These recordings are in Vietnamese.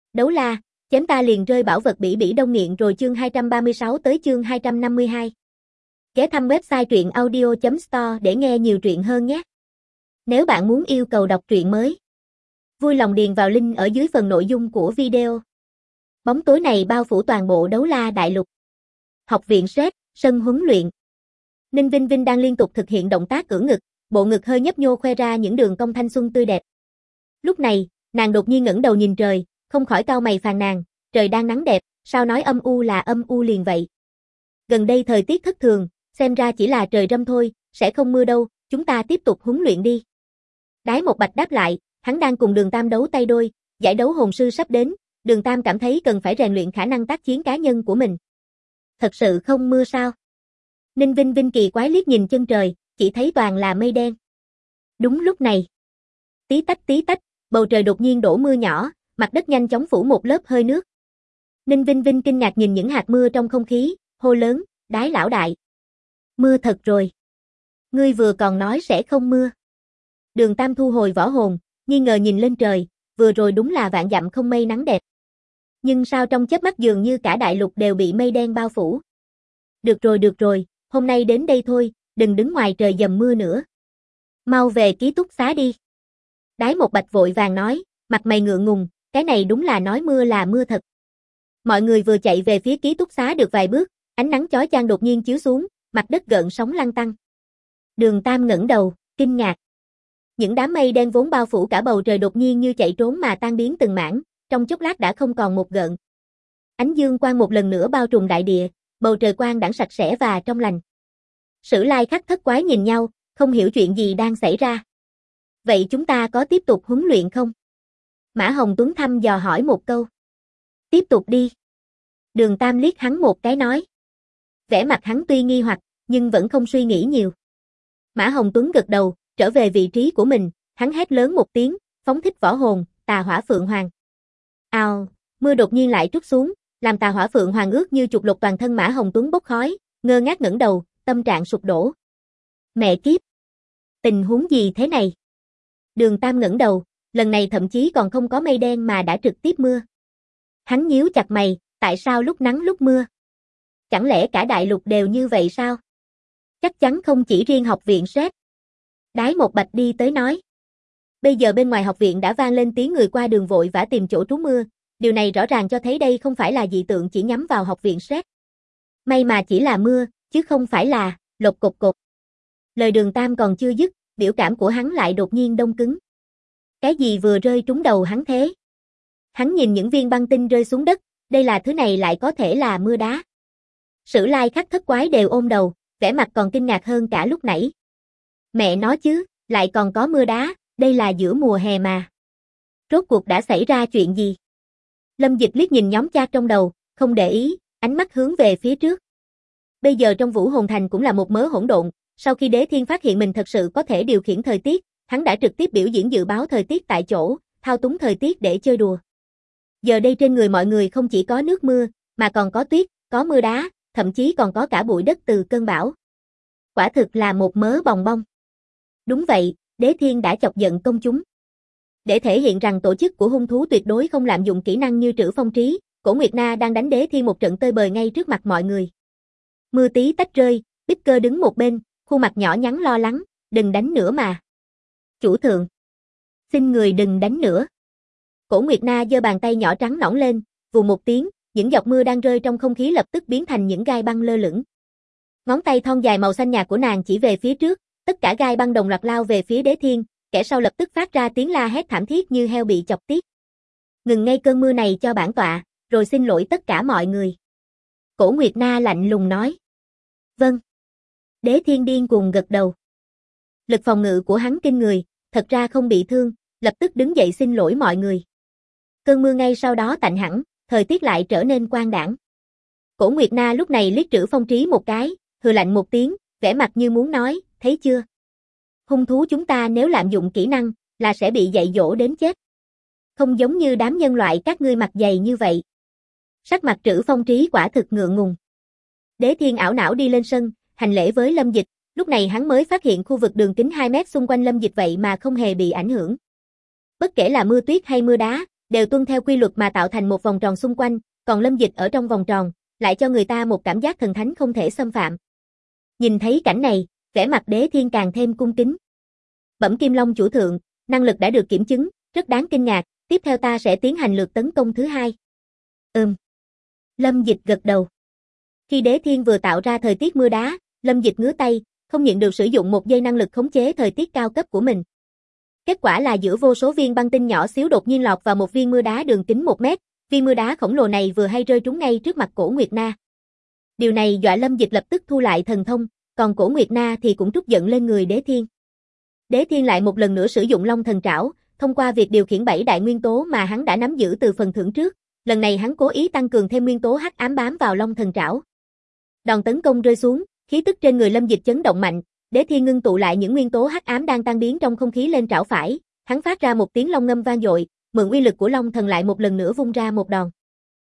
Đấu la, chém ta liền rơi bảo vật bỉ bỉ đông nghiện rồi chương 236 tới chương 252. Ghé thăm website truyện audio.store để nghe nhiều truyện hơn nhé. Nếu bạn muốn yêu cầu đọc truyện mới, vui lòng điền vào link ở dưới phần nội dung của video. Bóng tối này bao phủ toàn bộ Đấu La Đại Lục. Học viện Sét, sân huấn luyện. Ninh Vinh Vinh đang liên tục thực hiện động tác ưỡn ngực, bộ ngực hơi nhấp nhô khoe ra những đường cong thanh xuân tươi đẹp. Lúc này, nàng đột nhiên ngẩng đầu nhìn trời, không khỏi cau mày phàn nàn, trời đang nắng đẹp, sao nói âm u là âm u liền vậy? Gần đây thời tiết thất thường, xem ra chỉ là trời râm thôi, sẽ không mưa đâu, chúng ta tiếp tục huấn luyện đi. Đái Một Bạch đáp lại, hắn đang cùng Đường Tam đấu tay đôi, giải đấu hồn sư sắp đến, Đường Tam cảm thấy cần phải rèn luyện khả năng tác chiến cá nhân của mình. Thật sự không mưa sao? Ninh Vinh Vinh kỳ quái liếc nhìn chân trời, chỉ thấy toàn là mây đen. Đúng lúc này, tí tách, bầu trời đột nhiên đổ mưa nhỏ, mặt đất nhanh chóng phủ một lớp hơi nước. Ninh Vinh Vinh kinh ngạc nhìn những hạt mưa trong không khí, hô lớn, Đái lão đại. Mưa thật rồi. Ngươi vừa còn nói sẽ không mưa. Đường Tam thu hồi võ hồn, nghi ngờ nhìn lên trời, vừa rồi đúng là vạn dặm không mây nắng đẹp. Nhưng sao trong chớp mắt dường như cả đại lục đều bị mây đen bao phủ. Được rồi, hôm nay đến đây thôi, đừng đứng ngoài trời dầm mưa nữa. Mau về ký túc xá đi. Đái Một Bạch vội vàng nói, mặt mày ngượng ngùng, cái này đúng là nói mưa là mưa thật. Mọi người vừa chạy về phía ký túc xá được vài bước, ánh nắng chói chang đột nhiên chiếu xuống, mặt đất gợn sóng lăn tăn. Đường Tam ngẩng đầu, kinh ngạc. Những đám mây đen vốn bao phủ cả bầu trời đột nhiên như chạy trốn mà tan biến từng mảng, trong chốc lát đã không còn một gợn. Ánh dương quang một lần nữa bao trùm đại địa, bầu trời quang đãng sạch sẽ và trong lành. Sử Lai Khắc thất quái nhìn nhau, không hiểu chuyện gì đang xảy ra. Vậy chúng ta có tiếp tục huấn luyện không? Mã Hồng Tuấn thăm dò hỏi một câu. Tiếp tục đi. Đường Tam liếc hắn một cái nói. Vẻ mặt hắn tuy nghi hoặc, nhưng vẫn không suy nghĩ nhiều. Mã Hồng Tuấn gật đầu, trở về vị trí của mình, hắn hét lớn một tiếng, phóng thích võ hồn, Tà Hỏa Phượng Hoàng. Ào, mưa đột nhiên lại trút xuống, làm Tà Hỏa Phượng Hoàng ướt như trục lục toàn thân Mã Hồng Tuấn bốc khói, ngơ ngác ngẩng đầu, tâm trạng sụp đổ. Mẹ kiếp! Tình huống gì thế này? Đường Tam ngẩng đầu, lần này thậm chí còn không có mây đen mà đã trực tiếp mưa. Hắn nhíu chặt mày, tại sao lúc nắng lúc mưa? Chẳng lẽ cả đại lục đều như vậy sao? Chắc chắn không chỉ riêng học viện Sét. Đái Một Bạch đi tới nói. Bây giờ bên ngoài học viện đã vang lên tiếng người qua đường vội vã tìm chỗ trú mưa, điều này rõ ràng cho thấy đây không phải là dị tượng chỉ nhắm vào học viện Sét. May mà chỉ là mưa, chứ không phải là lột cột cột. Lời Đường Tam còn chưa dứt, biểu cảm của hắn lại đột nhiên đông cứng. Cái gì vừa rơi trúng đầu hắn thế? Hắn nhìn những viên băng tinh rơi xuống đất, đây là thứ này lại có thể là mưa đá. Sử Lai Khắc thất quái đều ôm đầu, vẻ mặt còn kinh ngạc hơn cả lúc nãy. Mẹ nói chứ, lại còn có mưa đá, đây là giữa mùa hè mà. Rốt cuộc đã xảy ra chuyện gì? Lâm Dịch liếc nhìn nhóm chat trong đầu, không để ý, ánh mắt hướng về phía trước. Bây giờ trong Vũ Hồn Thành cũng là một mớ hỗn độn, sau khi Đế Thiên phát hiện mình thật sự có thể điều khiển thời tiết, hắn đã trực tiếp biểu diễn dự báo thời tiết tại chỗ, thao túng thời tiết để chơi đùa. Giờ đây trên người mọi người không chỉ có nước mưa, mà còn có tuyết, có mưa đá, thậm chí còn có cả bụi đất từ cơn bão. Quả thực là một mớ bòng bong. Đúng vậy, Đế Thiên đã chọc giận công chúng. Để thể hiện rằng tổ chức của hung thú tuyệt đối không lạm dụng kỹ năng như Trử Phong Trí, Cổ Nguyệt Na đang đánh Đế Thiên một trận tơi bời ngay trước mặt mọi người. Mưa tí tách rơi, Bích Cơ đứng một bên, khuôn mặt nhỏ nhắn lo lắng, đừng đánh nữa mà. Chủ thượng, xin người đừng đánh nữa. Cổ Nguyệt Na giơ bàn tay nhỏ trắng nõn lên, vù một tiếng, những giọt mưa đang rơi trong không khí lập tức biến thành những gai băng lơ lửng. Ngón tay thon dài màu xanh nhạt của nàng chỉ về phía trước, tất cả gai băng đồng loạt lao về phía Đế Thiên, kẻ sau lập tức phát ra tiếng la hét thảm thiết như heo bị chọc tiết. Ngừng ngay cơn mưa này cho bản tọa, rồi xin lỗi tất cả mọi người. Cổ Nguyệt Na lạnh lùng nói. Vâng. Đế Thiên điên cuồng gật đầu. Lực phòng ngự của hắn kinh người, thật ra không bị thương, lập tức đứng dậy xin lỗi mọi người. Cơn mưa ngay sau đó tạnh hẳn, thời tiết lại trở nên quang đãng. Cổ Nguyệt Na lúc này liếc Trử Phong Trí một cái, hừ lạnh một tiếng, vẻ mặt như muốn nói, thấy chưa? Hung thú chúng ta nếu lạm dụng kỹ năng, là sẽ bị dạy dỗ đến chết. Không giống như đám nhân loại các ngươi mặt dày như vậy. Sắc mặt Trử Phong Trí quả thực ngượng ngùng. Đế Thiên ảo não đi lên sân, hành lễ với Lâm Dịch, lúc này hắn mới phát hiện khu vực đường kính 2 mét xung quanh Lâm Dịch vậy mà không hề bị ảnh hưởng. Bất kể là mưa tuyết hay mưa đá, đều tuân theo quy luật mà tạo thành một vòng tròn xung quanh, còn Lâm Dịch ở trong vòng tròn, lại cho người ta một cảm giác thần thánh không thể xâm phạm. Nhìn thấy cảnh này, vẻ mặt Đế Thiên càng thêm cung kính. Bẩm Kim Long chủ thượng, năng lực đã được kiểm chứng, rất đáng kinh ngạc, tiếp theo ta sẽ tiến hành lượt tấn công thứ hai. Lâm Dịch gật đầu. Khi Đế Thiên vừa tạo ra thời tiết mưa đá, Lâm Dịch ngứa tay, không nhịn được sử dụng một dây năng lực khống chế thời tiết cao cấp của mình. Kết quả là giữa vô số viên băng tinh nhỏ xíu đột nhiên lọt vào một viên mưa đá đường kính 1 mét, viên mưa đá khổng lồ này vừa hay rơi trúng ngay trước mặt Cổ Nguyệt Na. Điều này dọa Lâm Dịch lập tức thu lại thần thông, còn Cổ Nguyệt Na thì cũng trút giận lên người Đế Thiên. Đế Thiên lại một lần nữa sử dụng Long Thần Trảo, thông qua việc điều khiển 7 đại nguyên tố mà hắn đã nắm giữ từ phần thưởng trước, lần này hắn cố ý tăng cường thêm nguyên tố hắc ám bám vào Long Thần Trảo. Đòn tấn công rơi xuống, khí tức trên người Lâm Dịch chấn động mạnh, Đế Thiên ngưng tụ lại những nguyên tố hắc ám đang tan biến trong không khí lên trảo phải, hắn phát ra một tiếng long ngâm vang dội, mượn uy lực của Long Thần lại một lần nữa vung ra một đòn.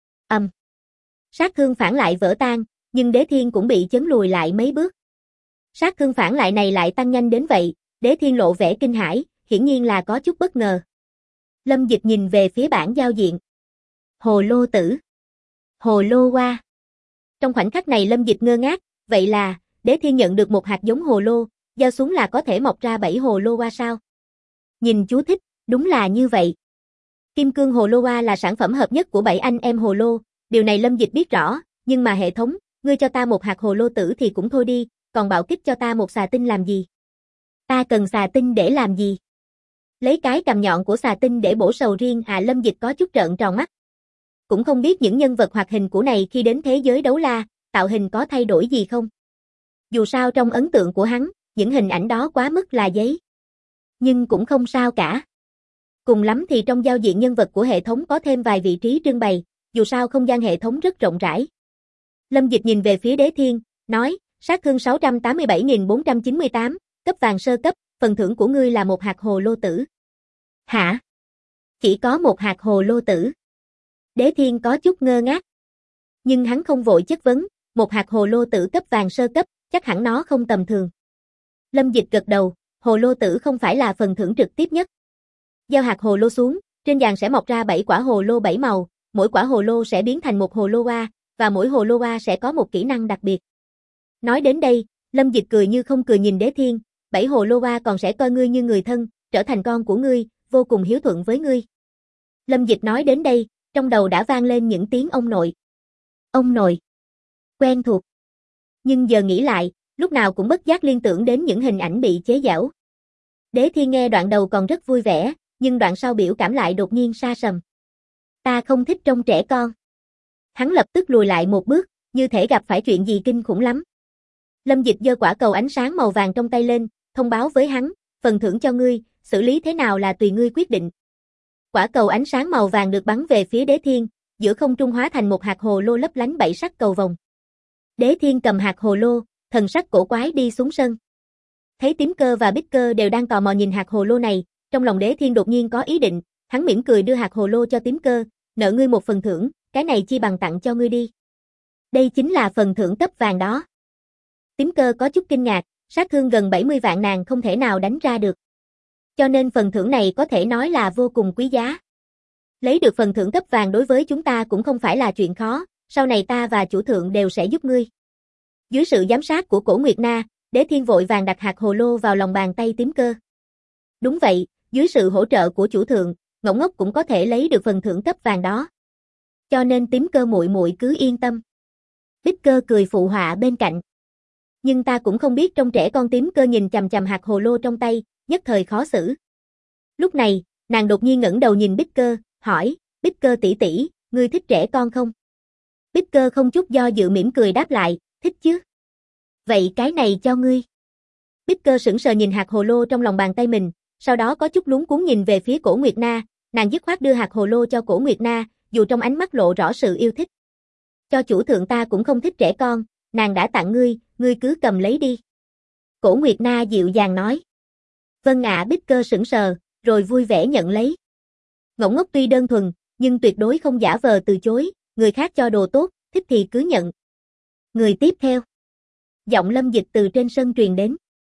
Sát thương phản lại vỡ tan, nhưng Đế Thiên cũng bị chấn lùi lại mấy bước. Sát thương phản lại này lại tăng nhanh đến vậy, Đế Thiên lộ vẻ kinh hãi, hiển nhiên là có chút bất ngờ. Lâm Dịch nhìn về phía bảng giao diện. Hồ lô tử. Hồ lô hoa. Trong khoảnh khắc này Lâm Dịch ngơ ngác, vậy là, Đế Thiên nhận được một hạt giống hồ lô, giao xuống là có thể mọc ra 7 hồ lô hoa sao? Nhìn chú thích, đúng là như vậy. Kim cương hồ lô hoa là sản phẩm hợp nhất của 7 anh em hồ lô, điều này Lâm Dịch biết rõ, nhưng mà hệ thống, ngươi cho ta một hạt hồ lô tử thì cũng thôi đi, còn bạo kích cho ta một xà tinh làm gì? Ta cần xà tinh để làm gì? Lấy cái cằm nhọn của xà tinh để bổ sầu riêng à? Lâm Dịch có chút trợn tròn mắt. Cũng không biết những nhân vật hoạt hình của này khi đến thế giới đấu la, tạo hình có thay đổi gì không? Dù sao trong ấn tượng của hắn, những hình ảnh đó quá mức là giấy. Nhưng cũng không sao cả. Cùng lắm thì trong giao diện nhân vật của hệ thống có thêm vài vị trí trưng bày, dù sao không gian hệ thống rất rộng rãi. Lâm Dịch nhìn về phía Đế Thiên, nói, sát thương 687.498, cấp vàng sơ cấp, phần thưởng của ngươi là một hạt hồ lô tử. Hả? Chỉ có một hạt hồ lô tử. Đế Thiên có chút ngơ ngác. Nhưng hắn không vội chất vấn, một hạt hồ lô tử cấp vàng sơ cấp, chắc hẳn nó không tầm thường. Lâm Dịch gật đầu, hồ lô tử không phải là phần thưởng trực tiếp nhất. Giao hạt hồ lô xuống, trên dàn sẽ mọc ra 7 quả hồ lô 7 màu, mỗi quả hồ lô sẽ biến thành một hồ lô hoa, và mỗi hồ lô hoa sẽ có một kỹ năng đặc biệt. Nói đến đây, Lâm Dịch cười như không cười nhìn Đế Thiên, 7 hồ lô hoa còn sẽ coi ngươi như người thân, trở thành con của ngươi, vô cùng hiếu thuận với ngươi. Lâm Dịch nói đến đây, trong đầu đã vang lên những tiếng ông nội. Ông nội. Quen thuộc. Nhưng giờ nghĩ lại, lúc nào cũng bất giác liên tưởng đến những hình ảnh bị chế giễu. Đế Thiên nghe đoạn đầu còn rất vui vẻ, nhưng đoạn sau biểu cảm lại đột nhiên sa sầm. Ta không thích trông trẻ con. Hắn lập tức lùi lại một bước, như thể gặp phải chuyện gì kinh khủng lắm. Lâm Dịch giơ quả cầu ánh sáng màu vàng trong tay lên, thông báo với hắn, phần thưởng cho ngươi, xử lý thế nào là tùy ngươi quyết định. Quả cầu ánh sáng màu vàng được bắn về phía Đế Thiên, giữa không trung hóa thành một hạt hồ lô lấp lánh 7 sắc cầu vồng. Đế Thiên cầm hạt hồ lô, thần sắc cổ quái đi xuống sân. Thấy Tím Cơ và Bích Cơ đều đang tò mò nhìn hạt hồ lô này, trong lòng Đế Thiên đột nhiên có ý định, hắn mỉm cười đưa hạt hồ lô cho Tím Cơ, nợ ngươi một phần thưởng, cái này chi bằng tặng cho ngươi đi. Đây chính là phần thưởng cấp vàng đó. Tím Cơ có chút kinh ngạc, sát thương gần 70 vạn nàng không thể nào đánh ra được. Cho nên phần thưởng này có thể nói là vô cùng quý giá. Lấy được phần thưởng cấp vàng đối với chúng ta cũng không phải là chuyện khó, sau này ta và chủ thượng đều sẽ giúp ngươi. Dưới sự giám sát của Cổ Nguyệt Na, Đế Thiên vội vàng đặt hạt hồ lô vào lòng bàn tay Tím Cơ. Đúng vậy, dưới sự hỗ trợ của chủ thượng, Ngỗng Ngốc cũng có thể lấy được phần thưởng cấp vàng đó. Cho nên Tím Cơ muội muội cứ yên tâm. Bích Cơ cười phụ họa bên cạnh. Nhưng ta cũng không biết trông trẻ con. Tím Cơ nhìn chằm chằm hạt hồ lô trong tay, nhất thời khó xử. Lúc này, nàng đột nhiên ngẩng đầu nhìn Bích Cơ, hỏi, Bích Cơ tỷ tỷ, ngươi thích trẻ con không? Bích Cơ không chút do dự mỉm cười đáp lại, thích chứ. Vậy cái này cho ngươi. Bích Cơ sững sờ nhìn hạt hồ lô trong lòng bàn tay mình, sau đó có chút luống cuống nhìn về phía Cổ Nguyệt Na, nàng dứt khoát đưa hạt hồ lô cho Cổ Nguyệt Na, dù trong ánh mắt lộ rõ sự yêu thích. Cho chủ thượng ta cũng không thích trẻ con, nàng đã tặng ngươi, ngươi cứ cầm lấy đi. Cổ Nguyệt Na dịu dàng nói. Vâng ạ. Bích Cơ sững sờ, rồi vui vẻ nhận lấy. Ngỗng Ngốc tuy đơn thuần, nhưng tuyệt đối không giả vờ từ chối, người khác cho đồ tốt, thích thì cứ nhận. Người tiếp theo. Giọng Lâm Dịch từ trên sân truyền đến.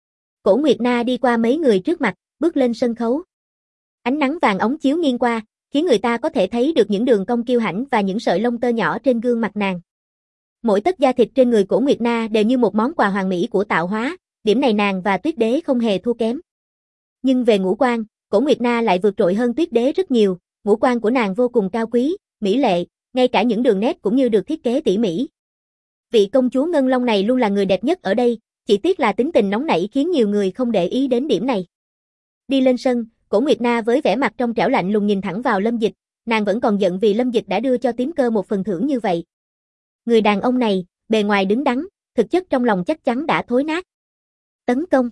Cổ Nguyệt Na đi qua mấy người trước mặt, bước lên sân khấu. Ánh nắng vàng óng chiếu nghiêng qua, khiến người ta có thể thấy được những đường cong kiêu hãnh và những sợi lông tơ nhỏ trên gương mặt nàng. Mỗi tấc da thịt trên người Cổ Nguyệt Na đều như một món quà hoàn mỹ của tạo hóa, điểm này nàng và Tuyết Đế không hề thua kém. Nhưng về ngũ quan, Cổ Nguyệt Na lại vượt trội hơn Tuyết Đế rất nhiều, ngũ quan của nàng vô cùng cao quý, mỹ lệ, ngay cả những đường nét cũng như được thiết kế tỉ mỉ. Vị công chúa Ngân Long này luôn là người đẹp nhất ở đây, chỉ tiếc là tính tình nóng nảy khiến nhiều người không để ý đến điểm này. Đi lên sân, Cổ Nguyệt Na với vẻ mặt trong trẻo lạnh lùng nhìn thẳng vào Lâm Dịch, nàng vẫn còn giận vì Lâm Dịch đã đưa cho Tím Cơ một phần thưởng như vậy. Người đàn ông này, bề ngoài đứng đắn, thực chất trong lòng chắc chắn đã thối nát. Tấn công.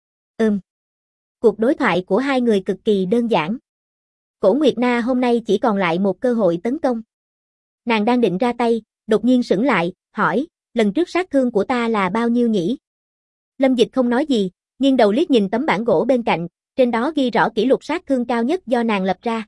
Cuộc đối thoại của hai người cực kỳ đơn giản. Cổ Nguyệt Na hôm nay chỉ còn lại một cơ hội tấn công. Nàng đang định ra tay, đột nhiên sững lại, hỏi, lần trước sát thương của ta là bao nhiêu nhỉ? Lâm Dịch không nói gì, nghiêng đầu liếc nhìn tấm bảng gỗ bên cạnh, trên đó ghi rõ kỷ lục sát thương cao nhất do nàng lập ra.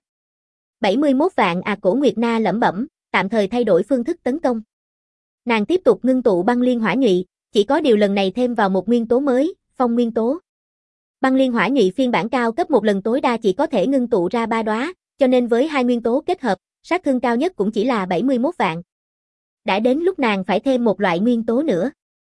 71 vạn à, Cổ Nguyệt Na lẩm bẩm, tạm thời thay đổi phương thức tấn công. Nàng tiếp tục ngưng tụ băng liên hỏa nhụy, chỉ có điều lần này thêm vào một nguyên tố mới, phong nguyên tố. Băng liên hỏa nhụy phiên bản cao cấp một lần tối đa chỉ có thể ngưng tụ ra 3 đóa, cho nên với hai nguyên tố kết hợp, sát thương cao nhất cũng chỉ là 71 vạn. Đã đến lúc nàng phải thêm một loại nguyên tố nữa.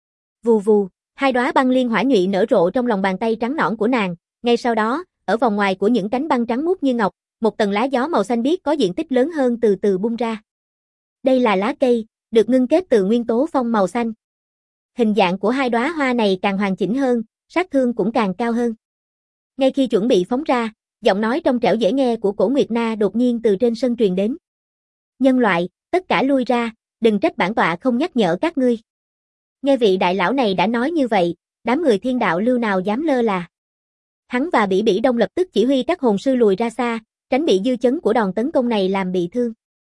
Vù vù, hai đóa băng liên hỏa nhụy nở rộ trong lòng bàn tay trắng nõn của nàng, ngay sau đó, ở vòng ngoài của những cánh băng trắng muốt như ngọc, một tầng lá gió màu xanh biếc có diện tích lớn hơn từ từ bung ra. Đây là lá cây, được ngưng kết từ nguyên tố phong màu xanh. Hình dạng của hai đóa hoa này càng hoàn chỉnh hơn, sát thương cũng càng cao hơn. Ngay khi chuẩn bị phóng ra, giọng nói trong trẻo dễ nghe của Cổ Nguyệt Na đột nhiên từ trên sân truyền đến. Nhân loại, tất cả lui ra, đừng trách bản tọa không nhắc nhở các ngươi. Nghe vị đại lão này đã nói như vậy, đám người thiên đạo lưu nào dám lơ là. Hắn và Bỉ Bỉ Đông lập tức chỉ huy các hồn sư lùi ra xa, tránh bị dư chấn của đòn tấn công này làm bị thương.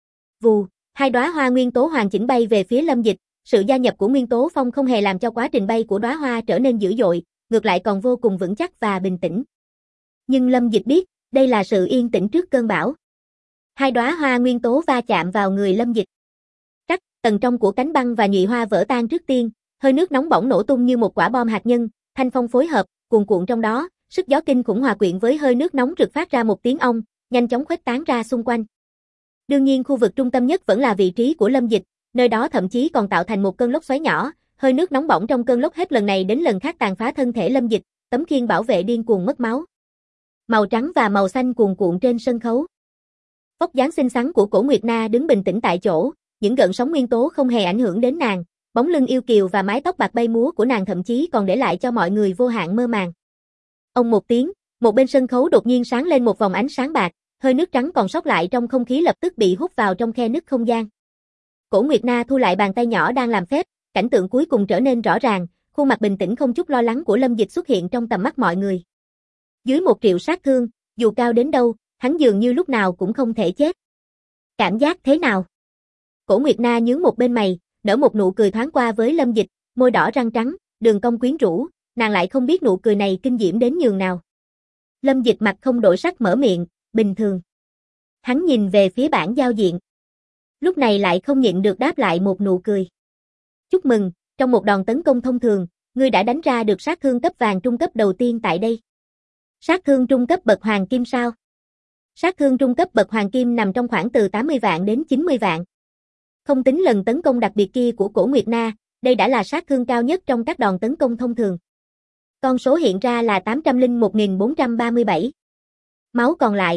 Vù, hai đóa hoa nguyên tố hoàn chỉnh bay về phía Lâm Dịch, sự gia nhập của nguyên tố phong không hề làm cho quá trình bay của đóa hoa trở nên dữ dội, ngược lại còn vô cùng vững chắc và bình tĩnh. Nhưng Lâm Dịch biết, đây là sự yên tĩnh trước cơn bão. Hai đóa hoa nguyên tố va chạm vào người Lâm Dịch. Rắc, tầng trong của cánh băng và nhụy hoa vỡ tan trước tiên, hơi nước nóng bỏng nổ tung như một quả bom hạt nhân, thanh phong phối hợp, cuồn cuộn trong đó, sức gió kinh khủng hòa quyện với hơi nước nóng rực phát ra một tiếng ong, nhanh chóng khuếch tán ra xung quanh. Đương nhiên khu vực trung tâm nhất vẫn là vị trí của Lâm Dịch, nơi đó thậm chí còn tạo thành một cơn lốc xoáy nhỏ, hơi nước nóng bỏng trong cơn lốc hết lần này đến lần khác tàn phá thân thể Lâm Dịch, tấm khiên bảo vệ điên cuồng mất máu. Màu trắng và màu xanh cuồn cuộn trên sân khấu. Vóc dáng xinh xắn của Cổ Nguyệt Na đứng bình tĩnh tại chỗ, những gợn sóng nguyên tố không hề ảnh hưởng đến nàng, bóng lưng yêu kiều và mái tóc bạc bay múa của nàng thậm chí còn để lại cho mọi người vô hạn mơ màng. Ông một tiếng, một bên sân khấu đột nhiên sáng lên một vòng ánh sáng bạc, hơi nước trắng còn sót lại trong không khí lập tức bị hút vào trong khe nứt không gian. Cổ Nguyệt Na thu lại bàn tay nhỏ đang làm phép, cảnh tượng cuối cùng trở nên rõ ràng, khuôn mặt bình tĩnh không chút lo lắng của Lâm Dịch xuất hiện trong tầm mắt mọi người. Dưới 1 triệu sát thương, dù cao đến đâu, hắn dường như lúc nào cũng không thể chết. Cảm giác thế nào? Cổ Nguyệt Na nhướng một bên mày, nở một nụ cười thoáng qua với Lâm Dịch, môi đỏ răng trắng, đường cong quyến rũ, nàng lại không biết nụ cười này kinh diễm đến nhường nào. Lâm Dịch mặt không đổi sắc mở miệng, bình thường. Hắn nhìn về phía bảng giao diện. Lúc này lại không nhịn được đáp lại một nụ cười. Chúc mừng, trong một đòn tấn công thông thường, ngươi đã đánh ra được sát thương cấp vàng trung cấp đầu tiên tại đây. Sát thương trung cấp bậc hoàng kim sao? Sát thương trung cấp bậc hoàng kim nằm trong khoảng từ 80 vạn đến 90 vạn. Không tính lần tấn công đặc biệt kia của Cổ Nguyệt Na, đây đã là sát thương cao nhất trong các đòn tấn công thông thường. Con số hiện ra là 801.437. Máu còn lại,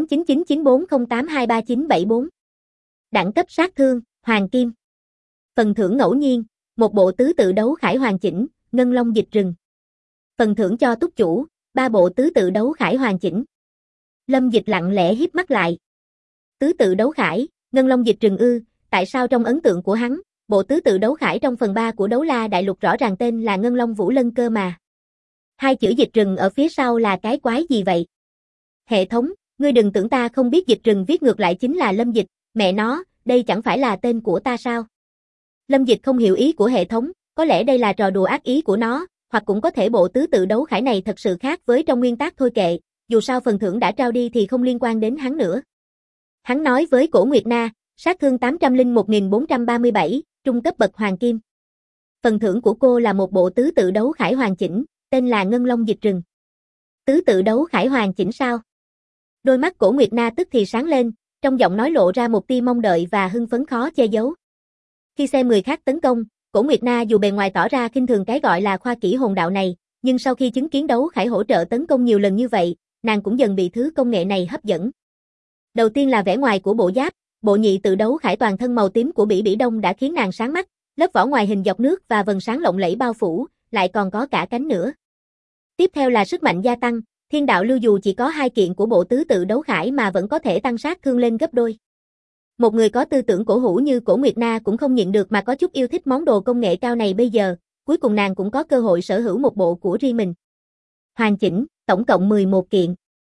899940823974. Đẳng cấp sát thương, hoàng kim. Phần thưởng ngẫu nhiên, một bộ tứ tự đấu khải hoàn chỉnh, ngân long dịch rừng. Phần thưởng cho túc chủ, 3 bộ tứ tự đấu khải hoàn chỉnh. Lâm Dịch lặng lẽ híp mắt lại. Tứ tự đấu khải, ngân long dịch rừng ư, tại sao trong ấn tượng của hắn, bộ tứ tự đấu khải trong phần 3 của Đấu La Đại Lục rõ ràng tên là Ngân Long Vũ Lân cơ mà. Hai chữ dịch rừng ở phía sau là cái quái gì vậy? Hệ thống, ngươi đừng tưởng ta không biết dịch rừng viết ngược lại chính là Lâm Dịch, mẹ nó, đây chẳng phải là tên của ta sao? Lâm Dịch không hiểu ý của hệ thống, có lẽ đây là trò đùa ác ý của nó, hoặc cũng có thể bộ tứ tự đấu khải này thật sự khác với trong nguyên tác thôi kệ, dù sao phần thưởng đã trao đi thì không liên quan đến hắn nữa. Hắn nói với Cổ Nguyệt Na, sát thương 801.437, trung cấp bậc hoàng kim. Phần thưởng của cô là một bộ tứ tự đấu khải hoàn chỉnh, tên là Ngân Long Dịch Rừng. Tứ tự đấu khải hoàn chỉnh sao? Đôi mắt Cổ Nguyệt Na tức thì sáng lên, trong giọng nói lộ ra một tia mong đợi và hưng phấn khó che giấu. Khi xem người khác tấn công, Cổ Nguyệt Na dù bề ngoài tỏ ra khinh thường cái gọi là khoa kỹ hồn đạo này, nhưng sau khi chứng kiến đấu khải hỗ trợ tấn công nhiều lần như vậy, nàng cũng dần bị thứ công nghệ này hấp dẫn. Đầu tiên là vẻ ngoài của bộ giáp, bộ nhị tự đấu khải toàn thân màu tím của Bỉ Bỉ Đông đã khiến nàng sáng mắt, lớp vỏ ngoài hình dọc nước và vầng sáng lộng lẫy bao phủ, lại còn có cả cánh nữa. Tiếp theo là sức mạnh gia tăng, thiên đạo lưu dù chỉ có 2 kiện của bộ tứ tự đấu khải mà vẫn có thể tăng sát thương lên gấp đôi. Một người có tư tưởng cổ hủ như Cổ Nguyệt Na cũng không nhịn được mà có chút yêu thích món đồ công nghệ cao này bây giờ, cuối cùng nàng cũng có cơ hội sở hữu một bộ của riêng mình. Hoàn chỉnh, tổng cộng 11 kiện.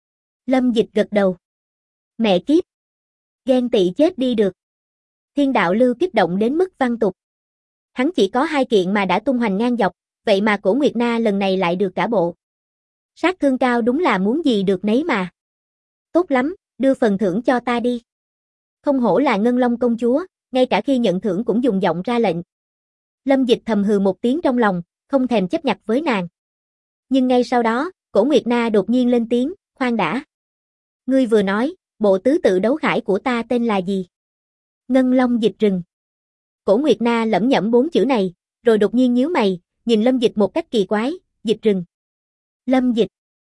Lâm Dịch gật đầu. Mẹ kiếp. Ghen tị chết đi được. Thiên đạo lưu kích động đến mức văng tục. Hắn chỉ có 2 kiện mà đã tung hoành ngang dọc, vậy mà Cổ Nguyệt Na lần này lại được cả bộ. Sát thương cao đúng là muốn gì được nấy mà. Tốt lắm, đưa phần thưởng cho ta đi. Không hổ là Ngân Long công chúa, ngay cả khi nhận thưởng cũng dùng giọng ra lệnh. Lâm Dịch thầm hừ một tiếng trong lòng, không thèm chấp nhặt với nàng. Nhưng ngay sau đó, Cổ Nguyệt Na đột nhiên lên tiếng, khoan đã. Ngươi vừa nói, bộ tứ tự đấu khải của ta tên là gì? Ngân Long dịch rừng. Cổ Nguyệt Na lẩm nhẩm 4 chữ này, rồi đột nhiên nhíu mày, nhìn Lâm Dịch một cách kỳ quái, dịch rừng. Lâm Dịch.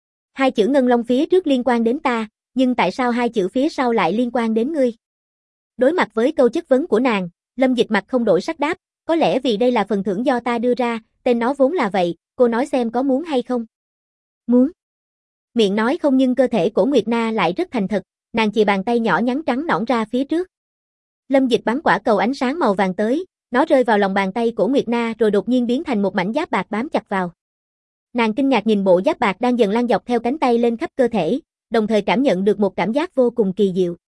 2 chữ Ngân Long phía trước liên quan đến ta, nhưng tại sao 2 chữ phía sau lại liên quan đến ngươi? Đối mặt với câu chất vấn của nàng, Lâm Dịch mặt không đổi sắc đáp, có lẽ vì đây là phần thưởng do ta đưa ra, tên nó vốn là vậy, cô nói xem có muốn hay không? Muốn. Miệng nói không nhưng cơ thể Cổ Nguyệt Na lại rất thành thật, nàng chìa bàn tay nhỏ nhắn trắng nõn ra phía trước. Lâm Dịch bắn quả cầu ánh sáng màu vàng tới, nó rơi vào lòng bàn tay Cổ Nguyệt Na rồi đột nhiên biến thành một mảnh giáp bạc bám chặt vào. Nàng kinh ngạc nhìn bộ giáp bạc đang dần lan dọc theo cánh tay lên khắp cơ thể, đồng thời cảm nhận được một cảm giác vô cùng kỳ diệu.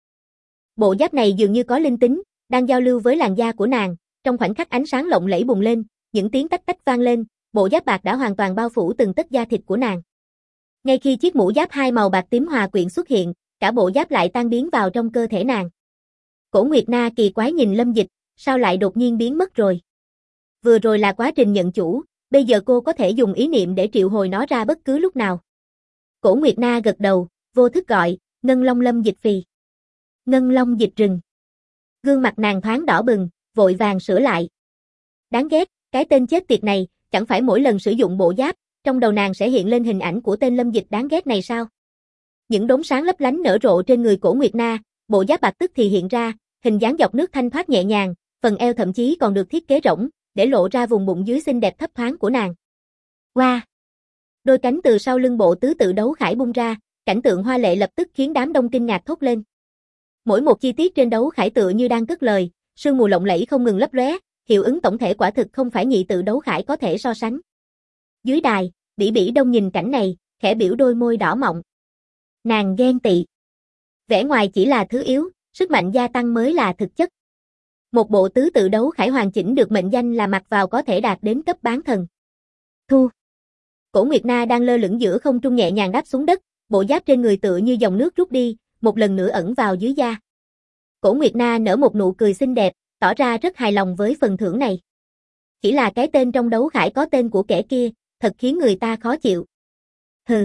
Bộ giáp này dường như có linh tính, đang giao lưu với làn da của nàng, trong khoảnh khắc ánh sáng lộng lẫy bùng lên, những tiếng tách tách vang lên, bộ giáp bạc đã hoàn toàn bao phủ từng tấc da thịt của nàng. Ngay khi chiếc mũ giáp 2 màu bạc tím hòa quyện xuất hiện, cả bộ giáp lại tan biến vào trong cơ thể nàng. Cổ Nguyệt Na kỳ quái nhìn Lâm Dịch, sao lại đột nhiên biến mất rồi? Vừa rồi là quá trình nhận chủ, bây giờ cô có thể dùng ý niệm để triệu hồi nó ra bất cứ lúc nào. Cổ Nguyệt Na gật đầu, vô thức gọi, Ngân Long Lâm Dịch phì. Ngân Long dịch rừng. Gương mặt nàng thoáng đỏ bừng, vội vàng sửa lại. Đáng ghét, cái tên chết tiệt này, chẳng phải mỗi lần sử dụng bộ giáp, trong đầu nàng sẽ hiện lên hình ảnh của tên Lâm Dịch đáng ghét này sao? Những đốm sáng lấp lánh nở rộ trên người Cổ Nguyệt Na, bộ giáp bạc tức thì hiện ra, hình dáng dọc nước thanh thoát nhẹ nhàng, phần eo thậm chí còn được thiết kế rỗng, để lộ ra vùng bụng dưới xinh đẹp thấp thoáng của nàng. Wow! Đôi cánh từ sau lưng bộ tứ tự đấu khải bung ra, cảnh tượng hoa lệ lập tức khiến đám đông kinh ngạc thốt lên. Mỗi một chi tiết trên đấu khải tựa như đang cất lời, sương mù lộng lẫy không ngừng lấp lóe, hiệu ứng tổng thể quả thực không phải nhị tự đấu khải có thể so sánh. Dưới đài, Bỉ Bỉ Đông nhìn cảnh này, khẽ biểu đôi môi đỏ mọng. Nàng ghen tị. Vẻ ngoài chỉ là thứ yếu, sức mạnh gia tăng mới là thực chất. Một bộ tứ tự đấu khải hoàn chỉnh được mệnh danh là mặc vào có thể đạt đến cấp bán thần. Thu. Cổ Nguyệt Na đang lơ lửng giữa không trung nhẹ nhàng đáp xuống đất, bộ giáp trên người tựa như dòng nước rút đi, một lần nữa ẩn vào dưới da. Cổ Nguyệt Na nở một nụ cười xinh đẹp, tỏ ra rất hài lòng với phần thưởng này. Chỉ là cái tên trong đấu khải có tên của kẻ kia, thật khiến người ta khó chịu. Hừ.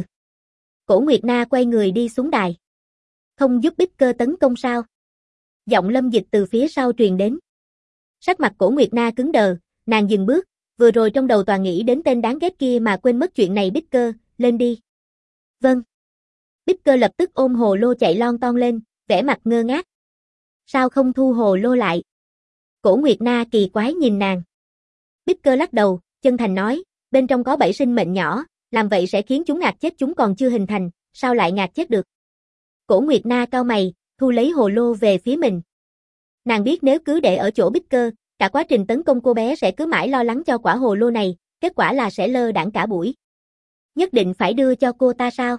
Cổ Nguyệt Na quay người đi xuống đài. Không giúp Bích Cơ tấn công sao? Giọng Lâm Dịch từ phía sau truyền đến. Sắc mặt Cổ Nguyệt Na cứng đờ, nàng dừng bước, vừa rồi trong đầu toàn nghĩ đến tên đáng ghét kia mà quên mất chuyện này. Bích Cơ, lên đi. Vâng. Bích Cơ lập tức ôm hồ lô chạy lon ton lên, vẻ mặt ngơ ngác. Sao không thu hồ lô lại? Cổ Nguyệt Na kỳ quái nhìn nàng. Bích Cơ lắc đầu, chân thành nói, bên trong có 7 sinh mệnh nhỏ, làm vậy sẽ khiến chúng ngạt chết, chúng còn chưa hình thành, sao lại ngạt chết được? Cổ Nguyệt Na cau mày, thu lấy hồ lô về phía mình. Nàng biết nếu cứ để ở chỗ Bích Cơ, cả quá trình tấn công cô bé sẽ cứ mãi lo lắng cho quả hồ lô này, kết quả là sẽ lơ đãng cả buổi. Nhất định phải đưa cho cô ta sao?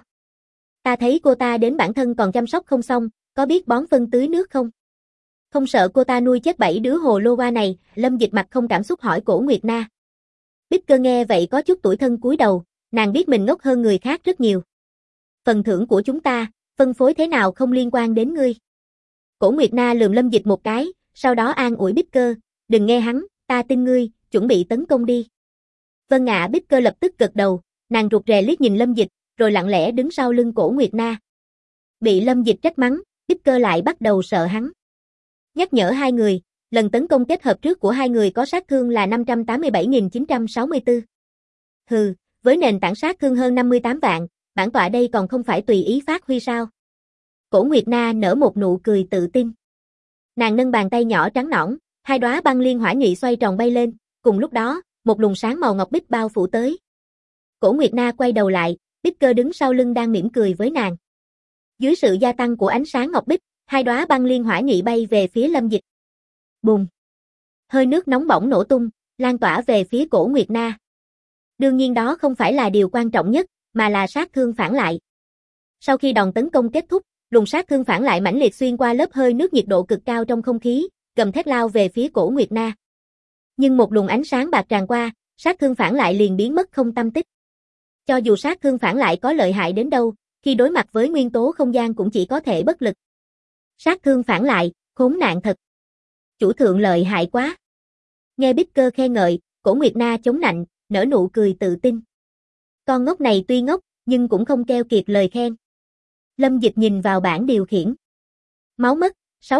Ta thấy cô ta đến bản thân còn chăm sóc không xong, có biết bón phân tưới nước không? Không sợ cô ta nuôi chết 7 đứa hồ lô hoa này? Lâm Dịch mặt không cảm xúc hỏi Cổ Nguyệt Na. Bích Cơ nghe vậy có chút tủi thân cúi đầu, nàng biết mình ngốc hơn người khác rất nhiều. Phần thưởng của chúng ta, phân phối thế nào không liên quan đến ngươi. Cổ Nguyệt Na lườm Lâm Dịch một cái, sau đó an ủi Bích Cơ, đừng nghe hắn, ta tin ngươi, chuẩn bị tấn công đi. Vâng ạ. Bích Cơ lập tức gật đầu, nàng rụt rè liếc nhìn Lâm Dịch, rồi lặng lẽ đứng sau lưng Cổ Nguyệt Na. Bị Lâm Dịch trách mắng, Bích Cơ lại bắt đầu sợ hắn. Nhắc nhở hai người, lần tấn công kết hợp trước của hai người có sát thương là 587.964. Hừ, với nền tảng sát thương hơn 58 vạn, bản tọa đây còn không phải tùy ý phát huy sao? Cổ Nguyệt Na nở một nụ cười tự tin. Nàng nâng bàn tay nhỏ trắng nõn, hai đóa băng liên hỏa nhụy xoay tròn bay lên, cùng lúc đó, một luồng sáng màu ngọc bích bao phủ tới. Cổ Nguyệt Na quay đầu lại, Bích Cơ đứng sau lưng đang mỉm cười với nàng. Dưới sự gia tăng của ánh sáng ngọc bích, hai đóa băng liên hỏa nhụy bay về phía Lâm Dịch. Bùng! Hơi nước nóng bỏng nổ tung, lan tỏa về phía Cổ Nguyệt Na. Đương nhiên đó không phải là điều quan trọng nhất, mà là sát thương phản lại. Sau khi đòn tấn công kết thúc, luồng sát thương phản lại mãnh liệt xuyên qua lớp hơi nước nhiệt độ cực cao trong không khí, gầm thét lao về phía Cổ Nguyệt Na. Nhưng một luồng ánh sáng bạc tràn qua, sát thương phản lại liền biến mất không tăm tích. Cho dù sát thương phản lại có lợi hại đến đâu, khi đối mặt với nguyên tố không gian cũng chỉ có thể bất lực. Sát thương phản lại, khốn nạn thật. Chủ thượng lợi hại quá. Nghe Bích Cơ khen ngợi, Cổ Nguyệt Na chống nạnh, nở nụ cười tự tin. Con ngốc này tuy ngốc, nhưng cũng không keo kiệt lời khen. Lâm Dịch nhìn vào bảng điều khiển. Máu mất,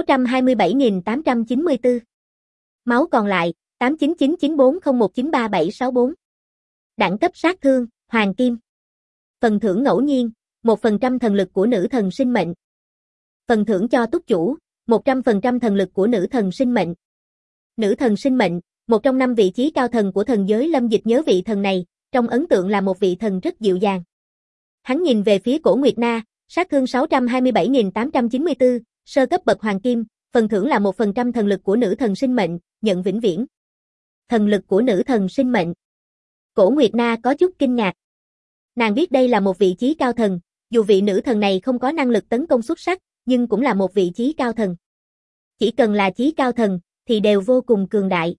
627.894. Máu còn lại, 8999401937764. Đẳng cấp sát thương, Hoàng Kim. Phần thưởng ngẫu nhiên, 1% thần lực của nữ thần sinh mệnh. Phần thưởng cho túc chủ, 100% thần lực của nữ thần sinh mệnh. Nữ thần sinh mệnh, một trong 5 vị trí cao thần của thần giới. Lâm Dịch nhớ vị thần này, trong ấn tượng là một vị thần rất dịu dàng. Hắn nhìn về phía Cổ Nguyệt Na, sát thương 627.894, sơ cấp bậc Hoàng Kim, phần thưởng là 1% thần lực của nữ thần sinh mệnh, nhận vĩnh viễn. Thần lực của nữ thần sinh mệnh. Cổ Nguyệt Na có chút kinh ngạc. Nàng biết đây là một vị trí cao thần, dù vị nữ thần này không có năng lực tấn công xuất sắc, nhưng cũng là một vị trí cao thần. Chỉ cần là chí cao thần, thì đều vô cùng cường đại.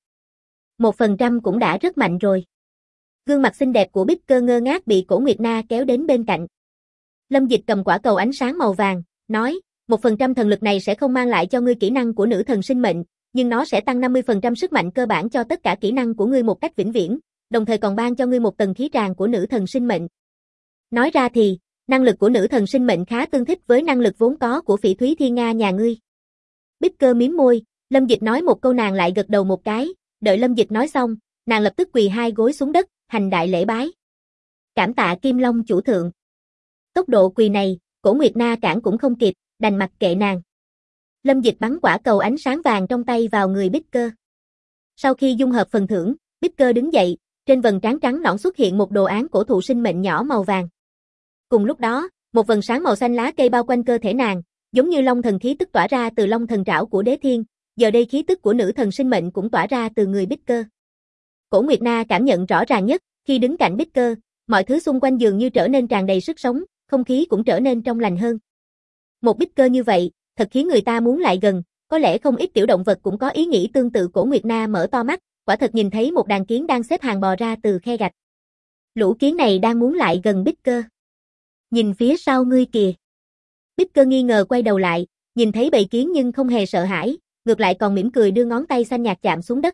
1% cũng đã rất mạnh rồi. Gương mặt xinh đẹp của Bích Cơ ngơ ngác bị Cổ Nguyệt Na kéo đến bên cạnh. Lâm Dịch cầm quả cầu ánh sáng màu vàng, nói, 1% thần lực này sẽ không mang lại cho ngươi kỹ năng của nữ thần sinh mệnh, nhưng nó sẽ tăng 50% sức mạnh cơ bản cho tất cả kỹ năng của ngươi một cách vĩnh viễn, đồng thời còn ban cho ngươi một tầng khí tràng của nữ thần sinh mệnh. Nói ra thì, năng lực của nữ thần sinh mệnh khá tương thích với năng lực vốn có của Phỉ Thúy Thiên Nga nhà ngươi. Bích Cơ mím môi, Lâm Dịch nói một câu nàng lại gật đầu một cái, đợi Lâm Dịch nói xong, nàng lập tức quỳ hai gối xuống đất, hành đại lễ bái. Cảm tạ Kim Long chủ thượng. Tốc độ quỳ này, Cổ Nguyệt Na cản cũng không kịp, đành mặc kệ nàng. Lâm Dịch bắn quả cầu ánh sáng vàng trong tay vào người Bích Cơ. Sau khi dung hợp phần thưởng, Bích Cơ đứng dậy, trên vầng trán trắng nõn xuất hiện một đồ án cổ thụ sinh mệnh nhỏ màu vàng. Cùng lúc đó, một vầng sáng màu xanh lá cây bao quanh cơ thể nàng, giống như long thần khí tức tỏa ra từ long thần trảo của Đế Thiên, giờ đây khí tức của nữ thần sinh mệnh cũng tỏa ra từ người Bích Cơ. Cổ Nguyệt Na cảm nhận rõ ràng nhất, khi đứng cạnh Bích Cơ, mọi thứ xung quanh dường như trở nên tràn đầy sức sống, không khí cũng trở nên trong lành hơn. Một Bích Cơ như vậy, thật khiến người ta muốn lại gần, có lẽ không ít tiểu động vật cũng có ý nghĩ tương tự. Cổ Nguyệt Na mở to mắt, quả thật nhìn thấy một đàn kiến đang xếp hàng bò ra từ khe gạch. Lũ kiến này đang muốn lại gần Bích Cơ. Nhìn phía sau ngươi kìa. Bích Cơ nghi ngờ quay đầu lại, nhìn thấy bầy kiến nhưng không hề sợ hãi, ngược lại còn mỉm cười đưa ngón tay xanh nhạt chạm xuống đất.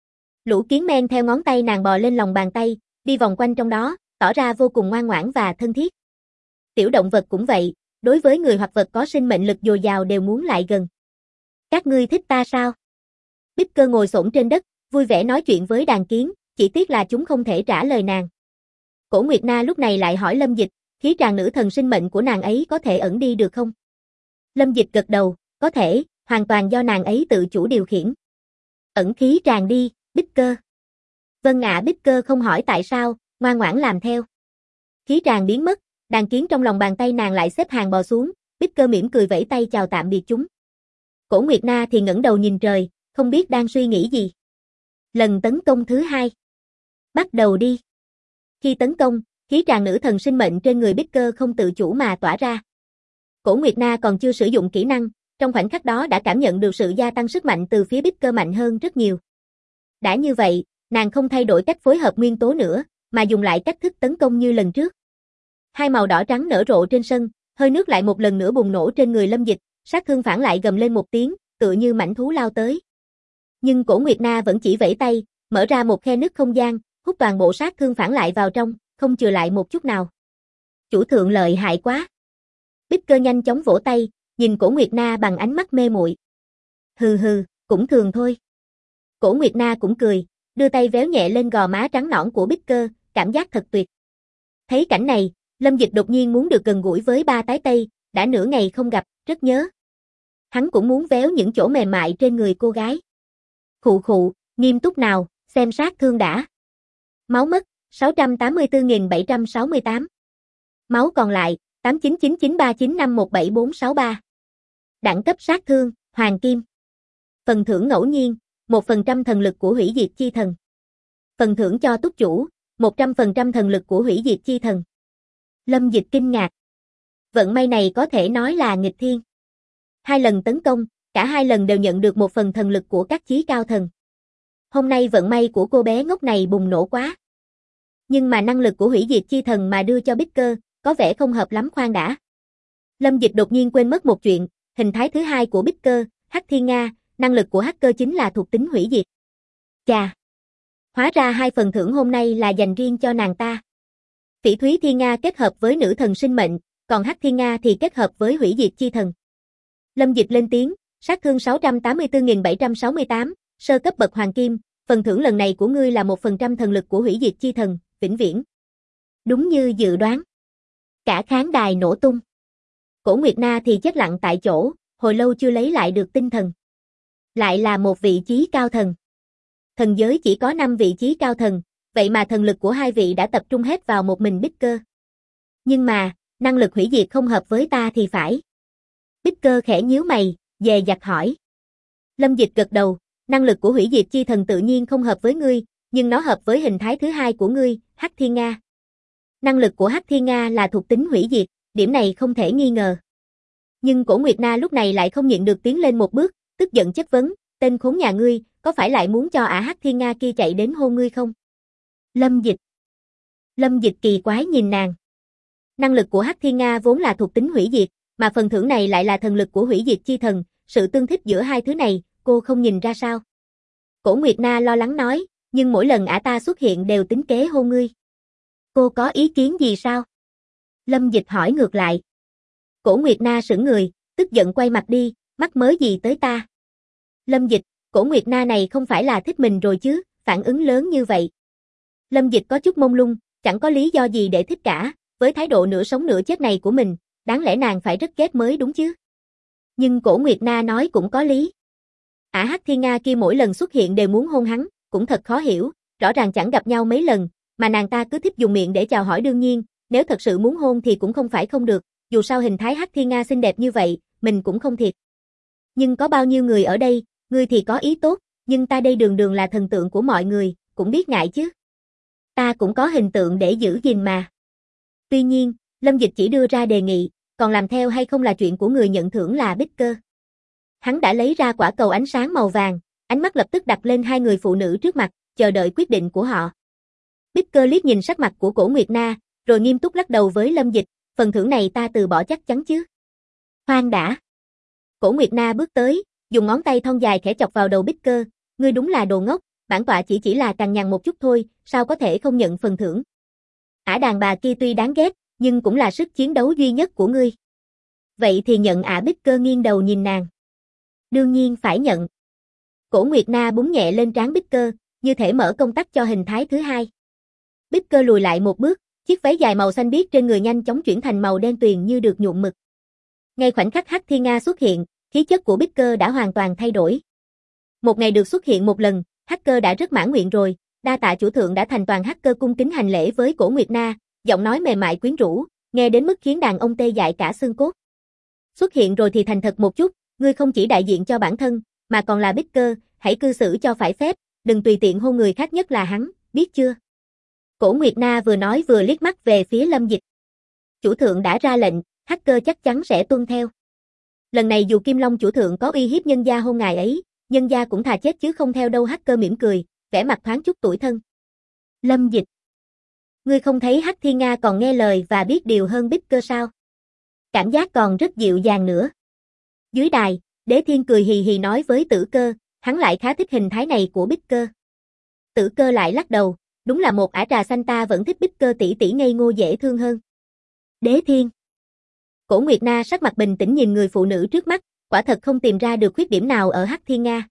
Lũ kiến men theo ngón tay nàng bò lên lòng bàn tay, đi vòng quanh trong đó, tỏ ra vô cùng ngoan ngoãn và thân thiết. Tiểu động vật cũng vậy, đối với người hoặc vật có sinh mệnh lực dồi dào đều muốn lại gần. Các ngươi thích ta sao? Bích Cơ ngồi xổm trên đất, vui vẻ nói chuyện với đàn kiến, chỉ tiếc là chúng không thể trả lời nàng. Cổ Nguyệt Na lúc này lại hỏi Lâm Dịch, khí tràng nữ thần sinh mệnh của nàng ấy có thể ẩn đi được không? Lâm Dịch gật đầu, có thể, hoàn toàn do nàng ấy tự chủ điều khiển. Ẩn khí tràng đi, Bích Cơ. Vâng ạ. Bích Cơ không hỏi tại sao, ngoan ngoãn làm theo. Khí tràng biến mất, đàn kiến trong lòng bàn tay nàng lại xếp hàng bò xuống, Bích Cơ mỉm cười vẫy tay chào tạm biệt chúng. Cổ Nguyệt Na thì ngẩng đầu nhìn trời, không biết đang suy nghĩ gì. Lần tấn công thứ 2. Bắt đầu đi. Khi tấn công, khí tràng nữ thần sinh mệnh trên người Bích Cơ không tự chủ mà tỏa ra. Cổ Nguyệt Na còn chưa sử dụng kỹ năng, trong khoảnh khắc đó đã cảm nhận được sự gia tăng sức mạnh từ phía Bích Cơ mạnh hơn rất nhiều. Đã như vậy, nàng không thay đổi cách phối hợp nguyên tố nữa, mà dùng lại cách thức tấn công như lần trước. Hai màu đỏ trắng nở rộ trên sân, hơi nước lại một lần nữa bùng nổ trên người Lâm Dịch, sát thương phản lại gầm lên một tiếng, tựa như mãnh thú lao tới. Nhưng Cổ Nguyệt Na vẫn chỉ vẫy tay, mở ra một khe nứt không gian, hút toàn bộ sát thương phản lại vào trong, không chừa lại một chút nào. Chủ thượng lợi hại quá. Bích Cơ nhanh chóng vỗ tay, nhìn Cổ Nguyệt Na bằng ánh mắt mê muội. Hừ hừ, cũng thường thôi. Cổ Nguyệt Na cũng cười, đưa tay véo nhẹ lên gò má trắng nõn của Bích Cơ, cảm giác thật tuyệt. Thấy cảnh này, Lâm Dịch đột nhiên muốn được gần gũi với ba tái tây, đã nửa ngày không gặp, rất nhớ. Hắn cũng muốn véo những chỗ mềm mại trên người cô gái. Khụ khụ, nghiêm túc nào, xem sát thương đã. Máu mất, 684.768. Máu còn lại, 899939517463. Đẳng cấp sát thương, Hoàng Kim. Phần thưởng ngẫu nhiên, 1% thần lực của hủy diệt chi thần. Phần thưởng cho túc chủ, 100% thần lực của hủy diệt chi thần. Lâm Dịch kinh ngạc. Vận may này có thể nói là nghịch thiên. 2 lần tấn công, cả 2 lần đều nhận được một phần thần lực của các chí cao thần. Hôm nay vận may của cô bé ngốc này bùng nổ quá. Nhưng mà năng lực của hủy diệt chi thần mà đưa cho Bích Cơ, có vẻ không hợp lắm khoan đã. Lâm Dịch đột nhiên quên mất một chuyện, hình thái thứ hai của Bích Cơ, Hắc Thiên Nga, năng lực của hacker chính là thuộc tính hủy diệt. Chà! Hóa ra 2 phần thưởng hôm nay là dành riêng cho nàng ta. Phỉ Thúy Thiên Nga kết hợp với nữ thần sinh mệnh, còn Hắc Thiên Nga thì kết hợp với hủy diệt chi thần. Lâm Dịch lên tiếng, sát thương 684.768, sơ cấp bậc hoàng kim, phần thưởng lần này của ngươi là 1% thần lực của hủy diệt chi thần, vĩnh viễn. Đúng như dự đoán. Cả khán đài nổ tung. Cổ Nguyệt Na thì chết lặng tại chỗ, hồi lâu chưa lấy lại được tinh thần. Lại là một vị chí cao thần. Thần giới chỉ có 5 vị chí cao thần, vậy mà thần lực của 2 vị đã tập trung hết vào một mình Bích Cơ. Nhưng mà, năng lực hủy diệt không hợp với ta thì phải. Bích Cơ khẽ nhíu mày, dè dặt hỏi. Lâm Dịch gật đầu, năng lực của hủy diệt chi thần tự nhiên không hợp với ngươi, nhưng nó hợp với hình thái thứ hai của ngươi, Hắc Thiên Nga. Năng lực của Hắc Thiên Nga là thuộc tính hủy diệt, điểm này không thể nghi ngờ. Nhưng Cổ Nguyệt Na lúc này lại không nhịn được tiến lên một bước, tức giận chất vấn, tên khốn nhà ngươi, có phải lại muốn cho ả Hắc Thiên Nga kia chạy đến hôn ngươi không? Lâm Dịch kỳ quái nhìn nàng. Năng lực của Hắc Thiên Nga vốn là thuộc tính hủy diệt, mà phần thưởng này lại là thần lực của hủy diệt chi thần, sự tương thích giữa hai thứ này, cô không nhìn ra sao? Cổ Nguyệt Na lo lắng nói, nhưng mỗi lần ả ta xuất hiện đều tính kế hôn ngươi. Cô có ý kiến gì sao? Lâm Dịch hỏi ngược lại. Cổ Nguyệt Na sững người, tức giận quay mặt đi, mắc mớ gì tới ta? Lâm Dịch, Cổ Nguyệt Na này không phải là thích mình rồi chứ, phản ứng lớn như vậy. Lâm Dịch có chút mông lung, chẳng có lý do gì để thích cả, với thái độ nửa sống nửa chết này của mình, đáng lẽ nàng phải rất ghét mới đúng chứ. Nhưng Cổ Nguyệt Na nói cũng có lý. Ả Hắc Thiên Nga kia mỗi lần xuất hiện đều muốn hôn hắn, cũng thật khó hiểu, rõ ràng chẳng gặp nhau mấy lần, mà nàng ta cứ thích dùng miệng để chào hỏi đương nhiên, nếu thật sự muốn hôn thì cũng không phải không được, dù sao hình thái Hắc Thiên Nga xinh đẹp như vậy, mình cũng không thiệt. Nhưng có bao nhiêu người ở đây, ngươi thì có ý tốt, nhưng ta đây đường đường là thần tượng của mọi người, cũng biết ngại chứ. Ta cũng có hình tượng để giữ gìn mà. Tuy nhiên, Lâm Dịch chỉ đưa ra đề nghị, còn làm theo hay không là chuyện của người nhận thưởng là Bích Cơ. Hắn đã lấy ra quả cầu ánh sáng màu vàng, ánh mắt lập tức đặt lên 2 người phụ nữ trước mặt, chờ đợi quyết định của họ. Bích Cơ liếc nhìn sắc mặt của Cổ Nguyệt Na, rồi nghiêm túc lắc đầu với Lâm Dịch, phần thưởng này ta từ bỏ chắc chắn chứ. Khoan đã. Cổ Nguyệt Na bước tới, dùng ngón tay thon dài khẽ chọc vào đầu Bích Cơ, ngươi đúng là đồ ngốc, bản tọa chỉ là cằn nhằn một chút thôi, sao có thể không nhận phần thưởng. Ả đàn bà kia tuy đáng ghét, nhưng cũng là sức chiến đấu duy nhất của ngươi. Vậy thì nhận ả. Bích Cơ nghiêng đầu nhìn nàng. Đương nhiên phải nhận. Cổ Nguyệt Na búng nhẹ lên trán Bích Cơ, như thể mở công tắc cho hình thái thứ hai. Bích Cơ lùi lại một bước, chiếc váy dài màu xanh biếc trên người nhanh chóng chuyển thành màu đen tuyền như được nhuộm mực. Ngay khoảnh khắc Hắc Thiên Nga xuất hiện, khí chất của Bích Cơ đã hoàn toàn thay đổi. Một ngày được xuất hiện một lần, hacker đã rất mãn nguyện rồi, đa tạ chủ thượng đã thành toàn hacker cung kính hành lễ với Cổ Nguyệt Na, giọng nói mềm mại quyến rũ, nghe đến mức khiến đàn ông tê dại cả xương cốt. Xuất hiện rồi thì thành thật một chút, ngươi không chỉ đại diện cho bản thân, mà còn là Bích Cơ, hãy cư xử cho phải phép, đừng tùy tiện hôn người khác nhất là hắn, biết chưa? Cổ Nguyệt Na vừa nói vừa liếc mắt về phía Lâm Dịch. Chủ thượng đã ra lệnh, hacker chắc chắn sẽ tuân theo. Lần này dù Kim Long chủ thượng có uy hiếp nhân gia hôn ngài ấy, nhân gia cũng thà chết chứ không theo đâu. Hacker mỉm cười, vẻ mặt thoáng chút tủi thân. Lâm Dịch, ngươi không thấy Hắc Thiên Nga còn nghe lời và biết điều hơn Bích Cơ sao? Cảm giác còn rất dịu dàng nữa. Dưới đài, Đế Thiên cười hì hì nói với Tử Cơ, hắn lại khá thích hình thái này của Bích Cơ. Tử Cơ lại lắc đầu, đúng là một ả trà xanh ta vẫn thích Bích Cơ tỷ tỷ ngây ngô dễ thương hơn. Đế Thiên, Cổ Nguyệt Na sắc mặt bình tĩnh nhìn người phụ nữ trước mắt, quả thật không tìm ra được khuyết điểm nào ở Hắc Thiên Nga.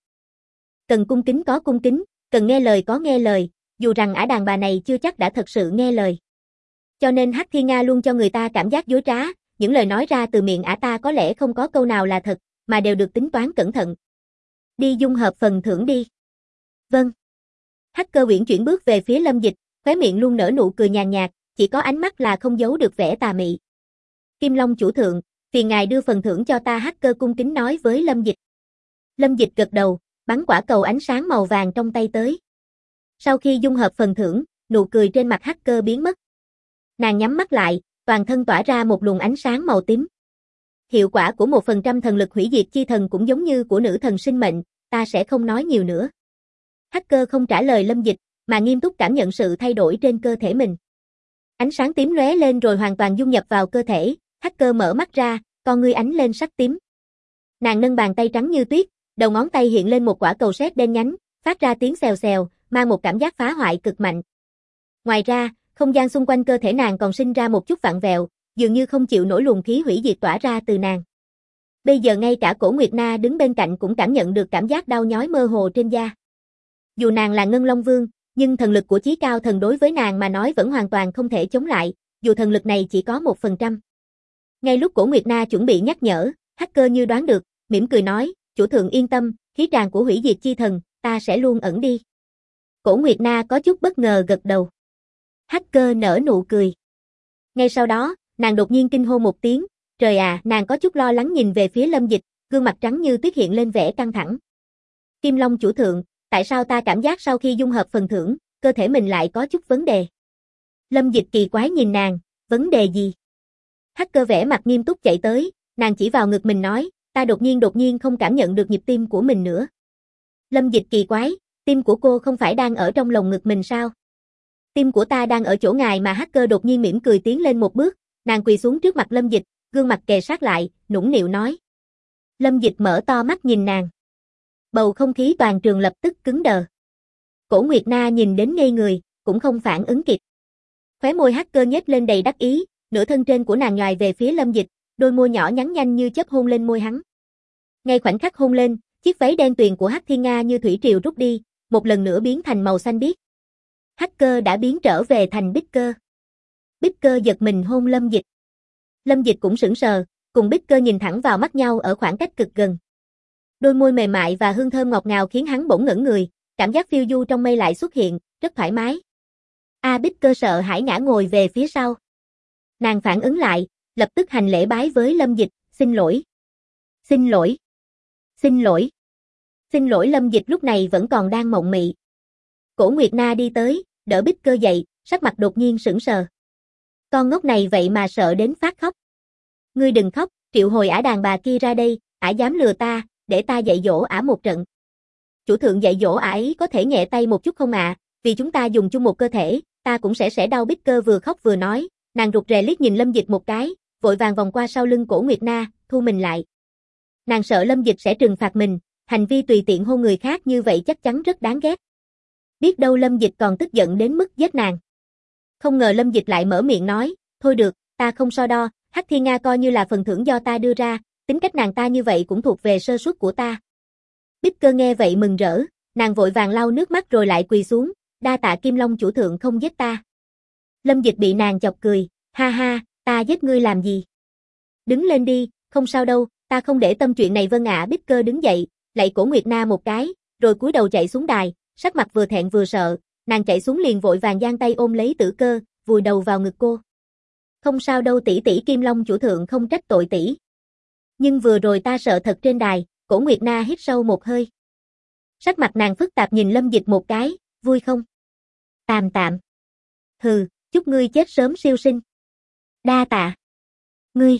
Cần cung kính có cung kính, cần nghe lời có nghe lời, dù rằng ả đàn bà này chưa chắc đã thật sự nghe lời. Cho nên Hắc Thiên Nga luôn cho người ta cảm giác dối trá, những lời nói ra từ miệng ả ta có lẽ không có câu nào là thật, mà đều được tính toán cẩn thận. Đi dung hợp phần thưởng đi. Vâng. Hacker uyển chuyển bước về phía Lâm Dịch, khóe miệng luôn nở nụ cười nhàn nhạt, chỉ có ánh mắt là không giấu được vẻ tà mị. Kim Long chủ thượng, phiền ngài đưa phần thưởng cho ta, Hacker cung kính nói với Lâm Dịch. Lâm Dịch gật đầu, bắn quả cầu ánh sáng màu vàng trong tay tới. Sau khi dung hợp phần thưởng, nụ cười trên mặt Hacker biến mất. Nàng nhắm mắt lại, toàn thân tỏa ra một luồng ánh sáng màu tím. Hiệu quả của 1% thần lực hủy diệt chi thần cũng giống như của nữ thần sinh mệnh, ta sẽ không nói nhiều nữa. Hacker không trả lời Lâm Dịch, mà nghiêm túc cảm nhận sự thay đổi trên cơ thể mình. Ánh sáng tím lóe lên rồi hoàn toàn dung nhập vào cơ thể, Hacker mở mắt ra, con ngươi ánh lên sắc tím. Nàng nâng bàn tay trắng như tuyết, đầu ngón tay hiện lên một quả cầu sét đen nhánh, phát ra tiếng xèo xèo, mang một cảm giác phá hoại cực mạnh. Ngoài ra, không gian xung quanh cơ thể nàng còn sinh ra một chút vặn vẹo, dường như không chịu nổi luồng khí hủy diệt tỏa ra từ nàng. Bây giờ ngay cả Cổ Nguyệt Na đứng bên cạnh cũng cảm nhận được cảm giác đau nhói mơ hồ trên da. Dù nàng là Ngân Long Vương, nhưng thần lực của Chí Cao Thần đối với nàng mà nói vẫn hoàn toàn không thể chống lại, dù thần lực này chỉ có 1%. Ngay lúc Cổ Nguyệt Na chuẩn bị nhắc nhở, Hacker như đoán được, mỉm cười nói, chủ thượng yên tâm, khí tràng của hủy diệt chi thần, ta sẽ luôn ẩn đi. Cổ Nguyệt Na có chút bất ngờ gật đầu. Hacker nở nụ cười. Ngay sau đó, nàng đột nhiên kinh hô một tiếng, trời à, nàng có chút lo lắng nhìn về phía Lâm Dịch, gương mặt trắng như tuyết hiện lên vẻ căng thẳng. Kim Long chủ thượng, tại sao ta cảm giác sau khi dung hợp phần thưởng, cơ thể mình lại có chút vấn đề? Lâm Dịch kỳ quái nhìn nàng, vấn đề gì? Hacker vẻ mặt nghiêm túc chạy tới, nàng chỉ vào ngực mình nói, ta đột nhiên không cảm nhận được nhịp tim của mình nữa. Lâm Dịch kỳ quái, tim của cô không phải đang ở trong lồng ngực mình sao? Tim của ta đang ở chỗ ngài mà. Hacker đột nhiên mỉm cười tiến lên một bước, nàng quỳ xuống trước mặt Lâm Dịch, gương mặt kề sát lại, nũng nịu nói. Lâm Dịch mở to mắt nhìn nàng. Bầu không khí toàn trường lập tức cứng đờ. Cổ Nguyệt Na nhìn đến ngây người, cũng không phản ứng kịp. Khóe môi Hacker nhếch lên đầy đắc ý, nửa thân trên của nàng nhoài về phía Lâm Dịch, đôi môi nhỏ nhắn nhanh như chớp hôn lên môi hắn. Ngay khoảnh khắc hôn lên, chiếc váy đen tuyền của Hắc Thiên Nga như thủy triều rút đi, một lần nữa biến thành màu xanh biếc. Hacker đã biến trở về thành Bicker. Bicker giật mình hôn Lâm Dịch. Lâm Dịch cũng sững sờ, cùng Bicker nhìn thẳng vào mắt nhau ở khoảng cách cực gần. Đôi môi mềm mại và hương thơm ngọt ngào khiến hắn bỗng ngẩn người, cảm giác phiêu du trong mây lại xuất hiện, rất thoải mái. Bicker sợ hãi ngã ngồi về phía sau. Nàng phản ứng lại, lập tức hành lễ bái với Lâm Dịch, xin lỗi. Xin lỗi. Xin lỗi. Xin lỗi. Lâm Dịch lúc này vẫn còn đang mộng mị. Cổ Nguyệt Na đi tới, đỡ Bicker dậy, sắc mặt đột nhiên sững sờ. Con ngốc này vậy mà sợ đến phát khóc. Ngươi đừng khóc, triệu hồi ả đàn bà kia ra đây, ả dám lừa ta, để ta dạy dỗ ả một trận. Chủ thượng dạy dỗ ả ấy có thể nhẹ tay một chút không ạ? Vì chúng ta dùng chung một cơ thể, ta cũng sẽ đau. Bicker vừa khóc vừa nói, nàng rụt rè liếc nhìn Lâm Dịch một cái, vội vàng vòng qua sau lưng Cổ Nguyệt Na, thu mình lại. Nàng sợ Lâm Dịch sẽ trừng phạt mình, hành vi tùy tiện hôn người khác như vậy chắc chắn rất đáng ghét. Biết đâu Lâm Dịch còn tức giận đến mức giết nàng. Không ngờ Lâm Dịch lại mở miệng nói, thôi được, ta không so đo, Hắc Thiên Nga coi như là phần thưởng do ta đưa ra, tính cách nàng ta như vậy cũng thuộc về sơ suất của ta. Bicker nghe vậy mừng rỡ, nàng vội vàng lau nước mắt rồi lại quỳ xuống, đa tạ Kim Long chủ thượng không giết ta. Lâm Dịch bị nàng chọc cười, ha ha, ta giết ngươi làm gì? Đứng lên đi, không sao đâu, ta không để tâm chuyện này. Vâng ạ. Bicker đứng dậy, lạy Cổ Nguyệt Na một cái, rồi cúi đầu chạy xuống đài, sắc mặt vừa thẹn vừa sợ, nàng chạy xuống liền vội vàng giang tay ôm lấy Tử Cơ, vùi đầu vào ngực cô. Không sao đâu tỷ tỷ, Kim Long chủ thượng không trách tội tỷ. Nhưng vừa rồi ta sợ thật. Trên đài, Cổ Nguyệt Na hít sâu một hơi. Sắc mặt nàng phức tạp nhìn Lâm Dịch một cái, vui không? Tạm tạm. Hừ, chúc ngươi chết sớm siêu sinh. Đa tạ. Ngươi.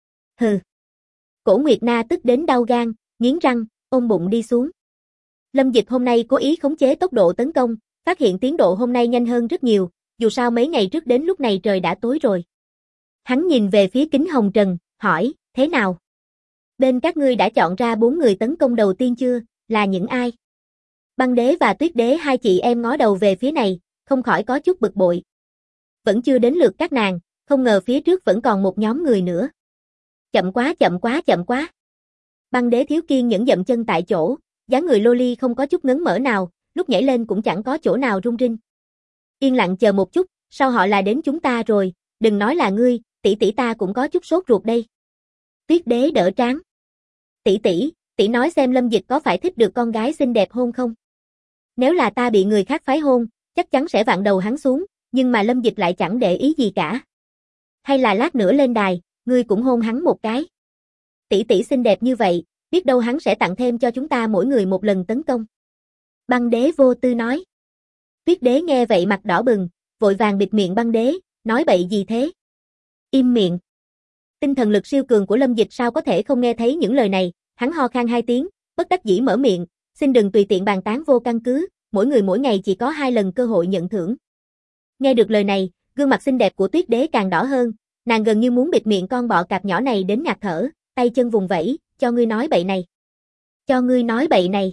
Hừ. Cổ Nguyệt Na tức đến đau gan, nghiến răng, ôm bụng đi xuống. Lâm Dịch hôm nay cố ý khống chế tốc độ tấn công, phát hiện tiến độ hôm nay nhanh hơn rất nhiều, dù sao mấy ngày trước đến lúc này trời đã tối rồi. Hắn nhìn về phía Kính Hồng Trần, hỏi, thế nào? Bên các ngươi đã chọn ra 4 người tấn công đầu tiên chưa, là những ai? Băng Đế và Tuyết Đế hai chị em ngó đầu về phía này, không khỏi có chút bực bội. Vẫn chưa đến lượt các nàng, không ngờ phía trước vẫn còn một nhóm người nữa. Chậm quá chậm quá chậm quá. Băng đế thiếu kiên nhẫn dậm chân tại chỗ, dáng người loli không có chút ngấn mở nào, lúc nhảy lên cũng chẳng có chỗ nào rung rinh. Yên lặng chờ một chút, sau họ là đến chúng ta rồi, đừng nói là ngươi, tỷ tỷ ta cũng có chút sốt ruột đây. Tuyết đế đỡ trán. Tỷ nói xem Lâm Dịch có phải thích được con gái xinh đẹp hôn không? Nếu là ta bị người khác phái hôn, chắc chắn sẽ vặn đầu hắn xuống, nhưng mà Lâm Dịch lại chẳng để ý gì cả. Hay là lát nữa lên đài, ngươi cũng hôn hắn một cái. Tỷ xinh đẹp như vậy, biết đâu hắn sẽ tặng thêm cho chúng ta mỗi người một lần tấn công. Băng đế vô tư nói. Tuyết đế nghe vậy mặt đỏ bừng, vội vàng bịt miệng băng đế, nói bậy gì thế? Im miệng. Tinh thần lực siêu cường của Lâm Dịch sao có thể không nghe thấy những lời này, hắn ho khan 2 tiếng, bất đắc dĩ mở miệng, xin đừng tùy tiện bàn tán vô căn cứ, mỗi người mỗi ngày chỉ có 2 lần cơ hội nhận thưởng. Nghe được lời này, gương mặt xinh đẹp của Tuyết đế càng đỏ hơn, nàng gần như muốn bịt miệng con bọ cạp nhỏ này đến ngạt thở, tay chân vùng vẫy, cho ngươi nói bậy này. Cho ngươi nói bậy này.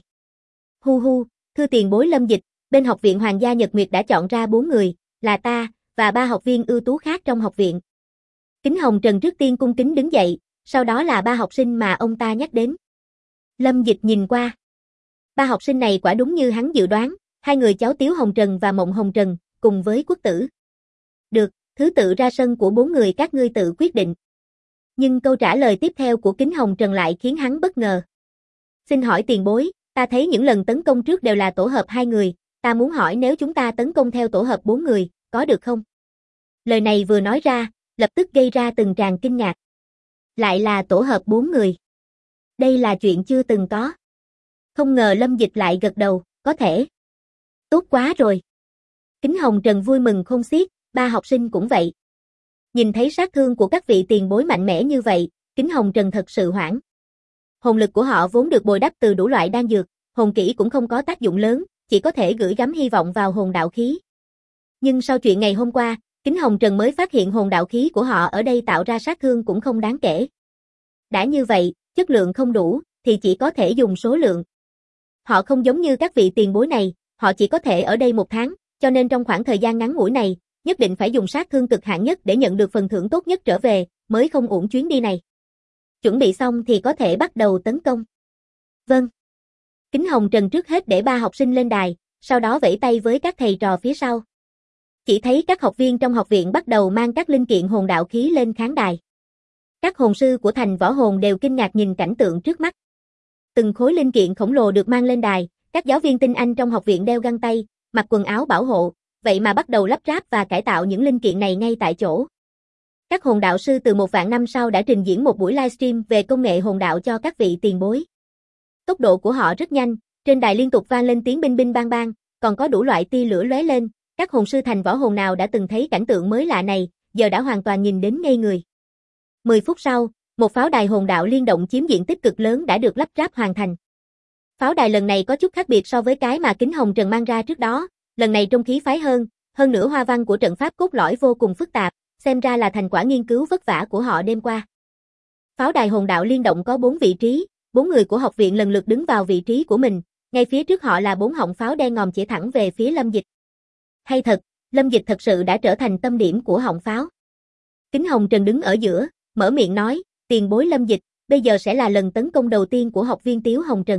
Hu hu, thưa tiền bối Lâm Dịch, bên học viện Hoàng gia Nhật Nguyệt đã chọn ra 4 người, là ta, và 3 học viên ưu tú khác trong học viện. Kính Hồng Trần trước tiên cung kính đứng dậy, sau đó là 3 học sinh mà ông ta nhắc đến. Lâm Dịch nhìn qua. 3 học sinh này quả đúng như hắn dự đoán, 2 người cháu Tiếu Hồng Trần và Mộng Hồng Trần, cùng với Quốc Tử. Được, thứ tự ra sân của 4 người các ngươi tự quyết định. Nhưng câu trả lời tiếp theo của Kính Hồng Trần lại khiến hắn bất ngờ. Xin hỏi tiền bối, ta thấy những lần tấn công trước đều là tổ hợp 2 người, ta muốn hỏi nếu chúng ta tấn công theo tổ hợp 4 người, có được không? Lời này vừa nói ra, lập tức gây ra từng tràng kinh ngạc. Lại là tổ hợp 4 người. Đây là chuyện chưa từng có. Không ngờ Lâm Dịch lại gật đầu, có thể. Tốt quá rồi. Kính Hồng Trần vui mừng khôn xiết, 3 học sinh cũng vậy. Nhìn thấy sát thương của các vị tiền bối mạnh mẽ như vậy, Kính Hồng Trần thật sự hoảng. Hồn lực của họ vốn được bồi đắp từ đủ loại đan dược, hồn kỹ cũng không có tác dụng lớn, chỉ có thể gửi gắm hy vọng vào hồn đạo khí. Nhưng sau chuyện ngày hôm qua, Kính Hồng Trần mới phát hiện hồn đạo khí của họ ở đây tạo ra sát thương cũng không đáng kể. Đã như vậy, chất lượng không đủ, thì chỉ có thể dùng số lượng. Họ không giống như các vị tiền bối này, họ chỉ có thể ở đây 1 tháng, cho nên trong khoảng thời gian ngắn ngủi này, nhất định phải dùng sát thương cực hạn nhất để nhận được phần thưởng tốt nhất trở về, mới không uổng chuyến đi này. Chuẩn bị xong thì có thể bắt đầu tấn công. Vâng. Kính Hồng Trần trước hết để 3 học sinh lên đài, sau đó vẫy tay với các thầy trò phía sau. Chỉ thấy các học viên trong học viện bắt đầu mang các linh kiện hồn đạo khí lên khán đài. Các hồn sư của thành võ hồn đều kinh ngạc nhìn cảnh tượng trước mắt. Từng khối linh kiện khổng lồ được mang lên đài, các giáo viên tinh anh trong học viện đeo găng tay, mặc quần áo bảo hộ, vậy mà bắt đầu lắp ráp và cải tạo những linh kiện này ngay tại chỗ. Các hồn đạo sư từ 1 vạn năm sau đã trình diễn một buổi livestream về công nghệ hồn đạo cho các vị tiền bối. Tốc độ của họ rất nhanh, trên đài liên tục vang lên tiếng binh binh bang bang, còn có đủ loại tia lửa lóe lên, các hồn sư thành võ hồn nào đã từng thấy cảnh tượng mới lạ này, giờ đã hoàn toàn nhìn đến ngây người. 10 phút sau, một pháo đài hồn đạo liên động chiếm diện tích cực lớn đã được lắp ráp hoàn thành. Pháo đài lần này có chút khác biệt so với cái mà Kính Hồng Trần mang ra trước đó, lần này trông khí phái hơn nữa hoa văn của trận pháp cốt lõi vô cùng phức tạp, xem ra là thành quả nghiên cứu vất vả của họ đêm qua. Pháo đài hồn đạo liên động có 4 vị trí, 4 người của học viện lần lượt đứng vào vị trí của mình, ngay phía trước họ là 4 họng pháo đen ngòm chỉ thẳng về phía Lâm Dịch. Hay thật, Lâm Dịch thật sự đã trở thành tâm điểm của họng pháo. Kính Hồng Trần đứng ở giữa, mở miệng nói, tiền bối Lâm Dịch, bây giờ sẽ là lần tấn công đầu tiên của học viên Tiếu Hồng Trần.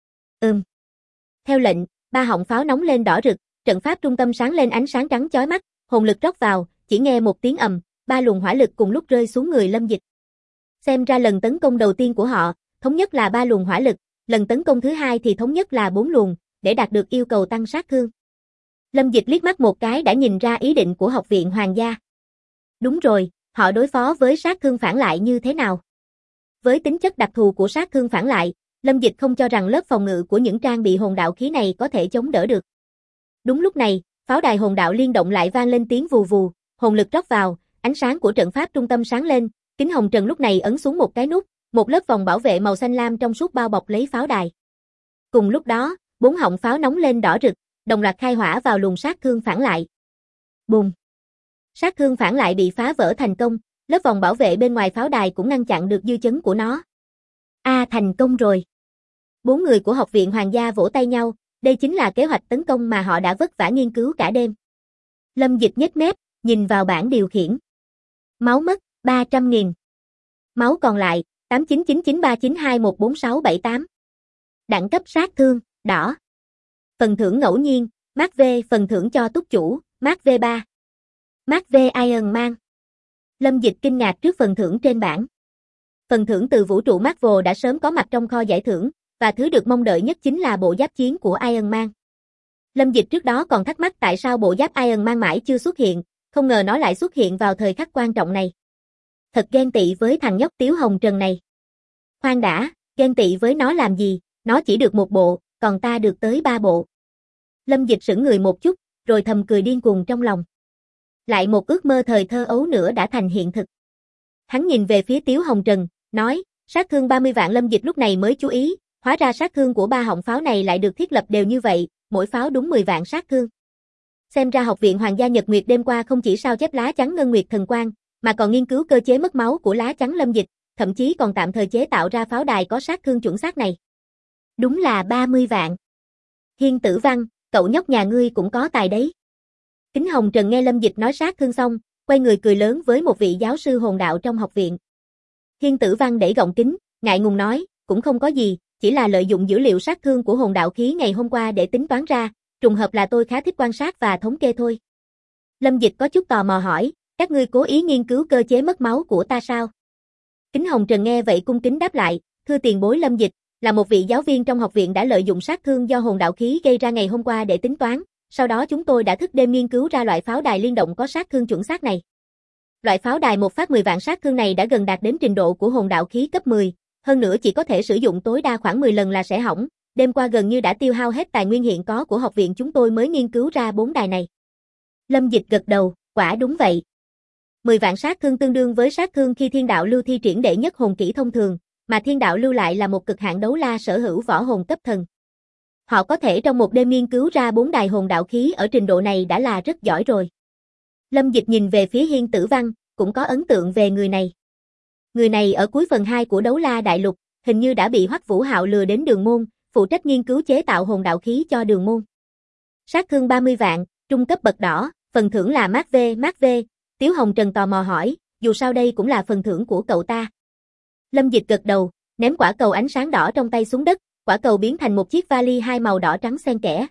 Theo lệnh, 3 họng pháo nóng lên đỏ rực, trận pháp trung tâm sáng lên ánh sáng trắng chói mắt, hồn lực rót vào, chỉ nghe một tiếng ầm, 3 luồng hỏa lực cùng lúc rơi xuống người Lâm Dịch. Xem ra lần tấn công đầu tiên của họ, thống nhất là 3 luồng hỏa lực, lần tấn công thứ hai thì thống nhất là 4 luồng, để đạt được yêu cầu tăng sát thương. Lâm Dịch liếc mắt một cái đã nhìn ra ý định của học viện Hoàng gia. Đúng rồi, họ đối phó với sát thương phản lại như thế nào? Với tính chất đặc thù của sát thương phản lại, Lâm Dịch không cho rằng lớp phòng ngự của những trang bị hồn đạo khí này có thể chống đỡ được. Đúng lúc này, pháo đài hồn đạo liên động lại vang lên tiếng vù vù, hồn lực rót vào, ánh sáng của trận pháp trung tâm sáng lên, Kính Hồng Trần lúc này ấn xuống một cái nút, một lớp vòng bảo vệ màu xanh lam trong suốt bao bọc lấy pháo đài. Cùng lúc đó, 4 họng pháo nóng lên đỏ rực, đồng loạt khai hỏa vào luồng sát thương phản lại. Bùng! Sát thương phản lại bị phá vỡ thành công, lớp vòng bảo vệ bên ngoài pháo đài cũng ngăn chặn được dư chấn của nó. Thành công rồi! 4 người của học viện Hoàng gia vỗ tay nhau, đây chính là kế hoạch tấn công mà họ đã vất vả nghiên cứu cả đêm. Lâm Dịch nhếch mép, nhìn vào bảng điều khiển. Máu mất, 300.000. Máu còn lại, 899939214678. Đẳng cấp sát thương, đỏ. Phần thưởng ngẫu nhiên, Mark V phần thưởng cho túc chủ, Mark V3. Mark V Iron Man. Lâm Dịch kinh ngạc trước phần thưởng trên bảng. Phần thưởng từ vũ trụ Marvel đã sớm có mặt trong kho giải thưởng, và thứ được mong đợi nhất chính là bộ giáp chiến của Iron Man. Lâm Dịch trước đó còn thắc mắc tại sao bộ giáp Iron Man mãi chưa xuất hiện, không ngờ nó lại xuất hiện vào thời khắc quan trọng này. Thật ghen tị với thằng nhóc Tiếu Hồng Trần này. Khoan đã, ghen tị với nó làm gì, nó chỉ được một bộ, còn ta được tới 3 bộ. Lâm Dịch sững người một chút, rồi thầm cười điên cuồng trong lòng. Lại một ước mơ thời thơ ấu nữa đã thành hiện thực. Hắn nhìn về phía Tiếu Hồng Trần, nói, sát thương 30 vạn. Lâm Dịch lúc này mới chú ý, hóa ra sát thương của 3 họng pháo này lại được thiết lập đều như vậy, mỗi pháo đúng 10 vạn sát thương. Xem ra Học viện Hoàng gia Nhật Nguyệt đêm qua không chỉ sao chép lá chắn Ngân Nguyệt Thần Quang, mà còn nghiên cứu cơ chế mất máu của lá chắn Lâm Dịch, thậm chí còn tạm thời chế tạo ra pháo đài có sát thương chuẩn xác này. Đúng là 30 vạn. Hiên Tử Văn, cậu nhóc nhà ngươi cũng có tài đấy. Kính Hồng Trần nghe Lâm Dịch nói sát thương xong, quay người cười lớn với một vị giáo sư hồn đạo trong học viện. Hiên Tử Văn đẩy gọng kính, ngại ngùng nói, cũng không có gì, chỉ là lợi dụng dữ liệu sát thương của hồn đạo khí ngày hôm qua để tính toán ra, trùng hợp là tôi khá thích quan sát và thống kê thôi. Lâm Dịch có chút tò mò hỏi, các ngươi cố ý nghiên cứu cơ chế mất máu của ta sao? Kính Hồng Trần nghe vậy cung kính đáp lại, thưa tiền bối Lâm Dịch, là một vị giáo viên trong học viện đã lợi dụng sát thương do hồn đạo khí gây ra ngày hôm qua để tính toán, sau đó chúng tôi đã thức đêm nghiên cứu ra loại pháo đài liên động có sát thương chuẩn xác này. Loại pháo đài một phát 10 vạn sát thương này đã gần đạt đến trình độ của hồn đạo khí cấp 10, hơn nữa chỉ có thể sử dụng tối đa khoảng 10 lần là sẽ hỏng, đêm qua gần như đã tiêu hao hết tài nguyên hiện có của học viện chúng tôi mới nghiên cứu ra 4 đài này. Lâm Dịch gật đầu, quả đúng vậy. 10 vạn sát thương tương đương với sát thương khi thiên đạo lưu thi triển đệ nhất hồn kỹ thông thường, mà thiên đạo lưu lại là một cực hạn đấu la sở hữu võ hồn cấp thần. Họ có thể trong một đêm nghiên cứu ra 4 đài hồn đạo khí ở trình độ này đã là rất giỏi rồi. Lâm Dịch nhìn về phía Hiên Tử Văn, cũng có ấn tượng về người này. Người này ở cuối phần 2 của Đấu La Đại Lục, hình như đã bị Hoắc Vũ Hạo lừa đến Đường Môn, phụ trách nghiên cứu chế tạo hồn đạo khí cho Đường Môn. Sát thương 30 vạn, trung cấp bậc đỏ, phần thưởng là Mark V. Tiếu Hồng Trần tò mò hỏi, dù sao đây cũng là phần thưởng của cậu ta. Lâm Dịch gật đầu, ném quả cầu ánh sáng đỏ trong tay xuống đất, quả cầu biến thành một chiếc vali 2 màu đỏ trắng xen kẽ.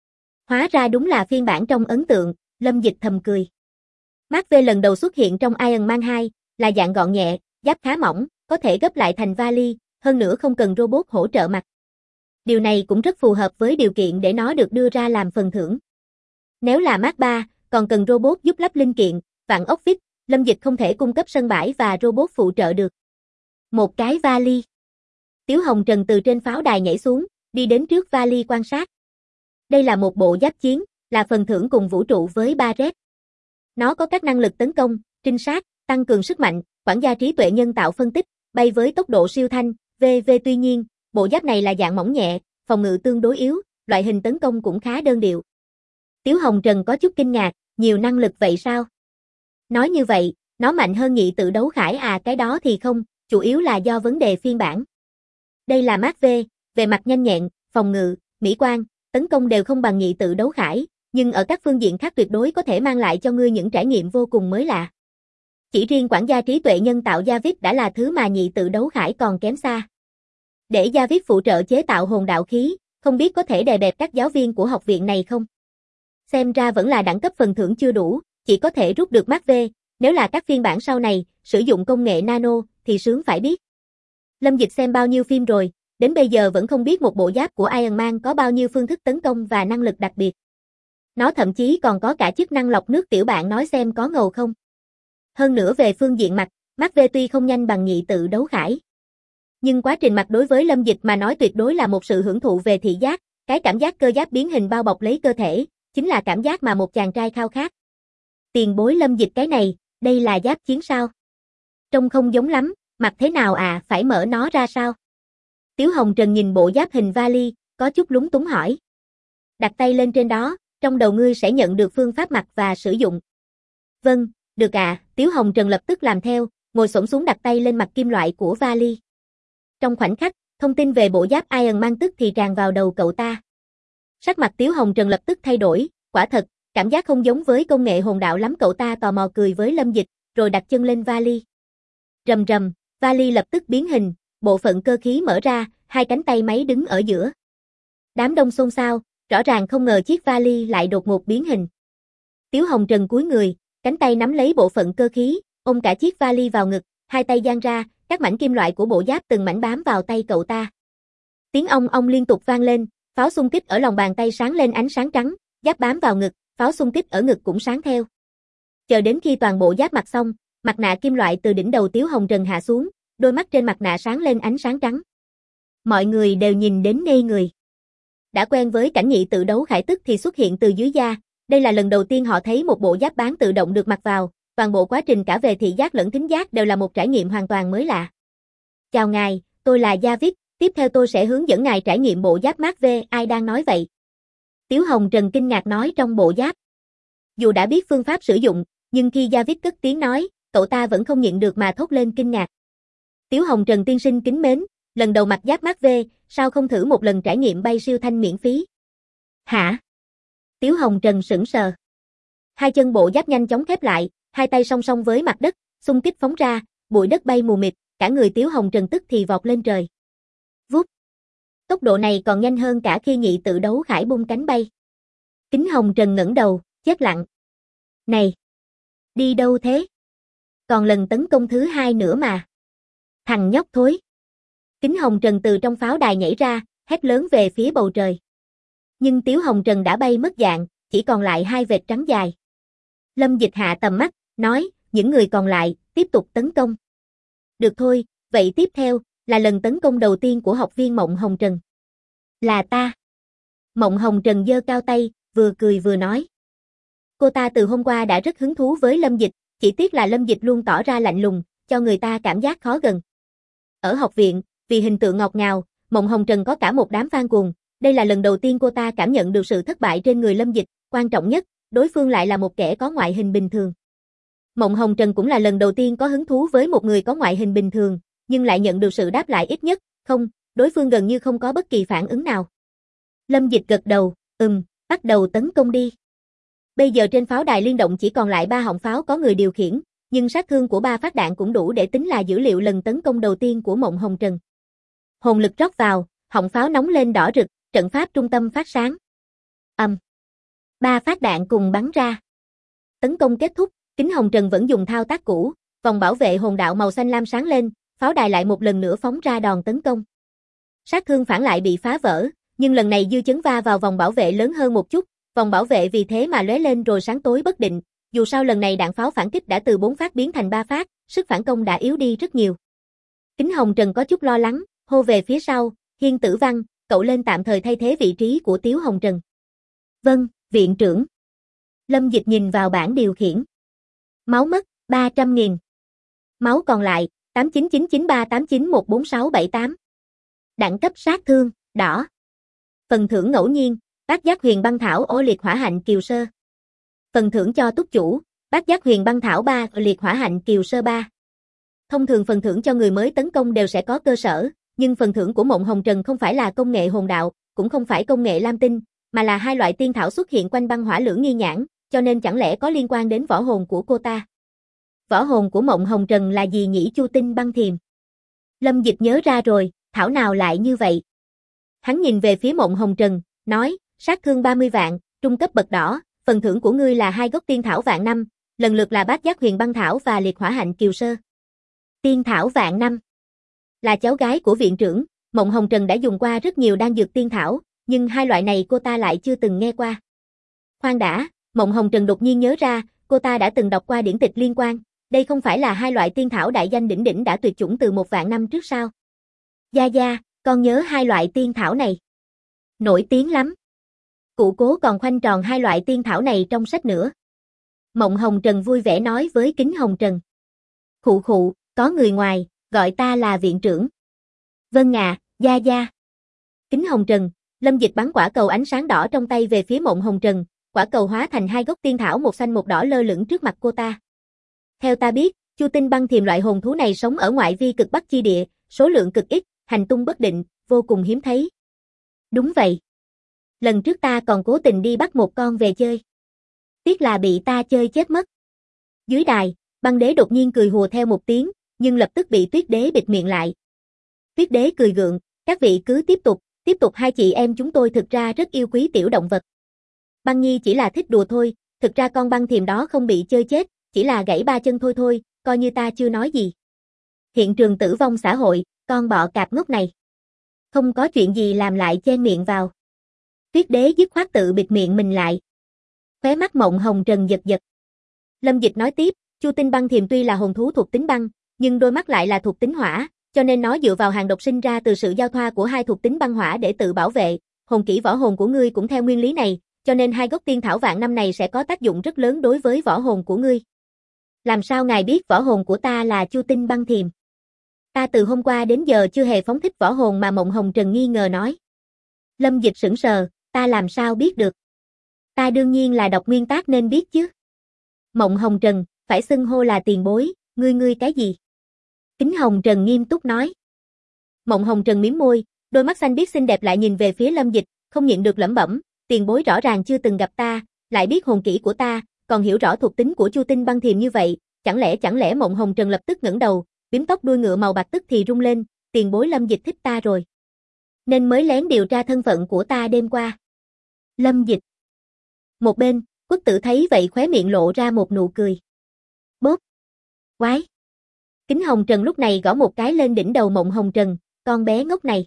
Hóa ra đúng là phiên bản trong ấn tượng, Lâm Dịch thầm cười. Mark V lần đầu xuất hiện trong Iron Man 2, là dạng gọn nhẹ, giáp khá mỏng, có thể gấp lại thành vali, hơn nữa không cần robot hỗ trợ mặc. Điều này cũng rất phù hợp với điều kiện để nó được đưa ra làm phần thưởng. Nếu là Mark 3, còn cần robot giúp lắp linh kiện, vạn ốc vít, Lâm Dịch không thể cung cấp sân bãi và robot phụ trợ được. Một cái vali. Tiếu Hồng Trần từ trên pháo đài nhảy xuống, đi đến trước vali quan sát. Đây là một bộ giáp chiến, là phần thưởng cùng vũ trụ với 3 red. Nó có các năng lực tấn công, trinh sát, tăng cường sức mạnh, quản gia trí tuệ nhân tạo phân tích, bay với tốc độ siêu thanh, tuy nhiên, bộ giáp này là dạng mỏng nhẹ, phòng ngự tương đối yếu, loại hình tấn công cũng khá đơn điệu. Tiếu Hồng Trần có chút kinh ngạc, nhiều năng lực vậy sao? Nói như vậy, nó mạnh hơn nhị tự đấu khải à? Cái đó thì không, chủ yếu là do vấn đề phiên bản. Đây là Mark V, về mặt nhanh nhẹn, phòng ngự, mỹ quan, tấn công đều không bằng nhị tự đấu khải, nhưng ở các phương diện khác tuyệt đối có thể mang lại cho ngươi những trải nghiệm vô cùng mới lạ. Chỉ riêng quản gia trí tuệ nhân tạo David đã là thứ mà nhị tự đấu khải còn kém xa. Để David phụ trợ chế tạo hồn đạo khí, không biết có thể đè bẹp các giáo viên của học viện này không? Xem ra vẫn là đẳng cấp phần thưởng chưa đủ, chỉ có thể rút được Mark V, nếu là các phiên bản sau này, sử dụng công nghệ nano, thì sướng phải biết. Lâm Dịch xem bao nhiêu phim rồi, đến bây giờ vẫn không biết một bộ giáp của Iron Man có bao nhiêu phương thức tấn công và năng lực đặc biệt. Nó thậm chí còn có cả chức năng lọc nước tiểu, bạn nói xem có ngầu không? Hơn nữa về phương diện mặt, Mark V tuy không nhanh bằng nhị tự đấu khải, nhưng quá trình mặc đối với Lâm Dịch mà nói tuyệt đối là một sự hưởng thụ về thị giác, cái cảm giác cơ giáp biến hình bao bọc lấy cơ thể, chính là cảm giác mà một chàng trai khao khát. Tiền bối Lâm Dịch, cái này, đây là giáp chiến sao? Trông không giống lắm, mặc thế nào à, phải mở nó ra sao? Tiếu Hồng Trần nhìn bộ giáp hình vali, có chút lúng túng hỏi. Đặt tay lên trên đó, trong đầu ngươi sẽ nhận được phương pháp mặc và sử dụng. Vâng, được ạ, Tiếu Hồng Trần lập tức làm theo, ngồi xổm xuống đặt tay lên mặt kim loại của vali. Trong khoảnh khắc, thông tin về bộ giáp Iron Man tức thì tràn vào đầu cậu ta. Sắc mặt Tiếu Hồng Trần lập tức thay đổi, quả thật, cảm giác không giống với công nghệ hồn đạo lắm. Cậu ta tò mò cười với Lâm Dịch, rồi đặt chân lên vali. Rầm rầm, Vali lập tức biến hình, bộ phận cơ khí mở ra, hai cánh tay máy đứng ở giữa. Đám đông xôn xao, rõ ràng không ngờ chiếc vali lại đột ngột biến hình. Tiếu Hồng Trần cúi người, cánh tay nắm lấy bộ phận cơ khí, ôm cả chiếc vali vào ngực, hai tay dang ra, các mảnh kim loại của bộ giáp từng mảnh bám vào tay cậu ta. Tiếng ong ong liên tục vang lên, pháo xung kích ở lòng bàn tay sáng lên ánh sáng trắng, giáp bám vào ngực, pháo xung kích ở ngực cũng sáng theo. Chờ đến khi toàn bộ giáp mặc xong, mặt nạ kim loại từ đỉnh đầu Tiếu Hồng Trần hạ xuống, đôi mắt trên mặt nạ sáng lên ánh sáng trắng. Mọi người đều nhìn đến ngây người. Đã quen với cảnh nhị tự đấu khải tức thì xuất hiện từ dưới da, đây là lần đầu tiên họ thấy một bộ giáp bán tự động được mặc vào, toàn bộ quá trình cả về thị giác lẫn thính giác đều là một trải nghiệm hoàn toàn mới lạ. Chào ngài, tôi là David, tiếp theo tôi sẽ hướng dẫn ngài trải nghiệm bộ giáp Mark V, ai đang nói vậy? Tiếu Hồng Trần kinh ngạc nói trong bộ giáp. Dù đã biết phương pháp sử dụng, nhưng khi David cất tiếng nói, cậu ta vẫn không nhịn được mà thốt lên kinh ngạc. Tiếu Hồng Trần tiên sinh kính mến, lần đầu mặc giáp Mark V, sao không thử một lần trải nghiệm bay siêu thanh miễn phí? Hả? Tiếu Hồng Trần sững sờ. Hai chân bộ giáp nhanh chóng khép lại, hai tay song song với mặt đất, xung kích phóng ra, bụi đất bay mù mịt, cả người Tiếu Hồng Trần tức thì vọt lên trời. Vút. Tốc độ này còn nhanh hơn cả khi nhị tự đấu khải bung cánh bay. Kính Hồng Trần ngẩng đầu, chết lặng. Này! Đi đâu thế? Còn lần tấn công thứ hai nữa mà. Thằng nhóc thối. Kính Hồng Trần từ trong pháo đài nhảy ra, hét lớn về phía bầu trời. Nhưng Tiếu Hồng Trần đã bay mất dạng, chỉ còn lại hai vệt trắng dài. Lâm Dịch hạ tầm mắt, nói, những người còn lại, tiếp tục tấn công. Được thôi, vậy tiếp theo, là lần tấn công đầu tiên của học viên Mộng Hồng Trần. Là ta. Mộng Hồng Trần giơ cao tay, vừa cười vừa nói. Cô ta từ hôm qua đã rất hứng thú với Lâm Dịch, chỉ tiếc là Lâm Dịch luôn tỏ ra lạnh lùng, cho người ta cảm giác khó gần. Ở học viện, vì hình tượng ngọt ngào, Mộng Hồng Trần có cả một đám fan cuồng. Đây là lần đầu tiên cô ta cảm nhận được sự thất bại trên người Lâm Dịch, quan trọng nhất, đối phương lại là một kẻ có ngoại hình bình thường. Mộng Hồng Trần cũng là lần đầu tiên có hứng thú với một người có ngoại hình bình thường, nhưng lại nhận được sự đáp lại ít nhất, không, đối phương gần như không có bất kỳ phản ứng nào. Lâm Dịch gật đầu, bắt đầu tấn công đi. Bây giờ trên pháo đài liên động chỉ còn lại 3 họng pháo có người điều khiển, nhưng sát thương của 3 phát đạn cũng đủ để tính là dữ liệu lần tấn công đầu tiên của Mộng Hồng Trần. Hồn lực rót vào, họng pháo nóng lên đỏ rực, trận pháp trung tâm phát sáng. 3 phát đạn cùng bắn ra. Tấn công kết thúc, Kính Hồng Trần vẫn dùng thao tác cũ, vòng bảo vệ hồn đạo màu xanh lam sáng lên, pháo đài lại một lần nữa phóng ra đòn tấn công. Sát thương phản lại bị phá vỡ, nhưng lần này dư chấn va vào vòng bảo vệ lớn hơn một chút, vòng bảo vệ vì thế mà lóe lên rồi sáng tối bất định, dù sao lần này đạn pháo phản kích đã từ 4 phát biến thành 3 phát, sức phản công đã yếu đi rất nhiều. Kính Hồng Trần có chút lo lắng, hô về phía sau, Hiên Tử Văn, cậu lên tạm thời thay thế vị trí của Tiếu Hồng Trần. Vâng, viện trưởng. Lâm Dịch nhìn vào bảng điều khiển. Máu mất, 300.000. Máu còn lại, 899938914678. Đẳng cấp sát thương, đỏ. Phần thưởng ngẫu nhiên, Bát Giác Huyền Băng Thảo Ô Liệt Hỏa Hạnh Kiều Sơ. Phần thưởng cho túc chủ, Bát Giác Huyền Băng Thảo 3 Liệt Hỏa Hạnh Kiều Sơ 3. Thông thường phần thưởng cho người mới tấn công đều sẽ có cơ sở, nhưng phần thưởng của Mộng Hồng Trần không phải là công nghệ hồn đạo, cũng không phải công nghệ lam tinh, mà là hai loại tiên thảo xuất hiện quanh băng hỏa lưỡng nghi nhãn, cho nên chẳng lẽ có liên quan đến võ hồn của cô ta. Võ hồn của Mộng Hồng Trần là gì nhỉ? Chu tinh băng thiềm. Lâm Dịch nhớ ra rồi, thảo nào lại như vậy? Hắn nhìn về phía Mộng Hồng Trần, nói, sát thương 30 vạn, trung cấp bậc đỏ, phần thưởng của ngươi là 2 gốc tiên thảo vạn năm, lần lượt là Bát Giác Huyền Băng Thảo và Liệt Hỏa Hạnh Kiều Sơ. Tiên thảo vạn năm. Là cháu gái của viện trưởng, Mộng Hồng Trần đã dùng qua rất nhiều đan dược tiên thảo, nhưng hai loại này cô ta lại chưa từng nghe qua. Khoan đã, Mộng Hồng Trần đột nhiên nhớ ra, cô ta đã từng đọc qua điển tịch liên quan, đây không phải là hai loại tiên thảo đại danh đỉnh đỉnh đã tuyệt chủng từ 1 vạn năm trước sao? Gia Gia, con nhớ hai loại tiên thảo này. Nổi tiếng lắm. Cụ cố còn khoanh tròn hai loại tiên thảo này trong sách nữa. Mộng Hồng Trần vui vẻ nói với Kính Hồng Trần. Khụ khụ, có người ngoài, gọi ta là viện trưởng. Vâng ạ, Gia Gia. Kính Hồng Trần, Lâm Dịch bắn quả cầu ánh sáng đỏ trong tay về phía Mộng Hồng Trần, quả cầu hóa thành 2 gốc tiên thảo một xanh một đỏ lơ lửng trước mặt cô ta. Theo ta biết, Chu tinh băng thiềm loại hồn thú này sống ở ngoại vi cực Bắc chi địa, số lượng cực ít, hành tung bất định, vô cùng hiếm thấy. Đúng vậy. Lần trước ta còn cố tình đi bắt một con về chơi. Tiếc là bị ta chơi chết mất. Dưới đài, băng đế đột nhiên cười hùa theo một tiếng, nhưng lập tức bị Tuyết Đế bịt miệng lại. Tuyết Đế cười gượng, các vị cứ tiếp tục hai chị em chúng tôi thực ra rất yêu quý tiểu động vật. Băng Nhi chỉ là thích đùa thôi, thực ra con băng thiềm đó không bị chơi chết, chỉ là gãy 3 chân thôi, coi như ta chưa nói gì. Hiện trường tử vong xã hội, con bọ cạp ngốc này. Không có chuyện gì làm lại chen miệng vào. Tuyết Đế dứt khoát tự bịt miệng mình lại. Khóe mắt Mộng Hồng Trần giật giật. Lâm Dịch nói tiếp, Chu Tinh băng thiềm tuy là hồn thú thuộc tính băng, nhưng đôi mắt lại là thuộc tính hỏa, cho nên nó dựa vào hàng độc sinh ra từ sự giao thoa của hai thuộc tính băng hỏa để tự bảo vệ. Hồn kỹ võ hồn của ngươi cũng theo nguyên lý này, cho nên hai gốc tiên thảo vạn năm này sẽ có tác dụng rất lớn đối với võ hồn của ngươi. Làm sao ngài biết võ hồn của ta là Chu Tinh băng thiềm? Ta từ hôm qua đến giờ chưa hề phóng thích võ hồn mà Mộng Hồng Trần nghi ngờ nói. Lâm Dịch sững sờ, ta làm sao biết được? Ta đương nhiên là đọc nguyên tác nên biết chứ. Mộng Hồng Trần, phải xưng hô là tiền bối, ngươi cái gì? Kính Hồng Trần nghiêm túc nói. Mộng Hồng Trần mím môi, đôi mắt xanh biếc xinh đẹp lại nhìn về phía Lâm Dịch, không nhịn được lẩm bẩm, tiền bối rõ ràng chưa từng gặp ta, lại biết hồn kỹ của ta, còn hiểu rõ thuộc tính của Chu Tinh băng thiềm như vậy, chẳng lẽ Mộng Hồng Trần lập tức ngẩng đầu, bím tóc đuôi ngựa màu bạc tức thì rung lên, tiền bối Lâm Dịch thích ta rồi. Nên mới lén điều tra thân phận của ta đêm qua. Lâm Dịch. Một bên, Quất Tử thấy vậy khóe miệng lộ ra một nụ cười. Bốp. Quái. Kính Hồng Trần lúc này gõ một cái lên đỉnh đầu Mộng Hồng Trần, con bé ngốc này.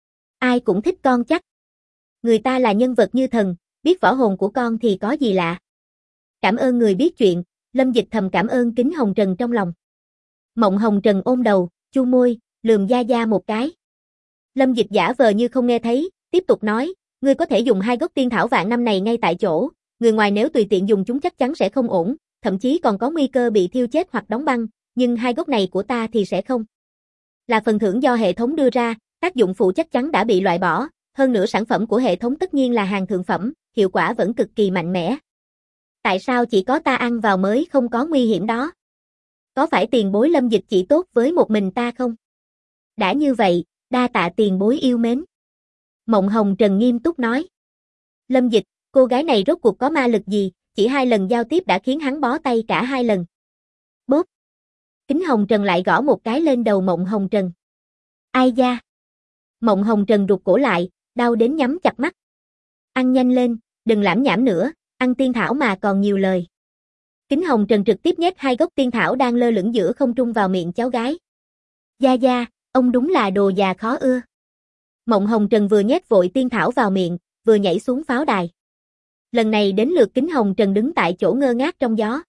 Ai cũng thích con chắc. Người ta là nhân vật như thần, biết võ hồn của con thì có gì lạ. Cảm ơn người biết chuyện, Lâm Dịch thầm cảm ơn Kính Hồng Trần trong lòng. Mộng Hồng Trần ôm đầu, chu môi, lườm Gia Gia một cái. Lâm Dịch giả vờ như không nghe thấy, tiếp tục nói, ngươi có thể dùng hai gốc tiên thảo vạn năm này ngay tại chỗ, người ngoài nếu tùy tiện dùng chúng chắc chắn sẽ không ổn, thậm chí còn có nguy cơ bị thiêu chết hoặc đóng băng, nhưng hai gốc này của ta thì sẽ không. Là phần thưởng do hệ thống đưa ra, tác dụng phụ chắc chắn đã bị loại bỏ, hơn nữa sản phẩm của hệ thống tất nhiên là hàng thượng phẩm, hiệu quả vẫn cực kỳ mạnh mẽ. Tại sao chỉ có ta ăn vào mới không có nguy hiểm đó? Có phải tiền bối Lâm Dịch chỉ tốt với một mình ta không? Đã như vậy, đa tạ tiền bối yêu mến. Mộng Hồng Trần nghiêm túc nói. Lâm Dịch, cô gái này rốt cuộc có ma lực gì, chỉ 2 lần giao tiếp đã khiến hắn bó tay cả 2 lần. Bốp. Kính Hồng Trần lại gõ một cái lên đầu Mộng Hồng Trần. Ai da? Mộng Hồng Trần rụt cổ lại, đau đến nhắm chặt mắt. Ăn nhanh lên, đừng lảm nhảm nữa, ăn tiên thảo mà còn nhiều lời. Kính Hồng Trần trực tiếp nhét 2 gốc tiên thảo đang lơ lửng giữa không trung vào miệng cháu gái. Gia Gia, ông đúng là đồ già khó ưa. Mộng Hồng Trần vừa nhét vội tiên thảo vào miệng, vừa nhảy xuống pháo đài. Lần này đến lượt Kính Hồng Trần đứng tại chỗ ngơ ngác trong gió.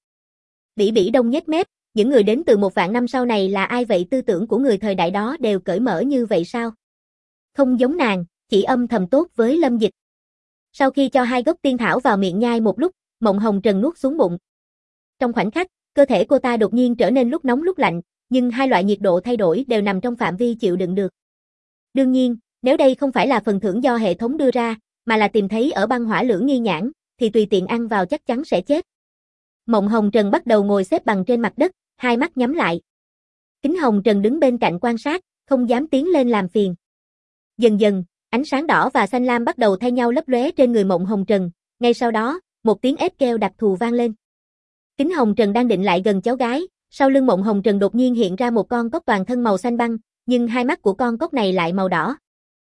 Bỉ Đông nhếch mép, những người đến từ 1 vạn năm sau này là ai vậy, tư tưởng của người thời đại đó đều cởi mở như vậy sao? Không giống nàng, chỉ âm thầm tốt với Lâm Dịch. Sau khi cho 2 gốc tiên thảo vào miệng nhai một lúc, Mộng Hồng Trần nuốt xuống bụng. Trong khoảnh khắc, cơ thể cô ta đột nhiên trở nên lúc nóng lúc lạnh, nhưng hai loại nhiệt độ thay đổi đều nằm trong phạm vi chịu đựng được. Đương nhiên, nếu đây không phải là phần thưởng do hệ thống đưa ra, mà là tìm thấy ở băng hỏa lưỡng nghi nhãn, thì tùy tiện ăn vào chắc chắn sẽ chết. Mộng Hồng Trần bắt đầu ngồi xếp bằng trên mặt đất, hai mắt nhắm lại. Kính Hồng Trần đứng bên cạnh quan sát, không dám tiến lên làm phiền. Dần dần, ánh sáng đỏ và xanh lam bắt đầu thay nhau lấp lóe trên người Mộng Hồng Trần, ngay sau đó, một tiếng ép keo đặc thù vang lên. Kính Hồng Trần đang định lại gần cháu gái, sau lưng Mộng Hồng Trần đột nhiên hiện ra một con cóc toàn thân màu xanh băng, nhưng hai mắt của con cóc này lại màu đỏ.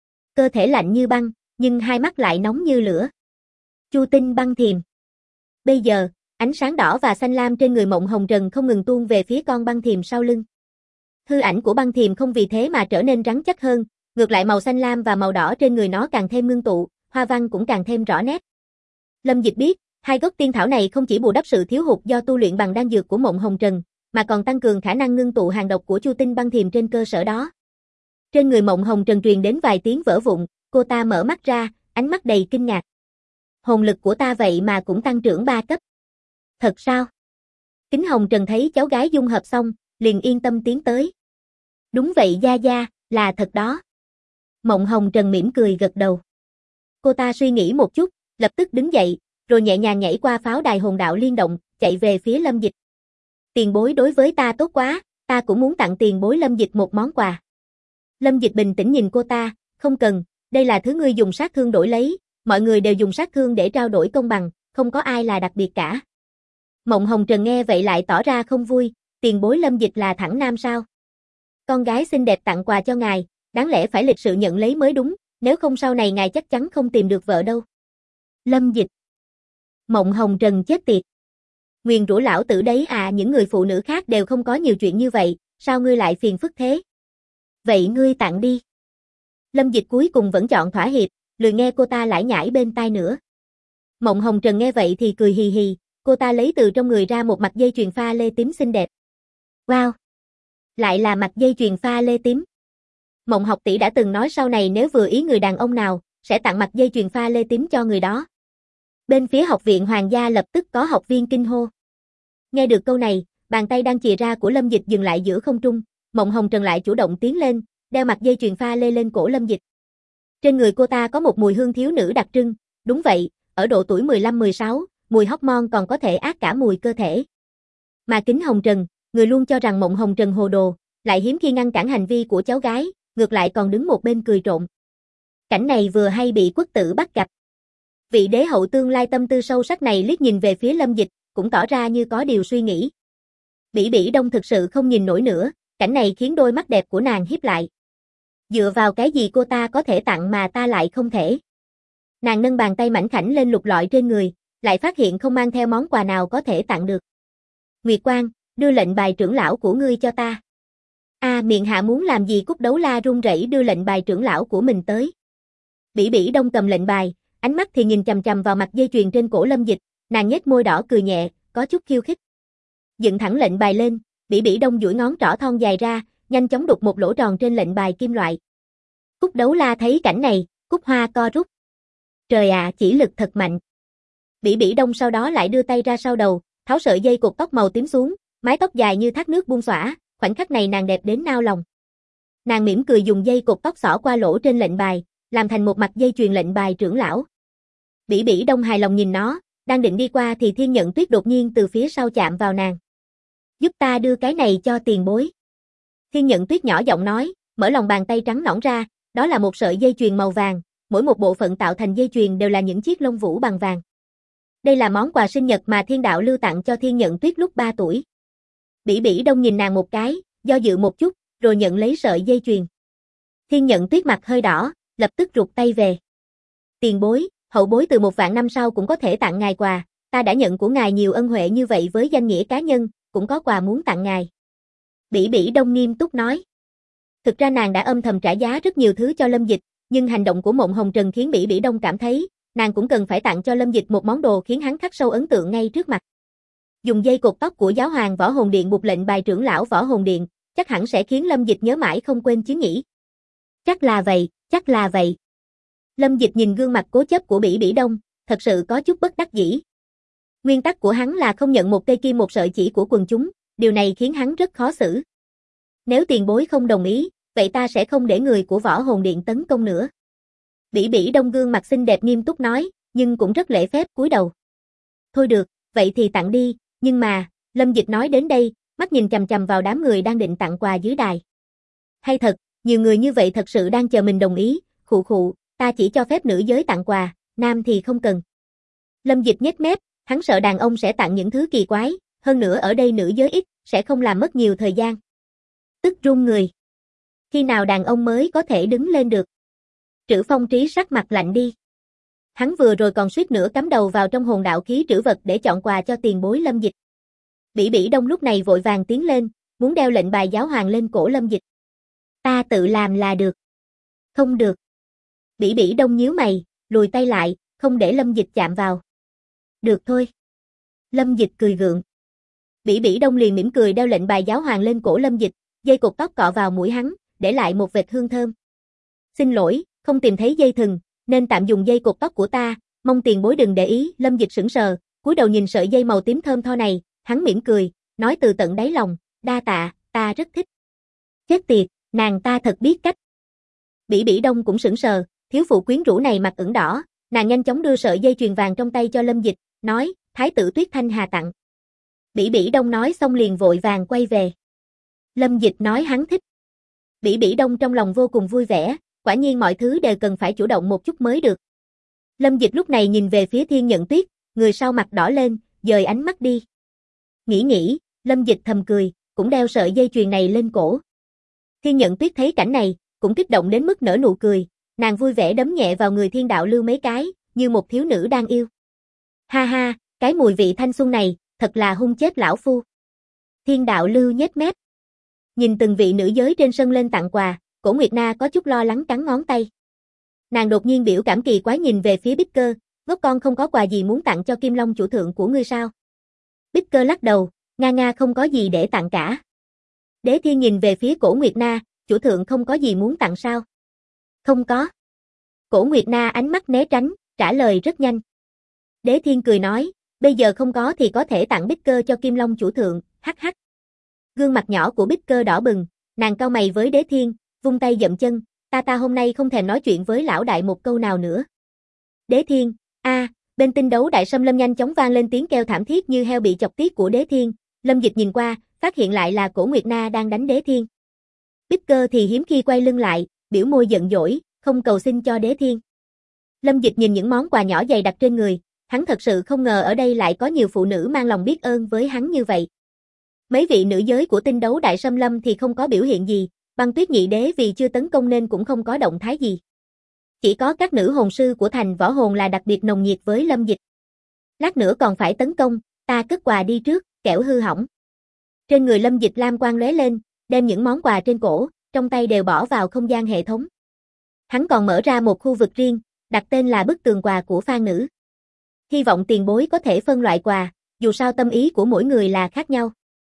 Cơ thể lạnh như băng, nhưng hai mắt lại nóng như lửa. Chu Tinh băng thiềm. Bây giờ, ánh sáng đỏ và xanh lam trên người Mộng Hồng Trần không ngừng tuôn về phía con băng thiềm sau lưng. Hư ảnh của băng thiềm không vì thế mà trở nên rắn chắc hơn, ngược lại màu xanh lam và màu đỏ trên người nó càng thêm ngưng tụ, hoa văn cũng càng thêm rõ nét. Lâm Dịch biết, 2 gốc tiên thảo này không chỉ bù đắp sự thiếu hụt do tu luyện bằng đan dược của Mộng Hồng Trần, mà còn tăng cường khả năng ngưng tụ hàng độc của Chu Tinh băng thiềm trên cơ sở đó. Trên người Mộng Hồng Trần truyền đến vài tiếng vỡ vụn, cô ta mở mắt ra, ánh mắt đầy kinh ngạc. Hồn lực của ta vậy mà cũng tăng trưởng 3 cấp. Thật sao? Kính Hồng Trần thấy cháu gái dung hợp xong, liền yên tâm tiến tới. Đúng vậy Gia Gia, là thật đó. Mộng Hồng Trần mỉm cười gật đầu. Cô ta suy nghĩ một chút, lập tức đứng dậy, rồi nhẹ nhàng nhảy qua pháo đài hồn đạo liên động, chạy về phía Lâm Dịch. Tiền bối đối với ta tốt quá, ta cũng muốn tặng tiền bối Lâm Dịch một món quà. Lâm Dịch bình tĩnh nhìn cô ta, không cần, đây là thứ ngươi dùng sát thương đổi lấy, mọi người đều dùng sát thương để trao đổi công bằng, không có ai là đặc biệt cả. Mộng Hồng Trần nghe vậy lại tỏ ra không vui, tiền bối Lâm Dịch là thẳng nam sao? con gái xinh đẹp tặng quà cho ngài, đáng lẽ phải lịch sự nhận lấy mới đúng, nếu không sau này ngài chắc chắn không tìm được vợ đâu. Lâm Dịch. Mộng Hồng Trần chết tiệt. Nguyền rủa lão tử đấy à, những người phụ nữ khác đều không có nhiều chuyện như vậy, sao ngươi lại phiền phức thế? Vậy ngươi tặng đi. Lâm Dịch cuối cùng vẫn chọn thỏa hiệp, lười nghe cô ta lải nhải bên tai nữa. Mộng Hồng Trần nghe vậy thì cười hì hì, cô ta lấy từ trong người ra một mặt dây chuyền pha lê tím xinh đẹp. Wow! Lại là mặt dây chuyền pha lê tím. Mộng học tỷ đã từng nói sau này nếu vừa ý người đàn ông nào, sẽ tặng mặt dây chuyền pha lê tím cho người đó. Bên phía học viện Hoàng gia lập tức có học viên kinh hô. Nghe được câu này, bàn tay đang chìa ra của Lâm Dịch dừng lại giữa không trung, Mộng Hồng Trần lại chủ động tiến lên, đeo mặt dây chuyền pha lê lên cổ Lâm Dịch. Trên người cô ta có một mùi hương thiếu nữ đặc trưng, đúng vậy, ở độ tuổi 15-16, mùi hormone còn có thể át cả mùi cơ thể. Mà Kính Hồng Trần, người luôn cho rằng Mộng Hồng Trần hồ đồ, lại hiếm khi ngăn cản hành vi của cháu gái, ngược lại còn đứng một bên cười trộm. Cảnh này vừa hay bị Quất Tử bắt gặp. Vị đế hậu tương lai tâm tư sâu sắc này liếc nhìn về phía Lâm Dịch, cũng tỏ ra như có điều suy nghĩ. Bỉ Bỉ Đông thực sự không nhìn nổi nữa, cảnh này khiến đôi mắt đẹp của nàng híp lại. Dựa vào cái gì cô ta có thể tặng mà ta lại không thể? Nàng nâng bàn tay mảnh khảnh lên lục lọi trên người, lại phát hiện không mang theo món quà nào có thể tặng được. Nguyệt Quang, đưa lệnh bài trưởng lão của ngươi cho ta. Miệng hạ muốn làm gì? Cúc Đấu La run rẩy đưa lệnh bài trưởng lão của mình tới. Bỉ Bỉ Đông cầm lệnh bài, ánh mắt thì nhìn chằm chằm vào mặt dây chuyền trên cổ Lâm Dịch, nàng nhếch môi đỏ cười nhẹ, có chút khiêu khích. Dựng thẳng lệnh bài lên, Bỉ Bỉ Đông duỗi ngón trỏ thon dài ra, nhanh chóng đục một lỗ tròn trên lệnh bài kim loại. Cúc Đấu La thấy cảnh này, cúc hoa co rút. Trời ạ, chỉ lực thật mạnh. Bỉ Bỉ Đông sau đó lại đưa tay ra sau đầu, tháo sợi dây cột tóc màu tím xuống, mái tóc dài như thác nước buông xõa, khoảnh khắc này nàng đẹp đến nao lòng. Nàng mỉm cười dùng dây cột tóc xỏ qua lỗ trên lệnh bài, làm thành một mặt dây chuyền lệnh bài trưởng lão. Bỉ Bỉ Đông hài lòng nhìn nó, đang định đi qua thì Thiên Nhận Tuyết đột nhiên từ phía sau chạm vào nàng. Giúp ta đưa cái này cho tiền bối. Thiên Nhận Tuyết nhỏ giọng nói, mở lòng bàn tay trắng nõn ra, đó là một sợi dây chuyền màu vàng, mỗi một bộ phận tạo thành dây chuyền đều là những chiếc lông vũ bằng vàng. Đây là món quà sinh nhật mà Thiên Đạo Lưu tặng cho Thiên Nhận Tuyết lúc 3 tuổi. Bỉ Bỉ Đông nhìn nàng một cái, do dự một chút, rồi nhận lấy sợi dây chuyền. Thiên Nhận Tuyết mặt hơi đỏ, lập tức rụt tay về. Tiền bối, hậu bối từ 1 vạn năm sau cũng có thể tặng ngài quà, ta đã nhận của ngài nhiều ân huệ như vậy với danh nghĩa cá nhân, cũng có quà muốn tặng ngài. Bỉ Bỉ Đông nghiêm túc nói. Thực ra nàng đã âm thầm trả giá rất nhiều thứ cho Lâm Dịch, nhưng hành động của Mộng Hồng Trần khiến Bỉ Bỉ Đông cảm thấy, nàng cũng cần phải tặng cho Lâm Dịch một món đồ khiến hắn khắc sâu ấn tượng ngay trước mặt. Dùng dây cột tóc của giáo hoàng Võ Hồn Điện buộc lệnh bài trưởng lão Võ Hồn Điện, chắc hẳn sẽ khiến Lâm Dịch nhớ mãi không quên chứ nhỉ. Chắc là vậy, chắc là vậy. Lâm Dịch nhìn gương mặt cố chấp của Bỉ Bỉ Đông, thật sự có chút bất đắc dĩ. Nguyên tắc của hắn là không nhận một cây kim một sợi chỉ của quần chúng, điều này khiến hắn rất khó xử. Nếu tiền bối không đồng ý, vậy ta sẽ không để người của Võ Hồn Điện tấn công nữa. Bỉ Bỉ Đông gương mặt xinh đẹp nghiêm túc nói, nhưng cũng rất lễ phép cúi đầu. Thôi được, vậy thì tặng đi, nhưng mà, Lâm Dịch nói đến đây, mắt nhìn chằm chằm vào đám người đang định tặng quà dưới đài. Hay thật, nhiều người như vậy thật sự đang chờ mình đồng ý, khụ khụ, ta chỉ cho phép nữ giới tặng quà, nam thì không cần. Lâm Dịch nhếch mép, hắn sợ đàn ông sẽ tặng những thứ kỳ quái, hơn nữa ở đây nữ giới ít, sẽ không làm mất nhiều thời gian. Tức run người. Khi nào đàn ông mới có thể đứng lên được? Trữ Phong Trí sắc mặt lạnh đi. Hắn vừa rồi còn suýt nữa cắm đầu vào trong hồn đạo khí trữ vật để chọn quà cho tiền bối Lâm Dịch. Bỉ Bỉ Đông lúc này vội vàng tiến lên, muốn đeo lệnh bài giáo hoàng lên cổ Lâm Dịch. Ta tự làm là được. Không được. Bỉ Bỉ Đông nhíu mày, lùi tay lại, không để Lâm Dịch chạm vào. Được thôi. Lâm Dịch cười gượng. Bỉ Bỉ Đông liền mỉm cười đeo lệnh bài giáo hoàng lên cổ Lâm Dịch, dây cột tóc cọ vào mũi hắn, để lại một vệt hương thơm. Xin lỗi, không tìm thấy dây thừng, nên tạm dùng dây cột tóc của ta, mong tiền bối đừng để ý. Lâm Dịch sững sờ, cúi đầu nhìn sợi dây màu tím thơm tho này, hắn mỉm cười, nói từ tận đáy lòng, đa tạ, ta rất thích. Chết tiệt, nàng ta thật biết cách. Bỉ Bỉ Đông cũng sững sờ, thiếu phụ quyến rũ này mặt ửng đỏ, nàng nhanh chóng đưa sợi dây chuyền vàng trong tay cho Lâm Dịch, nói, Thái tử Tuyết Thanh Hà tặng. Bỉ Bỉ Đông nói xong liền vội vàng quay về. Lâm Dịch nói hắn thích. Bỉ Bỉ Đông trong lòng vô cùng vui vẻ, quả nhiên mọi thứ đều cần phải chủ động một chút mới được. Lâm Dịch lúc này nhìn về phía Thiên Nhận Tuyết, người sau mặt đỏ lên, dời ánh mắt đi. Nghĩ, Lâm Dịch thầm cười, cũng đeo sợi dây chuyền này lên cổ. Thiên Nhận Tuyết thấy cảnh này, cũng kích động đến mức nở nụ cười, nàng vui vẻ đấm nhẹ vào người Thiên Đạo Lưu mấy cái, như một thiếu nữ đang yêu. Ha ha, cái mùi vị thanh xuân này, thật là hung chết lão phu. Thiên Đạo Lưu nhếch mép. Nhìn từng vị nữ giới trên sân lên tặng quà, Cổ Nguyệt Na có chút lo lắng cắn ngón tay. Nàng đột nhiên biểu cảm kỳ quái nhìn về phía Bích Cơ, ngốc con không có quà gì muốn tặng cho Kim Long chủ thượng của ngươi sao? Bích Cơ lắc đầu, Nga không có gì để tặng cả. Đế Thiên nhìn về phía Cổ Nguyệt Na, chủ thượng không có gì muốn tặng sao? Không có. Cổ Nguyệt Na ánh mắt né tránh, trả lời rất nhanh. Đế Thiên cười nói, bây giờ không có thì có thể tặng Bích Cơ cho Kim Long chủ thượng, hắc hắc. Gương mặt nhỏ của Bích Cơ đỏ bừng, nàng cau mày với Đế Thiên, vung tay dậm chân, ta hôm nay không thèm nói chuyện với lão đại một câu nào nữa. Đế Thiên, bên tinh đấu đại xâm lâm nhanh chóng vang lên tiếng kêu thảm thiết như heo bị chọc tiết của Đế Thiên, Lâm Dịch nhìn qua, phát hiện lại là Cổ Nguyệt Na đang đánh Đế Thiên. Bích Cơ thì hiếm khi quay lưng lại, biểu môi giận dỗi, không cầu xin cho Đế Thiên. Lâm Dịch nhìn những món quà nhỏ dày đặt trên người, hắn thật sự không ngờ ở đây lại có nhiều phụ nữ mang lòng biết ơn với hắn như vậy. Mấy vị nữ giới của tinh đấu đại xâm lâm thì không có biểu hiện gì, Băng Tuyết Nhị Đế vì chưa tấn công nên cũng không có động thái gì. Chỉ có các nữ hồn sư của thành võ hồn là đặc biệt nồng nhiệt với Lâm Dịch. Lát nữa còn phải tấn công, ta cất quà đi trước, kẻo hư hỏng. Trên người Lâm Dịch lam quang lóe lên, đem những món quà trên cổ, trong tay đều bỏ vào không gian hệ thống. Hắn còn mở ra một khu vực riêng, đặt tên là bức tường quà của Phan Nữ. Hy vọng tiền bối có thể phân loại quà, dù sao tâm ý của mỗi người là khác nhau.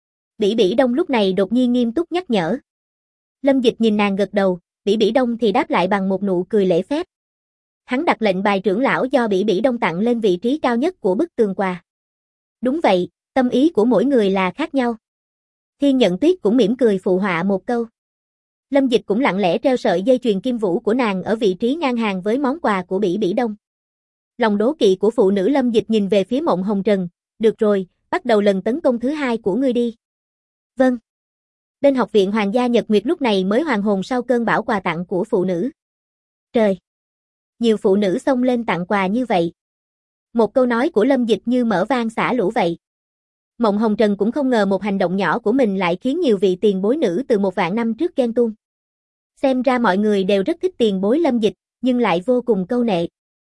Bỉ Bỉ Đông lúc này đột nhiên nghiêm túc nhắc nhở. Lâm Dịch nhìn nàng gật đầu, Bỉ Bỉ Đông thì đáp lại bằng một nụ cười lễ phép. Hắn đặt lệnh bài trưởng lão do Bỉ Bỉ Đông tặng lên vị trí cao nhất của bức tường quà. Đúng vậy, tâm ý của mỗi người là khác nhau. Thiên Nhận Tuyết cũng mỉm cười phụ họa một câu. Lâm Dịch cũng lặng lẽ treo sợi dây chuyền kim vũ của nàng ở vị trí ngang hàng với món quà của Bỉ Bỉ Đông. Lòng đố kỵ của phụ nữ Lâm Dịch nhìn về phía Mộng Hồng Trần, được rồi, bắt đầu lần tấn công thứ 2 của ngươi đi. Vâng. Bên học viện Hoàng gia Nhật Nguyệt lúc này mới hoàn hồn sau cơn bão quà tặng của phụ nữ. Trời! Nhiều phụ nữ xông lên tặng quà như vậy. Một câu nói của Lâm Dịch như mở vang xả lũ vậy. Mộng Hồng Trần cũng không ngờ một hành động nhỏ của mình lại khiến nhiều vị tiền bối nữ từ 1.000 năm trước ghen tuông. Xem ra mọi người đều rất thích tiền bối Lâm Dịch, nhưng lại vô cùng câu nệ.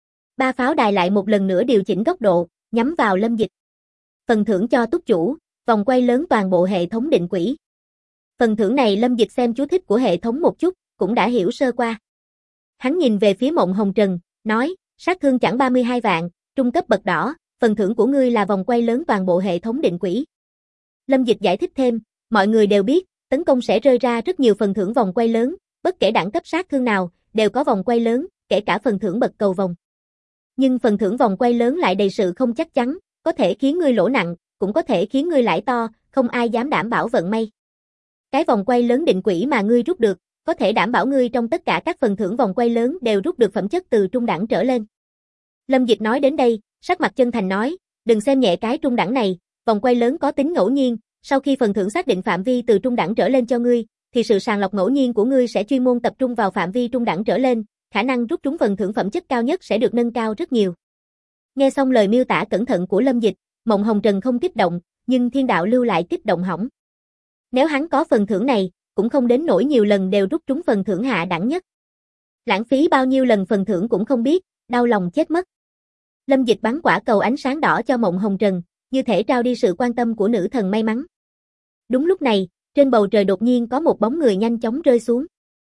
Ba pháo đài lại một lần nữa điều chỉnh góc độ, nhắm vào Lâm Dịch. Phần thưởng cho túc chủ, vòng quay lớn toàn bộ hệ thống định quỹ. Phần thưởng này Lâm Dịch xem chú thích của hệ thống một chút, cũng đã hiểu sơ qua. Hắn nhìn về phía Mộng Hồng Trần, nói, sát thương chẳng 32 vạn, trung cấp bậc đỏ, phần thưởng của ngươi là vòng quay lớn toàn bộ hệ thống định quỹ. Lâm Dịch giải thích thêm, mọi người đều biết, tấn công sẽ rơi ra rất nhiều phần thưởng vòng quay lớn, bất kể đẳng cấp sát thương nào, đều có vòng quay lớn, kể cả phần thưởng bậc cầu vòng. Nhưng phần thưởng vòng quay lớn lại đầy sự không chắc chắn, có thể khiến ngươi lỗ nặng, cũng có thể khiến ngươi lãi to, không ai dám đảm bảo vận may. Cái vòng quay lớn định quỹ mà ngươi rút được, có thể đảm bảo ngươi trong tất cả các phần thưởng vòng quay lớn đều rút được phẩm chất từ trung đẳng trở lên. Lâm Dịch nói đến đây, sắc mặt chân thành nói, đừng xem nhẹ cái trung đẳng này, vòng quay lớn có tính ngẫu nhiên, sau khi phần thưởng xác định phạm vi từ trung đẳng trở lên cho ngươi, thì sự sàng lọc ngẫu nhiên của ngươi sẽ chuyên môn tập trung vào phạm vi trung đẳng trở lên, khả năng rút trúng phần thưởng phẩm chất cao nhất sẽ được nâng cao rất nhiều. Nghe xong lời miêu tả cẩn thận của Lâm Dịch, Mộng Hồng Trần không kích động, nhưng Thiên Đạo Lưu lại kích động hỏng. Nếu hắn có phần thưởng này, cũng không đến nỗi nhiều lần đều rút trúng phần thưởng hạ đẳng nhất. Lãng phí bao nhiêu lần phần thưởng cũng không biết, đau lòng chết mất. Lâm Dịch bắn quả cầu ánh sáng đỏ cho Mộng Hồng Trần, như thể trao đi sự quan tâm của nữ thần may mắn. Đúng lúc này, trên bầu trời đột nhiên có một bóng người nhanh chóng rơi xuống.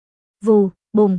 Vù, bùm.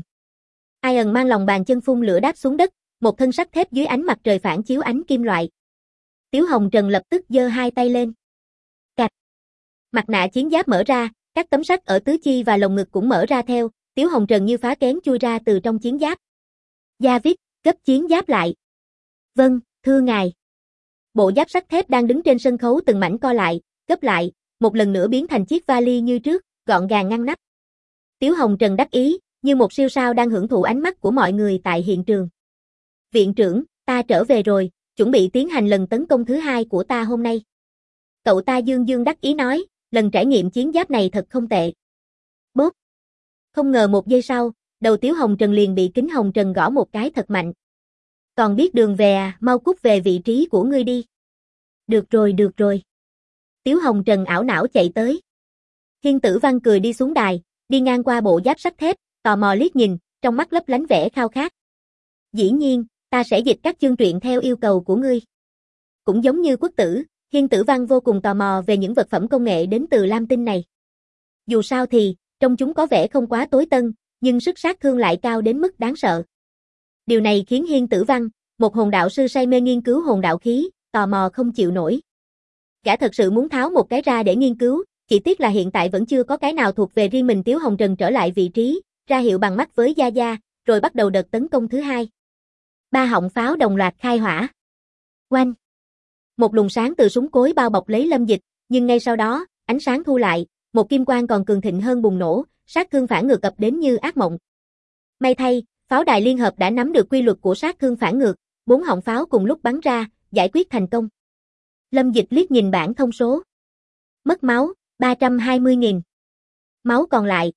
Iron mang lòng bàn chân phun lửa đáp xuống đất, một thân sắt thép dưới ánh mặt trời phản chiếu ánh kim loại. Tiếu Hồng Trần lập tức giơ hai tay lên. Cạch. Mặt nạ chiến giáp mở ra, các tấm sắt ở tứ chi và lồng ngực cũng mở ra theo, Tiếu Hồng Trần như phá kén chui ra từ trong chiến giáp. Gia Vít, gấp chiến giáp lại. Vâng, thưa ngài. Bộ giáp sắt thép đang đứng trên sân khấu từng mảnh co lại, gấp lại, một lần nữa biến thành chiếc vali như trước, gọn gàng ngăn nắp. Tiếu Hồng Trần đắc ý, như một siêu sao đang hưởng thụ ánh mắt của mọi người tại hiện trường. Viện trưởng, ta trở về rồi, chuẩn bị tiến hành lần tấn công thứ 2 của ta hôm nay. Cậu ta dương dương đắc ý nói, lần trải nghiệm chiến giáp này thật không tệ. Bốp. Không ngờ một giây sau, đầu Tiếu Hồng Trần liền bị Kính Hồng Trần gõ một cái thật mạnh. Còn biết đường về à, mau cút về vị trí của ngươi đi. Được rồi, được rồi. Tiếu Hồng Trần ảo não chạy tới. Hiên Tử Văn cười đi xuống đài, đi ngang qua bộ giáp sắt thép, tò mò liếc nhìn, trong mắt lấp lánh vẻ khao khát. Dĩ nhiên, ta sẽ dịch các chương truyện theo yêu cầu của ngươi. Cũng giống như Quốc Tử, Hiên Tử Văn vô cùng tò mò về những vật phẩm công nghệ đến từ Lam Tinh này. Dù sao thì, trong chúng có vẻ không quá tối tân, nhưng sức sát thương lại cao đến mức đáng sợ. Điều này khiến Hiên Tử Văn, một hồn đạo sư say mê nghiên cứu hồn đạo khí, tò mò không chịu nổi. Gã thật sự muốn tháo một cái ra để nghiên cứu, chỉ tiếc là hiện tại vẫn chưa có cái nào thuộc về riêng mình. Tiếu Hồng Trần trở lại vị trí, ra hiệu bằng mắt với Gia Gia, rồi bắt đầu đợt tấn công thứ hai. 3 họng pháo đồng loạt khai hỏa. Oanh! Một luồng sáng từ súng cối bao bọc lấy Lâm Dịch, nhưng ngay sau đó, ánh sáng thu lại, một kim quang còn cường thịnh hơn bùng nổ, sát thương phản ngược ập đến như ác mộng. May thay, pháo đài liên hợp đã nắm được quy luật của sát thương phản ngược, 4 họng pháo cùng lúc bắn ra, giải quyết thành công. Lâm Dịch liếc nhìn bảng thông số. Mất máu, 320.000. Máu còn lại,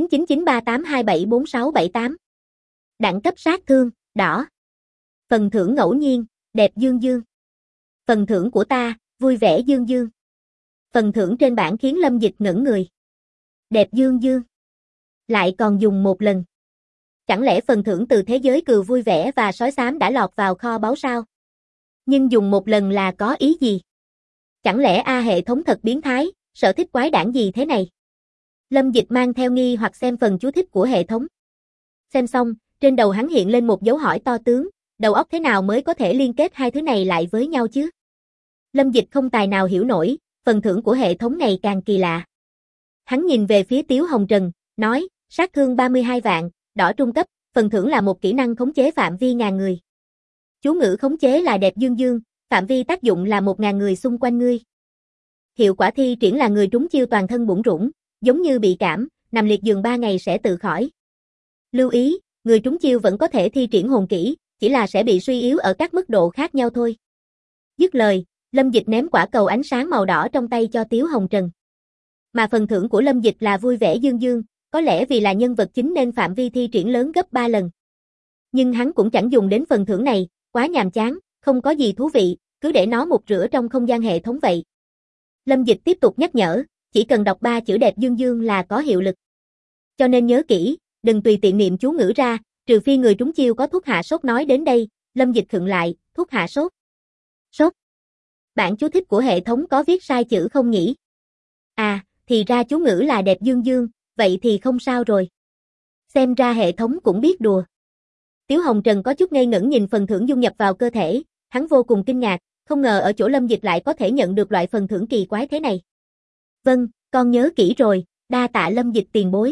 899938274678. Đẳng cấp sát thương, đỏ. Phần thưởng ngẫu nhiên, đẹp dương dương. Phần thưởng của ta, vui vẻ dương dương. Phần thưởng trên bảng khiến Lâm Dịch ngẩn người. Đẹp dương dương. Lại còn dùng một lần. Chẳng lẽ phần thưởng từ thế giới cừu vui vẻ và sói xám đã lọt vào kho báu sao? Nhưng dùng một lần là có ý gì? Chẳng lẽ hệ thống thật biến thái, sở thích quái đản gì thế này? Lâm Dịch mang theo nghi hoặc xem phần chú thích của hệ thống. Xem xong, trên đầu hắn hiện lên một dấu hỏi to tướng, đầu óc thế nào mới có thể liên kết hai thứ này lại với nhau chứ? Lâm Dịch không tài nào hiểu nổi, phần thưởng của hệ thống này càng kỳ lạ. Hắn nhìn về phía Tiếu Hồng Trần, nói, sát thương 32 vạn, đỏ trung cấp, phần thưởng là một kỹ năng khống chế phạm vi ngàn người. Chú ngữ khống chế là đẹp dương dương, phạm vi tác dụng là 1000 người xung quanh ngươi. Hiệu quả thi triển là người trúng chiêu toàn thân bủn rủn, giống như bị cảm, nằm liệt giường 3 ngày sẽ tự khỏi. Lưu ý, người trúng chiêu vẫn có thể thi triển hồn kỹ, chỉ là sẽ bị suy yếu ở các mức độ khác nhau thôi. Dứt lời, Lâm Dịch ném quả cầu ánh sáng màu đỏ trong tay cho Tiếu Hồng Trần. Mà phần thưởng của Lâm Dịch là vui vẻ dương dương, có lẽ vì là nhân vật chính nên phạm vi thi triển lớn gấp 3 lần. Nhưng hắn cũng chẳng dùng đến phần thưởng này, quá nhàm chán, không có gì thú vị, cứ để nó một rửa trong không gian hệ thống vậy. Lâm Dịch tiếp tục nhắc nhở, chỉ cần đọc 3 chữ đẹp dương dương là có hiệu lực. Cho nên nhớ kỹ, đừng tùy tiện niệm chú ngữ ra, trừ phi người trúng chiêu có thuốc hạ sốt. Nói đến đây, Lâm Dịch khựng lại, thuốc hạ sốt. Sốt. Bản chú thích của hệ thống có viết sai chữ không nhỉ? À, thì ra chú ngữ là đẹp dương dương, vậy thì không sao rồi. Xem ra hệ thống cũng biết đùa. Tiếu Hồng Trần có chút ngây ngẩn nhìn phần thưởng dung nhập vào cơ thể, hắn vô cùng kinh ngạc, không ngờ ở chỗ Lâm Dịch lại có thể nhận được loại phần thưởng kỳ quái thế này. Vâng, con nhớ kỹ rồi, đa tạ Lâm Dịch tiền bối.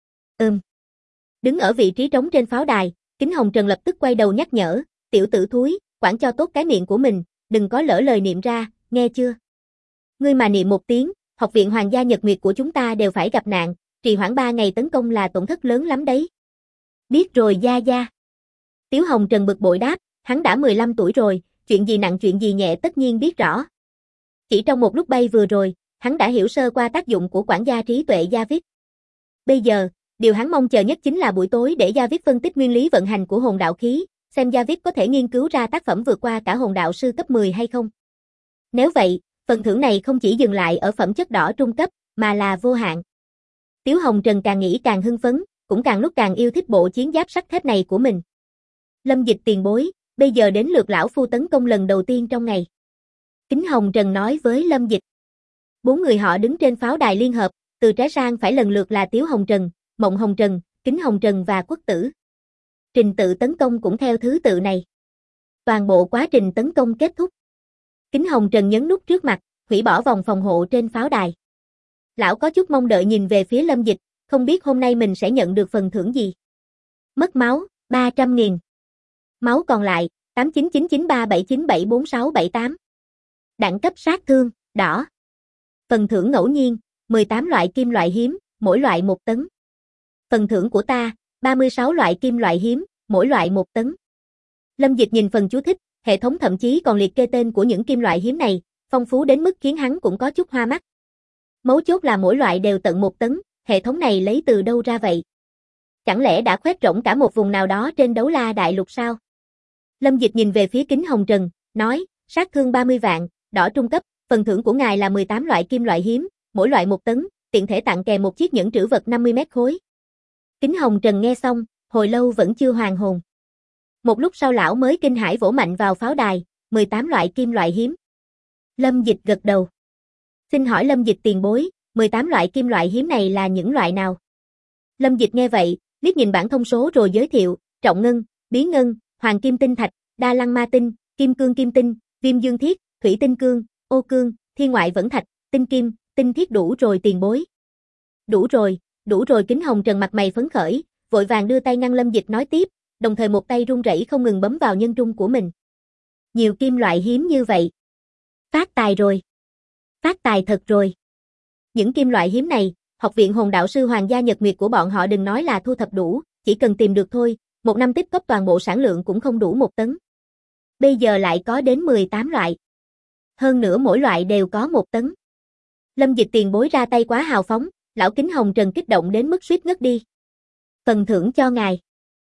Đứng ở vị trí trống trên pháo đài, Kính Hồng Trần lập tức quay đầu nhắc nhở, tiểu tử thúi, quản cho tốt cái miệng của mình, đừng có lỡ lời niệm ra, nghe chưa? Ngươi mà niệm một tiếng, học viện Hoàng gia Nhật Nguyệt của chúng ta đều phải gặp nạn, trì hoãn 3 ngày tấn công là tổn thất lớn lắm đấy. Biết rồi Gia Gia. Tiếu Hồng Trần bực bội đáp, hắn đã 15 tuổi rồi, chuyện gì nặng chuyện gì nhẹ tất nhiên biết rõ. Chỉ trong một lúc bay vừa rồi, hắn đã hiểu sơ qua tác dụng của quản gia trí tuệ Gia Vít. Bây giờ, điều hắn mong chờ nhất chính là buổi tối để Gia Vít phân tích nguyên lý vận hành của hồn đạo khí, xem Gia Vít có thể nghiên cứu ra tác phẩm vượt qua cả hồn đạo sư cấp 10 hay không. Nếu vậy, phần thưởng này không chỉ dừng lại ở phẩm chất đỏ trung cấp, mà là vô hạn. Tiếu Hồng Trần càng nghĩ càng hưng phấn, cũng càng lúc càng yêu thích bộ chiến giáp sắt thép này của mình. Lâm Dịch tiền bối, bây giờ đến lượt lão phu tấn công lần đầu tiên trong ngày. Kính Hồng Trần nói với Lâm Dịch. 4 người họ đứng trên pháo đài liên hợp, từ trái sang phải lần lượt là Tiếu Hồng Trần, Mộng Hồng Trần, Kính Hồng Trần và Quốc Tử. Trình tự tấn công cũng theo thứ tự này. Toàn bộ quá trình tấn công kết thúc. Kính Hồng Trần nhấn nút trước mặt, hủy bỏ vòng phòng hộ trên pháo đài. Lão có chút mong đợi nhìn về phía Lâm Dịch, không biết hôm nay mình sẽ nhận được phần thưởng gì. Mất máu, 300.000. Máu còn lại, 899937974678. Đẳng cấp sát thương, đỏ. Phần thưởng ngẫu nhiên, 18 loại kim loại hiếm, mỗi loại 1 tấn. Phần thưởng của ta, 36 loại kim loại hiếm, mỗi loại 1 tấn. Lâm Dịch nhìn phần chú thích, hệ thống thậm chí còn liệt kê tên của những kim loại hiếm này, phong phú đến mức khiến hắn cũng có chút hoa mắt. Mấu chốt là mỗi loại đều tận 1 tấn, hệ thống này lấy từ đâu ra vậy? Chẳng lẽ đã khoét rỗng cả một vùng nào đó trên Đấu La Đại Lục sao? Lâm Dịch nhìn về phía Kính Hồng Trần, nói, sát thương 30 vạn, đỏ trung cấp, phần thưởng của ngài là 18 loại kim loại hiếm, mỗi loại 1 tấn, tiện thể tặng kèm một chiếc nhẫn trữ vật 50 mét khối. Kính Hồng Trần nghe xong, hồi lâu vẫn chưa hoàn hồn. Một lúc sau lão mới kinh hãi vỗ mạnh vào pháo đài, 18 loại kim loại hiếm. Lâm Dịch gật đầu. Xin hỏi Lâm Dịch tiền bối, 18 loại kim loại hiếm này là những loại nào? Lâm Dịch nghe vậy, liếc nhìn bảng thông số rồi giới thiệu, trọng ngân, bí ngân, hoàng kim tinh thạch, đa lăng ma tinh, kim cương kim tinh, viêm dương thiết, thủy tinh cương, ô cương, thiên ngoại vẫn thạch, tinh kim, tinh thiết đủ rồi tiền bối. Đủ rồi Kính Hồng Trần mặt mày phấn khởi, vội vàng đưa tay ngăn Lâm Dịch nói tiếp, đồng thời một tay run rẩy không ngừng bấm vào nhân trung của mình. Nhiều kim loại hiếm như vậy. Phát tài rồi. Phát tài thật rồi. Những kim loại hiếm này, học viện hồn đạo sư Hoàng gia Nhật Nguyệt của bọn họ đừng nói là thu thập đủ, chỉ cần tìm được thôi, một năm tích góp toàn bộ sản lượng cũng không đủ 1 tấn. Bây giờ lại có đến 18 loại. Hơn nữa mỗi loại đều có 1 tấn. Lâm Dịch tiền bối ra tay quá hào phóng, lão Kính Hồng Trần kích động đến mức suýt ngất đi. Phần thưởng cho ngài.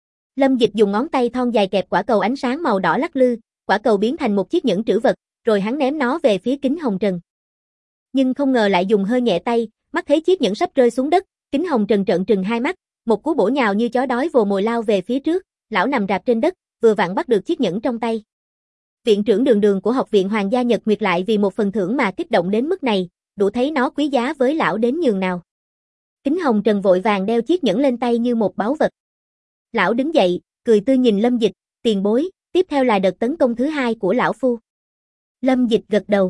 Lâm Dịch dùng ngón tay thon dài kẹp quả cầu ánh sáng màu đỏ lắc lư, quả cầu biến thành một chiếc nhẫn trữ vật, rồi hắn ném nó về phía Kính Hồng Trần. Nhưng không ngờ lại dùng hơi nhẹ tay, mắt thấy chiếc nhẫn sắp rơi xuống đất, Kính Hồng Trần trợn trừng hai mắt, một cú bổ nhào như chó đói vồ mồi lao về phía trước, lão nằm rạp trên đất, vừa vặn bắt được chiếc nhẫn trong tay. Viện trưởng Đường Đường của học viện Hoàng gia Nhật Nguyệt lại vì một phần thưởng mà kích động đến mức này, đủ thấy nó quý giá với lão đến nhường nào. Kính Hồng Trần vội vàng đeo chiếc nhẫn lên tay như một báu vật. Lão đứng dậy, cười tươi nhìn Lâm Dịch, tiền bối, tiếp theo là đợt tấn công thứ 2 của lão phu. Lâm Dịch gật đầu.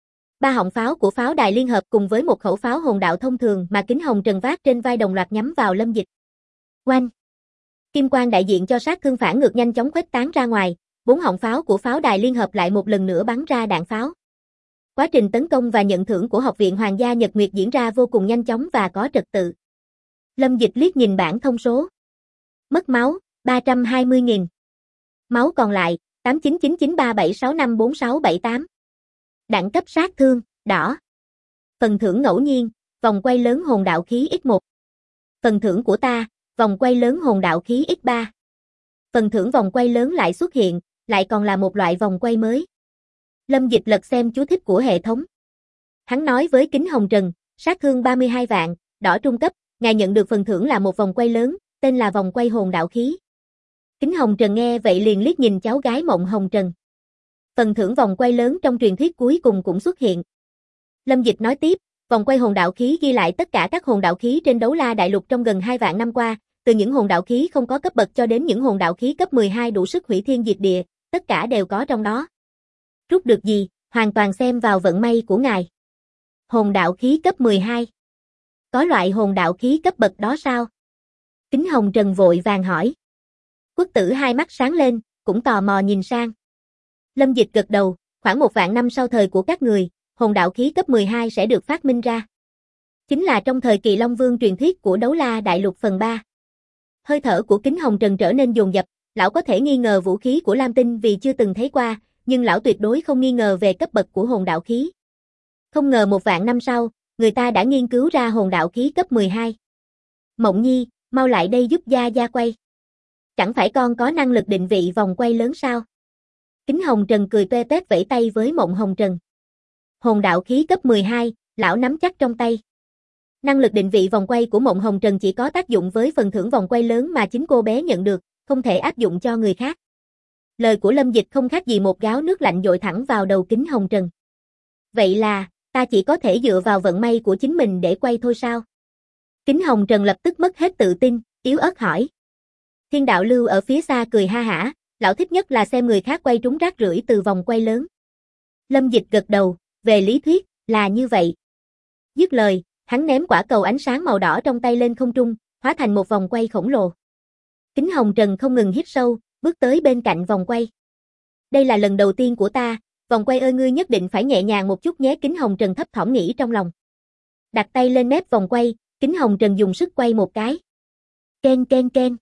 3 họng pháo của pháo đài liên hợp cùng với một khẩu pháo hồn đạo thông thường mà Kính Hồng Trần vác trên vai đồng loạt nhắm vào Lâm Dịch. Oanh! Kim quang đại diện cho sát thương phản ngược nhanh chóng khuếch tán ra ngoài, 4 họng pháo của pháo đài liên hợp lại một lần nữa bắn ra đạn pháo. Quá trình tấn công và nhận thưởng của học viện Hoàng gia Nhật Nguyệt diễn ra vô cùng nhanh chóng và có trật tự. Lâm Dịch liếc nhìn bảng thông số. Mất máu, 320.000. Máu còn lại, 899937654678. Đẳng cấp sát thương, đỏ. Phần thưởng ngẫu nhiên, vòng quay lớn hồn đạo khí X1. Phần thưởng của ta, vòng quay lớn hồn đạo khí X3. Phần thưởng vòng quay lớn lại xuất hiện, lại còn là một loại vòng quay mới. Lâm Dịch lật xem chú thích của hệ thống. Hắn nói với Kính Hồng Trần, sát thương 32 vạn, đỏ trung cấp, ngài nhận được phần thưởng là một vòng quay lớn, tên là vòng quay hồn đạo khí. Kính Hồng Trần nghe vậy liền liếc nhìn cháu gái Mộng Hồng Trần. Phần thưởng vòng quay lớn trong truyền thuyết cuối cùng cũng xuất hiện. Lâm Dịch nói tiếp, vòng quay hồn đạo khí ghi lại tất cả các hồn đạo khí trên Đấu La Đại Lục trong gần 2 vạn năm qua, từ những hồn đạo khí không có cấp bậc cho đến những hồn đạo khí cấp 12 đủ sức hủy thiên diệt địa, tất cả đều có trong đó. Rút được gì, hoàn toàn xem vào vận may của ngài. Hồn đạo khí cấp 12. Có loại hồn đạo khí cấp bậc đó sao? Kính Hồng Trần vội vàng hỏi. Quốc tử hai mắt sáng lên, cũng tò mò nhìn sang. Lâm Dịch gật đầu, khoảng 1 vạn năm sau thời của các người, hồn đạo khí cấp 12 sẽ được phát minh ra. Chính là trong thời kỳ Long Vương truyền thuyết của Đấu La Đại Lục phần 3. Hơi thở của Kính Hồng Trần trở nên dồn dập, lão có thể nghi ngờ vũ khí của Lam Tinh vì chưa từng thấy qua, nhưng lão tuyệt đối không nghi ngờ về cấp bậc của hồn đạo khí. Không ngờ 1 vạn năm sau, người ta đã nghiên cứu ra hồn đạo khí cấp 12. Mộng Nhi, mau lại đây giúp Gia Gia quay. Chẳng phải con có năng lực định vị vòng quay lớn sao? Kính Hồng Trần cười toe toét vẫy tay với Mộng Hồng Trần. Hồn đạo khí cấp 12, lão nắm chắc trong tay. Năng lực định vị vòng quay của Mộng Hồng Trần chỉ có tác dụng với phần thưởng vòng quay lớn mà chính cô bé nhận được, không thể áp dụng cho người khác. Lời của Lâm Dịch không khác gì một gáo nước lạnh dội thẳng vào đầu Kính Hồng Trần. Vậy là, ta chỉ có thể dựa vào vận may của chính mình để quay thôi sao? Kính Hồng Trần lập tức mất hết tự tin, yếu ớt hỏi. Thiên Đạo Lưu ở phía xa cười ha hả, lão thích nhất là xem người khác quay trúng rác rưởi từ vòng quay lớn. Lâm Dịch gật đầu, về lý thuyết, là như vậy. Dứt lời, hắn ném quả cầu ánh sáng màu đỏ trong tay lên không trung, hóa thành một vòng quay khổng lồ. Kính Hồng Trần không ngừng hít sâu, bước tới bên cạnh vòng quay. Đây là lần đầu tiên của ta, vòng quay ơi ngươi nhất định phải nhẹ nhàng một chút nhé, Kính Hồng Trần thấp thỏm nghĩ trong lòng. Đặt tay lên mép vòng quay, Kính Hồng Trần dùng sức quay một cái. Ken ken ken.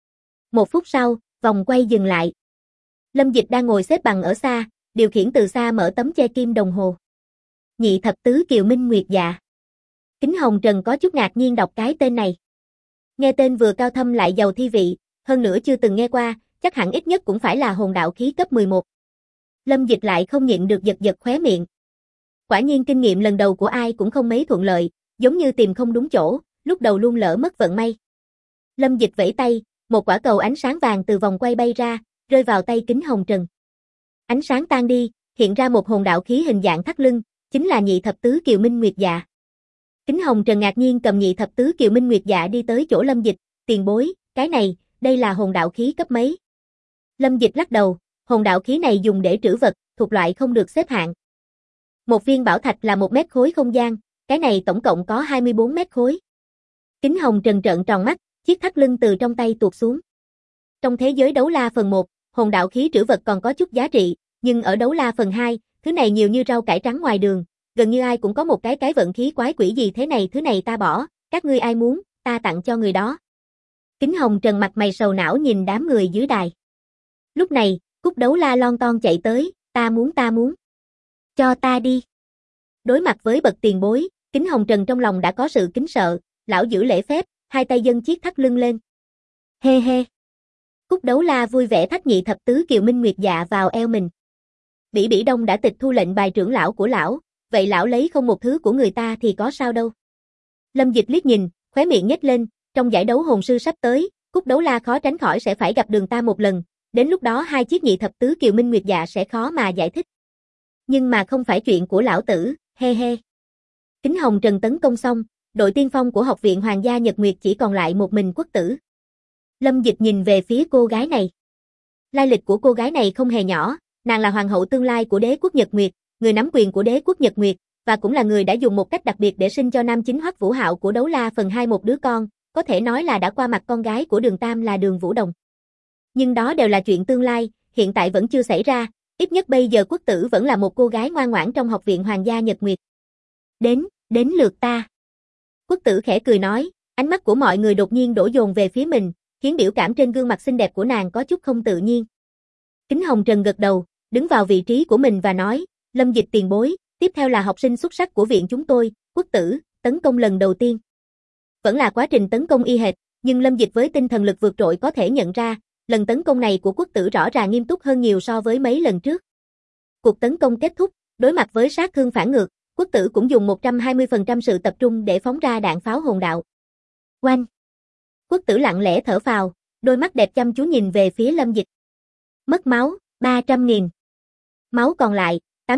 1 phút sau, vòng quay dừng lại. Lâm Dịch đang ngồi xếp bằng ở xa, điều khiển từ xa mở tấm che kim đồng hồ. Nhị thập tứ Kiều Minh Nguyệt Dạ. Kính Hồng Trần có chút ngạc nhiên đọc cái tên này. Nghe tên vừa cao thâm lại giàu thi vị, hơn nữa chưa từng nghe qua, chắc hẳn ít nhất cũng phải là hồn đạo khí cấp 11. Lâm Dịch lại không nhịn được giật giật khóe miệng. Quả nhiên kinh nghiệm lần đầu của ai cũng không mấy thuận lợi, giống như tìm không đúng chỗ, lúc đầu luôn lỡ mất vận may. Lâm Dịch vẫy tay, một quả cầu ánh sáng vàng từ vòng quay bay ra, rơi vào tay Kính Hồng Trần. Ánh sáng tan đi, hiện ra một hồn đạo khí hình dạng thắt lưng, chính là nhị thập tứ Kiều Minh Nguyệt Dạ. Kính Hồng Trần ngạc nhiên cầm nhị thập tứ Kiều Minh Nguyệt Dạ đi tới chỗ Lâm Dịch, tiền bối, cái này, đây là hồn đạo khí cấp mấy? Lâm Dịch lắc đầu, hồn đạo khí này dùng để trữ vật, thuộc loại không được xếp hạng. Một viên bảo thạch là 1 mét khối không gian, cái này tổng cộng có 24 mét khối. Kính Hồng Trần trợn tròn mắt, chiếc thắt lưng từ trong tay tuột xuống. Trong thế giới đấu la phần 1, hồn đạo khí trữ vật còn có chút giá trị, nhưng ở đấu la phần 2, thứ này nhiều như rau cải trắng ngoài đường, gần như ai cũng có một cái vận khí quái quỷ gì thế này, thứ này ta bỏ, các ngươi ai muốn, ta tặng cho người đó. Kính Hồng Trần mặt mày sầu não nhìn đám người dưới đài. Lúc này, Cúc Đấu La lon ton chạy tới, ta muốn. Cho ta đi. Đối mặt với bậc tiền bối, Kính Hồng Trần trong lòng đã có sự kính sợ, lão giữ lễ phép, hai tay dâng chiếc thắt lưng lên. Hê hê. Cúc Đấu La vui vẻ thắt nhị thập tứ Kiều Minh Nguyệt Dạ vào eo mình. Bỉ Bỉ Đông đã tịch thu lệnh bài trưởng lão của lão, vậy lão lấy không một thứ của người ta thì có sao đâu. Lâm Dịch liếc nhìn, khóe miệng nhếch lên, trong giải đấu hồn sư sắp tới, Cúc Đấu La khó tránh khỏi sẽ phải gặp Đường ta một lần, đến lúc đó hai chiếc nhị thập tứ Kiều Minh Nguyệt Dạ sẽ khó mà giải thích. Nhưng mà không phải chuyện của lão tử, he he. Kính Hồng Trần tấn công xong, đội tiên phong của học viện Hoàng gia Nhật Nguyệt chỉ còn lại một mình Quốc Tử. Lâm Dịch nhìn về phía cô gái này. Lai lịch của cô gái này không hề nhỏ, nàng là hoàng hậu tương lai của đế quốc Nhật Nguyệt, người nắm quyền của đế quốc Nhật Nguyệt, và cũng là người đã dùng một cách đặc biệt để sinh cho nam chính Hoắc Vũ Hạo của đấu la phần 2 một đứa con, có thể nói là đã qua mặt con gái của Đường Tam là Đường Vũ Đồng. Nhưng đó đều là chuyện tương lai, hiện tại vẫn chưa xảy ra, ít nhất bây giờ Quốc Tử vẫn là một cô gái ngoan ngoãn trong học viện Hoàng gia Nhật Nguyệt. Đến lượt ta. Quốc Tử khẽ cười nói, ánh mắt của mọi người đột nhiên đổ dồn về phía mình, khiến biểu cảm trên gương mặt xinh đẹp của nàng có chút không tự nhiên. Kính Hồng Trần gật đầu, đứng vào vị trí của mình và nói, Lâm Dịch tiền bối, tiếp theo là học sinh xuất sắc của viện chúng tôi, Quốc Tử, tấn công lần đầu tiên. Vẫn là quá trình tấn công y hệt, nhưng Lâm Dịch với tinh thần lực vượt trội có thể nhận ra, lần tấn công này của Quốc Tử rõ ràng nghiêm túc hơn nhiều so với mấy lần trước. Cuộc tấn công kết thúc, đối mặt với sát thương phản ngược, Quốc Tử cũng dùng 120% sự tập trung để phóng ra đạn pháo hồn đạo. Oanh! Quốc Tử lặng lẽ thở phào, đôi mắt đẹp chăm chú nhìn về phía Lâm Dịch. Mất máu, 300.000. Máu còn lại,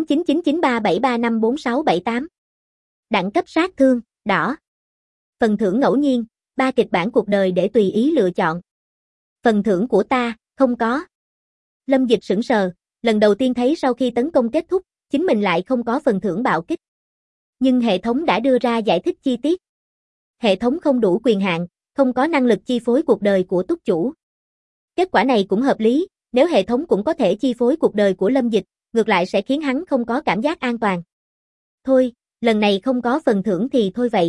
899937354678. Đẳng cấp sát thương, đỏ. Phần thưởng ngẫu nhiên, 3 kịch bản cuộc đời để tùy ý lựa chọn. Phần thưởng của ta, không có. Lâm Dịch sững sờ, lần đầu tiên thấy sau khi tấn công kết thúc, chính mình lại không có phần thưởng bạo kích. Nhưng hệ thống đã đưa ra giải thích chi tiết. Hệ thống không đủ quyền hạn, không có năng lực chi phối cuộc đời của túc chủ. Kết quả này cũng hợp lý, nếu hệ thống cũng có thể chi phối cuộc đời của Lâm Dịch, ngược lại sẽ khiến hắn không có cảm giác an toàn. Thôi, lần này không có phần thưởng thì thôi vậy.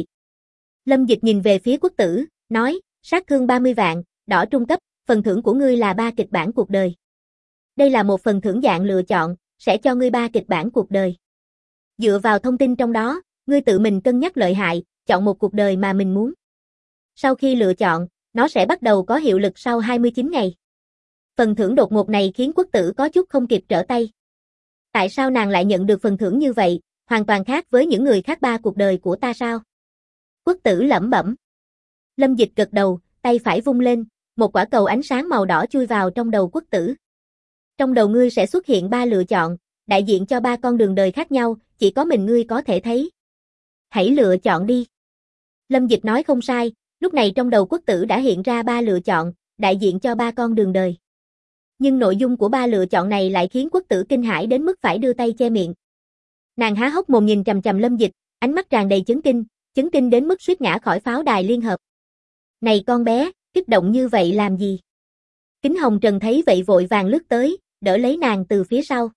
Lâm Dịch nhìn về phía Quốc Tử, nói, sát thương 30 vạn, đỏ trung cấp, phần thưởng của ngươi là 3 kịch bản cuộc đời. Đây là một phần thưởng dạng lựa chọn, sẽ cho ngươi 3 kịch bản cuộc đời. Dựa vào thông tin trong đó, ngươi tự mình cân nhắc lợi hại, chọn một cuộc đời mà mình muốn. Sau khi lựa chọn, nó sẽ bắt đầu có hiệu lực sau 29 ngày. Phần thưởng đột ngột này khiến Quốc Tử có chút không kịp trở tay. Tại sao nàng lại nhận được phần thưởng như vậy, hoàn toàn khác với những người khác 3 cuộc đời của ta sao? Quốc Tử lẩm bẩm. Lâm Dịch gật đầu, tay phải vung lên, một quả cầu ánh sáng màu đỏ chui vào trong đầu Quốc Tử. Trong đầu ngươi sẽ xuất hiện 3 lựa chọn, đại diện cho 3 con đường đời khác nhau, chỉ có mình ngươi có thể thấy. Hãy lựa chọn đi. Lâm Dịch nói không sai, lúc này trong đầu Quốc Tử đã hiện ra 3 lựa chọn, đại diện cho 3 con đường đời. Nhưng nội dung của 3 lựa chọn này lại khiến Quốc Tử kinh hãi đến mức phải đưa tay che miệng. Nàng há hốc mồm nhìn chằm chằm Lâm Dịch, ánh mắt tràn đầy chấn kinh đến mức suýt ngã khỏi pháo đài liên hợp. Này con bé, kích động như vậy làm gì? Kính Hồng Trần thấy vậy vội vàng lướt tới, đỡ lấy nàng từ phía sau.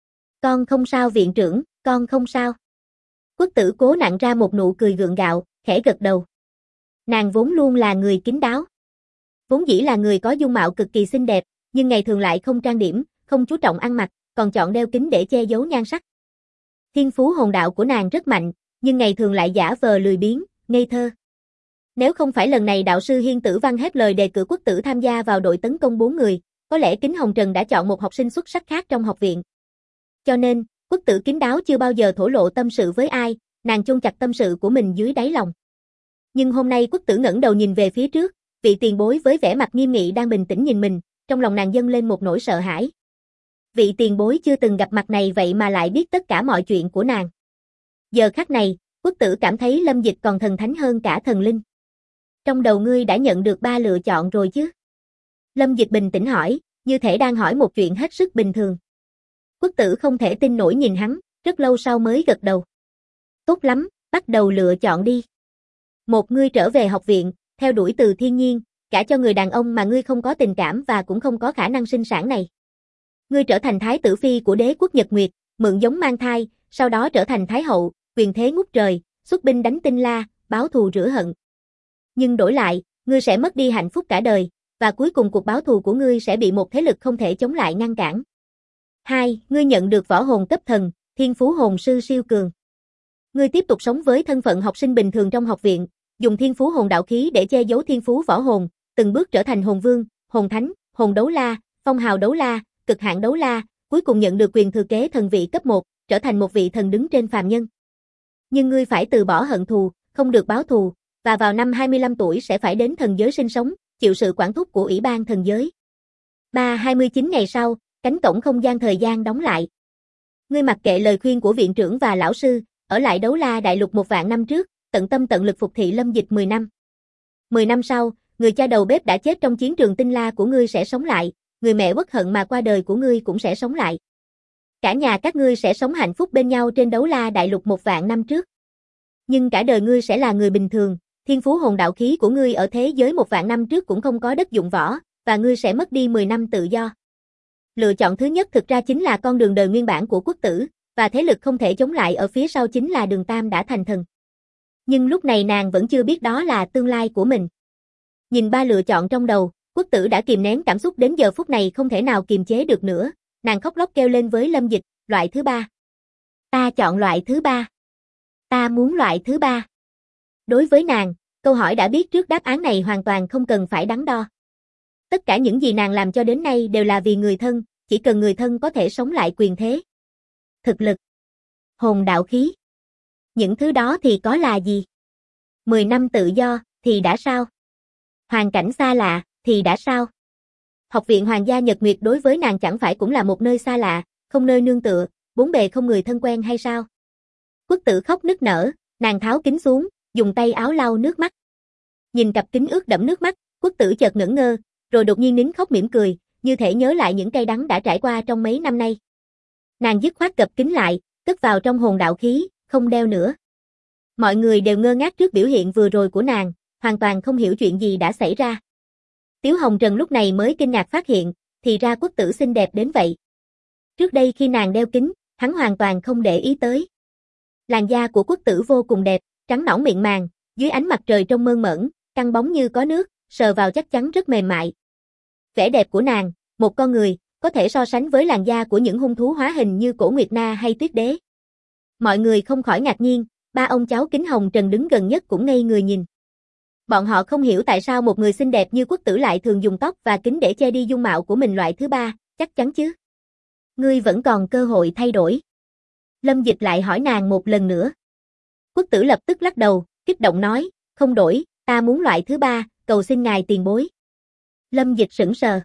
Con không sao viện trưởng, con không sao. Quốc Tử cố nặn ra một nụ cười gượng gạo, khẽ gật đầu. Nàng vốn luôn là người kín đáo. Vốn dĩ là người có dung mạo cực kỳ xinh đẹp, nhưng ngày thường lại không trang điểm, không chú trọng ăn mặc, còn chọn đeo kính để che giấu nhan sắc. Thiên phú hồn đạo của nàng rất mạnh, nhưng ngày thường lại giả vờ lười biếng, ngây thơ. Nếu không phải lần này đạo sư Hiên Tử Văn hết lời đề cử Quốc Tử tham gia vào đội tấn công 4 người, có lẽ Kính Hồng Trần đã chọn một học sinh xuất sắc khác trong học viện. Cho nên, Quốc Tử kín đáo chưa bao giờ thổ lộ tâm sự với ai, nàng chôn chặt tâm sự của mình dưới đáy lòng. Nhưng hôm nay Quốc Tử ngẩng đầu nhìn về phía trước, vị tiền bối với vẻ mặt nghiêm nghị đang bình tĩnh nhìn mình, trong lòng nàng dâng lên một nỗi sợ hãi. Vị tiền bối chưa từng gặp mặt này vậy mà lại biết tất cả mọi chuyện của nàng. Giờ khắc này, Quốc Tử cảm thấy Lâm Dịch còn thần thánh hơn cả thần linh. Trong đầu ngươi đã nhận được 3 lựa chọn rồi chứ? Lâm Dịch bình tĩnh hỏi, như thể đang hỏi một chuyện hết sức bình thường. Quốc Tử không thể tin nổi nhìn hắn, rất lâu sau mới gật đầu. Tốt lắm, bắt đầu lựa chọn đi. Một, ngươi trở về học viện, theo đuổi từ thiên nhiên, gả cho người đàn ông mà ngươi không có tình cảm và cũng không có khả năng sinh sản này. Ngươi trở thành thái tử phi của đế quốc Nhật Nguyệt, mượn giống mang thai, sau đó trở thành thái hậu, quyền thế ngút trời, xuất binh đánh Tinh La, báo thù rửa hận. Nhưng đổi lại, ngươi sẽ mất đi hạnh phúc cả đời, và cuối cùng cuộc báo thù của ngươi sẽ bị một thế lực không thể chống lại ngăn cản. 2. Ngươi nhận được võ hồn cấp thần, thiên phú hồn sư siêu cường. Ngươi tiếp tục sống với thân phận học sinh bình thường trong học viện, dùng thiên phú hồn đạo khí để che giấu thiên phú võ hồn, từng bước trở thành hồn vương, hồn thánh, hồn đấu la, phong hào đấu la, cực hạn đấu la, cuối cùng nhận được quyền thừa kế thần vị cấp 1, trở thành một vị thần đứng trên phàm nhân. Nhưng ngươi phải từ bỏ hận thù, không được báo thù, và vào năm 25 tuổi sẽ phải đến thần giới sinh sống, chịu sự quản thúc của Ủy ban thần giới. 3. 29 ngày sau, cánh cổng không gian thời gian đóng lại. Ngươi mặc kệ lời khuyên của viện trưởng và lão sư, ở lại Đấu La Đại Lục 1.000 năm trước, tận tâm tận lực phục thị Lâm Dịch 10 năm. 10 năm sau, người cha đầu bếp đã chết trong chiến trường Tinh La của ngươi sẽ sống lại, người mẹ uất hận mà qua đời của ngươi cũng sẽ sống lại. Cả nhà các ngươi sẽ sống hạnh phúc bên nhau trên Đấu La Đại Lục 1.000 năm trước. Nhưng cả đời ngươi sẽ là người bình thường, thiên phú hồn đạo khí của ngươi ở thế giới 1.000 năm trước cũng không có đất dụng võ, và ngươi sẽ mất đi 10 năm tự do. Lựa chọn thứ nhất thực ra chính là con đường đời nguyên bản của Quốc Tử, và thế lực không thể chống lại ở phía sau chính là Đường Tam đã thành thần. Nhưng lúc này nàng vẫn chưa biết đó là tương lai của mình. Nhìn 3 lựa chọn trong đầu, Quốc Tử đã kìm nén cảm xúc đến giờ phút này không thể nào kiềm chế được nữa, nàng khóc lóc kêu lên với Lâm Dịch, loại thứ 3. Ta chọn loại thứ 3. Ta muốn loại thứ 3. Đối với nàng, câu hỏi đã biết trước đáp án này hoàn toàn không cần phải đắn đo. Tất cả những gì nàng làm cho đến nay đều là vì người thân, chỉ cần người thân có thể sống lại quyền thế. Thực lực, hồn đạo khí. Những thứ đó thì có là gì? 10 năm tự do, thì đã sao? Hoàn cảnh xa lạ, thì đã sao? Học viện Hoàng gia Nhật Nguyệt đối với nàng chẳng phải cũng là một nơi xa lạ, không nơi nương tựa, bốn bề không người thân quen hay sao? Quốc Tử khóc nức nở, nàng tháo kính xuống, dùng tay áo lau nước mắt. Nhìn cặp kính ướt đẫm nước mắt, Quốc Tử chợt ngẩn ngơ, rồi đột nhiên nín khóc mỉm cười, như thể nhớ lại những cay đắng đã trải qua trong mấy năm nay. Nàng dứt khoát gập kính lại, cất vào trong hồn đạo khí, không đeo nữa. Mọi người đều ngơ ngác trước biểu hiện vừa rồi của nàng, hoàn toàn không hiểu chuyện gì đã xảy ra. Tiếu Hồng Trần lúc này mới kinh ngạc phát hiện, thì ra Quốc Tử xinh đẹp đến vậy. Trước đây khi nàng đeo kính, hắn hoàn toàn không để ý tới. Làn da của Quốc Tử vô cùng đẹp, trắng nõn mịn màng, dưới ánh mặt trời trông mơn mởn, căng bóng như có nước, sờ vào chắc chắn rất mềm mại. Vẻ đẹp của nàng, một con người, có thể so sánh với làn da của những hung thú hóa hình như Cổ Nguyệt Na hay Tuyết Đế. Mọi người không khỏi ngạc nhiên, 3 ông cháu Kính Hồng Trần đứng gần nhất cũng ngây người nhìn. Bọn họ không hiểu tại sao một người xinh đẹp như Quốc Tử lại thường dùng tóc và kính để che đi dung mạo của mình loại thứ 3, chắc chắn chứ. Ngươi vẫn còn cơ hội thay đổi. Lâm Dịch lại hỏi nàng một lần nữa. Quốc Tử lập tức lắc đầu, kích động nói, không đổi, ta muốn loại thứ 3, cầu xin ngài tiền bối. Lâm Dịch sững sờ.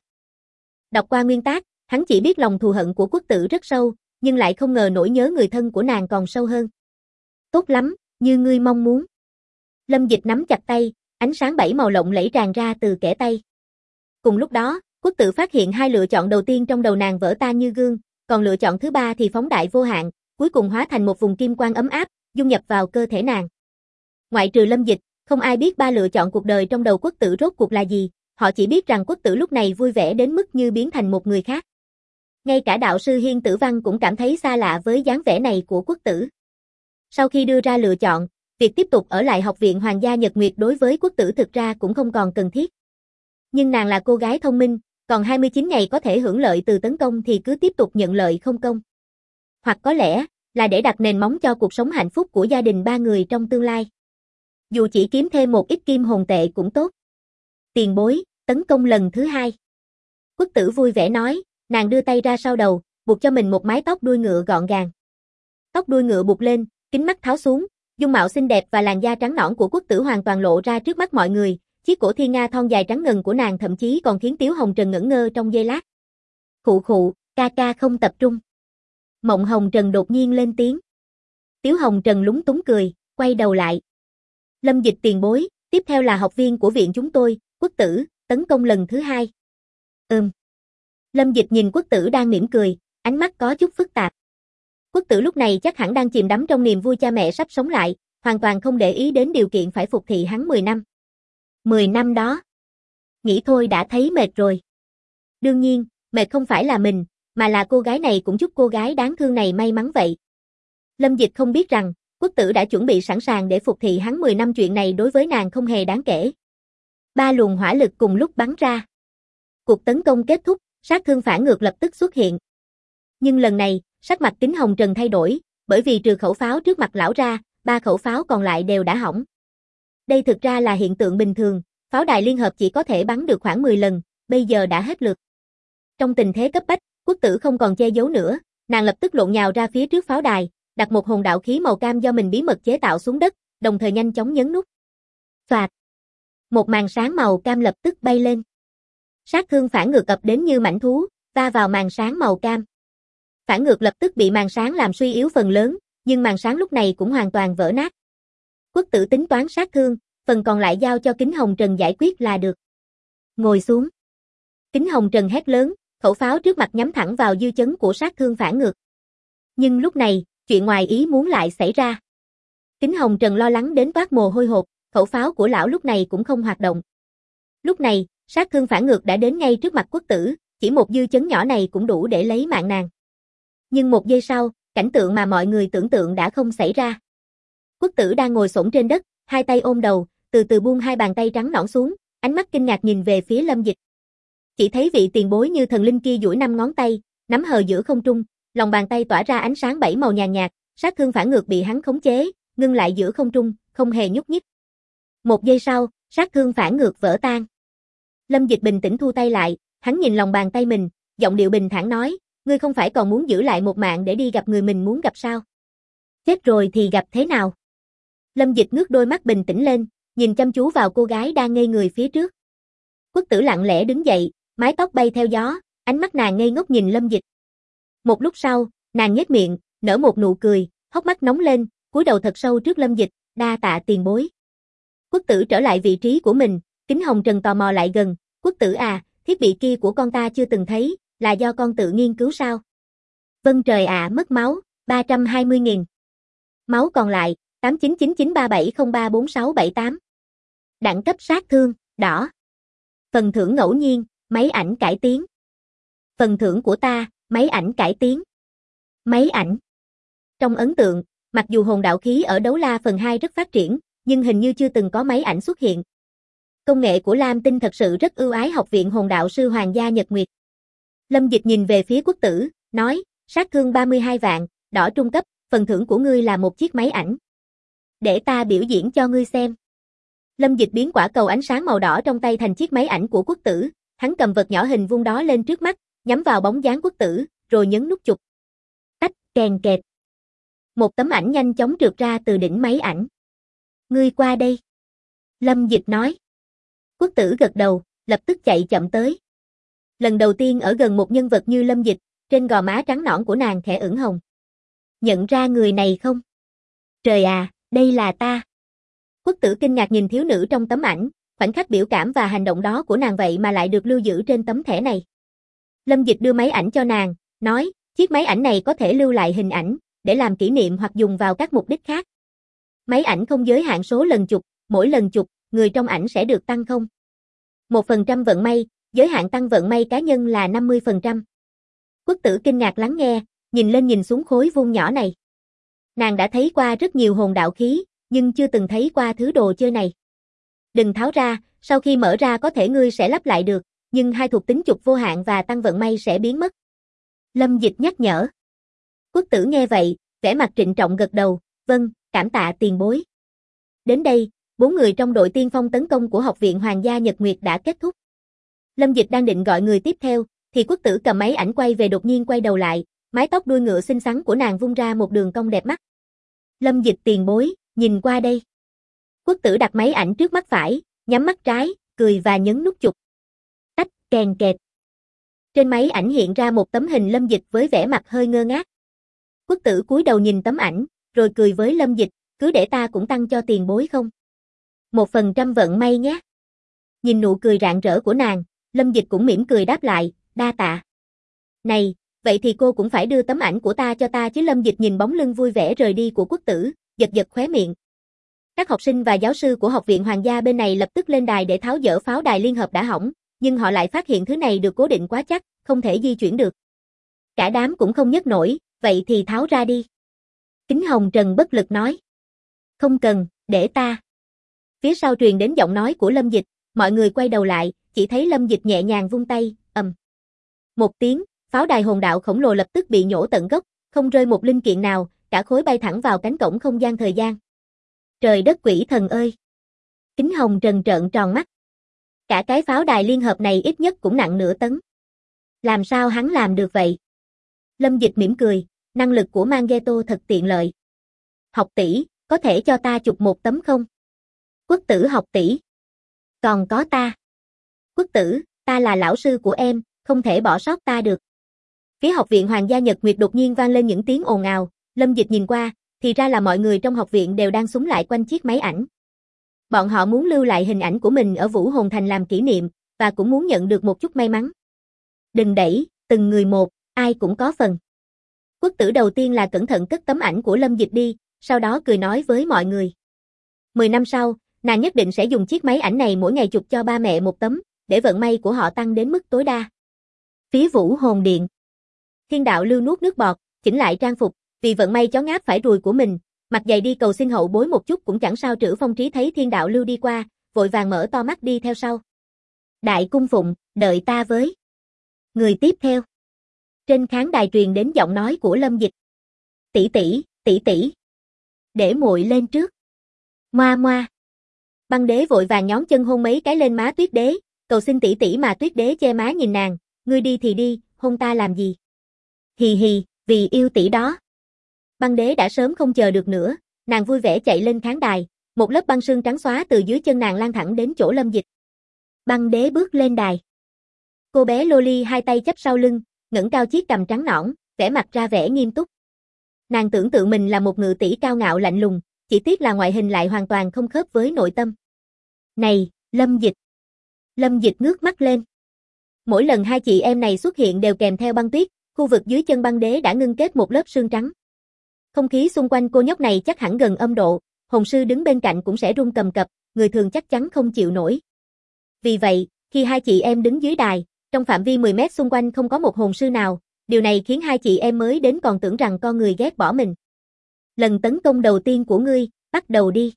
Đọc qua nguyên tác, hắn chỉ biết lòng thù hận của Quốc Tử rất sâu, nhưng lại không ngờ nỗi nhớ người thân của nàng còn sâu hơn. Tốt lắm, như ngươi mong muốn. Lâm Dịch nắm chặt tay, ánh sáng 7 màu lộng lẫy tràn ra từ kẽ tay. Cùng lúc đó, Quốc Tử phát hiện 2 lựa chọn đầu tiên trong đầu nàng vỡ tan như gương, còn lựa chọn thứ 3 thì phóng đại vô hạn, cuối cùng hóa thành một vùng kim quang ấm áp, dung nhập vào cơ thể nàng. Ngoại trừ Lâm Dịch, không ai biết 3 lựa chọn cuộc đời trong đầu Quốc Tử rốt cuộc là gì, họ chỉ biết rằng Quốc Tử lúc này vui vẻ đến mức như biến thành một người khác. Ngay cả đạo sư Hiên Tử Văn cũng cảm thấy xa lạ với dáng vẻ này của Quốc Tử. Sau khi đưa ra lựa chọn, việc tiếp tục ở lại học viện Hoàng gia Nhật Nguyệt đối với Quốc Tử thực ra cũng không còn cần thiết. Nhưng nàng là cô gái thông minh, còn 29 ngày có thể hưởng lợi từ tấn công thì cứ tiếp tục nhận lợi không công. Hoặc có lẽ, là để đặt nền móng cho cuộc sống hạnh phúc của gia đình 3 người trong tương lai. Dù chỉ kiếm thêm một ít kim hồn tệ cũng tốt. Tiền bối, tấn công lần thứ 2. Quốc Tử vui vẻ nói, nàng đưa tay ra sau đầu, buộc cho mình một mái tóc đuôi ngựa gọn gàng. Tóc đuôi ngựa buộc lên, kính mắt tháo xuống, Dung mạo xinh đẹp và làn da trắng nõn của quốc tử hoàn toàn lộ ra trước mắt mọi người, chiếc cổ thiên nga thon dài trắng ngần của nàng thậm chí còn khiến Tiếu Hồng Trần ngẩn ngơ trong giây lát. Khụ khụ, ca ca không tập trung. Mộng Hồng Trần đột nhiên lên tiếng. Tiếu Hồng Trần lúng túng cười, quay đầu lại. Lâm Dịch tiền bối, tiếp theo là học viên của viện chúng tôi, quốc tử, tấn công lần thứ 2. Lâm Dịch nhìn quốc tử đang mỉm cười, ánh mắt có chút phức tạp. Quốc tử lúc này chắc hẳn đang chìm đắm trong niềm vui cha mẹ sắp sống lại, hoàn toàn không để ý đến điều kiện phải phục thị hắn 10 năm. 10 năm đó. Nghĩ thôi đã thấy mệt rồi. Đương nhiên, mệt không phải là mình, mà là cô gái này cũng chúc cô gái đáng thương này may mắn vậy. Lâm Dịch không biết rằng, quốc tử đã chuẩn bị sẵn sàng để phục thị hắn 10 năm, chuyện này đối với nàng không hề đáng kể. 3 luồng hỏa lực cùng lúc bắn ra. Cuộc tấn công kết thúc, sát thương phản ngược lập tức xuất hiện. Nhưng lần này, sắc mặt Kính Hồng Trần thay đổi, bởi vì trừ khẩu pháo trước mặt lão ra, 3 khẩu pháo còn lại đều đã hỏng. Đây thực ra là hiện tượng bình thường, pháo đài liên hợp chỉ có thể bắn được khoảng 10 lần, bây giờ đã hết lượt. Trong tình thế cấp bách, quốc tử không còn che giấu nữa, nàng lập tức lộn nhào ra phía trước pháo đài, đặt một hồn đạo khí màu cam do mình bí mật chế tạo xuống đất, đồng thời nhanh chóng nhấn nút. Xoạt. Một màn sáng màu cam lập tức bay lên. Sát thương phản ngược ập đến như mãnh thú, va vào màn sáng màu cam. Phản ngược lập tức bị màn sáng làm suy yếu phần lớn, nhưng màn sáng lúc này cũng hoàn toàn vỡ nát. Quốc tử tính toán sát thương, phần còn lại giao cho Kính Hồng Trần giải quyết là được. Ngồi xuống. Kính Hồng Trần hét lớn, khẩu pháo trước mặt nhắm thẳng vào dư chấn của sát thương phản ngược. Nhưng lúc này, chuyện ngoài ý muốn lại xảy ra. Kính Hồng Trần lo lắng đến toát mồ hôi hột, khẩu pháo của lão lúc này cũng không hoạt động. Lúc này, sát thương phản ngược đã đến ngay trước mặt quốc tử, chỉ một dư chấn nhỏ này cũng đủ để lấy mạng nàng. Nhưng một giây sau, cảnh tượng mà mọi người tưởng tượng đã không xảy ra. Quốc tử đang ngồi xổm trên đất, hai tay ôm đầu, từ từ buông hai bàn tay trắng nõn xuống, ánh mắt kinh ngạc nhìn về phía Lâm Dịch. Chỉ thấy vị tiền bối như thần linh kia duỗi 5 ngón tay, nắm hờ giữa không trung, lòng bàn tay tỏa ra ánh sáng 7 màu nhàn nhạt, sát thương phản ngược bị hắn khống chế, ngưng lại giữa không trung, không hề nhúc nhích. Một giây sau, sát thương phản ngược vỡ tan. Lâm Dịch bình tĩnh thu tay lại, hắn nhìn lòng bàn tay mình, giọng điệu bình thản nói, ngươi không phải còn muốn giữ lại một mạng để đi gặp người mình muốn gặp sao? Chết rồi thì gặp thế nào? Lâm Dịch ngước đôi mắt bình tĩnh lên, nhìn chăm chú vào cô gái đang ngây người phía trước. Quốc tử lặng lẽ đứng dậy, mái tóc bay theo gió, ánh mắt nàng ngây ngốc nhìn Lâm Dịch. Một lúc sau, nàng nhếch miệng, nở một nụ cười, hốc mắt nóng lên, cúi đầu thật sâu trước Lâm Dịch, đa tạ tiền bối. Quốc tử trở lại vị trí của mình, Kính Hồng Trần tò mò lại gần, quốc tử à, thiết bị kia của con ta chưa từng thấy, là do con tự nghiên cứu sao? Vâng trời ạ, mất máu, 320.000. Máu còn lại, 899937034678. Đẳng cấp sát thương, đỏ. Phần thưởng ngẫu nhiên, máy ảnh cải tiến. Phần thưởng của ta, máy ảnh cải tiến. Máy ảnh. Trong ấn tượng, mặc dù hồn đạo khí ở Đấu La phần 2 rất phát triển, nhưng hình như chưa từng có máy ảnh xuất hiện. Công nghệ của Lam Tinh thật sự rất ưu ái Học viện Hồn Đạo sư Hoàng gia Nhật Nguyệt. Lâm Dịch nhìn về phía quốc tử, nói, sát thương 32 vạn, đỏ trung cấp, phần thưởng của ngươi là một chiếc máy ảnh. Để ta biểu diễn cho ngươi xem. Lâm Dịch biến quả cầu ánh sáng màu đỏ trong tay thành chiếc máy ảnh của quốc tử, hắn cầm vật nhỏ hình vuông đó lên trước mắt, nhắm vào bóng dáng quốc tử, rồi nhấn nút chụp. Tách, kèn kẹt. Một tấm ảnh nhanh chóng trượt ra từ đỉnh máy ảnh. Ngươi qua đây. Lâm Dịch nói. Quốc tử gật đầu, lập tức chạy chậm tới. Lần đầu tiên ở gần một nhân vật như Lâm Dịch, trên gò má trắng nõn của nàng khẽ ửng hồng. Nhận ra người này không? Trời à, đây là ta. Quốc tử kinh ngạc nhìn thiếu nữ trong tấm ảnh, khoảnh khắc biểu cảm và hành động đó của nàng vậy mà lại được lưu giữ trên tấm thẻ này. Lâm Dịch đưa máy ảnh cho nàng, nói, chiếc máy ảnh này có thể lưu lại hình ảnh, để làm kỷ niệm hoặc dùng vào các mục đích khác. Máy ảnh không giới hạn số lần chụp, mỗi lần chụp, người trong ảnh sẽ được tăng 1% vận may, giới hạn tăng vận may cá nhân là 50%. Quốc tử kinh ngạc lắng nghe, nhìn lên nhìn xuống khối vuông nhỏ này. Nàng đã thấy qua rất nhiều hồn đạo khí, nhưng chưa từng thấy qua thứ đồ chơi này. Đừng tháo ra, sau khi mở ra có thể ngươi sẽ lắp lại được, nhưng hai thuộc tính chụp vô hạn và tăng vận may sẽ biến mất. Lâm Dịch nhắc nhở. Quốc tử nghe vậy, vẻ mặt trịnh trọng gật đầu, vâng, cảm tạ tiền bối. Đến đây, 4 người trong đội tiên phong tấn công của Học viện Hoàng gia Nhật Nguyệt đã kết thúc. Lâm Dịch đang định gọi người tiếp theo, thì quốc tử cầm máy ảnh quay về đột nhiên quay đầu lại, mái tóc đuôi ngựa xinh xắn của nàng vung ra một đường cong đẹp mắt. Lâm Dịch tiền bối, Nhìn qua đây. Quốc tử đặt máy ảnh trước mắt phải, nhắm mắt trái, cười và nhấn nút chụp. Tách, kèn kẹt. Trên máy ảnh hiện ra một tấm hình Lâm Dịch với vẻ mặt hơi ngơ ngác. Quốc tử cúi đầu nhìn tấm ảnh, rồi cười với Lâm Dịch, cứ để ta cũng tăng cho tiền bối không? 1% vận may nhé. Nhìn nụ cười rạng rỡ của nàng, Lâm Dịch cũng mỉm cười đáp lại, đa tạ. Này, vậy thì cô cũng phải đưa tấm ảnh của ta cho ta chứ. Lâm Dịch nhìn bóng lưng vui vẻ rời đi của Quốc tử, giật giật khóe miệng. Các học sinh và giáo sư của Học viện Hoàng gia bên này lập tức lên đài để tháo dỡ pháo đài liên hợp đã hỏng, nhưng họ lại phát hiện thứ này được cố định quá chắc, không thể di chuyển được. Cả đám cũng không nhấc nổi, vậy thì tháo ra đi. Kính Hồng Trần bất lực nói. Không cần, để ta. Phía sau truyền đến giọng nói của Lâm Dịch, mọi người quay đầu lại, chỉ thấy Lâm Dịch nhẹ nhàng vung tay, ầm. Một tiếng, pháo đài hồn đạo khổng lồ lập tức bị nhổ tận gốc, không rơi một linh kiện nào, cả khối bay thẳng vào cánh cổng không gian thời gian. Trời đất quỷ thần ơi! Kính Hồng Trần trợn tròn mắt. Cả cái pháo đài liên hợp này ít nhất cũng nặng nửa tấn. Làm sao hắn làm được vậy? Lâm Dịch mỉm cười, năng lực của Mangeto thật tiện lợi. Học tỷ, có thể cho ta chụp một tấm không? Quốc tử học tỷ. Còn có ta. Quốc tử, ta là lão sư của em, không thể bỏ sót ta được. Phía Học viện Hoàng gia Nhật Nguyệt đột nhiên vang lên những tiếng ồn ào, Lâm Dịch nhìn qua, thì ra là mọi người trong học viện đều đang xúm lại quanh chiếc máy ảnh. Bọn họ muốn lưu lại hình ảnh của mình ở Vũ Hồn Thành làm kỷ niệm, và cũng muốn nhận được một chút may mắn. Đừng đẩy, từng người một, ai cũng có phần. Quốc tử đầu tiên là cẩn thận cất tấm ảnh của Lâm Dịch đi, sau đó cười nói với mọi người. 10 năm sau, nàng nhất định sẽ dùng chiếc máy ảnh này mỗi ngày chụp cho ba mẹ một tấm, để vận may của họ tăng đến mức tối đa. Phía Vũ Hồn Điện. Thiên đạo lưu nuốt nước bọt, chỉnh lại trang phục, vì vận may chó ngáp phải ruồi của mình, mặt dày đi cầu xin hậu bối một chút cũng chẳng sao. Trữ Phong Trí thấy Thiên đạo lưu đi qua, vội vàng mở to mắt đi theo sau. Đại cung phụng, đợi ta với. Người tiếp theo. Trên khán đài truyền đến giọng nói của Lâm Dịch. Tỷ tỷ, tỷ tỷ. Để muội lên trước. Moa moa. Băng đế vội vàng nhón chân hôn mấy cái lên má Tuyết đế, cầu xin tỷ tỷ mà Tuyết đế che má nhìn nàng, ngươi đi thì đi, hôn ta làm gì? Hì hì, vì yêu tỷ đó. Băng đế đã sớm không chờ được nữa, nàng vui vẻ chạy lên khán đài, một lớp băng sương trắng xóa từ dưới chân nàng lan thẳng đến chỗ Lâm Dịch. Băng đế bước lên đài. Cô bé Loli hai tay chắp sau lưng, ngẩng cao chiếc cằm trắng nõn, vẻ mặt ra vẻ nghiêm túc. Nàng tưởng tượng mình là một ngự tỷ cao ngạo lạnh lùng, chỉ tiếc là ngoại hình lại hoàn toàn không khớp với nội tâm. Này, Lâm Dịch. Lâm Dịch ngước mắt lên. Mỗi lần hai chị em này xuất hiện đều kèm theo băng tuyết, khu vực dưới chân băng đế đã ngưng kết một lớp sương trắng. Không khí xung quanh cô nhóc này chắc hẳn gần âm độ, hồn sư đứng bên cạnh cũng sẽ run cầm cập, người thường chắc chắn không chịu nổi. Vì vậy, khi hai chị em đứng dưới đài, trong phạm vi 10 mét xung quanh không có một hồn sư nào, điều này khiến hai chị em mới đến còn tưởng rằng con người ghét bỏ mình. Lần tấn công đầu tiên của ngươi, bắt đầu đi.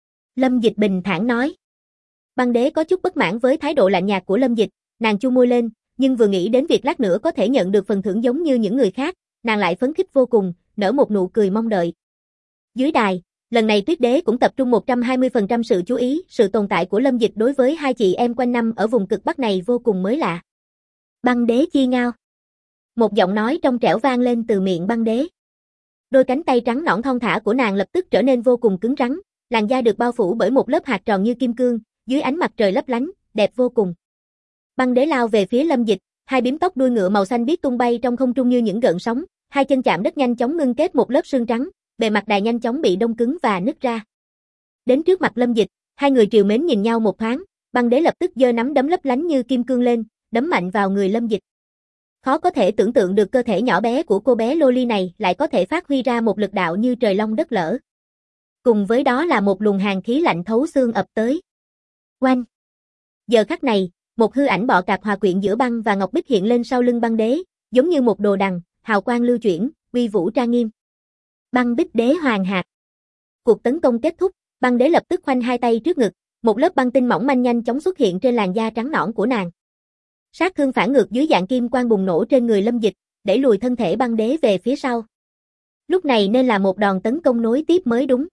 Lâm Dịch bình thản nói. Băng đế có chút bất mãn với thái độ lạnh nhạt của Lâm Dịch, nàng chu môi lên, nhưng vừa nghĩ đến việc lát nữa có thể nhận được phần thưởng giống như những người khác, nàng lại phấn khích vô cùng, nở một nụ cười mong đợi. Dưới đài, lần này Tuyết đế cũng tập trung 120% sự chú ý, sự tồn tại của Lâm Dịch đối với hai chị em quanh năm ở vùng cực Bắc này vô cùng mới lạ. Băng đế chi ngao. Một giọng nói trong trẻo vang lên từ miệng băng đế. Đôi cánh tay trắng nõn thon thả của nàng lập tức trở nên vô cùng cứng rắn, làn da được bao phủ bởi một lớp hạt tròn như kim cương, dưới ánh mặt trời lấp lánh, đẹp vô cùng. Băng đế lao về phía Lâm Dịch, hai bím tóc đuôi ngựa màu xanh biếc tung bay trong không trung như những gợn sóng, hai chân chạm đất nhanh chóng ngưng kết một lớp sương trắng, bề mặt đài nhanh chóng bị đông cứng và nứt ra. Đến trước mặt Lâm Dịch, hai người trìu mến nhìn nhau một thoáng, băng đế lập tức giơ nắm đấm lấp lánh như kim cương lên, đấm mạnh vào người Lâm Dịch. Khó có thể tưởng tượng được cơ thể nhỏ bé của cô bé Loli này lại có thể phát huy ra một lực đạo như trời long đất lở. Cùng với đó là một luồng hàn khí lạnh thấu xương ập tới. Oanh! Giờ khắc này, một hư ảnh bọ cạp hòa quyện giữa băng và ngọc bích hiện lên sau lưng băng đế, giống như một đồ đằng, hào quang lưu chuyển, uy vũ trang nghiêm. Băng bích đế hoàng hạt. Cuộc tấn công kết thúc, băng đế lập tức khoanh hai tay trước ngực, một lớp băng tinh mỏng manh nhanh chóng xuất hiện trên làn da trắng nõn của nàng. Sát thương phản ngược dưới dạng kim quang bùng nổ trên người Lâm Dịch, đẩy lùi thân thể băng đế về phía sau. Lúc này nên là một đòn tấn công nối tiếp mới đúng.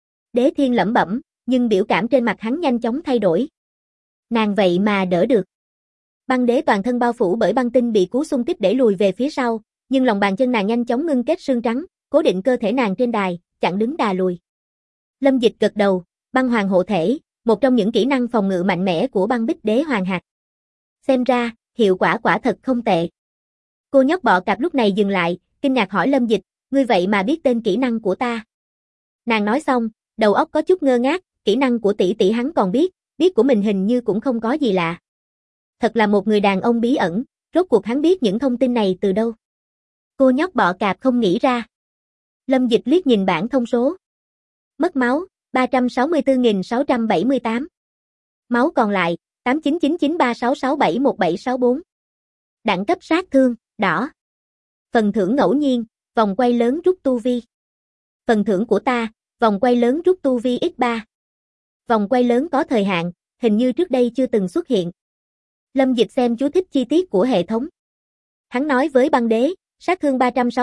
Đế Thiên lẩm bẩm, nhưng biểu cảm trên mặt hắn nhanh chóng thay đổi. Nàng vậy mà đỡ được. Băng đế toàn thân bao phủ bởi băng tinh bị cú xung kích đẩy lùi về phía sau, nhưng lòng bàn chân nàng nhanh chóng ngưng kết sương trắng, cố định cơ thể nàng trên đài, chặn đứng đà lùi. Lâm Dịch gật đầu, băng hoàng hộ thể, một trong những kỹ năng phòng ngự mạnh mẽ của băng bích đế hoàng hạt. Xem ra, hiệu quả quả thật không tệ. Cô nhóc bọ cạp lúc này dừng lại, kinh ngạc hỏi Lâm Dịch, ngươi vậy mà biết tên kỹ năng của ta. Nàng nói xong, đầu óc có chút ngơ ngác, kỹ năng của tỷ tỷ hắn còn biết của mình hình như cũng không có gì lạ. Thật là một người đàn ông bí ẩn, rốt cuộc hắn biết những thông tin này từ đâu. Cô nhóc bọ cạp không nghĩ ra. Lâm Dịch liếc nhìn bảng thông số. Mất máu, 364.678. Máu còn lại, 899936671764. Đẳng cấp sát thương, đỏ. Phần thưởng ngẫu nhiên, vòng quay lớn rút tu vi. Phần thưởng của ta, vòng quay lớn rút tu vi x3. Vòng quay lớn có thời hạn, hình như trước đây chưa từng xuất hiện. Lâm Dịch xem chú thích chi tiết của hệ thống. Hắn nói với băng đế, sát thương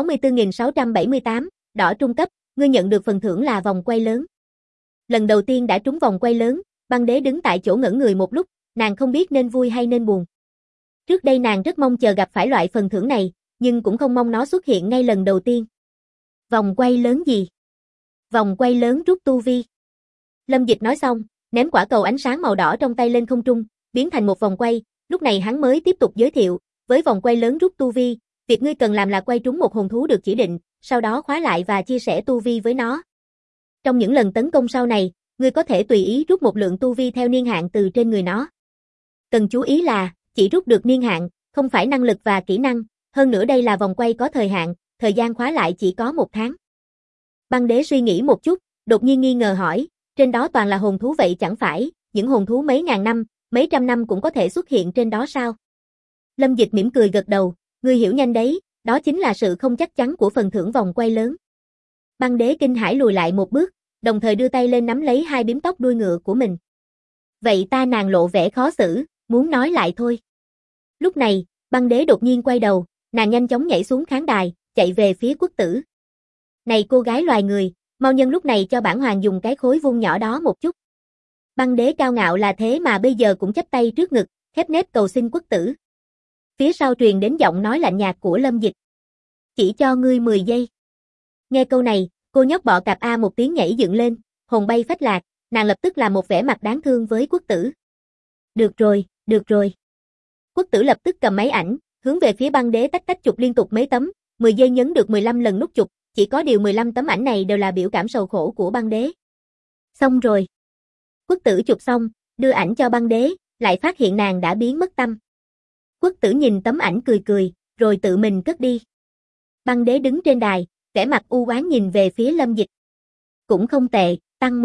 364.678, đỏ trung cấp, ngươi nhận được phần thưởng là vòng quay lớn. Lần đầu tiên đã trúng vòng quay lớn, băng đế đứng tại chỗ ngẩn người một lúc, nàng không biết nên vui hay nên buồn. Trước đây nàng rất mong chờ gặp phải loại phần thưởng này, nhưng cũng không mong nó xuất hiện ngay lần đầu tiên. Vòng quay lớn gì? Vòng quay lớn rút tu vi. Lâm Dịch nói xong, ném quả cầu ánh sáng màu đỏ trong tay lên không trung, biến thành một vòng quay, lúc này hắn mới tiếp tục giới thiệu, với vòng quay lớn rút tu vi, việc ngươi cần làm là quay trúng một hồn thú được chỉ định, sau đó khóa lại và chia sẻ tu vi với nó. Trong những lần tấn công sau này, ngươi có thể tùy ý rút một lượng tu vi theo niên hạn từ trên người nó. Cần chú ý là, chỉ rút được niên hạn, không phải năng lực và kỹ năng, hơn nữa đây là vòng quay có thời hạn, thời gian khóa lại chỉ có 1 tháng. Băng đế suy nghĩ một chút, đột nhiên nghi ngờ hỏi, trên đó toàn là hồn thú vậy chẳng phải, những hồn thú mấy ngàn năm, mấy trăm năm cũng có thể xuất hiện trên đó sao? Lâm Dịch mỉm cười gật đầu, ngươi hiểu nhanh đấy, đó chính là sự không chắc chắn của phần thưởng vòng quay lớn. Băng đế kinh hãi lùi lại một bước, đồng thời đưa tay lên nắm lấy hai bím tóc đuôi ngựa của mình. Vậy ta, nàng lộ vẻ khó xử, muốn nói lại thôi. Lúc này, băng đế đột nhiên quay đầu, nàng nhanh chóng nhảy xuống khán đài, chạy về phía Quốc Tử. Này cô gái loài người, mau nhân lúc này cho bản hoàng dùng cái khối vuông nhỏ đó một chút. Băng đế cao ngạo là thế mà bây giờ cũng chắp tay trước ngực, khép nép cầu xin Quốc Tử. Phía sau truyền đến giọng nói lạnh nhạt của Lâm Dịch. Chỉ cho ngươi 10 giây. Nghe câu này, cô nhóc bọ cạp a một tiếng nhảy dựng lên, hồn bay phách lạc, nàng lập tức làm một vẻ mặt đáng thương với Quốc Tử. Được rồi, được rồi. Quốc Tử lập tức cầm máy ảnh, hướng về phía băng đế tách chụp liên tục mấy tấm, 10 giây nhấn được 15 lần nút chụp, chỉ có điều 15 tấm ảnh này đều là biểu cảm sầu khổ của băng đế. Xong rồi. Quốc Tử chụp xong, đưa ảnh cho băng đế, lại phát hiện nàng đã biến mất tâm. Quốc Tử nhìn tấm ảnh cười cười, rồi tự mình cất đi. Băng đế đứng trên đài, vẻ mặt u oán nhìn về phía Lâm Dịch. Cũng không tệ, tăng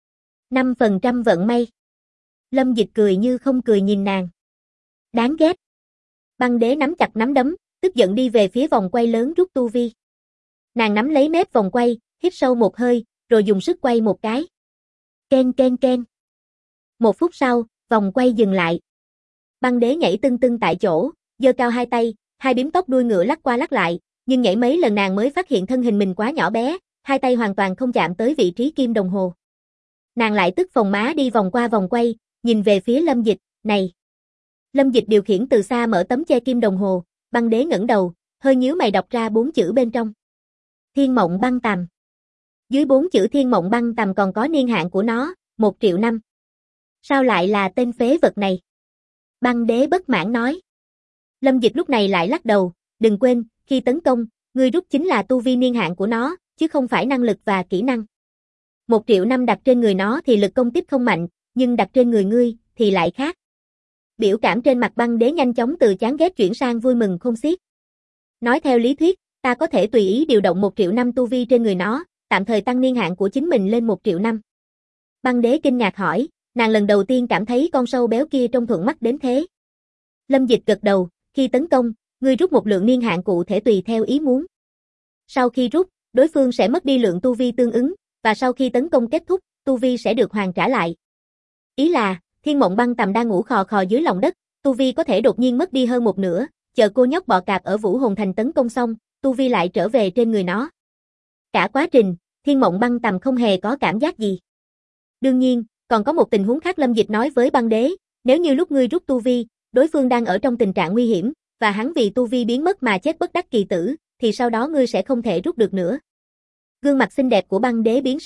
5% vận may. Lâm Dịch cười như không cười nhìn nàng. Đáng ghét. Băng đế nắm chặt nắm đấm, tức giận đi về phía vòng quay lớn rút tu vi. Nàng nắm lấy mép vòng quay, hít sâu một hơi, rồi dùng sức quay một cái. Ken ken ken. 1 phút sau, vòng quay dừng lại. Băng đế nhảy tưng tưng tại chỗ, giơ cao hai tay, hai bím tóc đuôi ngựa lắc qua lắc lại, nhưng nhảy mấy lần nàng mới phát hiện thân hình mình quá nhỏ bé, hai tay hoàn toàn không chạm tới vị trí kim đồng hồ. Nàng lại tức phồng má đi vòng qua vòng quay, nhìn về phía Lâm Dịch, này. Lâm Dịch điều khiển từ xa mở tấm che kim đồng hồ, băng đế ngẩng đầu, hơi nhíu mày đọc ra 4 chữ bên trong. Thiên mộng băng tầm. Dưới 4 chữ thiên mộng băng tầm còn có niên hạn của nó, 1 triệu năm. Sao lại là tên phế vật này? Băng đế bất mãn nói. Lâm Dịch lúc này lại lắc đầu, đừng quên, khi tấn công, ngươi rút chính là tu vi niên hạn của nó, chứ không phải năng lực và kỹ năng. 1 triệu năm đặt trên người nó thì lực công kích không mạnh, nhưng đặt trên người ngươi thì lại khác. Biểu cảm trên mặt băng đế nhanh chóng từ chán ghét chuyển sang vui mừng không xiết. Nói theo lý thuyết, ta có thể tùy ý điều động 1 triệu năm tu vi trên người nó, tạm thời tăng niên hạn của chính mình lên 1 triệu năm. Băng đế kinh ngạc hỏi, nàng lần đầu tiên cảm thấy con sâu béo kia trông thuận mắt đến thế. Lâm Dịch gật đầu, khi tấn công, ngươi rút một lượng niên hạn cụ thể tùy theo ý muốn. Sau khi rút, đối phương sẽ mất đi lượng tu vi tương ứng, và sau khi tấn công kết thúc, tu vi sẽ được hoàn trả lại. Ý là, thiên mộng băng tầm đang ngủ khò khò dưới lòng đất, tu vi có thể đột nhiên mất đi hơn một nửa, chờ cô nhóc bọ cạp ở Vũ Hồn Thành tấn công xong, tu vi lại trở về trên người nó. Cả quá trình, thiên mộng băng tầm không hề có cảm giác gì. Đương nhiên, còn có một tình huống khác. Lâm Dịch nói với băng đế, nếu như lúc ngươi rút tu vi, đối phương đang ở trong tình trạng nguy hiểm, và hắn vì tu vi biến mất mà chết bất đắc kỳ tử, thì sau đó ngươi sẽ không thể rút được nữa. Gương mặt xinh đẹp của băng đế biến sắc,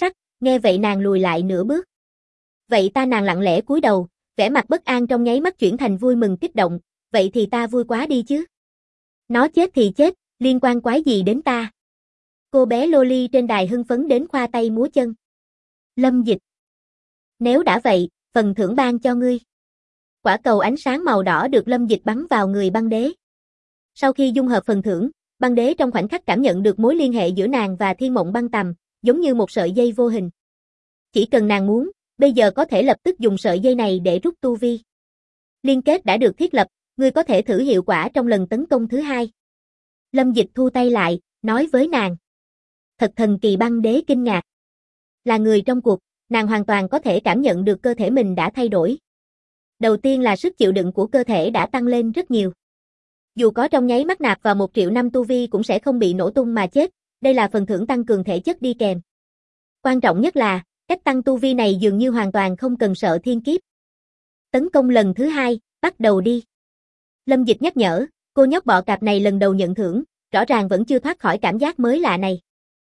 Nghe vậy nàng lùi lại nửa bước. Vậy ta, nàng lặng lẽ cúi đầu, vẻ mặt bất an trong nháy mắt chuyển thành vui mừng kích động, vậy thì ta vui quá đi chứ. Nó chết thì chết, liên quan quái gì đến ta. Cô bé Loli trên đài hưng phấn đến khoa tay múa chân. Lâm Dịch. Nếu đã vậy, phần thưởng ban cho ngươi. Quả cầu ánh sáng màu đỏ được Lâm Dịch bắn vào người băng đế. Sau khi dung hợp phần thưởng, băng đế trong khoảnh khắc cảm nhận được mối liên hệ giữa nàng và Thiên Mộng Băng Tầm, giống như một sợi dây vô hình. Chỉ cần nàng muốn, bây giờ có thể lập tức dùng sợi dây này để rút tu vi. Liên kết đã được thiết lập, ngươi có thể thử hiệu quả trong lần tấn công thứ hai. Lâm Dịch thu tay lại, nói với nàng. Thật thần kỳ. Băng đế kinh ngạc. Là người trong cuộc, nàng hoàn toàn có thể cảm nhận được cơ thể mình đã thay đổi. Đầu tiên là sức chịu đựng của cơ thể đã tăng lên rất nhiều. Dù có trong nháy mắt nạp vào 1 triệu năm tu vi cũng sẽ không bị nổ tung mà chết, đây là phần thưởng tăng cường thể chất đi kèm. Quan trọng nhất là, cách tăng tu vi này dường như hoàn toàn không cần sợ thiên kiếp. Tấn công lần thứ hai, bắt đầu đi. Lâm Dịch nhắc nhở, cô nhóc bọ cạp này lần đầu nhận thưởng, rõ ràng vẫn chưa thoát khỏi cảm giác mới lạ này.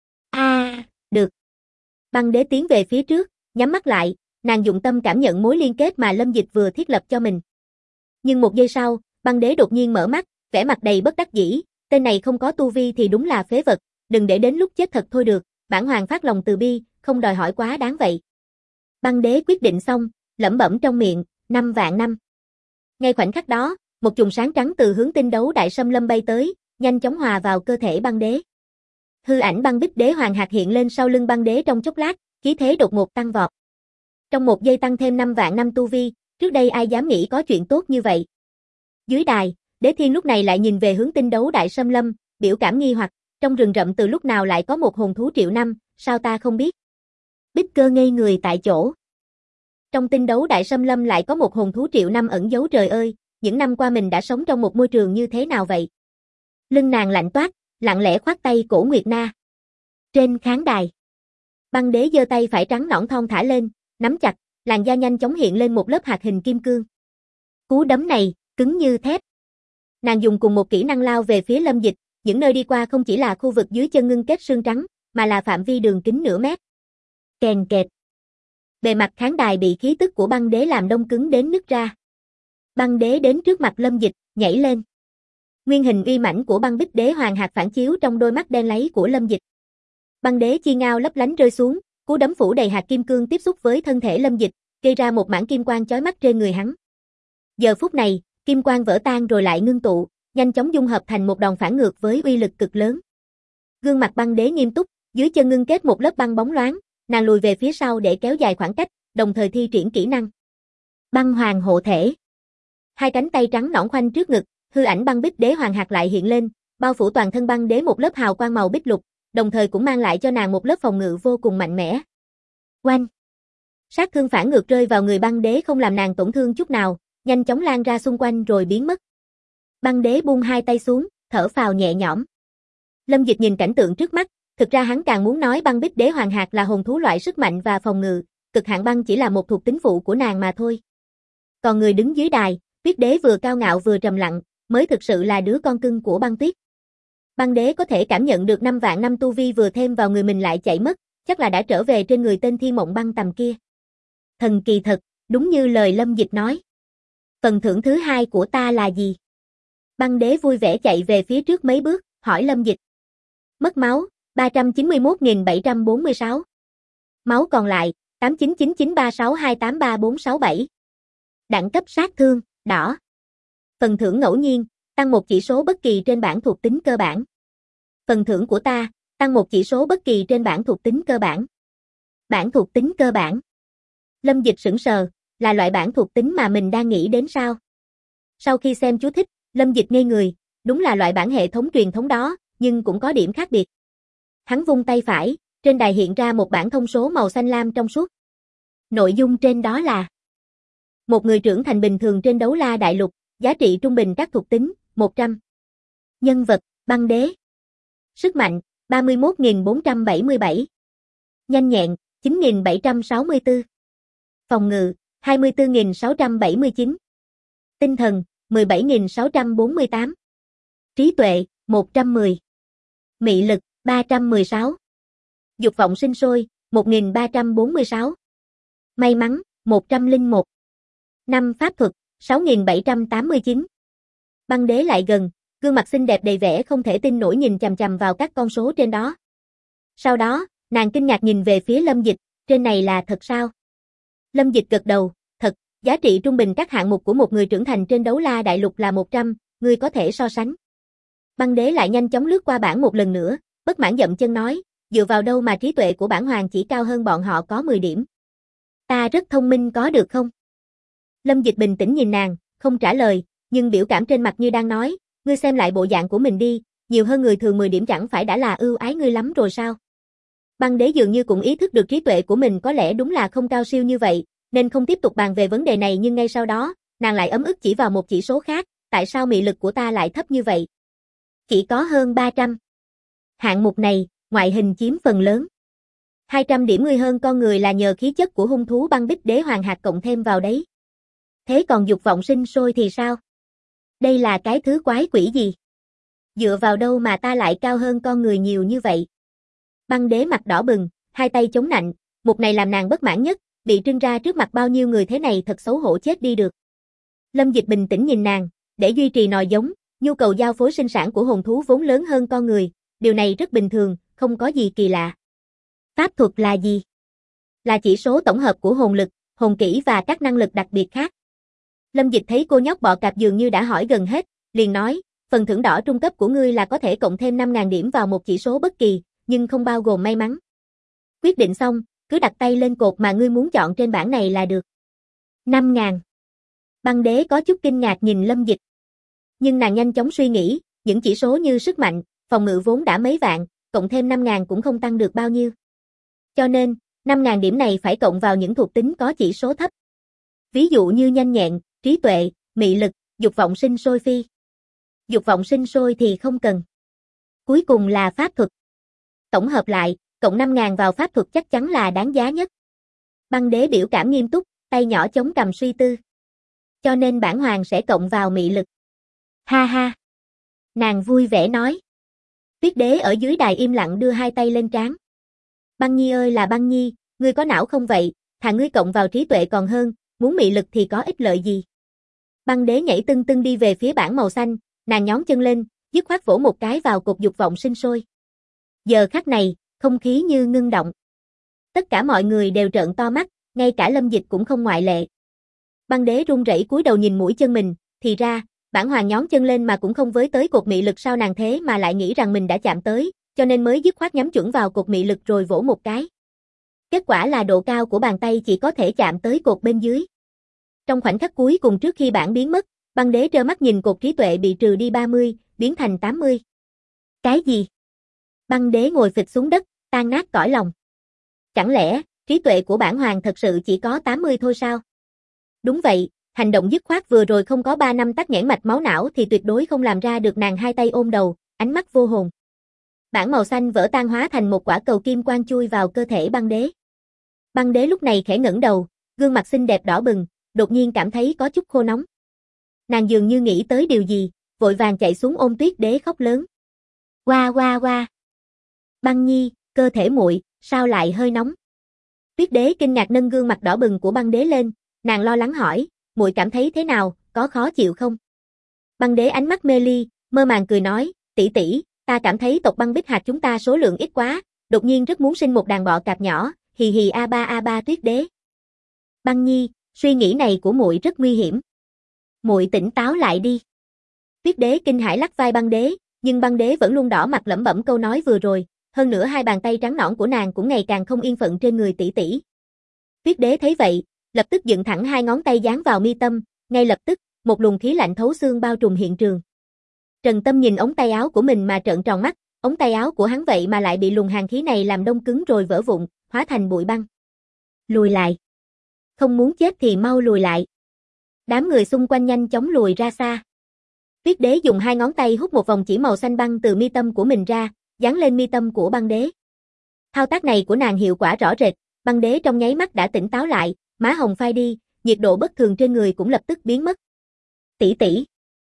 Được. Băng đế tiến về phía trước, nhắm mắt lại, nàng dụng tâm cảm nhận mối liên kết mà Lâm Dịch vừa thiết lập cho mình. Nhưng 1 giây sau, băng đế đột nhiên mở mắt, vẻ mặt đầy bất đắc dĩ, tên này không có tu vi thì đúng là phế vật, đừng để đến lúc chết thật thôi được, bản hoàng phát lòng từ bi, không đòi hỏi quá đáng vậy. Băng đế quyết định xong, lẩm bẩm trong miệng, 5 vạn năm. Ngay khoảnh khắc đó, một chùm sáng trắng từ hướng tinh đấu đại xâm lâm bay tới, nhanh chóng hòa vào cơ thể băng đế. Hư ảnh băng bích đế hoàng hạt hiện lên sau lưng băng đế trong chốc lát, khí thế đột ngột tăng vọt. Trong 1 giây tăng thêm 5 vạn năm tu vi, trước đây ai dám nghĩ có chuyện tốt như vậy. Dưới đài, Đế Thiên lúc này lại nhìn về hướng tinh đấu đại xâm lâm, biểu cảm nghi hoặc, trong rừng rậm từ lúc nào lại có một hồn thú triệu năm, sao ta không biết. Bích Cơ ngây người tại chỗ. Trong tinh đấu đại xâm lâm lại có một hồn thú triệu năm ẩn giấu, trời ơi, những năm qua mình đã sống trong một môi trường như thế nào vậy? Lưng nàng lạnh toát, lặng lẽ khoát tay cổ Nguyệt Na. Trên khán đài, băng đế giơ tay phải trắng nõn thon thả lên, nắm chặt, làn da nhanh chóng hiện lên một lớp hạt hình kim cương. Cú đấm này, cứng như thép. Nàng dùng cùng một kỹ năng lao về phía Lâm Dịch, những nơi đi qua không chỉ là khu vực dưới chân ngưng kết xương trắng, mà là phạm vi đường kính nửa mét. Kèn kẹt. Bề mặt khán đài bị khí tức của băng đế làm đông cứng đến nứt ra. Băng đế đến trước mặt Lâm Dịch, nhảy lên. Nguyên hình uy mãnh của băng bích đế hoàng hạt phản chiếu trong đôi mắt đen láy của Lâm Dịch. Băng đế chi ngao lấp lánh rơi xuống, cú đấm phủ đầy hạt kim cương tiếp xúc với thân thể Lâm Dịch, gây ra một mảng kim quang chói mắt trên người hắn. Giờ phút này, kim quang vỡ tan rồi lại ngưng tụ, nhanh chóng dung hợp thành một đòn phản ngược với uy lực cực lớn. Gương mặt băng đế nghiêm túc, dưới chân ngưng kết một lớp băng bóng loáng, nàng lùi về phía sau để kéo dài khoảng cách, đồng thời thi triển kỹ năng Băng Hoàng hộ thể. Hai cánh tay trắng nõn khoanh trước ngực, hư ảnh băng bích đế hoàng hạt lại hiện lên, bao phủ toàn thân băng đế một lớp hào quang màu bích lục, đồng thời cũng mang lại cho nàng một lớp phòng ngự vô cùng mạnh mẽ. Oanh! Sát thương phản ngược rơi vào người băng đế không làm nàng tổn thương chút nào, nhanh chóng lan ra xung quanh rồi biến mất. Băng đế buông hai tay xuống, thở phào nhẹ nhõm. Lâm Dịch nhìn cảnh tượng trước mắt, thực ra hắn càng muốn nói băng bích đế hoàng hạt là hồn thú loại sức mạnh và phòng ngự, cực hạn băng chỉ là một thuộc tính phụ của nàng mà thôi. Còn người đứng dưới đài, Tuyết đế vừa cao ngạo vừa trầm lặng, mới thực sự là đứa con cưng của băng tuyết. Băng đế có thể cảm nhận được 5 vạn năm tu vi vừa thêm vào người mình lại chạy mất, chắc là đã trở về trên người tên Thiên Mộng Băng Tầm kia. Thần kỳ thật, đúng như lời Lâm Dịch nói. Phần thưởng thứ hai của ta là gì? Băng đế vui vẻ chạy về phía trước mấy bước, hỏi Lâm Dịch. Mất máu, 391.746. Máu còn lại, 899936283467. Đẳng cấp sát thương, đỏ. Phần thưởng ngẫu nhiên, tăng một chỉ số bất kỳ trên bảng thuộc tính cơ bản. Phần thưởng của ta, tăng một chỉ số bất kỳ trên bảng thuộc tính cơ bản. Bảng thuộc tính cơ bản. Lâm Dịch sững sờ, là loại bảng thuộc tính mà mình đang nghĩ đến sao? Sau khi xem chú thích, Lâm Dịch ngây người, đúng là loại bảng hệ thống truyền thống đó, nhưng cũng có điểm khác biệt. Hắn vung tay phải, trên đài hiện ra một bảng thông số màu xanh lam trong suốt. Nội dung trên đó là: một người trưởng thành bình thường trên đấu la đại lục, giá trị trung bình các thuộc tính, 100. Nhân vật, băng đế. Sức mạnh, 31.477. Nhanh nhẹn, 9.764. Phòng ngự, 24.679. Tinh thần, 17.648. Trí tuệ, 110. Mị lực, 316. Dục vọng sinh sôi, 1346. May mắn, 101. 5 pháp thuật, 6789. Băng đế lại gần, gương mặt xinh đẹp đầy vẻ không thể tin nổi nhìn chằm chằm vào các con số trên đó. Sau đó, nàng kinh ngạc nhìn về phía Lâm Dịch, trên này là thật sao? Lâm Dịch gật đầu, thật, giá trị trung bình các hạng mục của một người trưởng thành trên Đấu La Đại Lục là 100, ngươi có thể so sánh. Băng đế lại nhanh chóng lướt qua bảng một lần nữa, bất mãn dậm chân nói, dựa vào đâu mà trí tuệ của bản hoàng chỉ cao hơn bọn họ có 10 điểm. Ta rất thông minh có được không? Lâm Dịch bình tĩnh nhìn nàng, không trả lời, nhưng biểu cảm trên mặt như đang nói, ngươi xem lại bộ dạng của mình đi, nhiều hơn người thường 10 điểm chẳng phải đã là ưu ái ngươi lắm rồi sao? Băng đế dường như cũng ý thức được trí tuệ của mình có lẽ đúng là không cao siêu như vậy, nên không tiếp tục bàn về vấn đề này, nhưng ngay sau đó, nàng lại ấm ức chỉ vào một chỉ số khác, tại sao mị lực của ta lại thấp như vậy? Chỉ có hơn 300. Hạng mục này, ngoại hình chiếm phần lớn. 200 điểm ngươi hơn con người là nhờ khí chất của hung thú băng bích đế hoàng hạt cộng thêm vào đấy. Thế còn dục vọng sinh sôi thì sao? Đây là cái thứ quái quỷ gì? Dựa vào đâu mà ta lại cao hơn con người nhiều như vậy? Băng đế mặt đỏ bừng, hai tay chống nạnh, mục này làm nàng bất mãn nhất, bị trưng ra trước mặt bao nhiêu người thế này thật xấu hổ chết đi được. Lâm Dịch bình tĩnh nhìn nàng, để duy trì nòi giống, nhu cầu giao phối sinh sản của hồn thú vốn lớn hơn con người, điều này rất bình thường, không có gì kỳ lạ. Pháp thuật là gì? Là chỉ số tổng hợp của hồn lực, hồn kỹ và các năng lực đặc biệt khác. Lâm Dịch thấy cô nhóc bọ cạp dường như đã hỏi gần hết, liền nói, phần thưởng đỏ trung cấp của ngươi là có thể cộng thêm 5.000 điểm vào một chỉ số bất kỳ, nhưng không bao gồm may mắn. Quyết định xong, cứ đặt tay lên cột mà ngươi muốn chọn trên bảng này là được. 5.000. Băng đế có chút kinh ngạc nhìn Lâm Dịch. Nhưng nàng nhanh chóng suy nghĩ, những chỉ số như sức mạnh, phòng ngự vốn đã mấy vạn, cộng thêm 5.000 cũng không tăng được bao nhiêu. Cho nên, 5.000 điểm này phải cộng vào những thuộc tính có chỉ số thấp. Ví dụ như nhanh nhẹn, trí tuệ, mị lực, dục vọng sinh sôi phi. Dục vọng sinh sôi thì không cần. Cuối cùng là pháp thuật. Tổng hợp lại, cộng 5.000 vào pháp thuật chắc chắn là đáng giá nhất. Băng đế biểu cảm nghiêm túc, tay nhỏ chống cằm suy tư. Cho nên bản hoàng sẽ cộng vào mị lực. Ha ha. Nàng vui vẻ nói. Tuyết đế ở dưới đài im lặng đưa hai tay lên trán. Băng Nhi ơi là Băng Nhi, ngươi có não không vậy, thà ngươi cộng vào trí tuệ còn hơn, muốn mị lực thì có ích lợi gì. Băng đế nhảy tưng tưng đi về phía bảng màu xanh, nàng nhón chân lên, dứt khoát vỗ một cái vào cột dục vọng sinh sôi. Giờ khắc này, không khí như ngưng động. Tất cả mọi người đều trợn to mắt, ngay cả Lâm Dịch cũng không ngoại lệ. Băng đế run rẩy cúi đầu nhìn mũi chân mình, thì ra, bản hoàng nhón chân lên mà cũng không với tới cột mị lực, sao nàng thế mà lại nghĩ rằng mình đã chạm tới, cho nên mới dứt khoát nhắm chuẩn vào cột mị lực rồi vỗ một cái. Kết quả là độ cao của bàn tay chỉ có thể chạm tới cột bên dưới. Trong khoảnh khắc cuối cùng trước khi bảng biến mất, băng đế trơ mắt nhìn cột trí tuệ bị trừ đi 30, biến thành 80. Cái gì? Băng đế ngồi phịch xuống đất, tan nát cõi lòng. Chẳng lẽ, trí tuệ của bản hoàng thật sự chỉ có 80 thôi sao? Đúng vậy, hành động dứt khoát vừa rồi không có 3 năm tắc nghẽn mạch máu não thì tuyệt đối không làm ra được. Nàng hai tay ôm đầu, ánh mắt vô hồn. Bảng màu xanh vỡ tan hóa thành một quả cầu kim quang chui vào cơ thể băng đế. Băng đế lúc này khẽ ngẩng đầu, gương mặt xinh đẹp đỏ bừng, đột nhiên cảm thấy có chút khô nóng. Nàng dường như nghĩ tới điều gì, vội vàng chạy xuống ôm Tuyết đế khóc lớn. Oa oa oa. Băng Nhi, cơ thể muội sao lại hơi nóng? Tuyết đế kinh ngạc nâng gương mặt đỏ bừng của băng đế lên, nàng lo lắng hỏi, muội cảm thấy thế nào, có khó chịu không? Băng đế ánh mắt mê ly, mơ màng cười nói, tỷ tỷ, ta cảm thấy tộc băng bích hạt chúng ta số lượng ít quá, đột nhiên rất muốn sinh một đàn bọ cạp nhỏ, hì hì a ba Tuyết đế. Băng Nhi, suy nghĩ này của muội rất nguy hiểm. Muội tỉnh táo lại đi. Tuyết đế kinh hãi lắc vai băng đế, nhưng băng đế vẫn luôn đỏ mặt lẩm bẩm câu nói vừa rồi, hơn nữa hai bàn tay trắng nõn của nàng cũng ngày càng không yên phận trên người tỷ tỷ. Tuyết đế thấy vậy, lập tức dựng thẳng hai ngón tay dán vào mi tâm, ngay lập tức, một luồng khí lạnh thấu xương bao trùm hiện trường. Trần Tâm nhìn ống tay áo của mình mà trợn tròn mắt, ống tay áo của hắn vậy mà lại bị luồng hàn khí này làm đông cứng rồi vỡ vụn, hóa thành bụi băng. Lùi lại. Không muốn chết thì mau lùi lại. Đám người xung quanh nhanh chóng lùi ra xa. Tuyết đế dùng hai ngón tay hút một vòng chỉ màu xanh băng từ mi tâm của mình ra, dán lên mi tâm của băng đế. Thao tác này của nàng hiệu quả rõ rệt, băng đế trong nháy mắt đã tỉnh táo lại, má hồng phai đi, nhiệt độ bất thường trên người cũng lập tức biến mất. Tỷ tỷ.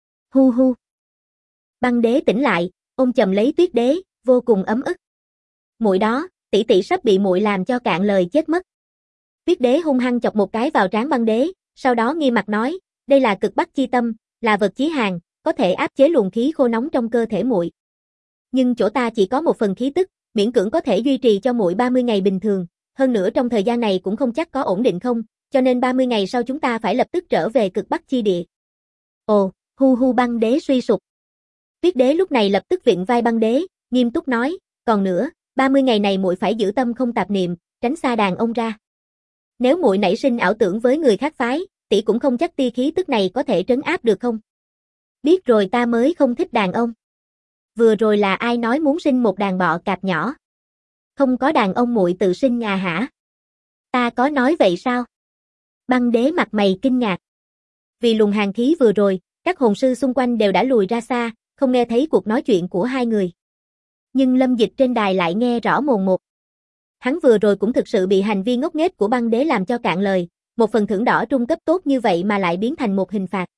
Hu hu. Băng đế tỉnh lại, ôm chầm lấy Tuyết đế, vô cùng ấm ức. Muội đó, tỷ tỷ sắp bị muội làm cho cạn lời chết mất. Tuyết đế hung hăng chọc một cái vào trán băng đế, sau đó nghiêm mặt nói, đây là cực bắc chi tâm, là vật chí hàng, có thể áp chế luồng khí khô nóng trong cơ thể muội. Nhưng chỗ ta chỉ có một phần khí tức, miễn cưỡng có thể duy trì cho muội 30 ngày bình thường, hơn nữa trong thời gian này cũng không chắc có ổn định không, cho nên 30 ngày sau chúng ta phải lập tức trở về cực bắc chi địa. Ồ, hu băng đế suy sụp. Tuyết đế lúc này lập tức vịn vai băng đế, nghiêm túc nói, còn nữa, 30 ngày này muội phải giữ tâm không tạp niệm, tránh xa đàn ông ra. Nếu muội nảy sinh ảo tưởng với người khác phái, tỷ cũng không chắc tia khí tức này có thể trấn áp được không? Biết rồi, ta mới không thích đàn ông. Vừa rồi là ai nói muốn sinh một đàn bọ cạp nhỏ? Không có đàn ông muội tự sinh à hả? Ta có nói vậy sao? Băng đế mặt mày kinh ngạc. Vì luồng hàn khí vừa rồi, các hồn sư xung quanh đều đã lùi ra xa, không nghe thấy cuộc nói chuyện của hai người. Nhưng Lâm Dịch trên đài lại nghe rõ mồn một. Hắn vừa rồi cũng thực sự bị hành vi ngốc nghếch của băng đế làm cho cạn lời, một phần thưởng đỏ trung cấp tốt như vậy mà lại biến thành một hình phạt.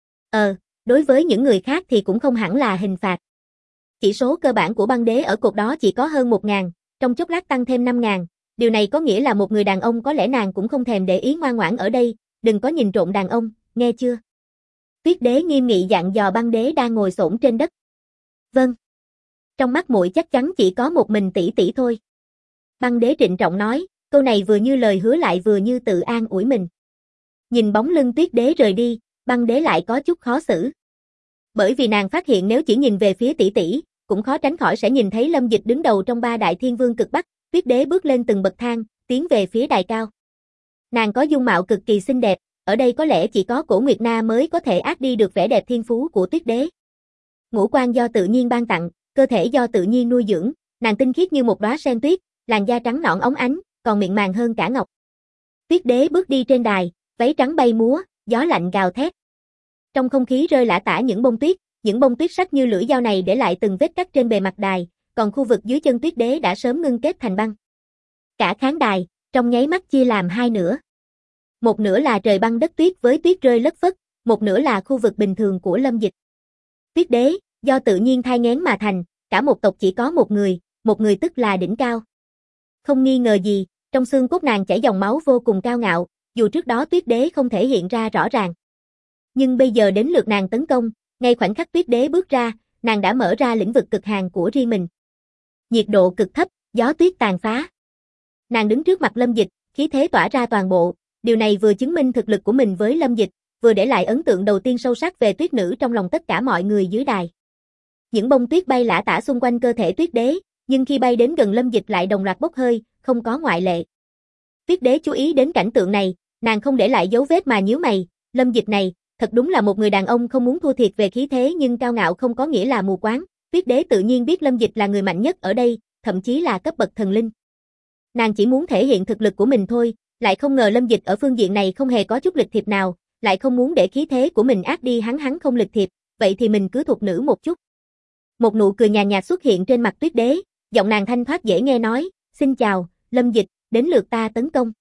Đối với những người khác thì cũng không hẳn là hình phạt. Chỉ số cơ bản của băng đế ở cột đó chỉ có hơn 1.000, trong chốc lát tăng thêm 5.000, điều này có nghĩa là một người đàn ông có lẽ nàng cũng không thèm để ý, ngoan ngoãn ở đây, đừng có nhìn trộm đàn ông, nghe chưa? Tuyết đế nghiêm nghị dặn dò băng đế đang ngồi xổm trên đất. Vâng. Trong mắt muội chắc chắn chỉ có một mình tỷ tỷ thôi. Băng đế trịnh trọng nói, câu này vừa như lời hứa lại vừa như tự an ủi mình. Nhìn bóng lưng tuyết đế rời đi, băng đế lại có chút khó xử. Bởi vì nàng phát hiện nếu chỉ nhìn về phía tỷ tỷ, cũng khó tránh khỏi sẽ nhìn thấy Lâm Dịch đứng đầu trong 3 đại thiên vương cực bắc. Tuyết đế bước lên từng bậc thang, tiến về phía đài cao. Nàng có dung mạo cực kỳ xinh đẹp, ở đây có lẽ chỉ có Cổ Nguyệt Na mới có thể át đi được vẻ đẹp thiên phú của tuyết đế. Ngũ quan do tự nhiên ban tặng, cơ thể do tự nhiên nuôi dưỡng, nàng tinh khiết như một đóa sen tuyết, làn da trắng nõn óng ánh, còn mịn màng hơn cả ngọc. Tuyết đế bước đi trên đài, váy trắng bay múa, gió lạnh gào thét. Trong không khí rơi lả tả những bông tuyết sắc như lưỡi dao này để lại từng vết cắt trên bề mặt đài, còn khu vực dưới chân tuyết đế đã sớm ngưng kết thành băng. Cả khán đài, trong nháy mắt chia làm hai nửa. Một nửa là trời băng đất tuyết với tuyết rơi lất phất, một nửa là khu vực bình thường của Lâm Dịch. Tuyết đế, do tự nhiên thai nghén mà thành, cả một tộc chỉ có một người tức là đỉnh cao. Không nghi ngờ gì, trong xương cốt nàng chảy dòng máu vô cùng cao ngạo, dù trước đó tuyết đế không thể hiện ra rõ ràng. Nhưng bây giờ đến lượt nàng tấn công, ngay khoảnh khắc tuyết đế bước ra, nàng đã mở ra lĩnh vực cực hàn của riêng mình. Nhiệt độ cực thấp, gió tuyết tàn phá. Nàng đứng trước mặt Lâm Dịch, khí thế tỏa ra toàn bộ, điều này vừa chứng minh thực lực của mình với Lâm Dịch, vừa để lại ấn tượng đầu tiên sâu sắc về tuyết nữ trong lòng tất cả mọi người dưới đài. Những bông tuyết bay lả tả xung quanh cơ thể tuyết đế, nhưng khi bay đến gần Lâm Dịch lại đồng loạt bốc hơi, không có ngoại lệ. Tuyết đế chú ý đến cảnh tượng này, nàng không để lại dấu vết mà nhíu mày, Lâm Dịch này, thật đúng là một người đàn ông không muốn thua thiệt về khí thế nhưng cao ngạo không có nghĩa là mù quáng. Tuyết đế tự nhiên biết Lâm Dịch là người mạnh nhất ở đây, thậm chí là cấp bậc thần linh. Nàng chỉ muốn thể hiện thực lực của mình thôi, lại không ngờ Lâm Dịch ở phương diện này không hề có chút lịch thiệp nào, lại không muốn để khí thế của mình át đi hắn không lịch thiệp, vậy thì mình cứ thục nữ một chút. Một nụ cười nhàn nhạt xuất hiện trên mặt tuyết đế, giọng nàng thanh thoát dễ nghe nói, xin chào, Lâm Dịch, đến lượt ta tấn công.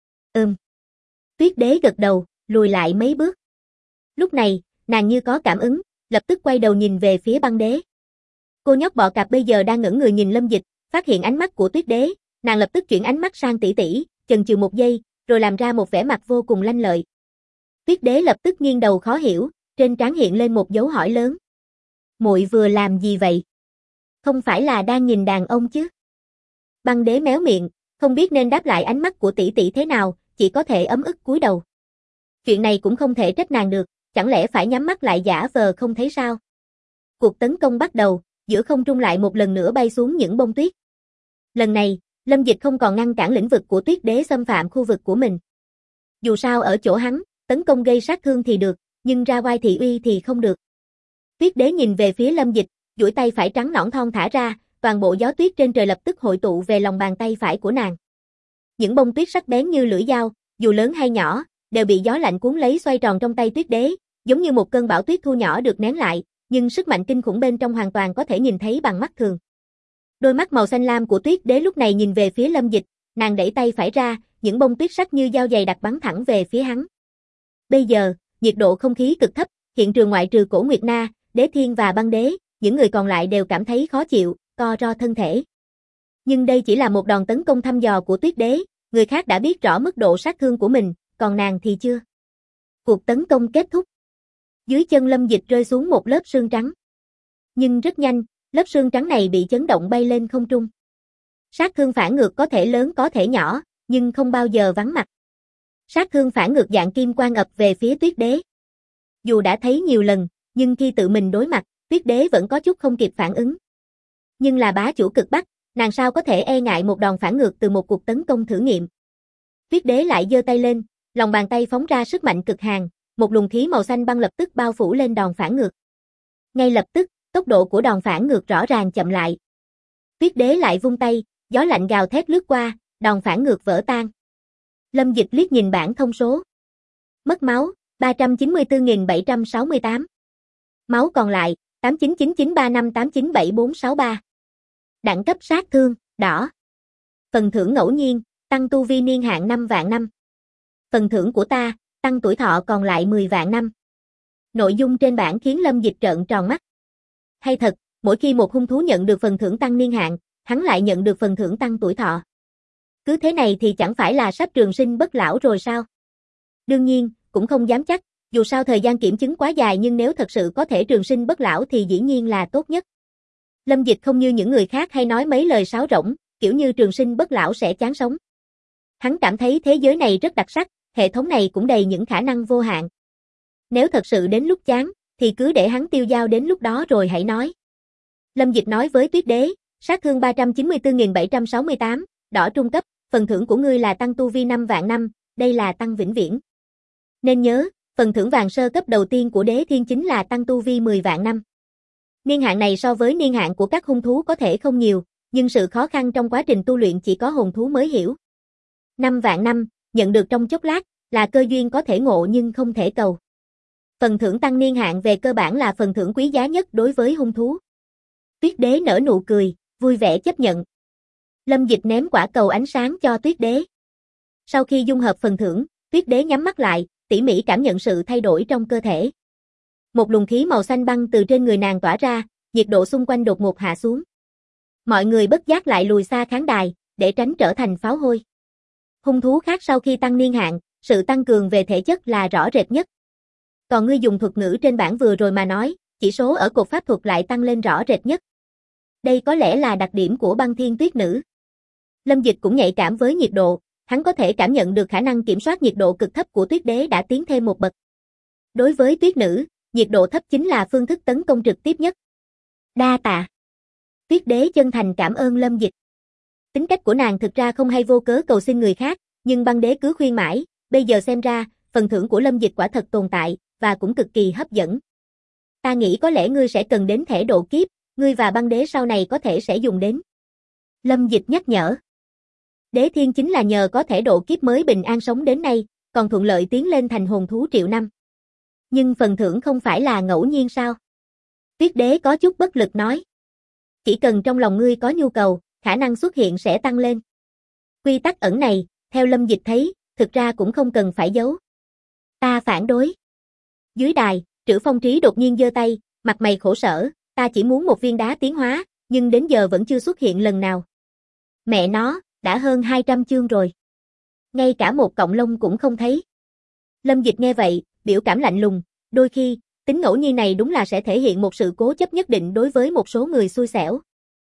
Tuyết đế gật đầu, lùi lại mấy bước. Lúc này, nàng như có cảm ứng, lập tức quay đầu nhìn về phía băng đế. Cô nhóc bọ cạp bây giờ đang ngẩn người nhìn Lâm Dịch, phát hiện ánh mắt của tuyết đế, nàng lập tức chuyển ánh mắt sang tỷ tỷ, chần chừ một giây, rồi làm ra một vẻ mặt vô cùng lanh lợi. Tuyết đế lập tức nghiêng đầu khó hiểu, trên trán hiện lên một dấu hỏi lớn. Muội vừa làm gì vậy? Không phải là đang nhìn đàn ông chứ? Băng đế méo miệng, không biết nên đáp lại ánh mắt của tỷ tỷ thế nào, chỉ có thể ấm ức cúi đầu. Chuyện này cũng không thể trách nàng được, chẳng lẽ phải nhắm mắt lại giả vờ không thấy sao? Cuộc tấn công bắt đầu, giữa không trung lại một lần nữa bay xuống những bông tuyết. Lần này, Lâm Dịch không còn ngăn cản lĩnh vực của tuyết đế xâm phạm khu vực của mình. Dù sao ở chỗ hắn, tấn công gây sát thương thì được, nhưng ra oai thị uy thì không được. Tuyết đế nhìn về phía Lâm Dịch, duỗi tay phải trắng nõn thon thả ra, toàn bộ gió tuyết trên trời lập tức hội tụ về lòng bàn tay phải của nàng. Những bông tuyết sắc bén như lưỡi dao, dù lớn hay nhỏ, đều bị gió lạnh cuốn lấy xoay tròn trong tay tuyết đế, giống như một cơn bão tuyết thu nhỏ được nén lại, nhưng sức mạnh kinh khủng bên trong hoàn toàn có thể nhìn thấy bằng mắt thường. Đôi mắt màu xanh lam của tuyết đế lúc này nhìn về phía Lâm Dịch, nàng đẩy tay phải ra, những bông tuyết sắc như dao dày đặc bắn thẳng về phía hắn. Bây giờ, nhiệt độ không khí cực thấp, hiện trường ngoại trừ Cổ Nguyệt Na, Đế Thiên và Băng Đế, những người còn lại đều cảm thấy khó chịu, co ro thân thể. Nhưng đây chỉ là một đòn tấn công thăm dò của Tuyết Đế, người khác đã biết rõ mức độ sát thương của mình, còn nàng thì chưa. Cuộc tấn công kết thúc. Dưới chân Lâm Dịch rơi xuống một lớp sương trắng. Nhưng rất nhanh, lớp sương trắng này bị chấn động bay lên không trung. Sát thương phản ngược có thể lớn có thể nhỏ, nhưng không bao giờ vắng mặt. Sát thương phản ngược dạng kim quang ập về phía Tuyết Đế. Dù đã thấy nhiều lần, nhưng khi tự mình đối mặt, Tuyết Đế vẫn có chút không kịp phản ứng. Nhưng là bá chủ cực Bắc, nàng sao có thể e ngại một đòn phản ngược từ một cuộc tấn công thử nghiệm. Tuyết Đế lại giơ tay lên, lòng bàn tay phóng ra sức mạnh cực hàn, một luồng khí màu xanh băng lập tức bao phủ lên đòn phản ngược. Ngay lập tức, tốc độ của đòn phản ngược rõ ràng chậm lại. Tuyết Đế lại vung tay, gió lạnh gào thét lướt qua, đòn phản ngược vỡ tan. Lâm Dịch liếc nhìn bảng thông số. Mất máu, 394.768. Máu còn lại, 899935897463. Đẳng cấp sát thương, đỏ. Phần thưởng ngẫu nhiên, tăng tu vi niên hạn 5 vạn năm. Phần thưởng của ta, tăng tuổi thọ còn lại 10 vạn năm. Nội dung trên bảng khiến Lâm Dịch trợn tròn mắt. Hay thật, mỗi khi một hung thú nhận được phần thưởng tăng niên hạn, hắn lại nhận được phần thưởng tăng tuổi thọ. Cứ thế này thì chẳng phải là sắp trường sinh bất lão rồi sao? Đương nhiên, cũng không dám chắc, dù sao thời gian kiểm chứng quá dài nhưng nếu thật sự có thể trường sinh bất lão thì dĩ nhiên là tốt nhất. Lâm Dịch không như những người khác hay nói mấy lời sáo rỗng, kiểu như trường sinh bất lão sẽ chán sống. Hắn cảm thấy thế giới này rất đặc sắc, hệ thống này cũng đầy những khả năng vô hạn. Nếu thật sự đến lúc chán, thì cứ để hắn tiêu dao đến lúc đó rồi hãy nói. Lâm Dịch nói với Tuyết Đế, sát thương 394.768, đỏ trung cấp, phần thưởng của ngươi là tăng tu vi 5 vạn năm, đây là tăng vĩnh viễn. Nên nhớ, phần thưởng vàng sơ cấp đầu tiên của Đế Thiên chính là tăng tu vi 10 vạn năm. Niên hạn này so với niên hạn của các hung thú có thể không nhiều, nhưng sự khó khăn trong quá trình tu luyện chỉ có hồn thú mới hiểu. 5 vạn năm, nhận được trong chốc lát, là cơ duyên có thể ngộ nhưng không thể cầu. Phần thưởng tăng niên hạn về cơ bản là phần thưởng quý giá nhất đối với hung thú. Tuyết Đế nở nụ cười, vui vẻ chấp nhận. Lâm Dịch ném quả cầu ánh sáng cho Tuyết Đế. Sau khi dung hợp phần thưởng, Tuyết Đế nhắm mắt lại, tỉ mỉ cảm nhận sự thay đổi trong cơ thể. Một luồng khí màu xanh băng từ trên người nàng tỏa ra, nhiệt độ xung quanh đột ngột hạ xuống. Mọi người bất giác lại lùi xa khán đài, để tránh trở thành pháo hôi. Hung thú khác sau khi tăng niên hạn, sự tăng cường về thể chất là rõ rệt nhất. Còn ngươi dùng thuật ngữ trên bảng vừa rồi mà nói, chỉ số ở cột pháp thuật lại tăng lên rõ rệt nhất. Đây có lẽ là đặc điểm của Băng Thiên Tuyết Nữ. Lâm Dịch cũng nhạy cảm với nhiệt độ, hắn có thể cảm nhận được khả năng kiểm soát nhiệt độ cực thấp của Tuyết Đế đã tiến thêm một bậc. Đối với Tuyết Nữ, nhiệt độ thấp chính là phương thức tấn công trực tiếp nhất. Đa tạ. Tuyết Đế chân thành cảm ơn Lâm Dịch. Tính cách của nàng thực ra không hay vô cớ cầu xin người khác, nhưng Băng Đế cứ khuyên mãi, bây giờ xem ra, phần thưởng của Lâm Dịch quả thật tồn tại, và cũng cực kỳ hấp dẫn. Ta nghĩ có lẽ ngươi sẽ cần đến thẻ độ kiếp, ngươi và Băng Đế sau này có thể sẽ dùng đến. Lâm Dịch nhắc nhở. Đế Thiên chính là nhờ có thẻ độ kiếp mới bình an sống đến nay, còn thuận lợi tiến lên thành hồn thú triệu năm. Nhưng phần thưởng không phải là ngẫu nhiên sao? Tuyết Đế có chút bất lực nói. Chỉ cần trong lòng ngươi có nhu cầu, khả năng xuất hiện sẽ tăng lên. Quy tắc ẩn này, theo Lâm Dịch thấy, thực ra cũng không cần phải giấu. Ta phản đối. Dưới đài, Trữ Phong Trí đột nhiên giơ tay, mặt mày khổ sở, ta chỉ muốn một viên đá tiến hóa, nhưng đến giờ vẫn chưa xuất hiện lần nào. Mẹ nó, đã hơn 200 chương rồi. Ngay cả một cọng lông cũng không thấy. Lâm Dịch nghe vậy, biểu cảm lạnh lùng, đôi khi, tính ngẫu nhiên này đúng là sẽ thể hiện một sự cố chấp nhất định đối với một số người xui xẻo.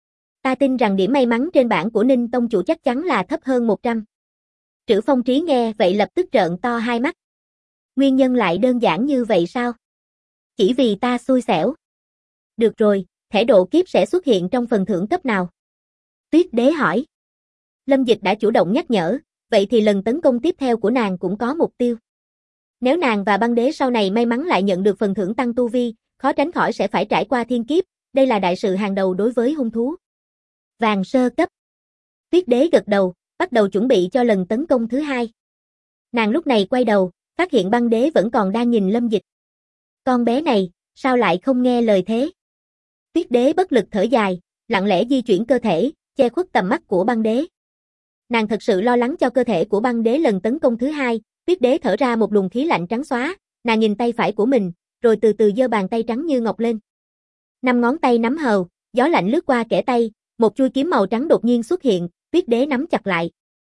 Ta tin rằng điểm may mắn trên bảng của Ninh Tông Chủ chắc chắn là thấp hơn 100. Trữ Phong Trí nghe vậy lập tức trợn to hai mắt. Nguyên nhân lại đơn giản như vậy sao? Chỉ vì ta xui xẻo. Được rồi, thẻ độ kiếp sẽ xuất hiện trong phần thưởng cấp nào? Tuyết Đế hỏi. Lâm Dịch đã chủ động nhắc nhở, vậy thì lần tấn công tiếp theo của nàng cũng có mục tiêu. Nếu nàng và Băng Đế sau này may mắn lại nhận được phần thưởng tăng tu vi, khó tránh khỏi sẽ phải trải qua thiên kiếp, đây là đại sự hàng đầu đối với hung thú. Vàng sơ cấp. Tuyết Đế gật đầu, bắt đầu chuẩn bị cho lần tấn công thứ hai. Nàng lúc này quay đầu, phát hiện Băng Đế vẫn còn đang nhìn Lâm Dịch. Con bé này, sao lại không nghe lời thế? Tuyết Đế bất lực thở dài, lặng lẽ di chuyển cơ thể, che khuất tầm mắt của Băng Đế. Nàng thật sự lo lắng cho cơ thể của Băng Đế lần tấn công thứ hai. Tuyết Đế thở ra một luồng khí lạnh trắng xóa, nàng nhìn tay phải của mình, rồi từ từ giơ bàn tay trắng như ngọc lên. 5 ngón tay nắm hầu, gió lạnh lướt qua kẽ tay, Một chuôi kiếm màu trắng đột nhiên xuất hiện, Tuyết Đế nắm chặt lại.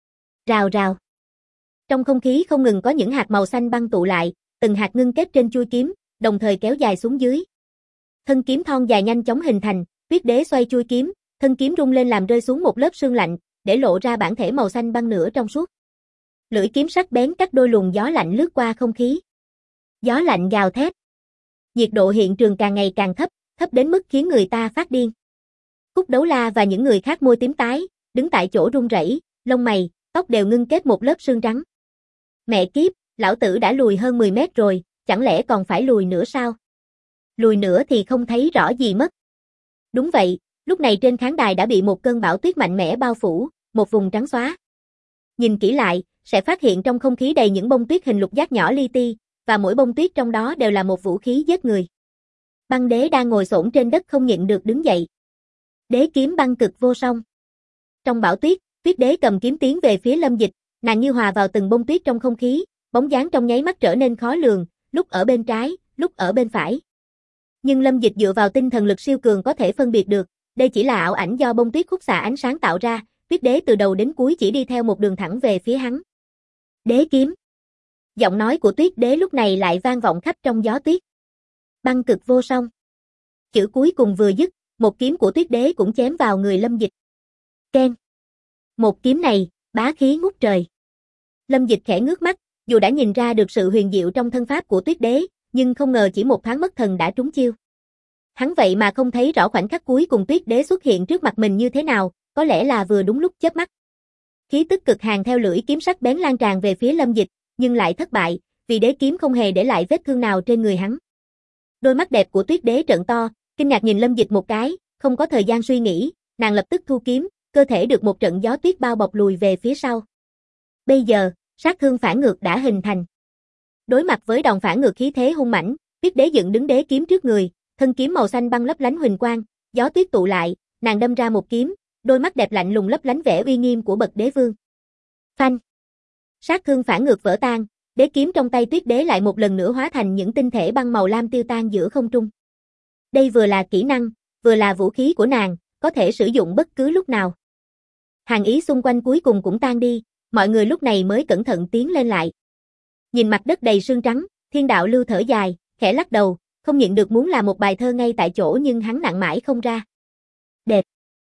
Rào rào. Trong không khí không ngừng có những hạt màu xanh băng tụ lại, từng hạt ngưng kết trên chuôi kiếm, đồng thời kéo dài xuống dưới. Thân kiếm thon dài nhanh chóng hình thành, Tuyết Đế xoay chuôi kiếm, thân kiếm rung lên làm rơi xuống một lớp sương lạnh, để lộ ra bản thể màu xanh băng nửa trong suốt. Lưỡi kiếm sắc bén cắt đôi luồng gió lạnh lướt qua không khí. Gió lạnh gào thét. Nhiệt độ hiện trường càng ngày càng thấp, thấp đến mức khiến người ta phát điên. Cúc Đấu La và những người khác môi tím tái, đứng tại chỗ run rẩy, lông mày, tóc đều ngưng kết một lớp sương trắng. Mẹ kiếp, lão tử đã lùi hơn 10 mét rồi, chẳng lẽ còn phải lùi nữa sao? Lùi nữa thì không thấy rõ gì mất. Đúng vậy, lúc này trên khán đài đã bị một cơn bão tuyết mạnh mẽ bao phủ, một vùng trắng xóa. Nhìn kỹ lại, sẽ phát hiện trong không khí đầy những bông tuyết hình lục giác nhỏ li ti, và mỗi bông tuyết trong đó đều là một vũ khí giết người. Băng Đế đang ngồi xổm trên đất không nhịn được đứng dậy. Đế kiếm băng cực vô song. Trong bão tuyết, Tuyết Đế cầm kiếm tiến về phía Lâm Dịch, nàng như hòa vào từng bông tuyết trong không khí, bóng dáng trong nháy mắt trở nên khó lường, lúc ở bên trái, lúc ở bên phải. Nhưng Lâm Dịch dựa vào tinh thần lực siêu cường có thể phân biệt được, đây chỉ là ảo ảnh do bông tuyết khúc xạ ánh sáng tạo ra, Tuyết Đế từ đầu đến cuối chỉ đi theo một đường thẳng về phía hắn. Đế kiếm. Giọng nói của Tuyết Đế lúc này lại vang vọng khắp trong gió tuyết. Băng cực vô song. Chữ cuối cùng vừa dứt, một kiếm của Tuyết Đế cũng chém vào người Lâm Dịch. Keng. Một kiếm này, bá khí ngút trời. Lâm Dịch khẽ ngước mắt, dù đã nhìn ra được sự huyền diệu trong thân pháp của Tuyết Đế, nhưng không ngờ chỉ một thoáng mất thần đã trúng chiêu. Hắn vậy mà không thấy rõ khoảnh khắc cuối cùng Tuyết Đế xuất hiện trước mặt mình như thế nào, có lẽ là vừa đúng lúc chớp mắt. Khí tức cực hàn theo lưỡi kiếm sắc bén lan tràn về phía Lâm Dịch, nhưng lại thất bại, vì đế kiếm không hề để lại vết thương nào trên người hắn. Đôi mắt đẹp của Tuyết Đế trợn to, kinh ngạc nhìn Lâm Dịch một cái, không có thời gian suy nghĩ, nàng lập tức thu kiếm, cơ thể được một trận gió tuyết bao bọc lùi về phía sau. Bây giờ, sát thương phản ngược đã hình thành. Đối mặt với đòn phản ngược khí thế hung mãnh, Tuyết Đế dựng đứng đế kiếm trước người, thân kiếm màu xanh băng lấp lánh huỳnh quang, gió tuyết tụ lại, nàng đâm ra một kiếm, đôi mắt đẹp lạnh lùng lấp lánh vẻ uy nghiêm của bậc đế vương. Phanh! Sát thương phản ngược vỡ tan, đế kiếm trong tay Tuyết Đế lại một lần nữa hóa thành những tinh thể băng màu lam tiêu tan giữa không trung. Đây vừa là kỹ năng, vừa là vũ khí của nàng, có thể sử dụng bất cứ lúc nào. Hàn ý xung quanh cuối cùng cũng tan đi, mọi người lúc này mới cẩn thận tiến lên lại. Nhìn mặt đất đầy sương trắng, Thiên Đạo Lưu thở dài, khẽ lắc đầu, không nhịn được muốn làm một bài thơ ngay tại chỗ nhưng hắn nặng mãi không ra. Đệt.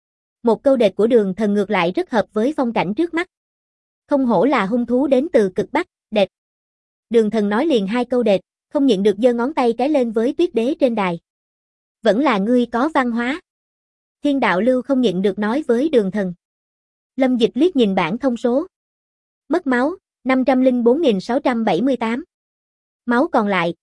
Một câu đệt của Đường Thần ngược lại rất hợp với phong cảnh trước mắt. Không hổ là hung thú đến từ cực Bắc, đệt. Đường Thần nói liền hai câu đệt, không nhịn được giơ ngón tay cái lên với Tuyết Đế trên đài. Vẫn là ngươi có văn hóa. Thiên Đạo Lưu không nhịn được nói với Đường Thần. Lâm Dịch liếc nhìn bảng thông số. Mất máu, 504.678. Máu còn lại,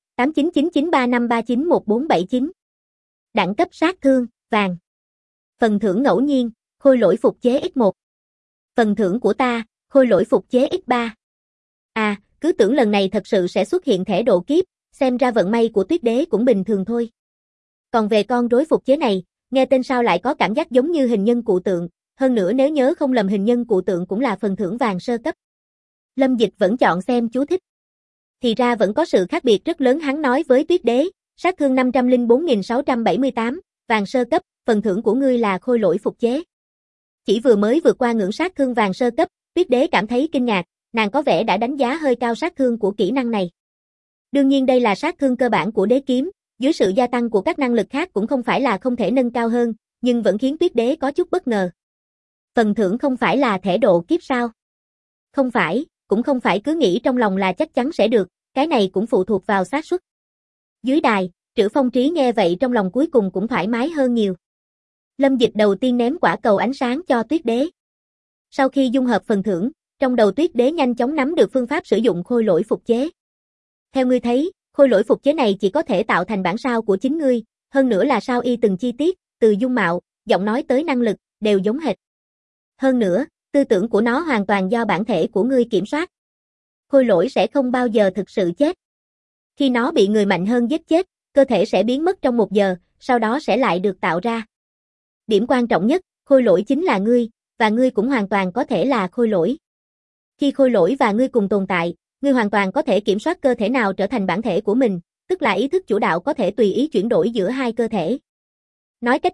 899935391479. Đẳng cấp sát thương, vàng. Phần thưởng ngẫu nhiên, khôi lỗi phục chế X1. Phần thưởng của ta, khôi lỗi phục chế X3. À, cứ tưởng lần này thật sự sẽ xuất hiện thẻ độ kiếp, xem ra vận may của Tuyết Đế cũng bình thường thôi. Còn về con rối phục chế này, nghe tên sao lại có cảm giác giống như hình nhân cụ tượng, hơn nữa nếu nhớ không lầm hình nhân cụ tượng cũng là phần thưởng vàng sơ cấp. Lâm Dịch vẫn chọn xem chú thích. Thì ra vẫn có sự khác biệt rất lớn, hắn nói với Tuyết Đế, sát thương 504.678, vàng sơ cấp, phần thưởng của ngươi là khôi lỗi phục chế. Chỉ vừa mới vượt qua ngưỡng sát thương vàng sơ cấp, Tuyết Đế cảm thấy kinh ngạc, nàng có vẻ đã đánh giá hơi cao sát thương của kỹ năng này. Đương nhiên đây là sát thương cơ bản của đế kiếm, dưới sự gia tăng của các năng lực khác cũng không phải là không thể nâng cao hơn, nhưng vẫn khiến Tuyết Đế có chút bất ngờ. Phần thưởng không phải là thẻ độ kiếp sao? Không phải, cũng không phải cứ nghĩ trong lòng là chắc chắn sẽ được, cái này cũng phụ thuộc vào xác suất. Dưới đài, Trữ Phong Trí nghe vậy trong lòng cuối cùng cũng thoải mái hơn nhiều. Lâm Dịch đầu tiên ném quả cầu ánh sáng cho Tuyết Đế. Sau khi dung hợp phần thưởng, trong đầu Tuyết Đế nhanh chóng nắm được phương pháp sử dụng khôi lỗi phục chế. Theo ngươi thấy, khôi lỗi phục chế này chỉ có thể tạo thành bản sao của chính ngươi, hơn nữa là sao y từng chi tiết, từ dung mạo, giọng nói tới năng lực, đều giống hệt. Hơn nữa, tư tưởng của nó hoàn toàn do bản thể của ngươi kiểm soát. Khôi lỗi sẽ không bao giờ thực sự chết. Khi nó bị người mạnh hơn giết chết, cơ thể sẽ biến mất trong 1 giờ, sau đó sẽ lại được tạo ra. Điểm quan trọng nhất, khôi lỗi chính là ngươi, và ngươi cũng hoàn toàn có thể là khôi lỗi. Khi khôi lỗi và ngươi cùng tồn tại, ngươi hoàn toàn có thể kiểm soát cơ thể nào trở thành bản thể của mình, tức là ý thức chủ đạo có thể tùy ý chuyển đổi giữa hai cơ thể. Nói cách khác,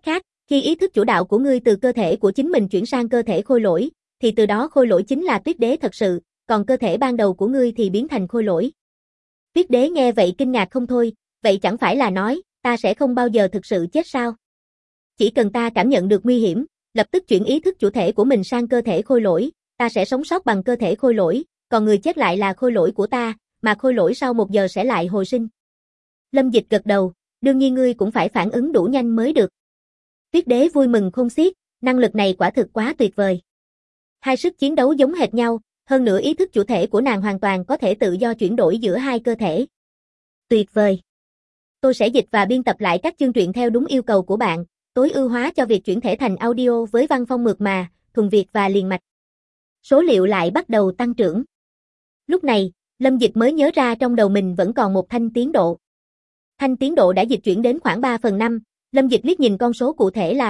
Khi ý thức chủ đạo của ngươi từ cơ thể của chính mình chuyển sang cơ thể khôi lỗi, thì từ đó khôi lỗi chính là Tuyết Đế thật sự, còn cơ thể ban đầu của ngươi thì biến thành khôi lỗi. Tuyết Đế nghe vậy kinh ngạc không thôi, vậy chẳng phải là nói, ta sẽ không bao giờ thực sự chết sao? Chỉ cần ta cảm nhận được nguy hiểm, lập tức chuyển ý thức chủ thể của mình sang cơ thể khôi lỗi, ta sẽ sống sót bằng cơ thể khôi lỗi, còn người chết lại là khôi lỗi của ta, mà khôi lỗi sau 1 giờ sẽ lại hồi sinh. Lâm Dịch gật đầu, đương nhiên ngươi cũng phải phản ứng đủ nhanh mới được. Tuyết Đế vui mừng khôn xiết, năng lực này quả thực quá tuyệt vời. Hai sức chiến đấu giống hệt nhau, hơn nữa ý thức chủ thể của nàng hoàn toàn có thể tự do chuyển đổi giữa hai cơ thể. Tuyệt vời. Tôi sẽ dịch và biên tập lại các chương truyện theo đúng yêu cầu của bạn, tối ưu hóa cho việc chuyển thể thành audio với văn phong mượt mà, thuần Việt và liền mạch. Số liệu lại bắt đầu tăng trưởng. Lúc này, Lâm Dịch mới nhớ ra trong đầu mình vẫn còn một thanh tiến độ. Thanh tiến độ đã dịch chuyển đến khoảng 3/5, Lâm Dịch liếc nhìn con số cụ thể là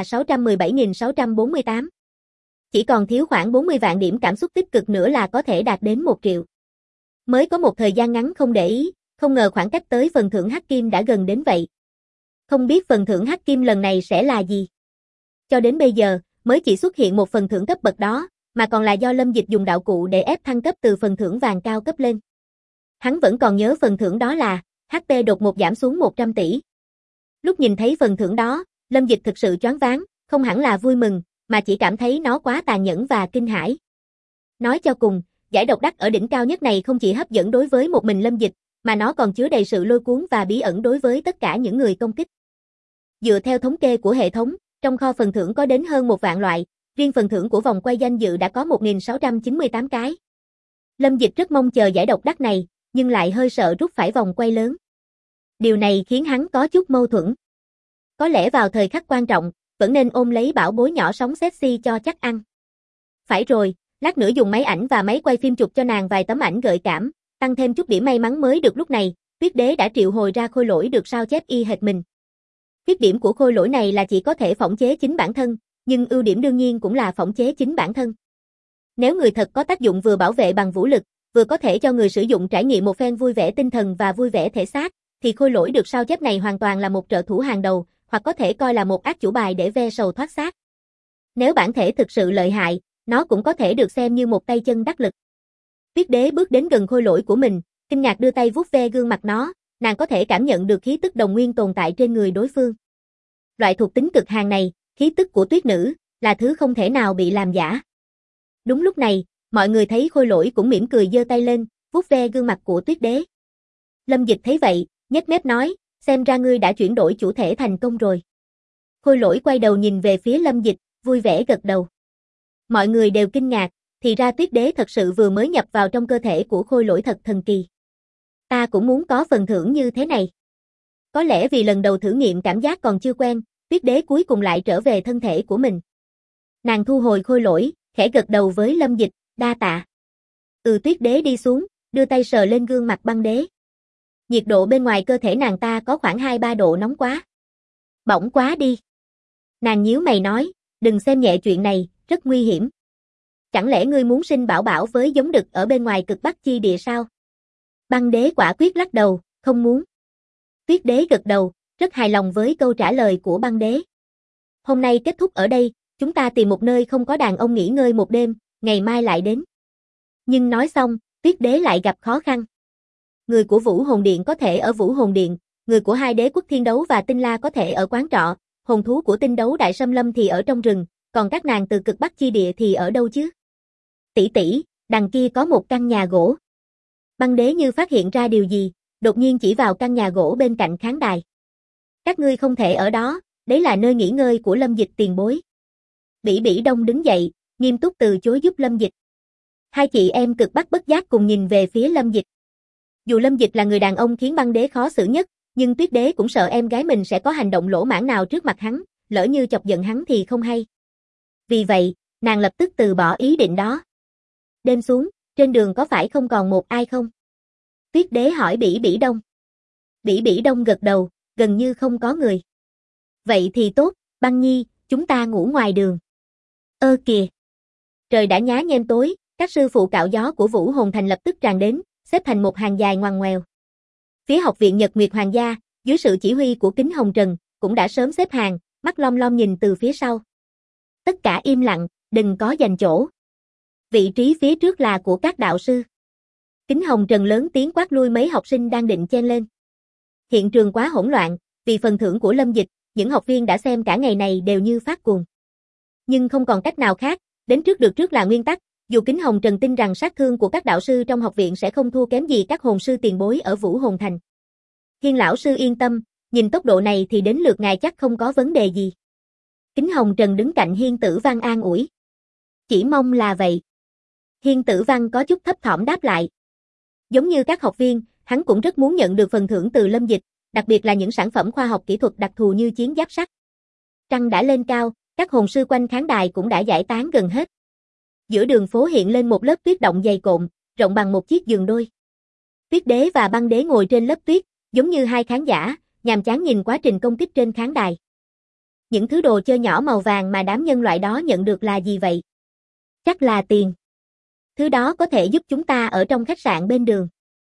617.648. Chỉ còn thiếu khoảng 40 vạn điểm cảm xúc tích cực nữa là có thể đạt đến 1 triệu. Mới có một thời gian ngắn không để ý, không ngờ khoảng cách tới phần thưởng Hắc Kim đã gần đến vậy. Không biết phần thưởng Hắc Kim lần này sẽ là gì? Cho đến bây giờ, mới chỉ xuất hiện một phần thưởng cấp bậc đó, mà còn là do Lâm Dịch dùng đạo cụ để ép thăng cấp từ phần thưởng vàng cao cấp lên. Hắn vẫn còn nhớ phần thưởng đó là HP đột ngột giảm xuống 100 tỷ. Lúc nhìn thấy phần thưởng đó, Lâm Dịch thực sự choáng váng, không hẳn là vui mừng, mà chỉ cảm thấy nó quá tàn nhẫn và kinh hãi. Nói cho cùng, giải độc đắc ở đỉnh cao nhất này không chỉ hấp dẫn đối với một mình Lâm Dịch, mà nó còn chứa đầy sự lôi cuốn và bí ẩn đối với tất cả những người công kích. Dựa theo thống kê của hệ thống, trong kho phần thưởng có đến hơn 1 vạn loại, riêng phần thưởng của vòng quay danh dự đã có 1.698 cái. Lâm Dịch rất mong chờ giải độc đắc này, nhưng lại hơi sợ rút phải vòng quay lớn. Điều này khiến hắn có chút mâu thuẫn. Có lẽ vào thời khắc quan trọng, vẫn nên ôm lấy bảo bối nhỏ sống sexy cho chắc ăn. Phải rồi, lát nữa dùng máy ảnh và máy quay phim chụp cho nàng vài tấm ảnh gợi cảm, tăng thêm chút điểm may mắn mới được. Lúc này, Tuyết Đế đã triệu hồi ra khôi lỗi được sao chép y hệt mình. Khuyết điểm của khôi lỗi này là chỉ có thể phỏng chế chính bản thân, nhưng ưu điểm đương nhiên cũng là phỏng chế chính bản thân. Nếu người thật có tác dụng vừa bảo vệ bằng vũ lực, vừa có thể cho người sử dụng trải nghiệm một phen vui vẻ tinh thần và vui vẻ thể xác, thì khôi lỗi được sao chép này hoàn toàn là một trợ thủ hàng đầu, hoặc có thể coi là một ác chủ bài để ve sầu thoát xác. Nếu bản thể thực sự lợi hại, nó cũng có thể được xem như một tay chân đắc lực. Tuyết Đế bước đến gần khôi lỗi của mình, kinh ngạc đưa tay vuốt ve gương mặt nó, nàng có thể cảm nhận được khí tức đồng nguyên tồn tại trên người đối phương. Loại thuộc tính cực hàn này, khí tức của tuyết nữ, là thứ không thể nào bị làm giả. Đúng lúc này, mọi người thấy khôi lỗi cũng mỉm cười giơ tay lên, vuốt ve gương mặt của Tuyết Đế. Lâm Dịch thấy vậy, nhếch mép nói, xem ra ngươi đã chuyển đổi chủ thể thành công rồi. Khôi lỗi quay đầu nhìn về phía Lâm Dịch, vui vẻ gật đầu. Mọi người đều kinh ngạc, thì ra Tuyết Đế thật sự vừa mới nhập vào trong cơ thể của khôi lỗi, thật thần kỳ. Ta cũng muốn có phần thưởng như thế này. Có lẽ vì lần đầu thử nghiệm cảm giác còn chưa quen, Tuyết Đế cuối cùng lại trở về thân thể của mình. Nàng thu hồi khôi lỗi, khẽ gật đầu với Lâm Dịch, đa tạ. Tuyết Đế đi xuống, đưa tay sờ lên gương mặt băng đế. Nhiệt độ bên ngoài cơ thể nàng ta có khoảng 2-3 độ nóng quá. Bỏng quá đi. Nàng nhíu mày nói, đừng xem nhẹ chuyện này, rất nguy hiểm. Chẳng lẽ ngươi muốn sinh bảo bảo với giống đực ở bên ngoài cực Bắc chi địa sao? Băng đế quả quyết lắc đầu, không muốn. Tuyết Đế gật đầu, rất hài lòng với câu trả lời của băng đế. Hôm nay kết thúc ở đây, chúng ta tìm một nơi không có đàn ông nghỉ ngơi một đêm, ngày mai lại đến. Nhưng nói xong, Tuyết Đế lại gặp khó khăn. Người của Vũ Hồn Điện có thể ở Vũ Hồn Điện, người của hai đế quốc Thiên Đấu và Tinh La có thể ở quán trọ, hồn thú của Tinh Đấu Đại Sâm Lâm thì ở trong rừng, còn các nàng từ cực Bắc chi địa thì ở đâu chứ? Tỷ tỷ, đằng kia có một căn nhà gỗ. Băng đế như phát hiện ra điều gì, đột nhiên chỉ vào căn nhà gỗ bên cạnh khán đài. Các ngươi không thể ở đó, đấy là nơi nghỉ ngơi của Lâm Dịch tiền bối. Bỉ Bỉ Đông đứng dậy, nghiêm túc từ chối giúp Lâm Dịch. Hai chị em cực Bắc bất giác cùng nhìn về phía Lâm Dịch. Dù Lâm Dịch là người đàn ông khiến băng đế khó xử nhất, nhưng Tuyết Đế cũng sợ em gái mình sẽ có hành động lỗ mãng nào trước mặt hắn, lỡ như chọc giận hắn thì không hay. Vì vậy, nàng lập tức từ bỏ ý định đó. Đêm xuống, trên đường có phải không còn một ai không? Tuyết Đế hỏi Bỉ Bỉ Đông. Bỉ Bỉ Đông gật đầu, gần như không có người. Vậy thì tốt, Băng Nhi, chúng ta ngủ ngoài đường. Kìa. Trời đã nhá nhem tối, các sư phụ cạo gió của Vũ Hồn Thành lập tức tràn đến, xếp thành một hàng dài ngoằn ngoèo. Phía học viện Nhật Nguyệt Hoàng gia, dưới sự chỉ huy của Kính Hồng Trần, cũng đã sớm xếp hàng, mắt lom lom nhìn từ phía sau. Tất cả im lặng, đừng có giành chỗ. Vị trí phía trước là của các đạo sư. Kính Hồng Trần lớn tiếng quát lui mấy học sinh đang định chen lên. Hiện trường quá hỗn loạn, vì phần thưởng của Lâm Dịch, những học viên đã xem cả ngày này đều như phát cuồng. Nhưng không còn cách nào khác, đến trước được trước là nguyên tắc, dù Kính Hồng Trần tin rằng sát thương của các đạo sư trong học viện sẽ không thua kém gì các hồn sư tiền bối ở Vũ Hồn Thành. Hiên lão sư yên tâm, nhìn tốc độ này thì đến lượt ngài chắc không có vấn đề gì. Kính Hồng Trần đứng cạnh Hiên Tử Văn an ủi. Chỉ mong là vậy. Hiên Tử Văn có chút thấp thỏm đáp lại. Giống như các học viên, hắn cũng rất muốn nhận được phần thưởng từ Lâm Dịch, đặc biệt là những sản phẩm khoa học kỹ thuật đặc thù như chiến giáp sắt. Trăng đã lên cao, các hồn sư quanh khán đài cũng đã giải tán gần hết. Giữa đường phố hiện lên một lớp tuyết động dày cộm, rộng bằng một chiếc giường đôi. Tuyết Đế và Băng Đế ngồi trên lớp tuyết, giống như hai khán giả, nhàm chán nhìn quá trình công kích trên khán đài. Những thứ đồ chơi nhỏ màu vàng mà đám nhân loại đó nhận được là gì vậy? Chắc là tiền. Thứ đó có thể giúp chúng ta ở trong khách sạn bên đường.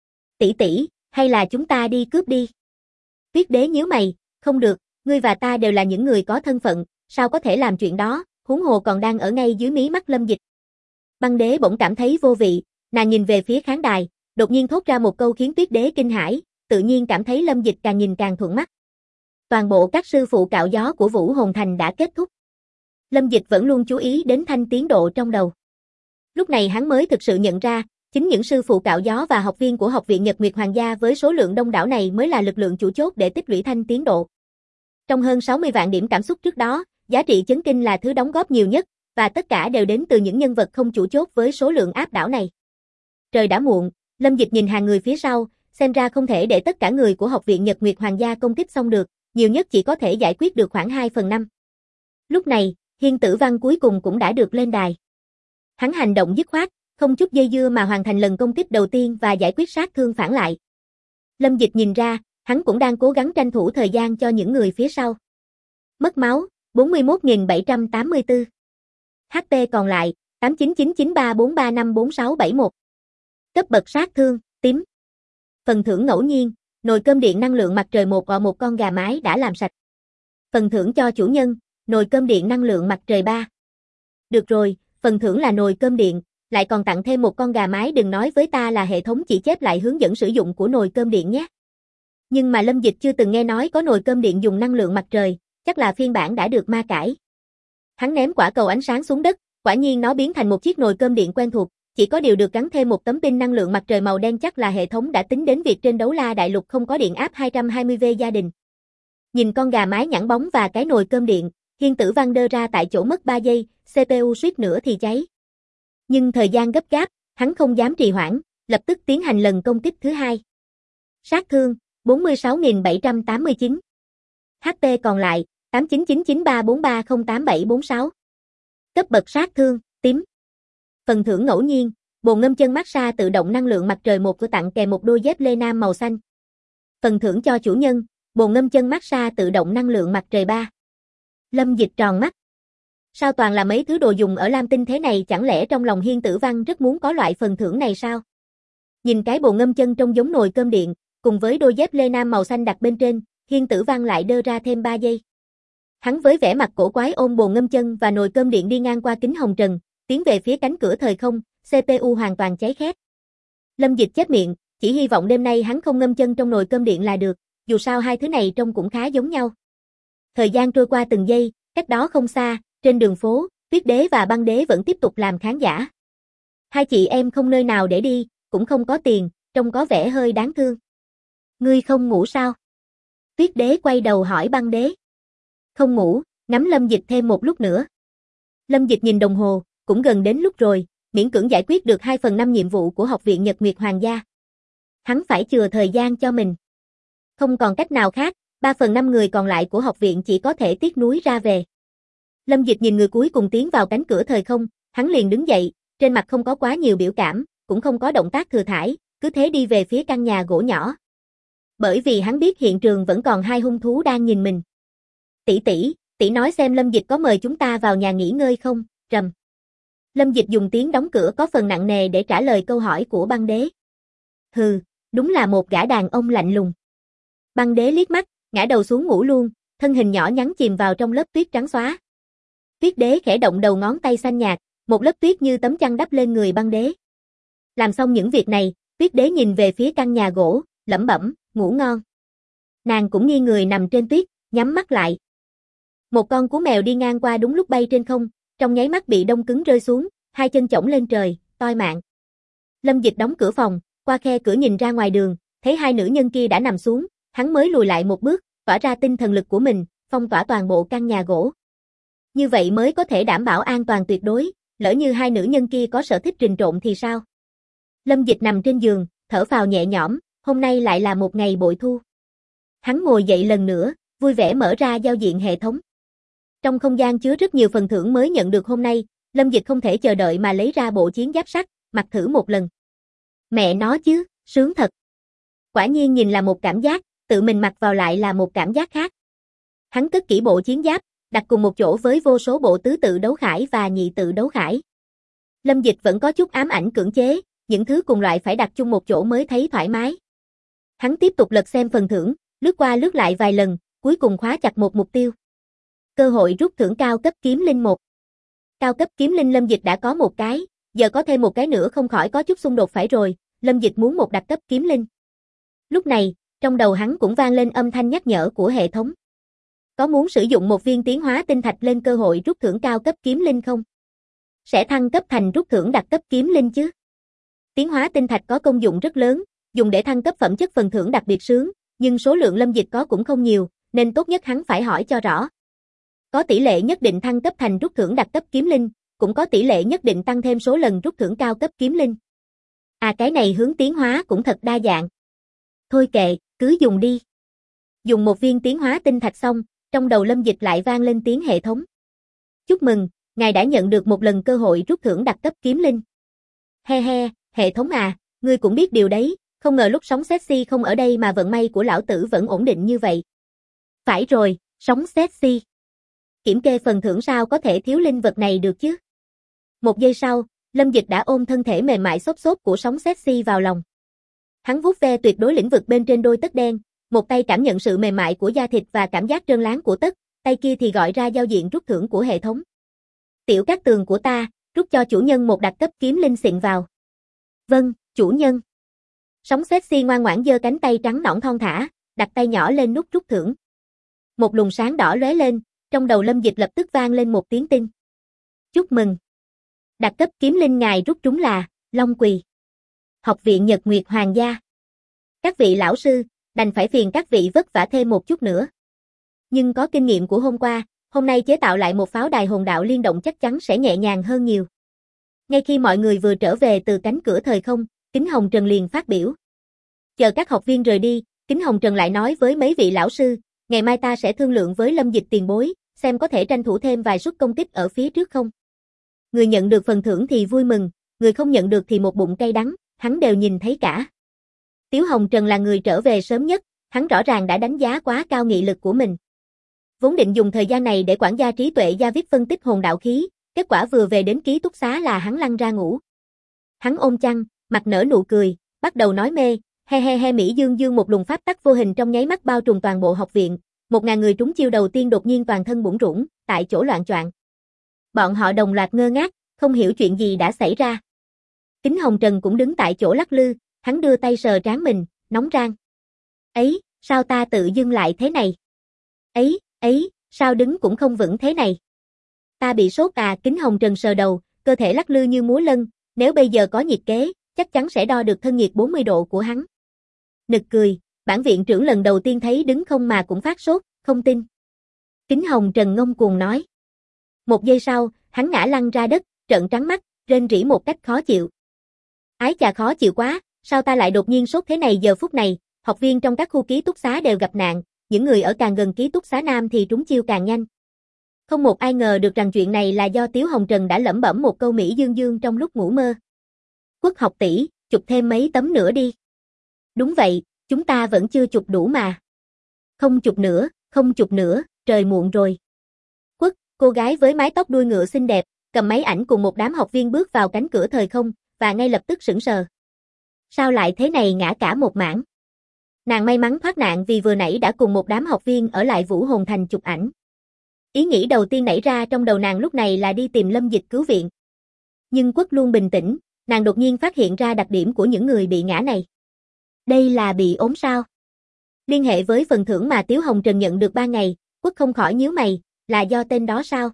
Tỷ tỷ, hay là chúng ta đi cướp đi? Tuyết Đế nhíu mày, không được, ngươi và ta đều là những người có thân phận, sao có thể làm chuyện đó, huống hồ còn đang ở ngay dưới mí mắt Lâm Dịch. Băng Đế bỗng cảm thấy vô vị, nàng nhìn về phía khán đài, đột nhiên thốt ra một câu khiến Tuyết Đế kinh hãi, tự nhiên cảm thấy Lâm Dịch càng nhìn càng thuận mắt. Toàn bộ các sư phụ cạo gió của Vũ Hồn Thành đã kết thúc. Lâm Dịch vẫn luôn chú ý đến thanh tiến độ trong đầu. Lúc này hắn mới thực sự nhận ra, chính những sư phụ cạo gió và học viên của Học viện Nhật Nguyệt Hoàng gia với số lượng đông đảo này mới là lực lượng chủ chốt để tích lũy thanh tiến độ. Trong hơn 60 vạn điểm cảm xúc trước đó, giá trị chấn kinh là thứ đóng góp nhiều nhất, và tất cả đều đến từ những nhân vật không chủ chốt với số lượng áp đảo này. Trời đã muộn, Lâm Dịch nhìn hàng người phía sau, xem ra không thể để tất cả người của Học viện Nhật Nguyệt Hoàng gia công kích xong được, nhiều nhất chỉ có thể giải quyết được khoảng 2/5. Lúc này, Hiên Tử Văn cuối cùng cũng đã được lên đài. Hắn hành động dứt khoát, không chút dây dưa mà hoàn thành lần công kích đầu tiên và giải quyết sát thương phản lại. Lâm Dịch nhìn ra, hắn cũng đang cố gắng tranh thủ thời gian cho những người phía sau. Mất máu, 41.784. HP còn lại, 899934354671. Cấp bậc sát thương, tím. Phần thưởng ngẫu nhiên, nồi cơm điện năng lượng mặt trời một con gà mái đã làm sạch. Phần thưởng cho chủ nhân, nồi cơm điện năng lượng mặt trời 3. Được rồi, phần thưởng là nồi cơm điện, lại còn tặng thêm một con gà mái, đừng nói với ta là hệ thống chỉ chép lại hướng dẫn sử dụng của nồi cơm điện nhé. Nhưng mà Lâm Dịch chưa từng nghe nói có nồi cơm điện dùng năng lượng mặt trời, chắc là phiên bản đã được ma cải. Hắn ném quả cầu ánh sáng xuống đất, quả nhiên nó biến thành một chiếc nồi cơm điện quen thuộc, chỉ có điều được gắn thêm một tấm pin năng lượng mặt trời màu đen, chắc là hệ thống đã tính đến việc trên Đấu La Đại Lục không có điện áp 220V gia đình. Nhìn con gà mái nhẵn bóng và cái nồi cơm điện, Hiên Tử Văn đơ ra tại chỗ mất 3 giây, CPU suýt nữa thì cháy. Nhưng thời gian gấp gáp, hắn không dám trì hoãn, lập tức tiến hành lần công kích thứ hai. Sát thương, 46.789. HP còn lại, 899934308746. Cấp bậc sát thương, tím. Phần thưởng ngẫu nhiên, bồn ngâm chân massage tự động năng lượng mặt trời 1 của tặng kèm một đôi dép lê nam màu xanh. Phần thưởng cho chủ nhân, bồn ngâm chân massage tự động năng lượng mặt trời 3. Lâm Dịch tròn mắt. Sao toàn là mấy thứ đồ dùng ở Lam Tinh thế này, chẳng lẽ trong lòng Hiên Tử Văn rất muốn có loại phần thưởng này sao? Nhìn cái bồn ngâm chân trông giống nồi cơm điện, cùng với đôi dép lê nam màu xanh đặt bên trên, Hiên Tử Văn lại đơ ra thêm 3 giây. Hắn với vẻ mặt cổ quái ôm bồn ngâm chân và nồi cơm điện đi ngang qua Kính Hồng Trần, tiến về phía cánh cửa thời không, CPU hoàn toàn cháy khét. Lâm Dịch chép miệng, chỉ hy vọng đêm nay hắn không ngâm chân trong nồi cơm điện là được, dù sao hai thứ này trông cũng khá giống nhau. Thời gian trôi qua từng giây, cách đó không xa, trên đường phố, Tuyết Đế và Băng Đế vẫn tiếp tục làm khán giả. Hai chị em không nơi nào để đi, cũng không có tiền, trông có vẻ hơi đáng thương. Ngươi không ngủ sao? Tuyết Đế quay đầu hỏi Băng Đế. Không ngủ, ngắm Lâm Dịch thêm một lúc nữa. Lâm Dịch nhìn đồng hồ, cũng gần đến lúc rồi, miễn cưỡng giải quyết được 2/5 nhiệm vụ của Học viện Nhật Nguyệt Hoàng gia. Hắn phải chừa thời gian cho mình. Không còn cách nào khác, 3/5 người còn lại của học viện chỉ có thể tiếc nuối ra về. Lâm Dịch nhìn người cuối cùng tiến vào cánh cửa thời không, hắn liền đứng dậy, trên mặt không có quá nhiều biểu cảm, cũng không có động tác thừa thãi, cứ thế đi về phía căn nhà gỗ nhỏ. Bởi vì hắn biết hiện trường vẫn còn hai hung thú đang nhìn mình. Tỷ nói xem Lâm Dịch có mời chúng ta vào nhà nghỉ ngơi không? Rầm. Lâm Dịch dùng tiếng đóng cửa có phần nặng nề để trả lời câu hỏi của Băng Đế. Hừ, đúng là một gã đàn ông lạnh lùng. Băng Đế liếc mắt, ngã đầu xuống ngủ luôn, thân hình nhỏ nhắn chìm vào trong lớp tuyết trắng xóa. Tuyết đế khẽ động đầu ngón tay xanh nhạt, một lớp tuyết như tấm chăn đắp lên người băng đế. Làm xong những việc này, tuyết đế nhìn về phía căn nhà gỗ, lẩm bẩm, ngủ ngon. Nàng cũng nghiêng người nằm trên tuyết, nhắm mắt lại. Một con cú mèo đi ngang qua đúng lúc bay trên không, trong nháy mắt bị đông cứng rơi xuống, hai chân chổng lên trời, toi mạng. Lâm Dịch đóng cửa phòng, qua khe cửa nhìn ra ngoài đường, thấy hai nữ nhân kia đã nằm xuống, hắn mới lùi lại một bước, tỏa ra tinh thần lực của mình, phong tỏa toàn bộ căn nhà gỗ. Như vậy mới có thể đảm bảo an toàn tuyệt đối, lỡ như hai nữ nhân kia có sở thích rình trộm thì sao? Lâm Dịch nằm trên giường, thở phào nhẹ nhõm, hôm nay lại là một ngày bội thu. Hắn ngồi dậy lần nữa, vui vẻ mở ra giao diện hệ thống. Trong không gian chứa rất nhiều phần thưởng mới nhận được hôm nay, Lâm Dịch không thể chờ đợi mà lấy ra bộ chiến giáp sắt, mặc thử một lần. Mẹ nó chứ, sướng thật. Quả nhiên nhìn là một cảm giác, tự mình mặc vào lại là một cảm giác khác. Hắn cất kỹ bộ chiến giáp, đặt cùng một chỗ với vô số bộ tứ tự đấu khải và nhị tự đấu khải. Lâm Dịch vẫn có chút ám ảnh cưỡng chế, những thứ cùng loại phải đặt chung một chỗ mới thấy thoải mái. Hắn tiếp tục lật xem phần thưởng, lướt qua lướt lại vài lần, cuối cùng khóa chặt một mục tiêu. Cơ hội rút thưởng cao cấp kiếm linh 1. Cao cấp kiếm linh Lâm Dịch đã có một cái, giờ có thêm một cái nữa không khỏi có chút xung đột phải rồi, Lâm Dịch muốn một đặc cấp kiếm linh. Lúc này, trong đầu hắn cũng vang lên âm thanh nhắc nhở của hệ thống. Có muốn sử dụng một viên tiến hóa tinh thạch lên cơ hội rút thưởng cao cấp kiếm linh không? Sẽ thăng cấp thành rút thưởng đặc cấp kiếm linh chứ? Tiến hóa tinh thạch có công dụng rất lớn, dùng để thăng cấp phẩm chất phần thưởng đặc biệt sướng, nhưng số lượng Lâm Dịch có cũng không nhiều, nên tốt nhất hắn phải hỏi cho rõ. Có tỷ lệ nhất định thăng cấp thành rút thưởng đặc cấp kiếm linh, cũng có tỷ lệ nhất định tăng thêm số lần rút thưởng cao cấp kiếm linh. À cái này hướng tiến hóa cũng thật đa dạng. Thôi kệ, cứ dùng đi. Dùng một viên tiến hóa tinh thạch xong, trong đầu Lâm Dịch lại vang lên tiếng hệ thống. Chúc mừng, ngài đã nhận được một lần cơ hội rút thưởng đặc cấp kiếm linh. He he, hệ thống à, ngươi cũng biết điều đấy, không ngờ lúc sống sexy không ở đây mà vận may của lão tử vẫn ổn định như vậy. Phải rồi, sống sexy. Kiểm kê phần thưởng sao có thể thiếu linh vật này được chứ? Một giây sau, Lâm Dịch đã ôm thân thể mềm mại xốp xốp của sống sexy vào lòng. Hắn vuốt ve tuyệt đối lĩnh vực bên trên đôi tất đen, một tay cảm nhận sự mềm mại của da thịt và cảm giác trơn láng của tất, tay kia thì gọi ra giao diện rút thưởng của hệ thống. Tiểu cát tường của ta, rút cho chủ nhân một đặc cấp kiếm linh xịn vào. Vâng, chủ nhân. Sống sexy ngoan ngoãn giơ cánh tay trắng nõn thon thả, đặt tay nhỏ lên nút rút thưởng. Một luồng sáng đỏ lóe lên, trong đầu Lâm Dịch lập tức vang lên một tiếng tinh. Chúc mừng. Đặc cấp kiếm linh ngài rút trúng là Long Quỳ. Học viện Nhật Nguyệt Hoàng gia. Các vị lão sư, đành phải phiền các vị vất vả thêm một chút nữa. Nhưng có kinh nghiệm của hôm qua, hôm nay chế tạo lại một pháo đài hồn đạo liên động chắc chắn sẽ nhẹ nhàng hơn nhiều. Ngay khi mọi người vừa trở về từ cánh cửa thời không, Kính Hồng Trần liền phát biểu. Chờ các học viên rời đi, Kính Hồng Trần lại nói với mấy vị lão sư, ngày mai ta sẽ thương lượng với Lâm Dịch tiền bối, xem có thể tranh thủ thêm vài suất công kích ở phía trước không. Người nhận được phần thưởng thì vui mừng, người không nhận được thì một bụng cay đắng, hắn đều nhìn thấy cả. Tiếu Hồng Trần là người trở về sớm nhất, hắn rõ ràng đã đánh giá quá cao nghị lực của mình. Vốn định dùng thời gian này để quản gia trí tuệ gia viết phân tích hồn đạo khí, kết quả vừa về đến ký túc xá là hắn lăn ra ngủ. Hắn ôm chăn, mặt nở nụ cười, bắt đầu nói mê, he he he Mỹ Dương Dương một luồng pháp tắc vô hình trong nháy mắt bao trùm toàn bộ học viện, 1000 người trúng chiêu đầu tiên đột nhiên toàn thân bủn rủn, tại chỗ loạng choạng. Bọn họ đồng loạt ngơ ngác, không hiểu chuyện gì đã xảy ra. Kính Hồng Trần cũng đứng tại chỗ lắc lư, hắn đưa tay sờ trán mình, nóng rang. Ấy, sao ta tự dưng lại thế này? Ấy, sao đứng cũng không vững thế này? Ta bị sốt à? Kính Hồng Trần sờ đầu, cơ thể lắc lư như múa lân, nếu bây giờ có nhiệt kế, chắc chắn sẽ đo được thân nhiệt 40 độ của hắn. Nực cười, bản viện trưởng lần đầu tiên thấy đứng không mà cũng phát sốt, không tin. Kính Hồng Trần ngông cuồng nói. Một giây sau, hắn ngã lăn ra đất, trợn trắng mắt, rên rỉ một cách khó chịu. Ái chà khó chịu quá, sao ta lại đột nhiên sốt thế này? Giờ phút này, học viên trong các khu ký túc xá đều gặp nạn, những người ở càng gần ký túc xá nam thì trúng chiêu càng nhanh. Không một ai ngờ được rằng chuyện này là do Tiếu Hồng Trần đã lẩm bẩm một câu Mỹ Dương Dương trong lúc ngủ mơ. Quốc học tỷ, chụp thêm mấy tấm nữa đi. Đúng vậy, chúng ta vẫn chưa chụp đủ mà. Không chụp nữa, trời muộn rồi. Quốc, cô gái với mái tóc đuôi ngựa xinh đẹp, cầm máy ảnh cùng một đám học viên bước vào cánh cửa thời không, và ngay lập tức sững sờ. Sao lại thế này ngã cả một mảng? Nàng may mắn thoát nạn vì vừa nãy đã cùng một đám học viên ở lại Vũ Hồn Thành chụp ảnh. Ý nghĩ đầu tiên nảy ra trong đầu nàng lúc này là đi tìm Lâm Dịch cứu viện. Nhưng Quất luôn bình tĩnh, nàng đột nhiên phát hiện ra đặc điểm của những người bị ngã này. Đây là bị ốm sao? Liên hệ với phần thưởng mà Tiếu Hồng Trần nhận được 3 ngày, Quất không khỏi nhíu mày, là do tên đó sao?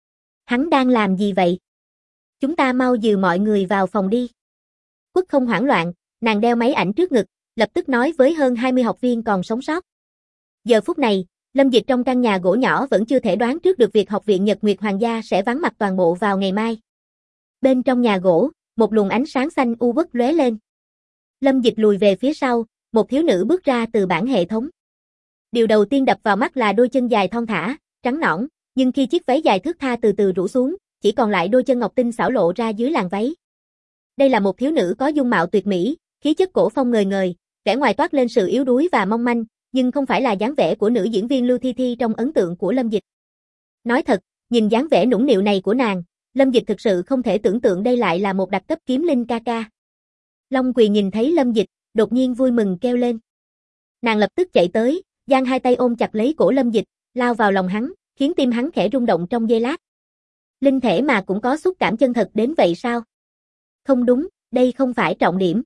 Hắn đang làm gì vậy? Chúng ta mau dìu mọi người vào phòng đi. Quất không hoảng loạn, nàng đeo máy ảnh trước ngực, lập tức nói với hơn 20 học viên còn sống sót. Giờ phút này, Lâm Dịch trong căn nhà gỗ nhỏ vẫn chưa thể đoán trước được việc học viện Nhật Nguyệt Hoàng gia sẽ vắng mặt toàn bộ vào ngày mai. Bên trong nhà gỗ, một luồng ánh sáng xanh u uất lóe lên. Lâm Dịch lùi về phía sau, một thiếu nữ bước ra từ bảng hệ thống. Điều đầu tiên đập vào mắt là đôi chân dài thon thả, trắng nõn, nhưng khi chiếc váy dài thướt tha từ từ rũ xuống, chỉ còn lại đôi chân ngọc tinh xảo lộ ra dưới làn váy. Đây là một thiếu nữ có dung mạo tuyệt mỹ, khí chất cổ phong ngời ngời, vẻ ngoài toát lên sự yếu đuối và mong manh, nhưng không phải là dáng vẻ của nữ diễn viên Lưu Thi Thi trong ấn tượng của Lâm Dịch. Nói thật, nhìn dáng vẻ nũng nịu này của nàng, Lâm Dịch thực sự không thể tưởng tượng đây lại là một đặc cấp kiếm linh ca ca. Long Quỳ nhìn thấy Lâm Dịch, đột nhiên vui mừng kêu lên. Nàng lập tức chạy tới, giang hai tay ôm chặt lấy cổ Lâm Dịch, lao vào lòng hắn, khiến tim hắn khẽ rung động trong giây lát. Linh thể mà cũng có xúc cảm chân thật đến vậy sao? Không đúng, đây không phải trọng điểm.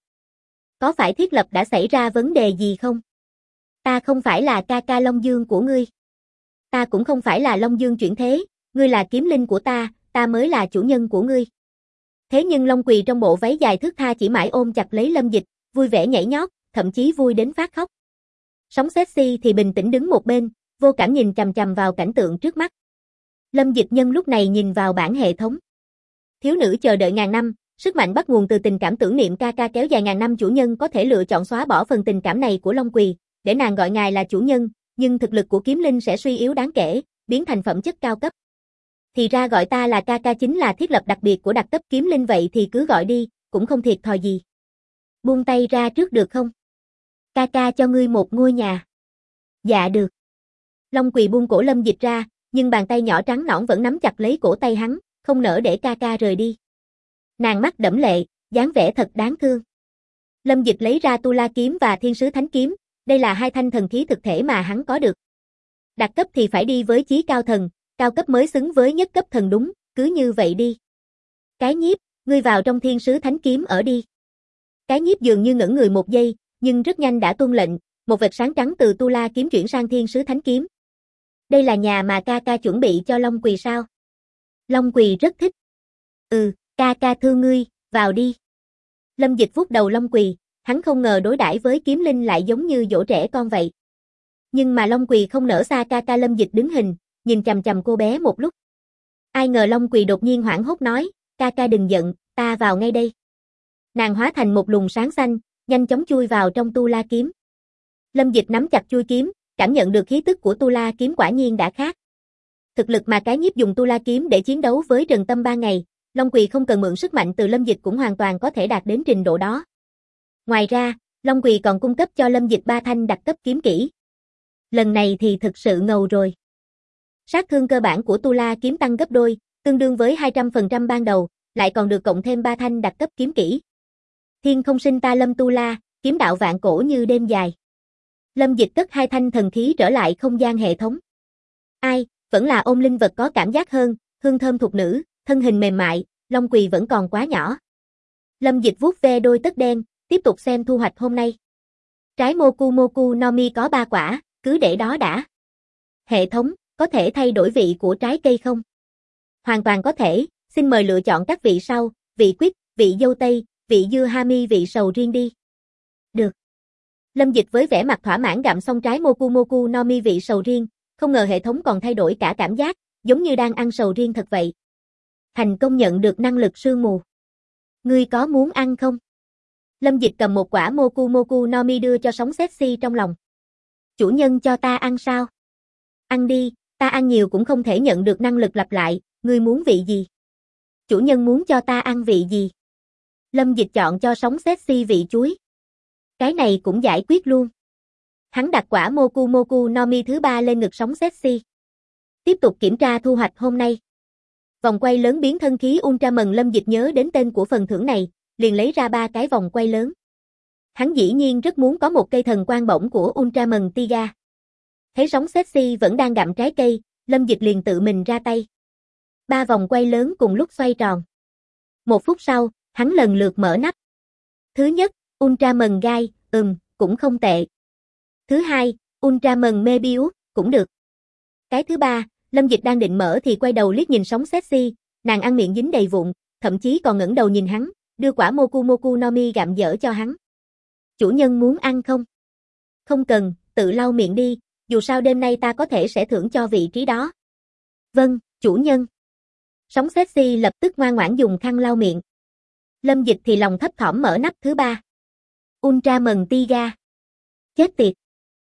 Có phải thiết lập đã xảy ra vấn đề gì không? Ta không phải là ca ca Long Dương của ngươi. Ta cũng không phải là Long Dương chuyển thế, ngươi là kiếm linh của ta mới là chủ nhân của ngươi. Thế nhưng Long Quỳ trong bộ váy dài thướt tha chỉ mãi ôm chặt lấy Lâm Dịch, vui vẻ nhảy nhót, thậm chí vui đến phát khóc. Sóng sexy thì bình tĩnh đứng một bên, vô cảm nhìn chằm chằm vào cảnh tượng trước mắt. Lâm Dịch nhân lúc này nhìn vào bảng hệ thống. Thiếu nữ chờ đợi ngàn năm, sức mạnh bắt nguồn từ tình cảm tưởng niệm ca ca kéo dài ngàn năm, chủ nhân có thể lựa chọn xóa bỏ phần tình cảm này của Long Quỳ, để nàng gọi ngài là chủ nhân, nhưng thực lực của kiếm linh sẽ suy yếu đáng kể, biến thành phẩm chất cao cấp. Thì ra gọi ta là ca ca chính là thiết lập đặc biệt của đặc cấp kiếm linh, vậy thì cứ gọi đi, cũng không thiệt thòi gì. Buông tay ra trước được không? Ca ca cho ngươi một ngôi nhà. Dạ được. Long Quỳ buông cổ Lâm Dịch ra, nhưng bàn tay nhỏ trắng nõn vẫn nắm chặt lấy cổ tay hắn, không nỡ để ca ca rời đi. Nàng mắt đẫm lệ, dáng vẻ thật đáng thương. Lâm Dịch lấy ra Tu La kiếm và Thiên Sứ Thánh kiếm, đây là hai thanh thần khí thực thể mà hắn có được. Đặc cấp thì phải đi với chí cao thần, cao cấp mới xứng với nhất cấp thần đúng, cứ như vậy đi. Cái Nhiếp, ngươi vào trong Thiên Sứ Thánh kiếm ở đi. Cái Nhiếp dường như ngẩn người một giây, nhưng rất nhanh đã tuân lệnh, một vệt sáng trắng từ Tu La kiếm chuyển sang Thiên Sứ Thánh kiếm. Đây là nhà mà ca ca chuẩn bị cho Long Quỳ sao? Long Quỳ rất thích. Ca ca thương ngươi, vào đi. Lâm Dịch vuốt đầu Long Quỳ, hắn không ngờ đối đãi với kiếm linh lại giống như dỗ trẻ con vậy. Nhưng mà Long Quỳ không nỡ xa ca ca. Lâm Dịch đứng hình, nhìn chằm chằm cô bé một lúc. Ai ngờ Long Quỳ đột nhiên hoảng hốt nói, ca ca đừng giận, ta vào ngay đây. Nàng hóa thành một luồng sáng xanh, nhanh chóng chui vào trong Tu La kiếm. Lâm Dịch nắm chặt chuôi kiếm, cảm nhận được khí tức của Tu La kiếm quả nhiên đã khác. Thực lực mà Cái Nhiếp dùng Tu La kiếm để chiến đấu với Trần Tâm 3 ngày, Long Quỳ không cần mượn sức mạnh từ Lâm Dịch cũng hoàn toàn có thể đạt đến trình độ đó. Ngoài ra, Long Quỳ còn cung cấp cho Lâm Dịch 3 thanh đặc cấp kiếm kỹ. Lần này thì thực sự ngầu rồi. Sát thương cơ bản của Tu La kiếm tăng gấp đôi, tương đương với 200% ban đầu, lại còn được cộng thêm 3 thanh đặc cấp kiếm kỹ. Thiên không sinh ta lâm Tu La, kiếm đạo vạn cổ như đêm dài. Lâm Dịch cất 2 thanh thần khí trở lại không gian hệ thống. Ai, vẫn là ôm linh vật có cảm giác hơn, hương thơm thuộc nữ, thân hình mềm mại, Long Quỳ vẫn còn quá nhỏ. Lâm Dịch vuốt ve đôi tất đen, tiếp tục xem thu hoạch hôm nay. Trái Moku Moku no Mi có 3 quả, cứ để đó đã. Hệ thống, có thể thay đổi vị của trái cây không? Hoàn toàn có thể, xin mời lựa chọn các vị sau, vị quýt, vị dâu tây, vị dưa hami, vị sầu riêng đi. Được. Lâm Dịch với vẻ mặt thỏa mãn gặm xong trái Moku Moku no Mi vị sầu riêng, không ngờ hệ thống còn thay đổi cả cảm giác, giống như đang ăn sầu riêng thật vậy. Thành công nhận được năng lực sương mù. Ngươi có muốn ăn không? Lâm Dịch cầm một quả Moku Moku no Mi đưa cho Sóng Sexy trong lòng. Chủ nhân cho ta ăn sao? Ăn đi, ta ăn nhiều cũng không thể nhận được năng lực lặp lại, ngươi muốn vị gì? Chủ nhân muốn cho ta ăn vị gì? Lâm Dịch chọn cho Sóng Sexy vị chuối. Cái này cũng giải quyết luôn. Hắn đặt quả Moku Moku no Mi thứ 3 lên ngực Sóng Sexy. Tiếp tục kiểm tra thu hoạch hôm nay. Vòng quay lớn biến thân khí Ultramon. Lâm Dịch nhớ đến tên của phần thưởng này, liền lấy ra 3 cái vòng quay lớn. Hắn dĩ nhiên rất muốn có một cây thần quang bổng của Ultraman Tiga. Thấy sóng sexy vẫn đang gặm trái cây, Lâm Dịch liền tự mình ra tay. 3 vòng quay lớn cùng lúc xoay tròn. 1 phút sau, hắn lần lượt mở nắp. Thứ nhất, Ultraman Gai, cũng không tệ. Thứ hai, Ultraman Mebius, cũng được. Cái thứ ba, Lâm Dịch đang định mở thì quay đầu liếc nhìn sóng sexy, nàng ăn miệng dính đầy vụn, thậm chí còn ngẩng đầu nhìn hắn, đưa quả Moku Moku no Mi gặm dở cho hắn. Chủ nhân muốn ăn không? Không cần, tự lau miệng đi, dù sao đêm nay ta có thể sẽ thưởng cho vị trí đó. Vâng, chủ nhân. Sóng sexy lập tức ngoan ngoãn dùng khăn lau miệng. Lâm Dịch thì lòng thấp thỏm mở nắp thứ ba. Ultraman Tiga. Chết tiệt.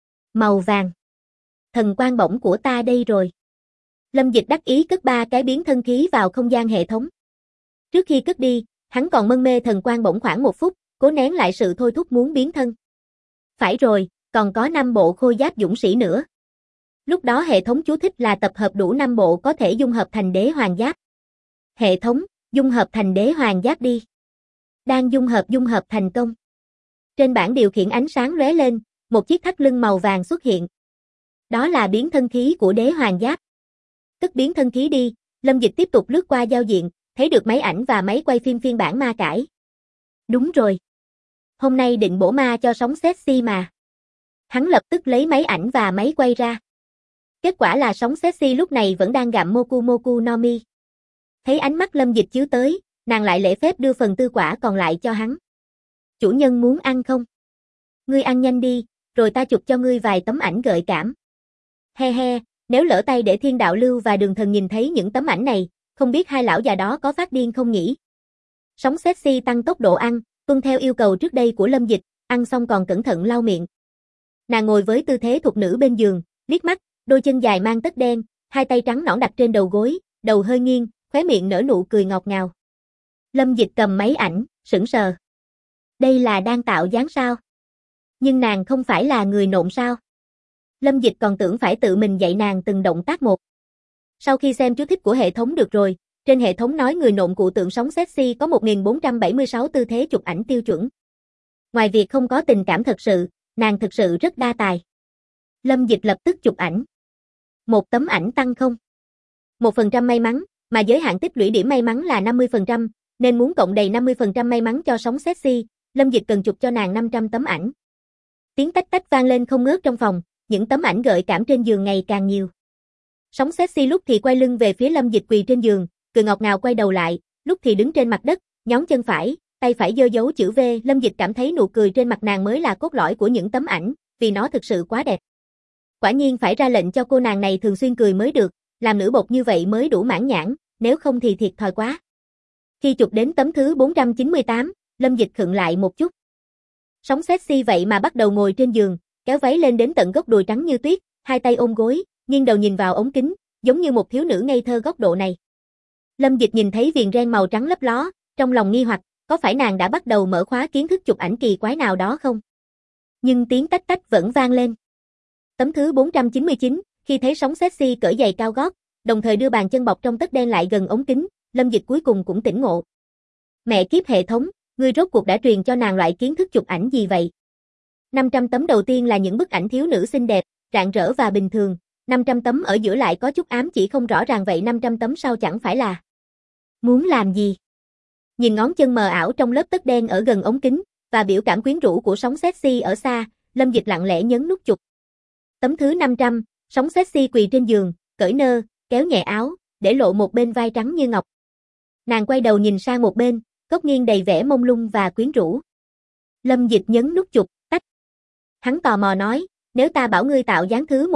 Màu vàng. Thần quang bổng của ta đây rồi. Lâm Dịch đắc ý cất 3 cái biến thân khí vào không gian hệ thống. Trước khi cất đi, hắn còn mân mê thần quang bổng khoảng 1 phút, cố nén lại sự thôi thúc muốn biến thân. Phải rồi, còn có 5 bộ khôi giáp dũng sĩ nữa. Lúc đó hệ thống chú thích là tập hợp đủ 5 bộ có thể dung hợp thành đế hoàng giáp. Hệ thống, dung hợp thành đế hoàng giáp đi. Đang dung hợp thành công. Trên bảng điều khiển ánh sáng lóe lên, một chiếc thắt lưng màu vàng xuất hiện. Đó là biến thân khí của đế hoàng giáp. Cất biến thân khí đi, Lâm Dịch tiếp tục lướt qua giao diện, thấy được máy ảnh và máy quay phim phiên bản ma cải. Đúng rồi. Hôm nay định bổ ma cho sóng sexy mà. Hắn lập tức lấy máy ảnh và máy quay ra. Kết quả là sóng sexy lúc này vẫn đang gặm Moku Moku no Mi. Thấy ánh mắt Lâm Dịch chiếu tới, nàng lại lễ phép đưa phần tư quả còn lại cho hắn. Chủ nhân muốn ăn không? Ngươi ăn nhanh đi, rồi ta chụp cho ngươi vài tấm ảnh gợi cảm. He he, nếu lỡ tay để Thiên Đạo Lưu và Đường Thần nhìn thấy những tấm ảnh này, không biết hai lão già đó có phát điên không nhỉ? Sóng sexy tăng tốc độ ăn, tuân theo yêu cầu trước đây của Lâm Dịch, ăn xong còn cẩn thận lau miệng. Nàng ngồi với tư thế thục nữ bên giường, liếc mắt, đôi chân dài mang tất đen, hai tay trắng nõn đặt trên đầu gối, đầu hơi nghiêng, khóe miệng nở nụ cười ngọt ngào. Lâm Dịch cầm máy ảnh, sững sờ. Đây là đang tạo dáng sao? Nhưng nàng không phải là người nộn sao? Lâm Dịch còn tưởng phải tự mình dạy nàng từng động tác một. Sau khi xem chú thích của hệ thống được rồi, trên hệ thống nói người nộn cụ tượng sóng sexy có 1476 tư thế chụp ảnh tiêu chuẩn. Ngoài việc không có tình cảm thật sự, nàng thực sự rất đa tài. Lâm Dịch lập tức chụp ảnh. 1 tấm ảnh tăng không? 1% may mắn, mà giới hạn tích lũy điểm may mắn là 50%, nên muốn cộng đầy 50% may mắn cho sóng sexy, Lâm Dịch cần chụp cho nàng 500 tấm ảnh. Tiếng tách tách vang lên không ngớt trong phòng, những tấm ảnh gợi cảm trên giường ngày càng nhiều. Sóng sexy lúc thì quay lưng về phía Lâm Dịch quỳ trên giường, cười ngọt ngào quay đầu lại, lúc thì đứng trên mặt đất, nhón chân phải, tay phải giơ dấu chữ V. Lâm Dịch cảm thấy nụ cười trên mặt nàng mới là cốt lõi của những tấm ảnh, vì nó thực sự quá đẹp. Quả nhiên phải ra lệnh cho cô nàng này thường xuyên cười mới được, làm nữ bột như vậy mới đủ mãn nhãn, nếu không thì thiệt thòi quá. Khi chụp đến tấm thứ 498, Lâm Dịch khựng lại một chút. Sóng sexy vậy mà bắt đầu ngồi trên giường, kéo váy lên đến tận gốc đùi trắng như tuyết, hai tay ôm gối, nghiêng đầu nhìn vào ống kính, giống như một thiếu nữ ngây thơ góc độ này. Lâm Dịch nhìn thấy viền ren màu trắng lấp ló, trong lòng nghi hoặc, có phải nàng đã bắt đầu mở khóa kiến thức chụp ảnh kỳ quái nào đó không? Nhưng tiếng tách tách vẫn vang lên. Tấm thứ 499, khi thấy sóng sexy cởi giày cao gót, đồng thời đưa bàn chân bọc trong tất đen lại gần ống kính, Lâm Dịch cuối cùng cũng tỉnh ngộ. Mẹ kiếp hệ thống, ngươi rốt cuộc đã truyền cho nàng loại kiến thức chụp ảnh gì vậy? 500 tấm đầu tiên là những bức ảnh thiếu nữ xinh đẹp, rạng rỡ và bình thường, 500 tấm ở giữa lại có chút ám chỉ không rõ ràng, vậy 500 tấm sau chẳng phải là muốn làm gì? Nhìn ngón chân mờ ảo trong lớp tất đen ở gần ống kính, và biểu cảm quyến rũ của sóng sexy ở xa, Lâm Dịch lặng lẽ nhấn nút chụp. Tấm thứ 500, sóng sexy quỳ trên giường, cởi nơ, kéo nhẹ áo, để lộ một bên vai trắng như ngọc. Nàng quay đầu nhìn sang một bên, góc nghiêng đầy vẻ mông lung và quyến rũ. Lâm Dịch nhấn nút chụp, tách. Hắn tò mò nói, nếu ta bảo ngươi tạo dáng thứ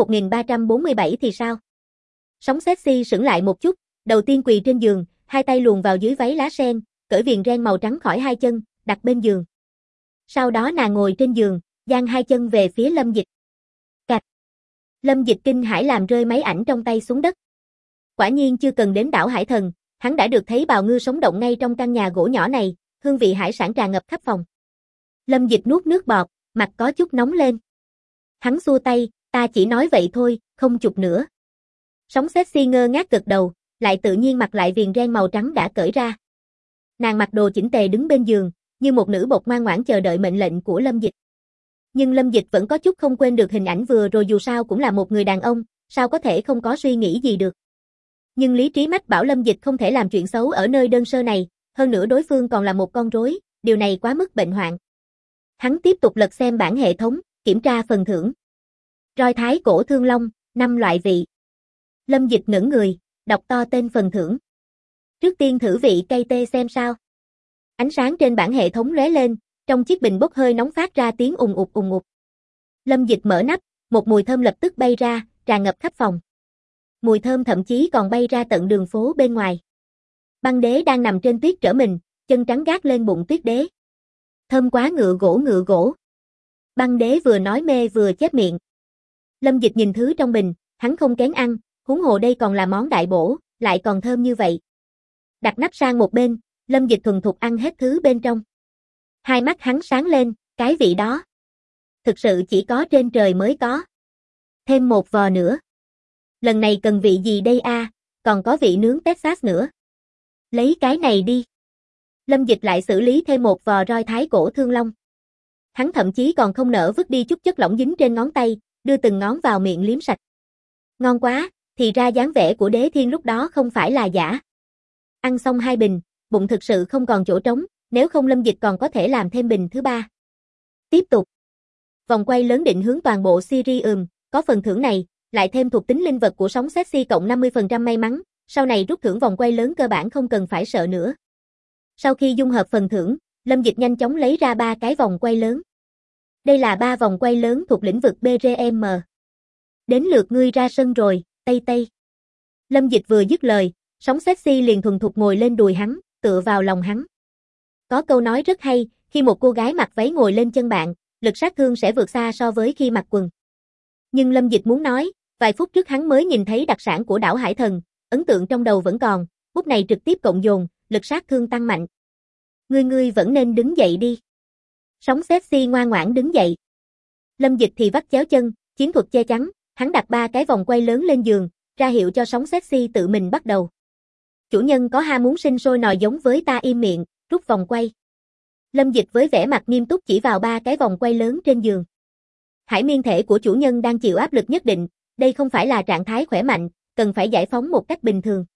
1347 thì sao? Sóng sexy sững lại một chút, đầu tiên quỳ trên giường, hai tay luồn vào dưới váy lá sen, cởi viền ren màu trắng khỏi hai chân, đặt bên giường. Sau đó nàng ngồi trên giường, dang hai chân về phía Lâm Dịch. Cạch. Lâm Dịch kinh hãi làm rơi máy ảnh trong tay xuống đất. Quả nhiên chưa cần đến đảo Hải Thần, hắn đã được thấy bào ngư sống động ngay trong căn nhà gỗ nhỏ này, hương vị hải sản tràn ngập khắp phòng. Lâm Dịch nuốt nước bọt, mặt có chút nóng lên. Hắn xua tay, ta chỉ nói vậy thôi, không chụp nữa. Sóng sexy ngơ ngác gật đầu, lại tự nhiên mặc lại viền ren màu trắng đã cởi ra. Nàng mặc đồ chỉnh tề đứng bên giường, như một nữ bột ngoan ngoãn chờ đợi mệnh lệnh của Lâm Dịch. Nhưng Lâm Dịch vẫn có chút không quên được hình ảnh vừa rồi, dù sao cũng là một người đàn ông, sao có thể không có suy nghĩ gì được. Nhưng lý trí mách bảo Lâm Dịch không thể làm chuyện xấu ở nơi đơn sơ này, hơn nữa đối phương còn là một con rối, điều này quá mức bệnh hoạn. Hắn tiếp tục lật xem bảng hệ thống, kiểm tra phần thưởng. Roi thái cổ thương long, 5 loại vị. Lâm Dịch ngẩn người, đọc to tên phần thưởng. Trước tiên thử vị cây tê xem sao. Ánh sáng trên bảng hệ thống lóe lên, trong chiếc bình bốc hơi nóng phát ra tiếng ùng ục ùng ục. Lâm Dịch mở nắp, một mùi thơm lập tức bay ra, tràn ngập khắp phòng. Mùi thơm thậm chí còn bay ra tận đường phố bên ngoài. Băng Đế đang nằm trên tuyết trở mình, chân trắng gác lên bụng Tuyết Đế. Thơm quá, ngựa gỗ. Băng Đế vừa nói mê vừa chép miệng. Lâm Dịch nhìn thứ trong bình, hắn không kén ăn, huống hồ đây còn là món đại bổ, lại còn thơm như vậy. Đặt nắp sang một bên, Lâm Dịch thuần thục ăn hết thứ bên trong. Hai mắt hắn sáng lên, cái vị đó. Thực sự chỉ có trên trời mới có. Thêm một vò nữa. Lần này cần vị gì đây a? Còn có vị nướng Texas nữa. Lấy cái này đi. Lâm Dịch lại xử lý thêm một vò roi thái cổ thương long. Hắn thậm chí còn không nỡ vứt đi chút chất lỏng dính trên ngón tay, đưa từng ngón vào miệng liếm sạch. Ngon quá, thì ra dáng vẻ của Đế Thiên lúc đó không phải là giả. Ăn xong 2 bình, bụng thực sự không còn chỗ trống, nếu không Lâm Dịch còn có thể làm thêm bình thứ 3. Tiếp tục. Vòng quay lớn định hướng toàn bộ series, có phần thưởng này, lại thêm thuộc tính linh vật của sóng sexy cộng 50% may mắn, sau này rút thưởng vòng quay lớn cơ bản không cần phải sợ nữa. Sau khi dung hợp phần thưởng, Lâm Dịch nhanh chóng lấy ra 3 cái vòng quay lớn. Đây là 3 vòng quay lớn thuộc lĩnh vực BRM. Đến lượt ngươi ra sân rồi, Tây. Lâm Dịch vừa dứt lời, sóng sexy liền thuần thục ngồi lên đùi hắn, tựa vào lòng hắn. Có câu nói rất hay, khi một cô gái mặc váy ngồi lên chân bạn, lực sát thương sẽ vượt xa so với khi mặc quần. Nhưng Lâm Dịch muốn nói, vài phút trước hắn mới nhìn thấy đặc sản của đảo Hải Thần, ấn tượng trong đầu vẫn còn, phút này trực tiếp cộng dồn, lực sát thương tăng mạnh. Ngươi vẫn nên đứng dậy đi. Sóng sexy ngoan ngoãn đứng dậy. Lâm Dịch thì vắt chéo chân, chiến thuật che chắn, hắn đặt 3 cái vòng quay lớn lên giường, ra hiệu cho sóng sexy tự mình bắt đầu. Chủ nhân có ham muốn sinh sôi nòi giống với ta, im miệng, rút vòng quay. Lâm Dịch với vẻ mặt nghiêm túc chỉ vào 3 cái vòng quay lớn trên giường. Hải miên thể của chủ nhân đang chịu áp lực nhất định, đây không phải là trạng thái khỏe mạnh, cần phải giải phóng một cách bình thường.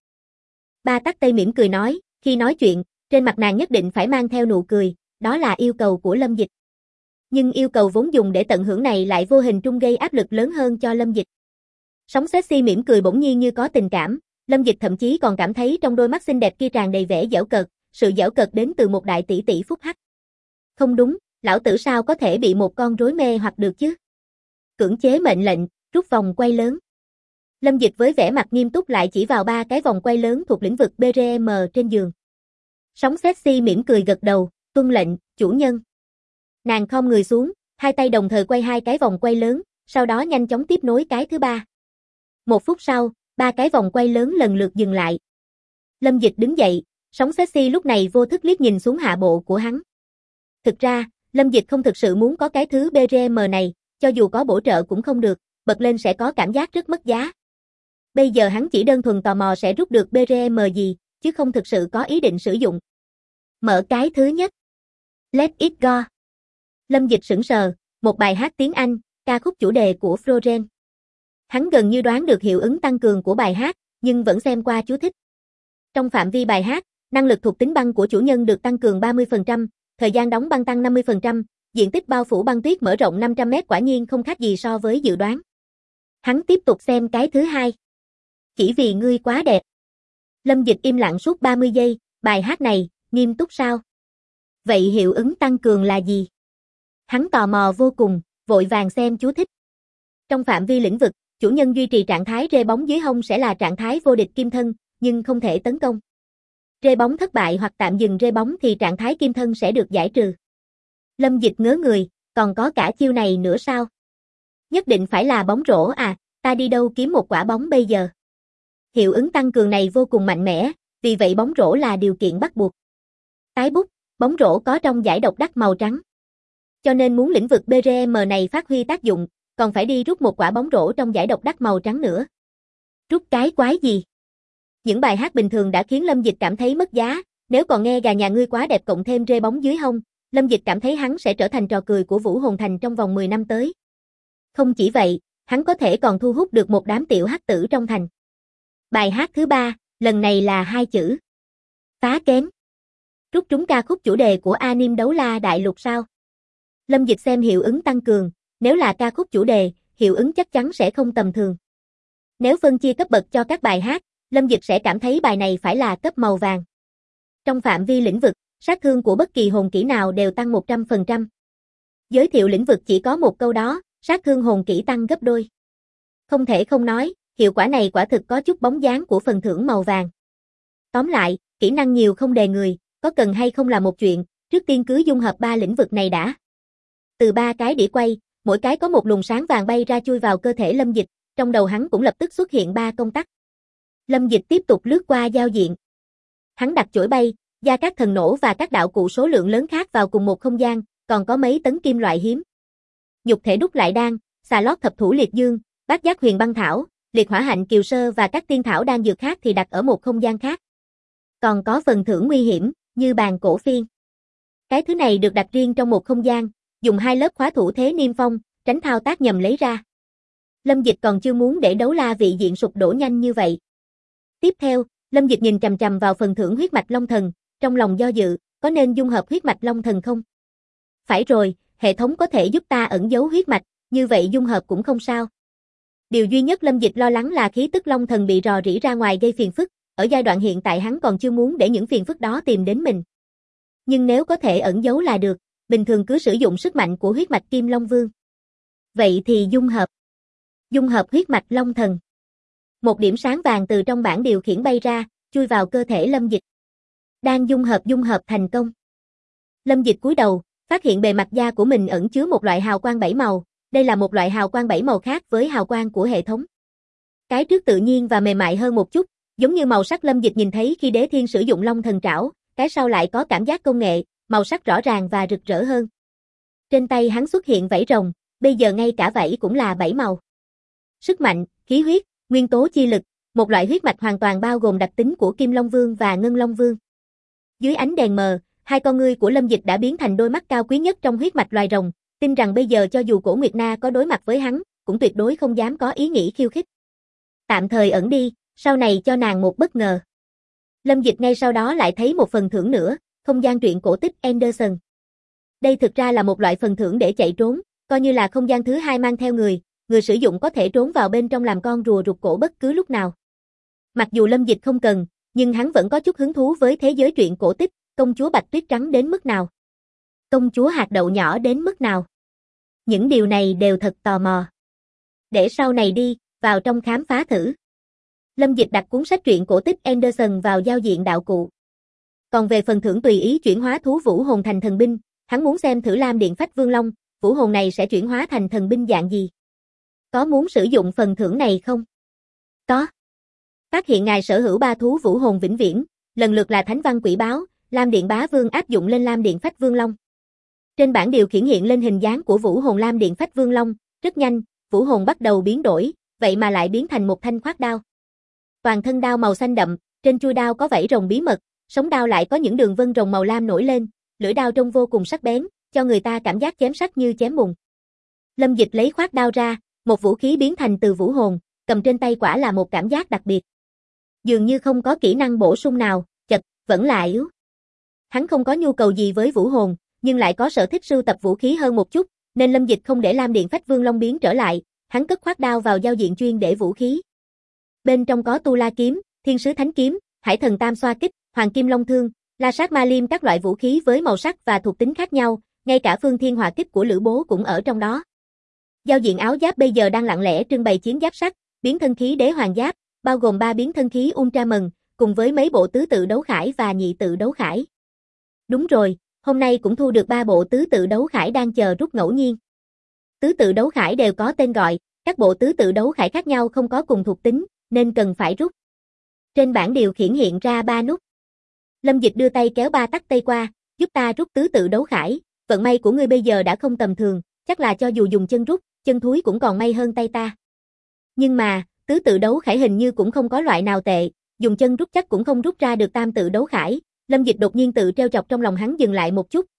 Ba Tắc Tây mỉm cười nói, khi nói chuyện, trên mặt nàng nhất định phải mang theo nụ cười, đó là yêu cầu của Lâm Dịch. Nhưng yêu cầu vốn dùng để tận hưởng này lại vô hình trung gây áp lực lớn hơn cho Lâm Dịch. Sóng sexy mỉm cười bỗng nhiên như có tình cảm, Lâm Dịch thậm chí còn cảm thấy trong đôi mắt xinh đẹp kia tràn đầy vẻ giễu cợt, sự giễu cợt đến từ một đại tỷ tỷ phúc hắc. Không đúng, lão tử sao có thể bị một con rối mê hoặc được chứ? Cưỡng chế mệnh lệnh, rút vòng quay lớn. Lâm Dịch với vẻ mặt nghiêm túc lại chỉ vào 3 cái vòng quay lớn thuộc lĩnh vực BRM trên giường. Sóng sexy mỉm cười gật đầu, tuân lệnh, chủ nhân. Nàng khom người xuống, 2 tay đồng thời quay 2 cái vòng quay lớn, sau đó nhanh chóng tiếp nối cái thứ 3. 1 phút sau, 3 cái vòng quay lớn lần lượt dừng lại. Lâm Dịch đứng dậy, sóng sexy lúc này vô thức liếc nhìn xuống hạ bộ của hắn. Thực ra, Lâm Dịch không thực sự muốn có cái thứ BRM này, cho dù có bổ trợ cũng không được, bật lên sẽ có cảm giác rất mất giá. Bây giờ hắn chỉ đơn thuần tò mò sẽ rút được BRM gì, chứ không thực sự có ý định sử dụng. Mở cái thứ nhất. Let it go. Lâm Dịch sững sờ, một bài hát tiếng Anh, ca khúc chủ đề của Florence. Hắn gần như đoán được hiệu ứng tăng cường của bài hát, nhưng vẫn xem qua chú thích. Trong phạm vi bài hát, năng lực thuộc tính băng của chủ nhân được tăng cường 30%, thời gian đóng băng tăng 50%, diện tích bao phủ băng tuyết mở rộng 500m, quả nhiên không khác gì so với dự đoán. Hắn tiếp tục xem cái thứ 2. Chỉ vì ngươi quá đẹp. Lâm Dịch im lặng suốt 30 giây, bài hát này, nghiêm túc sao? Vậy hiệu ứng tăng cường là gì? Hắn tò mò vô cùng, vội vàng xem chú thích. Trong phạm vi lĩnh vực, chủ nhân duy trì trạng thái rê bóng dưới hông sẽ là trạng thái vô địch kim thân, nhưng không thể tấn công. Rê bóng thất bại hoặc tạm dừng rê bóng thì trạng thái kim thân sẽ được giải trừ. Lâm Dịch ngớ người, còn có cả chiêu này nữa sao? Nhất định phải là bóng rổ à, ta đi đâu kiếm một quả bóng bây giờ? Hiệu ứng tăng cường này vô cùng mạnh mẽ, vì vậy bóng rổ là điều kiện bắt buộc. Tái bút, bóng rổ có trong giải độc đắc màu trắng. Cho nên muốn lĩnh vực BRM này phát huy tác dụng, còn phải đi rút một quả bóng rổ trong giải độc đắc màu trắng nữa. Rút cái quái gì? Những bài hát bình thường đã khiến Lâm Dịch cảm thấy mất giá, nếu còn nghe gà nhà ngươi quá đẹp cộng thêm rê bóng dưới hông, Lâm Dịch cảm thấy hắn sẽ trở thành trò cười của Vũ Hồn Thành trong vòng 10 năm tới. Không chỉ vậy, hắn có thể còn thu hút được một đám tiểu hắc tử trong thành. Bài hát thứ 3, lần này là 2 chữ. Phá kén. Rút trúng ca khúc chủ đề của anime Đấu La Đại Lục sao? Lâm Dịch xem hiệu ứng tăng cường, nếu là ca khúc chủ đề, hiệu ứng chắc chắn sẽ không tầm thường. Nếu phân chia cấp bậc cho các bài hát, Lâm Dịch sẽ cảm thấy bài này phải là cấp màu vàng. Trong phạm vi lĩnh vực, sát thương của bất kỳ hồn kỹ nào đều tăng 100%. Giới thiệu lĩnh vực chỉ có một câu đó, sát thương hồn kỹ tăng gấp đôi. Không thể không nói, hiệu quả này quả thực có chút bóng dáng của phần thưởng màu vàng. Tóm lại, kỹ năng nhiều không đè người, có cần hay không là một chuyện, trước tiên cứ dung hợp 3 lĩnh vực này đã. Từ 3 cái đĩa quay, mỗi cái có một luồng sáng vàng bay ra chui vào cơ thể Lâm Dịch, trong đầu hắn cũng lập tức xuất hiện 3 công tắc. Lâm Dịch tiếp tục lướt qua giao diện. Hắn đặt chổi bay, gia các thần nổ và các đạo cụ số lượng lớn khác vào cùng một không gian, còn có mấy tấn kim loại hiếm. Nhục thể đúc lại đan, xà lót thập thủ liệt dương, bát giác huyền băng thảo, liệt hỏa hạnh kiều sơ và các tiên thảo đan dược khác thì đặt ở một không gian khác. Còn có phần thưởng nguy hiểm, như bàn cổ phiên. Cái thứ này được đặt riêng trong một không gian, dùng 2 lớp khóa thủ thế niêm phong, tránh thao tác nhầm lấy ra. Lâm Dịch còn chưa muốn để đấu la vị diện sụp đổ nhanh như vậy. Tiếp theo, Lâm Dịch nhìn chằm chằm vào phần thưởng huyết mạch long thần, trong lòng do dự, có nên dung hợp huyết mạch long thần không? Phải rồi, hệ thống có thể giúp ta ẩn giấu huyết mạch, như vậy dung hợp cũng không sao. Điều duy nhất Lâm Dịch lo lắng là khí tức long thần bị rò rỉ ra ngoài gây phiền phức, ở giai đoạn hiện tại hắn còn chưa muốn để những phiền phức đó tìm đến mình. Nhưng nếu có thể ẩn giấu là được, bình thường cứ sử dụng sức mạnh của huyết mạch Kim Long Vương. Vậy thì dung hợp. Dung hợp huyết mạch long thần. Một điểm sáng vàng từ trong bảng điều khiển bay ra, chui vào cơ thể Lâm Dịch. Đang dung hợp thành công. Lâm Dịch cúi đầu, phát hiện bề mặt da của mình ẩn chứa một loại hào quang 7 màu, đây là một loại hào quang 7 màu khác với hào quang của hệ thống. Cái trước tự nhiên và mềm mại hơn một chút, giống như màu sắc Lâm Dịch nhìn thấy khi Đế Thiên sử dụng Long Thần Trảo, cái sau lại có cảm giác công nghệ, màu sắc rõ ràng và rực rỡ hơn. Trên tay hắn xuất hiện vảy rồng, bây giờ ngay cả vảy cũng là 7 màu. Sức mạnh, khí huyết, nguyên tố chi lực, một loại huyết mạch hoàn toàn bao gồm đặc tính của Kim Long Vương và Ngân Long Vương. Dưới ánh đèn mờ, 2 con ngươi của Lâm Dịch đã biến thành đôi mắt cao quý nhất trong huyết mạch loài rồng, tin rằng bây giờ cho dù Cổ Nguyệt Na có đối mặt với hắn, cũng tuyệt đối không dám có ý nghĩ khiêu khích. Tạm thời ẩn đi, sau này cho nàng một bất ngờ. Lâm Dịch ngay sau đó lại thấy một phần thưởng nữa, không gian truyện cổ tích Anderson. Đây thực ra là một loại phần thưởng để chạy trốn, coi như là không gian thứ 2 mang theo người sử dụng có thể trốn vào bên trong làm con rùa rụt cổ bất cứ lúc nào. Mặc dù Lâm Dịch không cần, nhưng hắn vẫn có chút hứng thú với thế giới truyện cổ tích, công chúa Bạch Tuyết Trắng đến mức nào, công chúa hạt đậu nhỏ đến mức nào. Những điều này đều thật tò mò. Để sau này đi, vào trong khám phá thử. Lâm Dịch đặt cuốn sách truyện cổ tích Anderson vào giao diện đạo cụ. Còn về phần thưởng tùy ý chuyển hóa thú vũ hồn thành thần binh, hắn muốn xem thử Lam Điện Phách Vương Long, vũ hồn này sẽ chuyển hóa thành thần binh dạng gì. Có muốn sử dụng phần thưởng này không? Có. Phát hiện ngài sở hữu 3 thú vũ hồn vĩnh viễn, lần lượt là Thánh Văn Quỷ Báo, Lam Điện Bá Vương áp dụng lên Lam Điện Phách Vương Long. Trên bảng điều khiển hiện lên hình dáng của vũ hồn Lam Điện Phách Vương Long, rất nhanh, vũ hồn bắt đầu biến đổi, vậy mà lại biến thành một thanh khoát đao. Toàn thân đao màu xanh đậm, trên chuôi đao có vảy rồng bí mật, sống đao lại có những đường vân rồng màu lam nổi lên, lưỡi đao trông vô cùng sắc bén, cho người ta cảm giác chém sắc như chém bùn. Lâm Dịch lấy khoát đao ra, một vũ khí biến thành từ vũ hồn, cầm trên tay quả là một cảm giác đặc biệt. Dường như không có kỹ năng bổ sung nào, chật, vẫn là yếu. Hắn không có nhu cầu gì với vũ hồn, nhưng lại có sở thích sưu tập vũ khí hơn một chút, nên Lâm Dịch không để Lam Điện Phách Vương Long biến trở lại, hắn cất khoát đao vào giao diện chuyên để vũ khí. Bên trong có Tu La kiếm, Thiên sứ thánh kiếm, Hải thần tam xoa kích, Hoàng kim long thương, La sát ma liêm, các loại vũ khí với màu sắc và thuộc tính khác nhau, ngay cả Phương Thiên hỏa kích của Lữ Bố cũng ở trong đó. Giao diện áo giáp bây giờ đang lặng lẽ trưng bày chiến giáp sắt, biến thân khí đế hoàng giáp, bao gồm 3 biến thân khí Ultraman, cùng với mấy bộ tứ tự đấu khải và nhị tự đấu khải. Đúng rồi, hôm nay cũng thu được 3 bộ tứ tự đấu khải đang chờ rút ngẫu nhiên. Tứ tự đấu khải đều có tên gọi, các bộ tứ tự đấu khải khác nhau không có cùng thuộc tính, nên cần phải rút. Trên bảng điều khiển hiện ra 3 nút. Lâm Dịch đưa tay kéo 3 tắc tay qua, giúp ta rút tứ tự đấu khải, vận may của ngươi bây giờ đã không tầm thường, chắc là cho dù dùng chân rút, chân thúi cũng còn may hơn tay ta. Nhưng mà, tứ tự đấu khải hình như cũng không có loại nào tệ, dùng chân rút chắc cũng không rút ra được tam tự đấu khải. Lâm Dịch đột nhiên tự trêu chọc trong lòng hắn dừng lại một chút,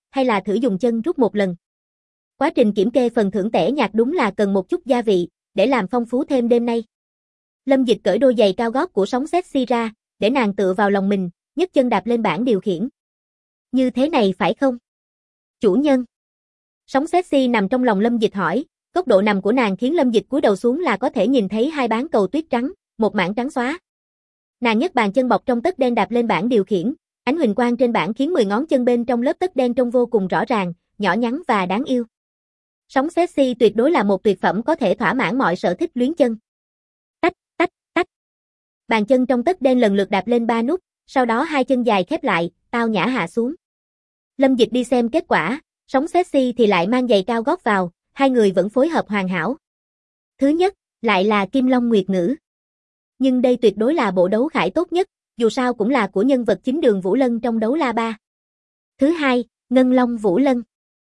hay là thử dùng chân rút một lần. Quá trình kiểm kê phần thưởng tẻ nhạt đúng là cần một chút gia vị, để làm phong phú thêm đêm nay. Lâm Dịch cởi đôi giày cao gót của sóng sexy ra, để nàng tựa vào lòng mình, nhấc chân đạp lên bảng điều khiển. Như thế này phải không? Chủ nhân. Sóng sexy nằm trong lòng Lâm Dịch hỏi, góc độ nằm của nàng khiến Lâm Dịch cúi đầu xuống là có thể nhìn thấy hai bán cầu tuyết trắng, một mảng trắng xóa. Nàng nhấc bàn chân bọc trong tất đen đạp lên bảng điều khiển, ánh huỳnh quang trên bảng khiến 10 ngón chân bên trong lớp tất đen trông vô cùng rõ ràng, nhỏ nhắn và đáng yêu. Sóng sexy tuyệt đối là một tuyệt phẩm có thể thỏa mãn mọi sở thích luyến chân. Tách, tách, tách. Bàn chân trong tất đen lần lượt đạp lên 3 nút, sau đó hai chân dài khép lại, tao nhã hạ xuống. Lâm Dịch đi xem kết quả, sóng sexy thì lại mang giày cao gót vào, hai người vẫn phối hợp hoàn hảo. Thứ nhất, lại là Kim Long Nguyệt Ngữ. Nhưng đây tuyệt đối là bộ đấu khải tốt nhất, dù sao cũng là của nhân vật chính Đường Vũ Lân trong đấu la 3. Thứ hai, Ngân Long Vũ Lân.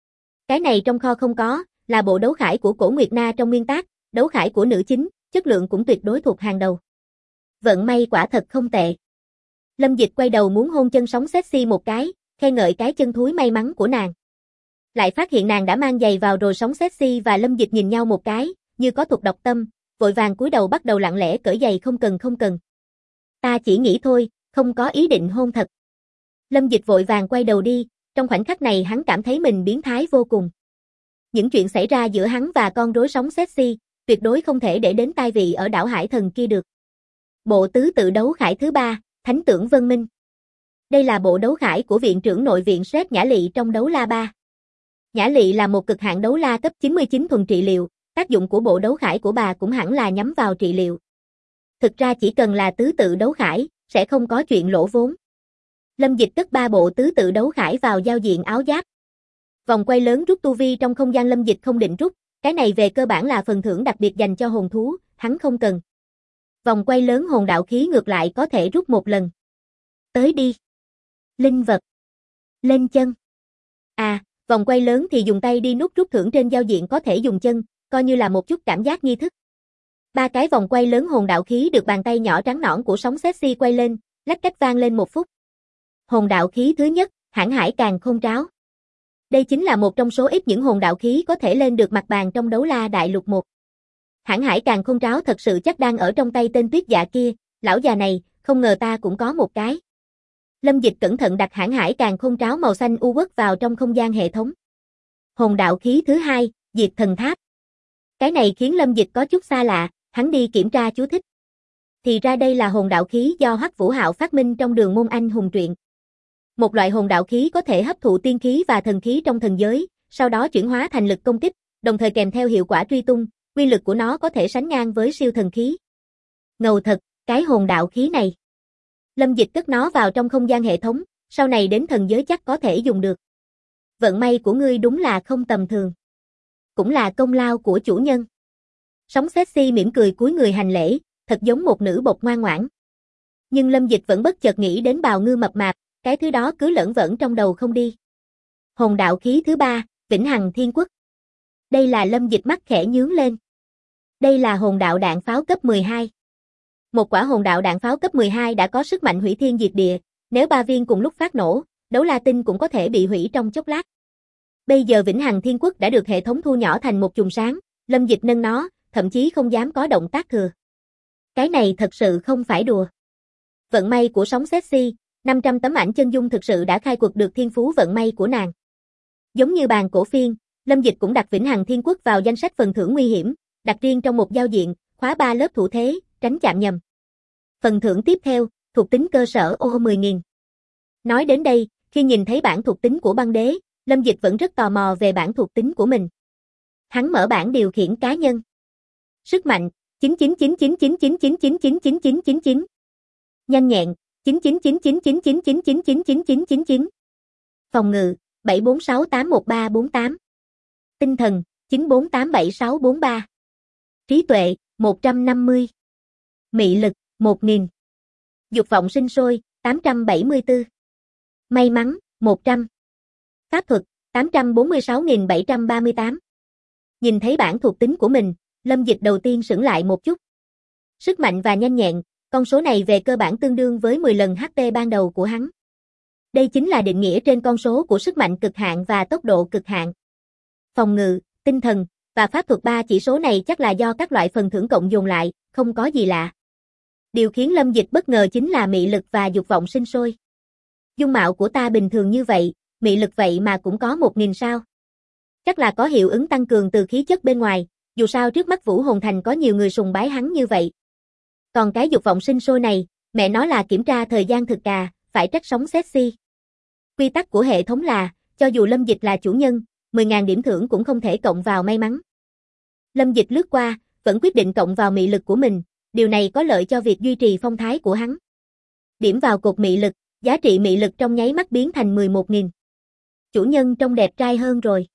Cái này trong kho không có, là bộ đấu khải của Cổ Nguyệt Na trong nguyên tác, đấu khải của nữ chính, chất lượng cũng tuyệt đối thuộc hàng đầu. Vận may quả thật không tệ. Lâm Dịch quay đầu muốn hôn chân sóng sexy một cái, khen ngợi cái chân thúi may mắn của nàng. Lại phát hiện nàng đã mang giày vào rồi. Sóng sexy và Lâm Dịch nhìn nhau một cái, như có thuật độc tâm, vội vàng cúi đầu bắt đầu lặng lẽ cởi giày. Không cần. Ta chỉ nghĩ thôi, không có ý định hôn thật. Lâm Dịch vội vàng quay đầu đi, trong khoảnh khắc này hắn cảm thấy mình biến thái vô cùng. Những chuyện xảy ra giữa hắn và con rối sóng sexy, tuyệt đối không thể để đến tai vị ở đảo Hải Thần kia được. Bộ tứ tự đấu khải thứ 3, Thánh Tưởng Vân Minh. Đây là bộ đấu khải của viện trưởng nội viện Sret Nhã Lị trong đấu la 3. Nhã Lị là một cực hạn đấu la cấp 99 thuần trị liệu, tác dụng của bộ đấu khải của bà cũng hẳn là nhắm vào trị liệu. Thực ra chỉ cần là tứ tự đấu khải, sẽ không có chuyện lỗ vốn. Lâm Dịch cất 3 bộ tứ tự đấu khải vào giao diện áo giáp. Vòng quay lớn rút tu vi trong không gian Lâm Dịch không định rút, cái này về cơ bản là phần thưởng đặc biệt dành cho hồn thú, hắn không cần. Vòng quay lớn hồn đạo khí ngược lại có thể rút một lần. Tới đi. Linh vật. Lên chân. Vòng quay lớn thì dùng tay đi nút rút thưởng trên giao diện có thể dùng chân, coi như là một chút cảm giác nghi thức. 3 cái vòng quay lớn hồn đạo khí được bàn tay nhỏ trắng nõn của sóng sexy quay lên, lách cách vang lên 1 phút. Hồn đạo khí thứ nhất, Hãn Hải Càn Khôn Tráo. Đây chính là một trong số ít những hồn đạo khí có thể lên được mặt bàn trong đấu la đại lục 1. Hãn Hải Càn Khôn Tráo thật sự chắc đang ở trong tay tên Tuyết Dạ kia, lão già này, không ngờ ta cũng có một cái. Lâm Dịch cẩn thận đặt Hãn Hải Càn Khôn Tráo màu xanh u uất vào trong không gian hệ thống. Hồn đạo khí thứ 2, Diệt Thần Tháp. Cái này khiến Lâm Dịch có chút xa lạ, hắn đi kiểm tra chú thích. Thì ra đây là hồn đạo khí do Hoắc Vũ Hạo phát minh trong Đường Môn Anh hùng truyện. Một loại hồn đạo khí có thể hấp thụ tiên khí và thần khí trong thần giới, sau đó chuyển hóa thành lực công kích, đồng thời kèm theo hiệu quả truy tung, uy lực của nó có thể sánh ngang với siêu thần khí. Ngầu thật, cái hồn đạo khí này. Lâm Dịch cất nó vào trong không gian hệ thống, sau này đến thần giới chắc có thể dùng được. Vận may của ngươi đúng là không tầm thường. Cũng là công lao của chủ nhân. Sóng sexy mỉm cười cúi người hành lễ, thật giống một nữ bộc ngoan ngoãn. Nhưng Lâm Dịch vẫn bất chợt nghĩ đến bào ngư mập mạp, cái thứ đó cứ lởn vởn trong đầu không đi. Hồn đạo khí thứ 3, Vĩnh Hằng Thiên Quốc. Đây là Lâm Dịch mắt khẽ nhướng lên. Đây là hồn đạo đạn pháo cấp 12. Một quả hồn đạo đạn pháo cấp 12 đã có sức mạnh hủy thiên diệt địa, nếu 3 viên cùng lúc phát nổ, đấu la tinh cũng có thể bị hủy trong chốc lát. Bây giờ Vĩnh Hằng Thiên Quốc đã được hệ thống thu nhỏ thành một chùm sáng, Lâm Dịch nâng nó, thậm chí không dám có động tác thừa. Cái này thật sự không phải đùa. Vận may của sóng sexy, 500 tấm ảnh chân dung thực sự đã khai quật được thiên phú vận may của nàng. Giống như bàn cổ phiên, Lâm Dịch cũng đặt Vĩnh Hằng Thiên Quốc vào danh sách phần thưởng nguy hiểm, đặt riêng trong một giao diện, khóa 3 lớp thủ thế, tránh chạm nhầm. Phần thưởng tiếp theo, thuộc tính cơ sở ô 10.000. Nói đến đây, khi nhìn thấy bảng thuộc tính của băng đế, Lâm Dịch vẫn rất tò mò về bảng thuộc tính của mình. Hắn mở bảng điều khiển cá nhân. Sức mạnh, 999999999999. Nhanh nhẹn, 999999999999. Phòng ngự, 74681348. Tinh thần, 94874643. Trí tuệ, 150. Mị lực, 1000. Dục vọng sinh sôi, 874. May mắn, 100. Pháp thuật, 846.738. Nhìn thấy bảng thuộc tính của mình, Lâm Dịch đầu tiên sững lại một chút. Sức mạnh và nhanh nhẹn, con số này về cơ bản tương đương với 10 lần HP ban đầu của hắn. Đây chính là định nghĩa trên con số của sức mạnh cực hạn và tốc độ cực hạn. Phòng ngự, tinh thần và pháp thuật 3 chỉ số này chắc là do các loại phần thưởng cộng dồn lại, không có gì lạ. Điều khiến Lâm Dịch bất ngờ chính là mị lực và dục vọng sinh sôi. Dung mạo của ta bình thường như vậy, mị lực vậy mà cũng có 1000 sao. Chắc là có hiệu ứng tăng cường từ khí chất bên ngoài, dù sao trước mắt Vũ Hồn Thành có nhiều người sùng bái hắn như vậy. Còn cái dục vọng sinh sôi này, mẹ nói là kiểm tra thời gian thực cà, phải trách sống sexy. Quy tắc của hệ thống là, cho dù Lâm Dịch là chủ nhân, 10.000 điểm thưởng cũng không thể cộng vào may mắn. Lâm Dịch lướt qua, vẫn quyết định cộng vào mị lực của mình, điều này có lợi cho việc duy trì phong thái của hắn. Điểm vào cột mị lực, giá trị mị lực trong nháy mắt biến thành 11.000. Chủ nhân trông đẹp trai hơn rồi.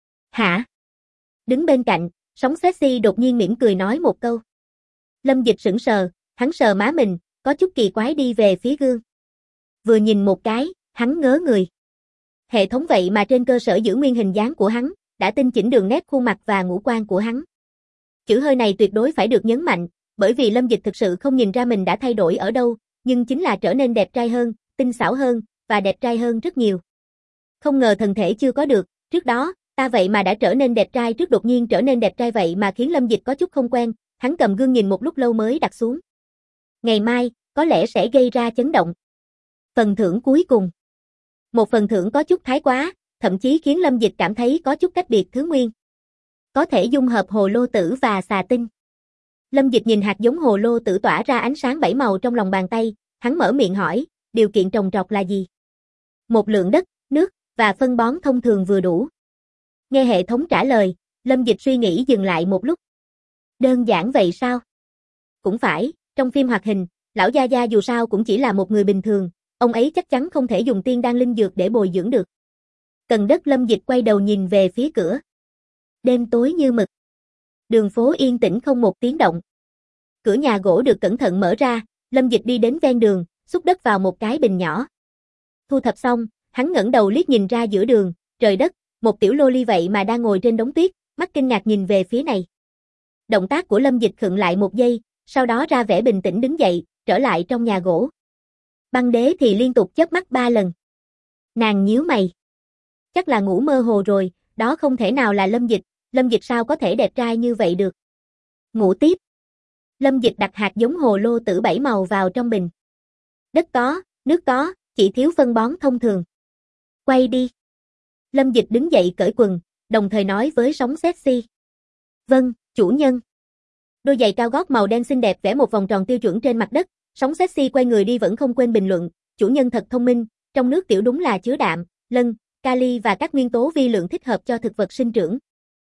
Hả? Đứng bên cạnh, sống sexy đột nhiên mỉm cười nói một câu. Lâm Dịch sững sờ, hắn sờ má mình, có chút kỳ quái đi về phía gương. Vừa nhìn một cái, hắn ngớ người. Hệ thống vậy mà trên cơ sở giữ nguyên hình dáng của hắn, đã tinh chỉnh đường nét khuôn mặt và ngũ quan của hắn. Chữ hơi này tuyệt đối phải được nhấn mạnh, bởi vì Lâm Dịch thực sự không nhìn ra mình đã thay đổi ở đâu, nhưng chính là trở nên đẹp trai hơn, tinh xảo hơn, và đẹp trai hơn rất nhiều. Không ngờ thần thể chưa có được, trước đó, ta vậy mà đã trở nên đẹp trai trước đột nhiên trở nên đẹp trai vậy mà khiến Lâm Dịch có chút không quen, hắn cầm gương nhìn một lúc lâu mới đặt xuống. Ngày mai, có lẽ sẽ gây ra chấn động. Phần thưởng cuối cùng. Một phần thưởng có chút thái quá, thậm chí khiến Lâm Dịch cảm thấy có chút cách biệt thứ nguyên. Có thể dung hợp hồ lô tử và xà tinh. Lâm Dịch nhìn hạt giống hồ lô tử tỏa ra ánh sáng 7 màu trong lòng bàn tay, hắn mở miệng hỏi, điều kiện trồng trọt là gì? Một lượng đất, nước, và phân bón thông thường vừa đủ. Nghe hệ thống trả lời, Lâm Dịch suy nghĩ dừng lại một lúc. Đơn giản vậy sao? Cũng phải, trong phim hoạt hình, lão Gia Gia dù sao cũng chỉ là một người bình thường, ông ấy chắc chắn không thể dùng tiên đan linh dược để bồi dưỡng được. Cần đất. Lâm Dịch quay đầu nhìn về phía cửa. Đêm tối như mực. Đường phố yên tĩnh không một tiếng động. Cửa nhà gỗ được cẩn thận mở ra, Lâm Dịch đi đến ven đường, xúc đất vào một cái bình nhỏ. Thu thập xong, hắn ngẩng đầu liếc nhìn ra giữa đường, trời đất, một tiểu lô ly vậy mà đang ngồi trên đống tuyết, mắt kinh ngạc nhìn về phía này. Động tác của Lâm Dịch khựng lại một giây, sau đó ra vẻ bình tĩnh đứng dậy, trở lại trong nhà gỗ. Băng Đế thì liên tục chớp mắt 3 lần. Nàng nhíu mày. Chắc là ngủ mơ hồ rồi, đó không thể nào là Lâm Dịch sao có thể đẹp trai như vậy được. Ngủ tiếp. Lâm Dịch đặt hạt giống hồ lô tử 7 màu vào trong bình. Đất có, nước có, chỉ thiếu phân bón thông thường. Quay đi. Lâm Dịch đứng dậy cởi quần, đồng thời nói với sống sexy. Vâng, chủ nhân. Đôi giày cao gót màu đen xinh đẹp vẽ một vòng tròn tiêu chuẩn trên mặt đất, sống sexy quay người đi vẫn không quên bình luận, chủ nhân thật thông minh, trong nước tiểu đúng là chứa đạm, lân, kali và các nguyên tố vi lượng thích hợp cho thực vật sinh trưởng.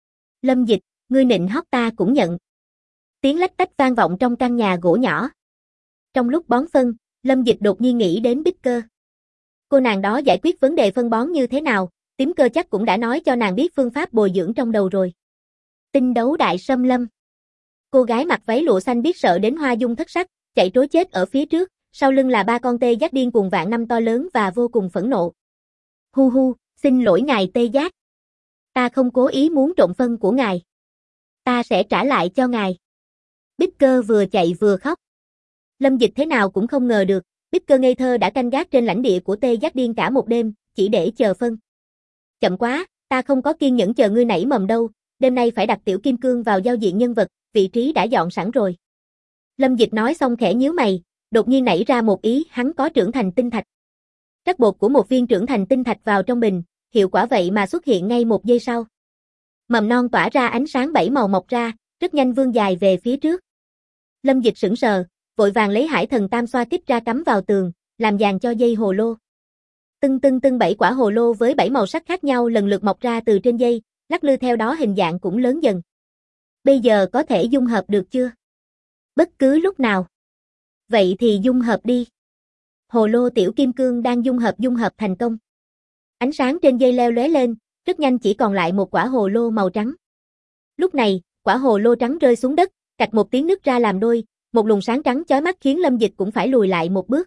Lâm Dịch, ngươi nịnh hót ta cũng nhận. Tiếng lách tách vang vọng trong căn nhà gỗ nhỏ. Trong lúc bón phân, Lâm Dịch đột nhiên nghĩ đến Bích Cơ. Cô nàng đó giải quyết vấn đề phân bón như thế nào, Tím Cơ chắc cũng đã nói cho nàng biết phương pháp bồi dưỡng trong đầu rồi. Tinh đấu đại xâm lâm. Cô gái mặc váy lụa xanh biết sợ đến hoa dung thất sắc, chạy trối chết ở phía trước, sau lưng là 3 con tê giác điên cuồng vạn năm to lớn và vô cùng phẫn nộ. Hu hu, xin lỗi ngài tê giác. Ta không cố ý muốn trộn phân của ngài. Ta sẽ trả lại cho ngài. Bích Cơ vừa chạy vừa khóc. Lâm Dịch thế nào cũng không ngờ được, Bích Cơ ngây thơ đã canh gác trên lãnh địa của tê giác điên cả một đêm, chỉ để chờ phân. Chậm quá, ta không có kiên nhẫn chờ ngươi nảy mầm đâu, đêm nay phải đặt Tiểu Kim Cương vào giao diện nhân vật, vị trí đã dọn sẵn rồi. Lâm Dịch nói xong khẽ nhíu mày, đột nhiên nảy ra một ý, hắn có trưởng thành tinh thạch. Rắc bột của một viên trưởng thành tinh thạch vào trong bình, hiệu quả vậy mà xuất hiện ngay một giây sau. Mầm non tỏa ra ánh sáng 7 màu mọc ra, rất nhanh vươn dài về phía trước. Lâm Dịch sững sờ, vội vàng lấy Hải Thần Tam xoa kích ra cắm vào tường, làm dàn cho dây hồ lô. Tưng tưng tưng 7 quả hồ lô với 7 màu sắc khác nhau lần lượt mọc ra từ trên dây, lắc lư theo đó hình dạng cũng lớn dần. Bây giờ có thể dung hợp được chưa? Bất cứ lúc nào. Vậy thì dung hợp đi. Hồ lô Tiểu Kim Cương đang dung hợp thành công. Ánh sáng trên dây leo lóe lên, rất nhanh chỉ còn lại một quả hồ lô màu trắng. Lúc này, quả hồ lô trắng rơi xuống đất, cạch một tiếng nứt ra làm đôi, một luồng sáng trắng chói mắt khiến Lâm Dịch cũng phải lùi lại một bước.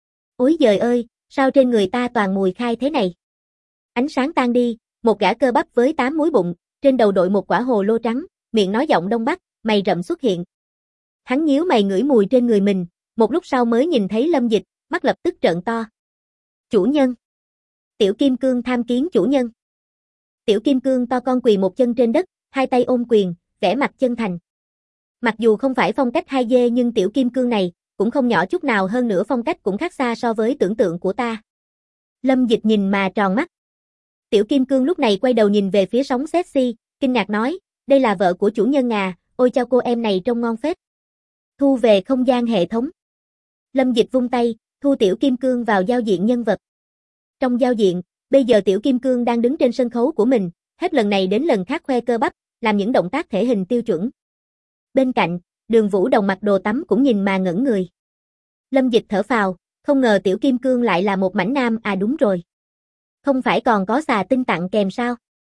Ôi giời ơi, sao trên người ta toàn mùi khai thế này? Ánh sáng tan đi, một gã cơ bắp với 8 múi bụng, trên đầu đội một quả hồ lô trắng, miệng nói giọng Đông Bắc, mày rậm xuất hiện. Hắn nhíu mày ngửi mùi trên người mình, một lúc sau mới nhìn thấy Lâm Dịch, mắt lập tức trợn to. Chủ nhân. Tiểu Kim Cương tham kiến chủ nhân. Tiểu Kim Cương to con quỳ một chân trên đất, hai tay ôm quyền, vẻ mặt chân thành. Mặc dù không phải phong cách 2D nhưng Tiểu Kim Cương này cũng không nhỏ chút nào, hơn nữa phong cách cũng khác xa so với tưởng tượng của ta. Lâm Dịch nhìn mà tròn mắt. Tiểu Kim Cương lúc này quay đầu nhìn về phía sóng sexy, kinh ngạc nói, đây là vợ của chủ nhân à, ôi chao cô em này trông ngon phết. Thu về không gian hệ thống. Lâm Dịch vung tay, thu Tiểu Kim Cương vào giao diện nhân vật. Trong giao diện, bây giờ Tiểu Kim Cương đang đứng trên sân khấu của mình, hết lần này đến lần khác khoe cơ bắp, làm những động tác thể hình tiêu chuẩn. Bên cạnh, Đường Vũ Đồng mặc đồ tắm cũng nhìn mà ngẩn người. Lâm Dịch thở phào, không ngờ Tiểu Kim Cương lại là một mảnh nam, à đúng rồi. Không phải còn có xà tinh tặng kèm sao?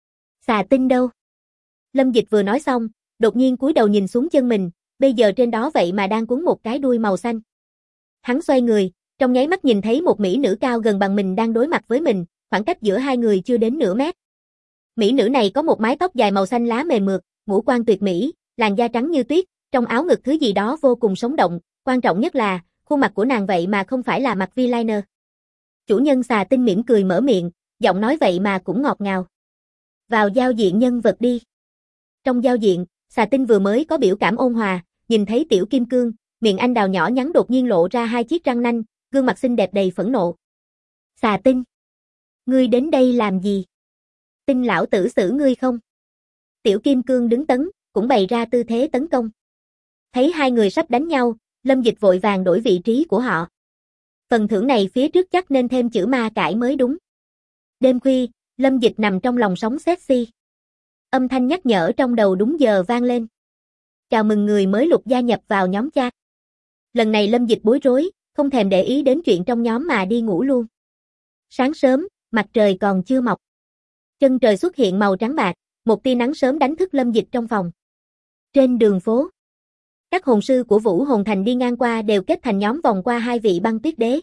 Xà tinh đâu? Lâm Dịch vừa nói xong, đột nhiên cúi đầu nhìn xuống chân mình, bây giờ trên đó vậy mà đang quấn một cái đuôi màu xanh. Hắn xoay người, trong nháy mắt nhìn thấy một mỹ nữ cao gần bằng mình đang đối mặt với mình, khoảng cách giữa hai người chưa đến nửa mét. Mỹ nữ này có một mái tóc dài màu xanh lá mềm mượt, ngũ quan tuyệt mỹ, làn da trắng như tuyết, trong áo ngực thứ gì đó vô cùng sống động, quan trọng nhất là, khuôn mặt của nàng vậy mà không phải là mặt V-liner. Chủ nhân xà tinh mỉm cười mở miệng, giọng nói vậy mà cũng ngọt ngào. Vào giao diện nhân vật đi. Trong giao diện, xà tinh vừa mới có biểu cảm ôn hòa, nhìn thấy Tiểu Kim Cương, miệng anh đào nhỏ nhắn đột nhiên lộ ra hai chiếc răng nanh, gương mặt xinh đẹp đầy phẫn nộ. Xà tinh, ngươi đến đây làm gì? Tinh lão tử xử ngươi không? Tiểu Kim Cương đứng tấn, cũng bày ra tư thế tấn công. Thấy hai người sắp đánh nhau, Lâm Dịch vội vàng đổi vị trí của họ. Phần thưởng này phía trước chắc nên thêm chữ ma cãi mới đúng. Đêm khuya, Lâm Dịch nằm trong lòng sóng sexy. Âm thanh nhắc nhở trong đầu đúng giờ vang lên. Chào mừng người mới lục gia nhập vào nhóm chat. Lần này Lâm Dịch bối rối, không thèm để ý đến chuyện trong nhóm mà đi ngủ luôn. Sáng sớm, mặt trời còn chưa mọc. Chân trời xuất hiện màu trắng bạc, một tia nắng sớm đánh thức Lâm Dịch trong phòng. Trên đường phố, các hồn sư của Vũ Hồn Thành đi ngang qua đều kết thành nhóm vòng qua hai vị băng tuyết đế.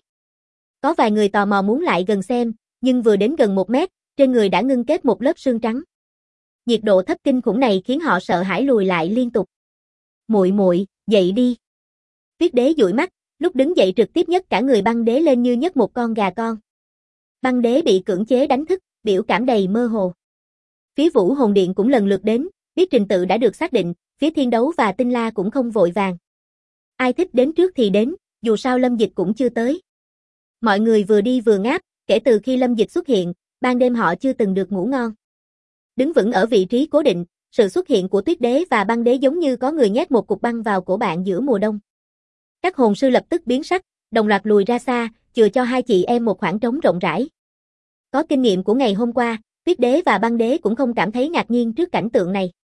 Có vài người tò mò muốn lại gần xem, nhưng vừa đến gần 1 mét, trên người đã ngưng kết một lớp sương trắng. Nhiệt độ thấp kinh khủng này khiến họ sợ hãi lùi lại liên tục. Muội muội, dậy đi. Tuyết đế dụi mắt, lúc đứng dậy trực tiếp nhấc cả người băng đế lên như nhấc một con gà con. Băng đế bị cưỡng chế đánh thức, biểu cảm đầy mơ hồ. Phía Vũ Hồn Điện cũng lần lượt đến, biết trình tự đã được xác định, phía Thiên Đấu và Tinh La cũng không vội vàng. Ai thích đến trước thì đến, dù sao Lâm Dịch cũng chưa tới. Mọi người vừa đi vừa ngáp, kể từ khi Lâm Dịch xuất hiện, ban đêm họ chưa từng được ngủ ngon. Đứng vững ở vị trí cố định, sự xuất hiện của Tuyết Đế và Băng Đế giống như có người nhét một cục băng vào cổ bạn giữa mùa đông. Các hồn sư lập tức biến sắc, đồng loạt lùi ra xa, chừa cho hai chị em một khoảng trống rộng rãi. Có kinh nghiệm của ngày hôm qua, Tuyết Đế và Băng Đế cũng không cảm thấy ngạc nhiên trước cảnh tượng này.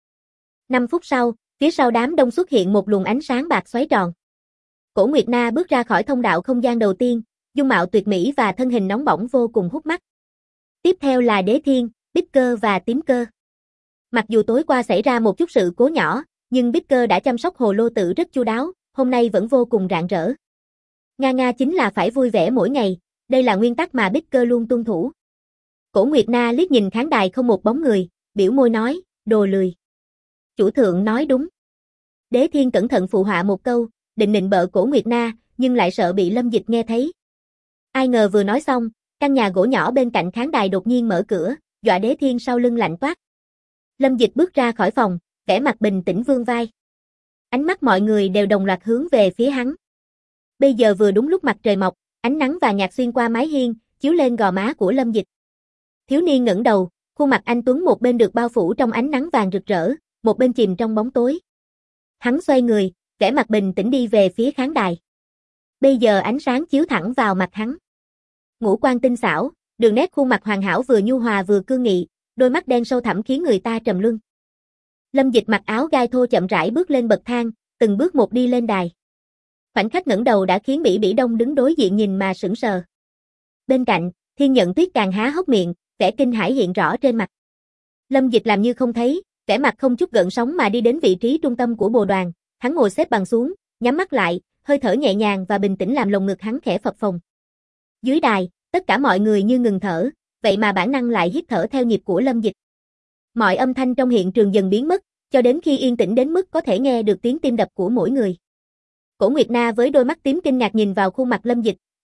5 phút sau, phía sau đám đông xuất hiện một luồng ánh sáng bạc xoáy tròn. Cổ Nguyệt Na bước ra khỏi thông đạo không gian đầu tiên, dung mạo tuyệt mỹ và thân hình nóng bỏng vô cùng hút mắt. Tiếp theo là Đế Thiên, Bích Cơ và Tím Cơ. Mặc dù tối qua xảy ra một chút sự cố nhỏ, nhưng Bích Cơ đã chăm sóc Hồ Lô Tử rất chu đáo, hôm nay vẫn vô cùng rạng rỡ. Nga chính là phải vui vẻ mỗi ngày, đây là nguyên tắc mà Bích Cơ luôn tuân thủ. Cổ Nguyệt Na liếc nhìn khán đài không một bóng người, biểu môi nói, đồ lười. Chủ thượng nói đúng. Đế Thiên cẩn thận phụ họa một câu, định nịnh bợ Cổ Nguyệt Na, nhưng lại sợ bị Lâm Dịch nghe thấy. Ai ngờ vừa nói xong, căn nhà gỗ nhỏ bên cạnh khán đài đột nhiên mở cửa, dọa Đế Thiên sau lưng lạnh toát. Lâm Dịch bước ra khỏi phòng, vẻ mặt bình tĩnh vươn vai. Ánh mắt mọi người đều đồng loạt hướng về phía hắn. Bây giờ vừa đúng lúc mặt trời mọc, ánh nắng vàng nhạt xuyên qua mái hiên, chiếu lên gò má của Lâm Dịch. Thiếu niên ngẩng đầu, khuôn mặt anh tuấn một bên được bao phủ trong ánh nắng vàng rực rỡ, một bên chìm trong bóng tối. Hắn xoay người, vẻ mặt bình tĩnh đi về phía khán đài. Bây giờ ánh sáng chiếu thẳng vào mặt hắn. Ngũ quan tinh xảo, đường nét khuôn mặt hoàn hảo vừa nhu hòa vừa cương nghị, đôi mắt đen sâu thẳm khiến người ta trầm luân. Lâm Dịch mặc áo gai thô chậm rãi bước lên bậc thang, từng bước một đi lên đài. Khoảnh khắc ngẩng đầu đã khiến Bỉ Đông đứng đối diện nhìn mà sững sờ. Bên cạnh, Thiên Nhận Tuyết càng há hốc miệng, vẻ kinh hãi hiện rõ trên mặt. Lâm Dịch làm như không thấy, vẻ mặt không chút gợn sóng mà đi đến vị trí trung tâm của bồ đoàn, hắn ngồi xếp bằng xuống, nhắm mắt lại, hơi thở nhẹ nhàng và bình tĩnh làm lồng ngực hắn khẽ phập phồng. Dưới đài, tất cả mọi người như ngừng thở, vậy mà bản năng lại hít thở theo nhịp của Lâm Dịch. Mọi âm thanh trong hiện trường dần biến mất, cho đến khi yên tĩnh đến mức có thể nghe được tiếng tim đập của mỗi người. Cổ Nguyệt Na với đôi mắt tím kinh ngạc nhìn vào khuôn mặt Lâm Dịch,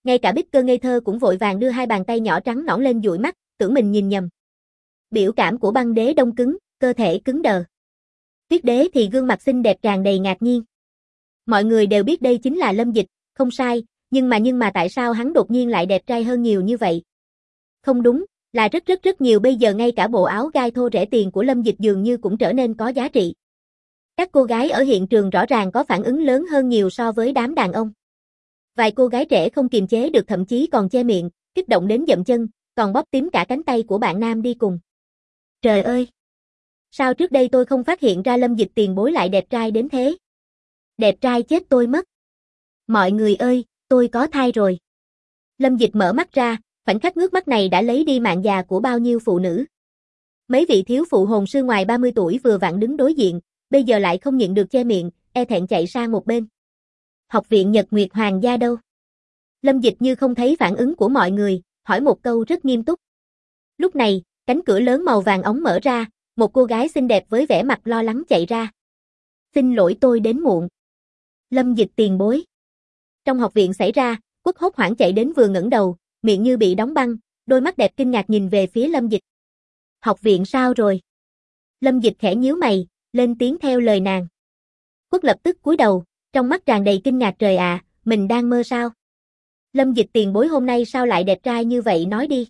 Ngay cả Bích Cơ ngây thơ cũng vội vàng đưa hai bàn tay nhỏ trắng nõn lên dụi mắt, tưởng mình nhìn nhầm. Biểu cảm của băng đế đông cứng, cơ thể cứng đờ. Tuyết đế thì gương mặt xinh đẹp tràn đầy ngạc nhiên. Mọi người đều biết đây chính là Lâm Dịch, không sai, nhưng mà tại sao hắn đột nhiên lại đẹp trai hơn nhiều như vậy? Không đúng, là rất nhiều, bây giờ ngay cả bộ áo gai thô rẻ tiền của Lâm Dịch dường như cũng trở nên có giá trị. Các cô gái ở hiện trường rõ ràng có phản ứng lớn hơn nhiều so với đám đàn ông. Vài cô gái trẻ không kiềm chế được thậm chí còn che miệng, kích động đến dậm chân, còn bóp tím cả cánh tay của bạn nam đi cùng. Trời ơi! Sao trước đây tôi không phát hiện ra Lâm Dịch tiền bối lại đẹp trai đến thế? Đẹp trai chết tôi mất! Mọi người ơi, tôi có thai rồi! Lâm Dịch mở mắt ra, khoảnh khắc ngước mắt này đã lấy đi mạng già của bao nhiêu phụ nữ. Mấy vị thiếu phụ hồn sư ngoài 30 tuổi vừa vặn đứng đối diện, bây giờ lại không nhịn được che miệng, e thẹn chạy sang một bên. Học viện Nhật Nguyệt Hoàng gia đâu? Lâm Dịch như không thấy phản ứng của mọi người, hỏi một câu rất nghiêm túc. Lúc này, cánh cửa lớn màu vàng óng mở ra, một cô gái xinh đẹp với vẻ mặt lo lắng chạy ra. Xin lỗi tôi đến muộn. Lâm Dịch tiền bối. Trong học viện xảy ra, Quất hốt hoảng chạy đến vừa ngẩng đầu, miệng như bị đóng băng, đôi mắt đẹp kinh ngạc nhìn về phía Lâm Dịch. Học viện sao rồi? Lâm Dịch khẽ nhíu mày, lên tiếng theo lời nàng. Quất lập tức cúi đầu, trong mắt tràn đầy kinh ngạc, trời ạ, mình đang mơ sao? Lâm Dịch tiền bối hôm nay sao lại đẹp trai như vậy, nói đi.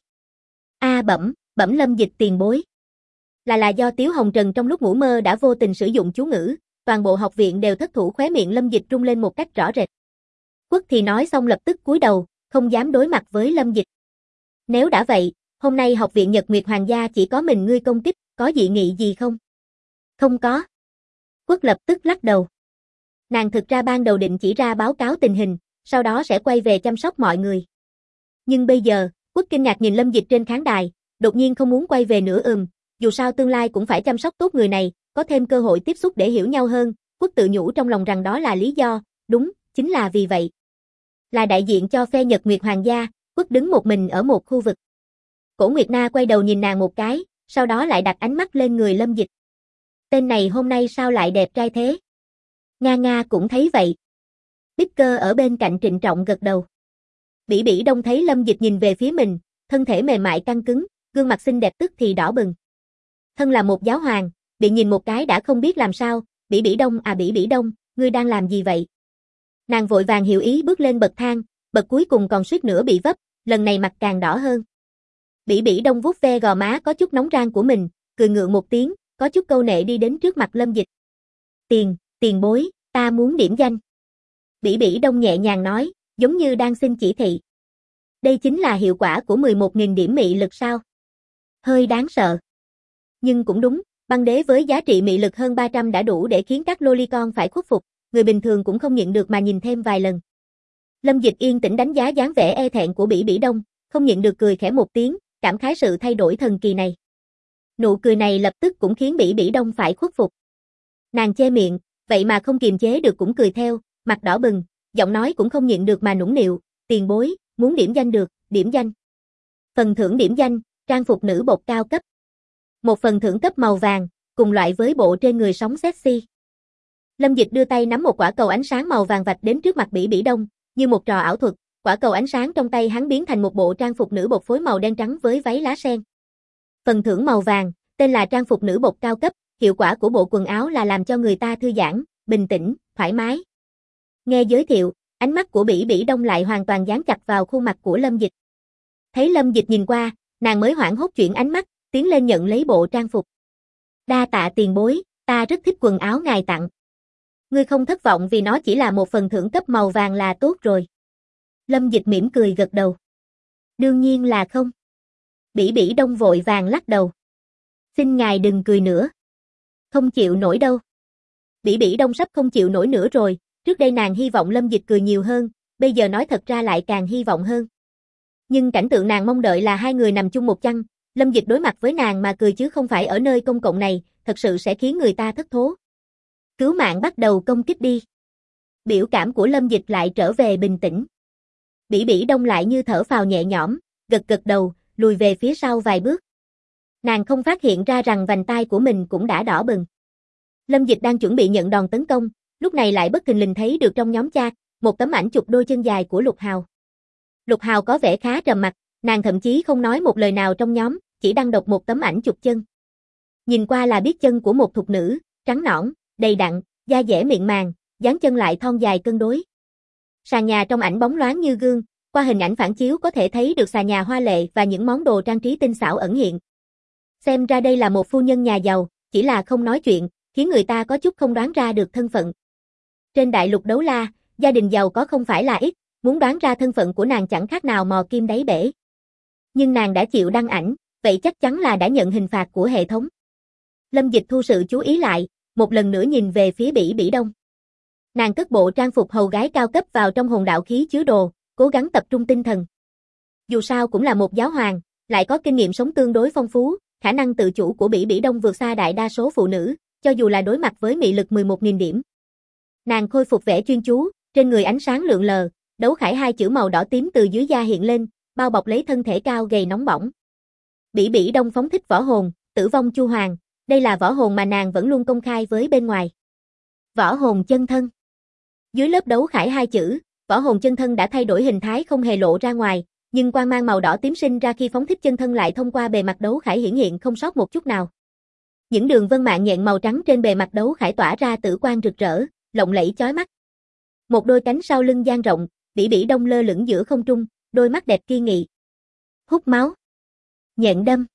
Bẩm Lâm Dịch tiền bối. Là do Tiếu Hồng Trần trong lúc ngủ mơ đã vô tình sử dụng chú ngữ, toàn bộ học viện đều thất thủ, khóe miệng Lâm Dịch rung lên một cách rõ rệt. Quất thì nói xong lập tức cúi đầu, không dám đối mặt với Lâm Dịch. Nếu đã vậy, hôm nay học viện Nhật Nguyệt Hoàng gia chỉ có mình ngươi công kích, có dị nghị gì không? Không có. Quất lập tức lắc đầu. Nàng thực ra ban đầu định chỉ ra báo cáo tình hình, sau đó sẽ quay về chăm sóc mọi người. Nhưng bây giờ, Quất kinh ngạc nhìn Lâm Dịch trên khán đài, đột nhiên không muốn quay về nữa. Dù sao tương lai cũng phải chăm sóc tốt người này, có thêm cơ hội tiếp xúc để hiểu nhau hơn. Quất tự nhủ trong lòng rằng đó là lý do, đúng, chính là vì vậy. Là đại diện cho phe Nhật Nguyệt Hoàng gia, Quất đứng một mình ở một khu vực. Cổ Nguyệt Na quay đầu nhìn nàng một cái, sau đó lại đặt ánh mắt lên người Lâm Dịch. Tên này hôm nay sao lại đẹp trai thế? Nga cũng thấy vậy. Bích Cơ ở bên cạnh trịnh trọng gật đầu. Bỉ Bỉ Đông thấy Lâm Dịch nhìn về phía mình, thân thể mềm mại căng cứng, gương mặt xinh đẹp tức thì đỏ bừng. Thân là một giáo hoàng, bị nhìn một cái đã không biết làm sao. Bỉ Bỉ Đông à, Bỉ Bỉ Đông, ngươi đang làm gì vậy? Nàng vội vàng hiểu ý bước lên bậc thang, bậc cuối cùng còn suýt nữa bị vấp, lần này mặt càng đỏ hơn. Bỉ Bỉ Đông vuốt ve gò má có chút nóng rang của mình, cười ngượng một tiếng, có chút câu nệ đi đến trước mặt Lâm Dịch. Tiền bối, ta muốn điểm danh. Bỉ Bỉ Đông nhẹ nhàng nói, giống như đang xin chỉ thị. Đây chính là hiệu quả của 11.000 điểm mị lực sao? Hơi đáng sợ. Nhưng cũng đúng, băng đế với giá trị mị lực hơn 300 đã đủ để khiến các lolicon phải khuất phục, người bình thường cũng không nhịn được mà nhìn thêm vài lần. Lâm Dịch yên tĩnh đánh giá dáng vẻ e thẹn của Bỉ Bỉ Đông, không nhịn được cười khẽ một tiếng, cảm khái sự thay đổi thần kỳ này. Nụ cười này lập tức cũng khiến Bỉ Bỉ Đông phải khuất phục. Nàng che miệng, vậy mà không kiềm chế được cũng cười theo, mặt đỏ bừng, giọng nói cũng không nhịn được mà nũng nịu, tiền bối, muốn điểm danh được, điểm danh. Phần thưởng điểm danh, trang phục nữ bột cao cấp. Một phần thưởng cấp màu vàng, cùng loại với bộ trên người sóng sexy. Lâm Dịch đưa tay nắm một quả cầu ánh sáng màu vàng vạch đến trước mặt Bỉ Bỉ Đông, như một trò ảo thuật, quả cầu ánh sáng trong tay hắn biến thành một bộ trang phục nữ bột phối màu đen trắng với váy lá sen. Phần thưởng màu vàng, tên là trang phục nữ bột cao cấp, hiệu quả của bộ quần áo là làm cho người ta thư giãn, bình tĩnh, thoải mái. Nghe giới thiệu, ánh mắt của Bỉ Bỉ Đông lại hoàn toàn dán chặt vào khuôn mặt của Lâm Dịch. Thấy Lâm Dịch nhìn qua, nàng mới hoảng hốt chuyển ánh mắt, tiến lên nhận lấy bộ trang phục. Đa tạ tiền bối, ta rất thích quần áo ngài tặng. Ngươi không thất vọng vì nó chỉ là một phần thưởng cấp màu vàng là tốt rồi. Lâm Dịch mỉm cười gật đầu. Đương nhiên là không. Bỉ Bỉ Đông vội vàng lắc đầu. Xin ngài đừng cười nữa. Không chịu nổi đâu. Bỉ Bỉ Đông sắp không chịu nổi nữa rồi, trước đây nàng hy vọng Lâm Dịch cười nhiều hơn, bây giờ nói thật ra lại càng hy vọng hơn. Nhưng cảnh tượng nàng mong đợi là hai người nằm chung một chăn, Lâm Dịch đối mặt với nàng mà cười chứ không phải ở nơi công cộng này, thật sự sẽ khiến người ta thất thố. Cứu mạng bắt đầu công kích đi. Biểu cảm của Lâm Dịch lại trở về bình tĩnh. Bỉ Bỉ Đông lại như thở phào nhẹ nhõm, gật đầu, lùi về phía sau vài bước. Nàng không phát hiện ra rằng vành tai của mình cũng đã đỏ bừng. Lâm Dịch đang chuẩn bị nhận đòn tấn công, lúc này lại bất thình lình thấy được trong nhóm chat, một tấm ảnh chụp đôi chân dài của Lục Hào. Lục Hào có vẻ khá trầm mặc, nàng thậm chí không nói một lời nào trong nhóm, chỉ đăng đọc một tấm ảnh chụp chân. Nhìn qua là biết chân của một thục nữ, trắng nõn, đầy đặn, da dẻ mịn màng, dáng chân lại thon dài cân đối. Sàn nhà trong ảnh bóng loáng như gương, qua hình ảnh phản chiếu có thể thấy được sàn nhà hoa lệ và những món đồ trang trí tinh xảo ẩn hiện. Xem ra đây là một phu nhân nhà giàu, chỉ là không nói chuyện, khiến người ta có chút không đoán ra được thân phận. Trên đại lục Đấu La, gia đình giàu có không phải là ít, muốn đoán ra thân phận của nàng chẳng khác nào mò kim đáy bể. Nhưng nàng đã chịu đăng ảnh, vậy chắc chắn là đã nhận hình phạt của hệ thống. Lâm Dịch thu sự chú ý lại, một lần nữa nhìn về phía Bỉ Bỉ Đông. Nàng cất bộ trang phục hầu gái cao cấp vào trong hồn đạo khí chứa đồ, cố gắng tập trung tinh thần. Dù sao cũng là một giáo hoàng, lại có kinh nghiệm sống tương đối phong phú, khả năng tự chủ của Bỉ Bỉ Đông vượt xa đại đa số phụ nữ, cho dù là đối mặt với mị lực 11.000 điểm. Nàng khôi phục vẻ chuyên chú, trên người ánh sáng lượn lờ, đấu khải hai chữ màu đỏ tím từ dưới da hiện lên, bao bọc lấy thân thể cao gầy nóng bỏng. Bỉ Bỉ Đông phóng thích võ hồn, Tử vong Chu Hoàng, đây là võ hồn mà nàng vẫn luôn công khai với bên ngoài. Võ hồn chân thân. Dưới lớp đấu khải hai chữ, võ hồn chân thân đã thay đổi hình thái không hề lộ ra ngoài, nhưng quang mang màu đỏ tím sinh ra khi phóng thích chân thân lại thông qua bề mặt đấu khải hiển hiện không sót một chút nào. Những đường vân mạng nhện màu trắng trên bề mặt đấu khải tỏa ra tử quang rực rỡ, lộng lẫy chói mắt. Một đôi cánh sau lưng dang rộng, Bỉ Bỉ Đông lơ lửng giữa không trung, đôi mắt đẹp kiên nghị. Hút máu. Nhện đâm.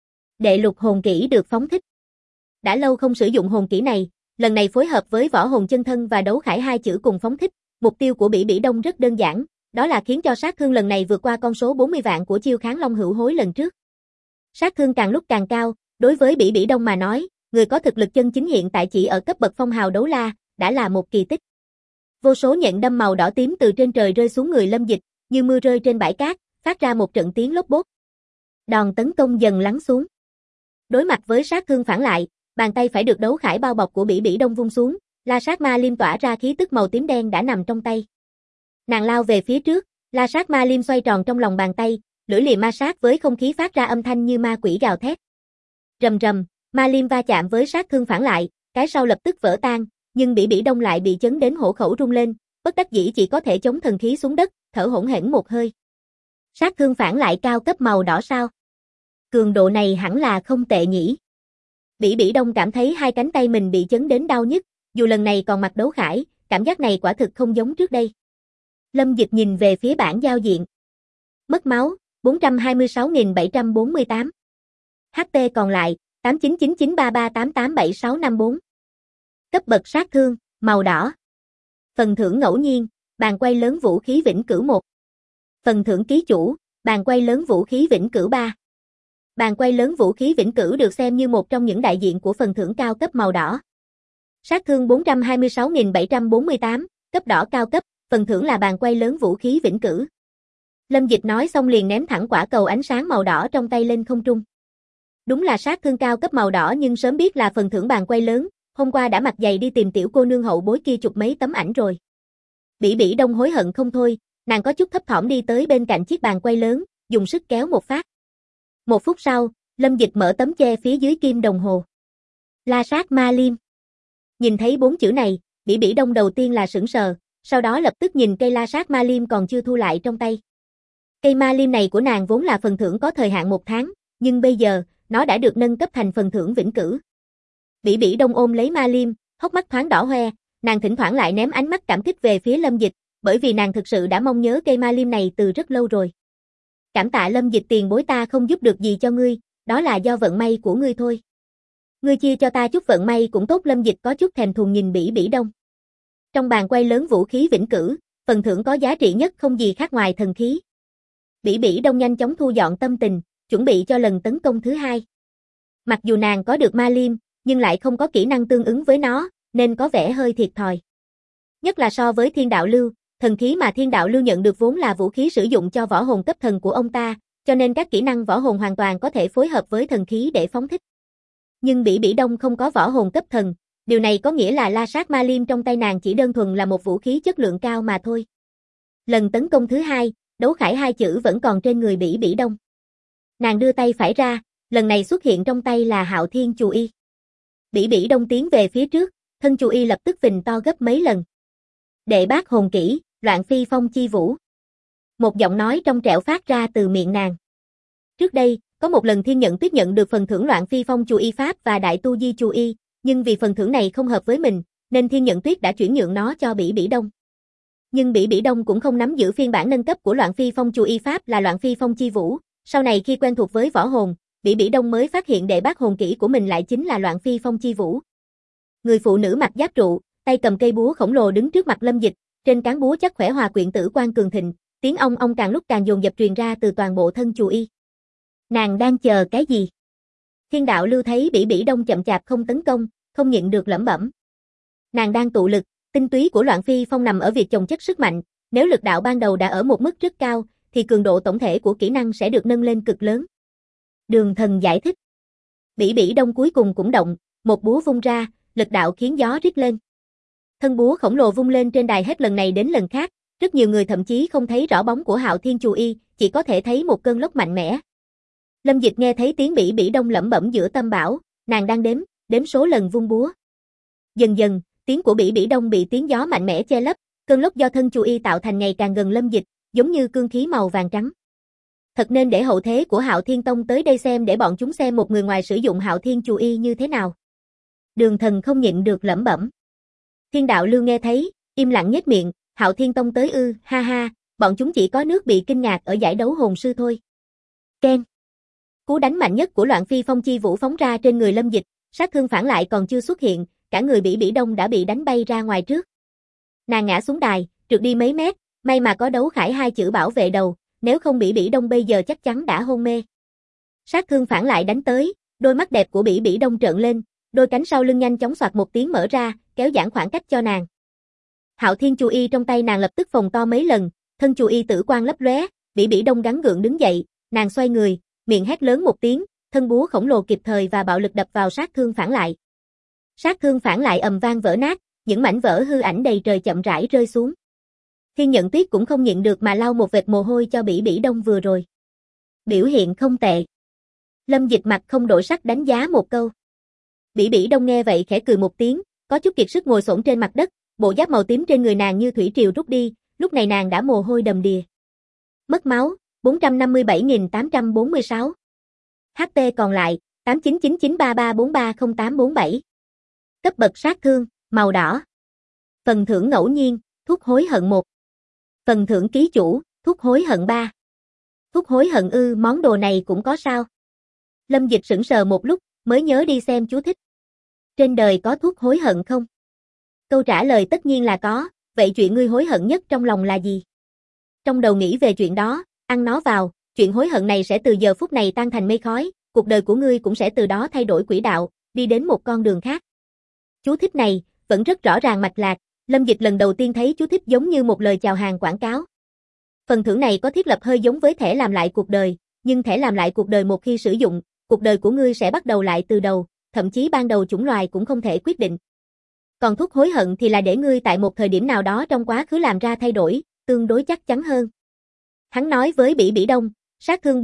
Đệ lục hồn kỹ được phóng thích. Đã lâu không sử dụng hồn kỹ này, lần này phối hợp với võ hồn chân thân và đấu khải hai chữ cùng phóng thích, mục tiêu của Bỉ Bỉ Đông rất đơn giản, đó là khiến cho sát thương lần này vượt qua con số 40 vạn của chiêu kháng long hữu hối lần trước. Sát thương càng lúc càng cao, đối với Bỉ Bỉ Đông mà nói, người có thực lực chân chính hiện tại chỉ ở cấp bậc phong hào đấu la, đã là một kỳ tích. Vô số nhện đâm màu đỏ tím từ trên trời rơi xuống người Lâm Dịch, như mưa rơi trên bãi cát, phát ra một trận tiếng lốp bốp. Đòn tấn công dần lắng xuống. Đối mặt với sát thương phản lại, bàn tay phải được đấu khải bao bọc của Bỉ Bỉ Đông vung xuống, La Sát Ma Liêm tỏa ra khí tức màu tím đen đã nằm trong tay. Nàng lao về phía trước, La Sát Ma Liêm xoay tròn trong lòng bàn tay, lưỡi liềm ma sát với không khí phát ra âm thanh như ma quỷ gào thét. Rầm rầm, Ma Liêm va chạm với sát thương phản lại, cái sau lập tức vỡ tan, nhưng Bỉ Bỉ Đông lại bị chấn đến hổ khẩu rung lên, bất đắc dĩ chỉ có thể chống thần khí xuống đất, thở hổn hển một hơi. Sát thương phản lại cao cấp màu đỏ sao? Cường độ này hẳn là không tệ nhỉ. Bỉ Bỉ Đông cảm thấy hai cánh tay mình bị chấn đến đau nhức, dù lần này còn mặc đấu khải, cảm giác này quả thực không giống trước đây. Lâm Dịch nhìn về phía bảng giao diện. Mất máu, 426.748. HP còn lại, 899933887654. Cấp bậc sát thương, màu đỏ. Phần thưởng ngẫu nhiên, bàn quay lớn vũ khí vĩnh cửu 1. Phần thưởng ký chủ, bàn quay lớn vũ khí vĩnh cửu 3. Bàn quay lớn vũ khí vĩnh cửu được xem như một trong những đại diện của phần thưởng cao cấp màu đỏ. Sát thương 426.748, cấp đỏ cao cấp, phần thưởng là bàn quay lớn vũ khí vĩnh cửu. Lâm Dịch nói xong liền ném thẳng quả cầu ánh sáng màu đỏ trong tay lên không trung. Đúng là sát thương cao cấp màu đỏ nhưng sớm biết là phần thưởng bàn quay lớn, hôm qua đã mặc giày đi tìm tiểu cô nương hậu bối kia chụp mấy tấm ảnh rồi. Bỉ Bỉ Đông hối hận không thôi, nàng có chút thấp thỏm đi tới bên cạnh chiếc bàn quay lớn, dùng sức kéo một phát. 1 phút sau, Lâm Dịch mở tấm che phía dưới kim đồng hồ. La Sát Ma Liêm. Nhìn thấy 4 chữ này, Bỉ Bỉ Đông đầu tiên là sững sờ, sau đó lập tức nhìn cây La Sát Ma Liêm còn chưa thu lại trong tay. Cây Ma Liêm này của nàng vốn là phần thưởng có thời hạn 1 tháng, nhưng bây giờ, nó đã được nâng cấp thành phần thưởng vĩnh cửu. Bỉ Bỉ Đông ôm lấy Ma Liêm, hốc mắt thoáng đỏ hoe, nàng thỉnh thoảng lại ném ánh mắt cảm kích về phía Lâm Dịch, bởi vì nàng thực sự đã mong nhớ cây Ma Liêm này từ rất lâu rồi. Cảm tạ Lâm Dịch tiền bối, ta không giúp được gì cho ngươi, đó là do vận may của ngươi thôi. Ngươi chia cho ta chút vận may cũng tốt. Lâm Dịch có chút thèm thuồng nhìn Bỉ Bỉ Đông. Trong bàn quay lớn vũ khí vĩnh cửu, phần thưởng có giá trị nhất không gì khác ngoài thần khí. Bỉ Bỉ Đông nhanh chóng thu dọn tâm tình, chuẩn bị cho lần tấn công thứ hai. Mặc dù nàng có được Ma Liêm, nhưng lại không có kỹ năng tương ứng với nó, nên có vẻ hơi thiệt thòi. Nhất là so với Thiên Đạo Lưu, thần khí mà Thiên Đạo Lưu nhận được vốn là vũ khí sử dụng cho võ hồn cấp thần của ông ta, cho nên các kỹ năng võ hồn hoàn toàn có thể phối hợp với thần khí để phóng thích. Nhưng Bỉ Bỉ Đông không có võ hồn cấp thần, điều này có nghĩa là La Sát Ma Liêm trong tay nàng chỉ đơn thuần là một vũ khí chất lượng cao mà thôi. Lần tấn công thứ hai, đấu khải hai chữ vẫn còn trên người Bỉ Bỉ Đông. Nàng đưa tay phải ra, lần này xuất hiện trong tay là Hạo Thiên Chù Y. Bỉ Bỉ Đông tiến về phía trước, thân Chù Y lập tức phình to gấp mấy lần. Đệ bát hồn kỹ, Loạn Phi Phong Chi Vũ. Một giọng nói trong trẻo phát ra từ miệng nàng. Trước đây, có một lần Thiên Nhận Tuyết nhận được phần thưởng Loạn Phi Phong Chù Y Pháp và Đại Tu Di Chù Y, nhưng vì phần thưởng này không hợp với mình, nên Thiên Nhận Tuyết đã chuyển nhượng nó cho Bỉ Bỉ Đông. Nhưng Bỉ Bỉ Đông cũng không nắm giữ phiên bản nâng cấp của Loạn Phi Phong Chù Y Pháp là Loạn Phi Phong Chi Vũ. Sau này khi quen thuộc với võ hồn, Bỉ Bỉ Đông mới phát hiện đệ bát hồn kỹ của mình lại chính là Loạn Phi Phong Chi Vũ. Người phụ nữ mặc giáp trụ, tay cầm cây búa khổng lồ đứng trước mặt Lâm Dịch, trên cán búa chắc khỏe hòa quyện tử quang cường thịnh, tiếng ong ong càng lúc càng dồn dập truyền ra từ toàn bộ thân Chù Y. Nàng đang chờ cái gì? Thiên đạo lưu thấy Bỉ Bỉ Đông chậm chạp không tấn công, không nhịn được lẩm bẩm. Nàng đang tụ lực, tinh túy của Loạn Phi Phong nằm ở việc chồng chất sức mạnh, nếu lực đạo ban đầu đã ở một mức rất cao, thì cường độ tổng thể của kỹ năng sẽ được nâng lên cực lớn. Đường Thần giải thích. Bỉ Bỉ Đông cuối cùng cũng động, một búa vung ra, lực đạo khiến gió rít lên. Thân búa khổng lồ vung lên trên đài hết lần này đến lần khác, rất nhiều người thậm chí không thấy rõ bóng của Hạo Thiên Chù Y, chỉ có thể thấy một cơn lốc mạnh mẽ. Lâm Dịch nghe thấy tiếng Bỉ Bỉ Đông lẩm bẩm giữa tâm bão, nàng đang đếm số lần vung búa. Dần dần, tiếng của Bỉ Bỉ Đông bị tiếng gió mạnh mẽ che lấp, cơn lốc do thân Chù Y tạo thành ngày càng gần Lâm Dịch, giống như cương khí màu vàng trắng. Thật nên để hậu thế của Hạo Thiên Tông tới đây xem để bọn chúng xem một người ngoài sử dụng Hạo Thiên Chù Y như thế nào. Đường Thần không nhịn được lẩm bẩm. Thiên đạo lưu nghe thấy, im lặng nhếch miệng, Hạo Thiên Tông tới ư, ha ha, bọn chúng chỉ có nước bị kinh ngạc ở giải đấu hồn sư thôi. Ken. Cú đánh mạnh nhất của Loạn Phi Phong Chi Vũ phóng ra trên người Lâm Dịch, sát thương phản lại còn chưa xuất hiện, cả người Bỉ Bỉ Đông đã bị đánh bay ra ngoài trước. Nàng ngã xuống đài, trượt đi mấy mét, may mà có đấu khải hai chữ bảo vệ đầu, nếu không Bỉ Bỉ Đông bây giờ chắc chắn đã hôn mê. Sát thương phản lại đánh tới, đôi mắt đẹp của Bỉ Bỉ Đông trợn lên, đôi cánh sau lưng nhanh chóng xoạt một tiếng mở ra, kéo giãn khoảng cách cho nàng. Hạo Thiên Chù Y trong tay nàng lập tức phồng to mấy lần, thân Chù Y tử quang lấp lóe, Bỉ Bỉ Đông gắng gượng đứng dậy, nàng xoay người, miệng hét lớn một tiếng, thân búa khổng lồ kịp thời và bạo lực đập vào sát thương phản lại. Sát thương phản lại ầm vang vỡ nát, những mảnh vỡ hư ảnh đầy trời chậm rãi rơi xuống. Thiên Nhận Tuyết cũng không nhịn được mà lau một vệt mồ hôi cho Bỉ Bỉ Đông vừa rồi. Biểu hiện không tệ. Lâm Dịch mặt không đổi sắc đánh giá một câu. Bỉ Bỉ Đông nghe vậy khẽ cười một tiếng, có chút kiệt sức ngồi xổm trên mặt đất, bộ giáp màu tím trên người nàng như thủy triều rút đi, lúc này nàng đã mồ hôi đầm đìa. Mất máu, 457.846. HP còn lại, 899933430847. Cấp bậc sát thương, màu đỏ. Phần thưởng ngẫu nhiên, thuốc hối hận 1. Phần thưởng ký chủ, thuốc hối hận 3. Thuốc hối hận ư, món đồ này cũng có sao? Lâm Dịch sững sờ một lúc, mới nhớ đi xem chú thích. Trên đời có thuốc hối hận không? Câu trả lời tất nhiên là có, vậy chuyện ngươi hối hận nhất trong lòng là gì? Trong đầu nghĩ về chuyện đó, ăn nó vào, chuyện hối hận này sẽ từ giờ phút này tan thành mây khói, cuộc đời của ngươi cũng sẽ từ đó thay đổi quỹ đạo, đi đến một con đường khác. Chú thích này, vẫn rất rõ ràng mạch lạc, Lâm Dịch lần đầu tiên thấy chú thích giống như một lời chào hàng quảng cáo. Phần thưởng này có thiết lập hơi giống với thẻ làm lại cuộc đời, nhưng thẻ làm lại cuộc đời một khi sử dụng, cuộc đời của ngươi sẽ bắt đầu lại từ đầu, thậm chí ban đầu chủng loài cũng không thể quyết định. Còn thuốc hối hận thì là để ngươi tại một thời điểm nào đó trong quá khứ làm ra thay đổi, tương đối chắc chắn hơn. Hắn nói với Bỉ Bỉ Đông, sát thương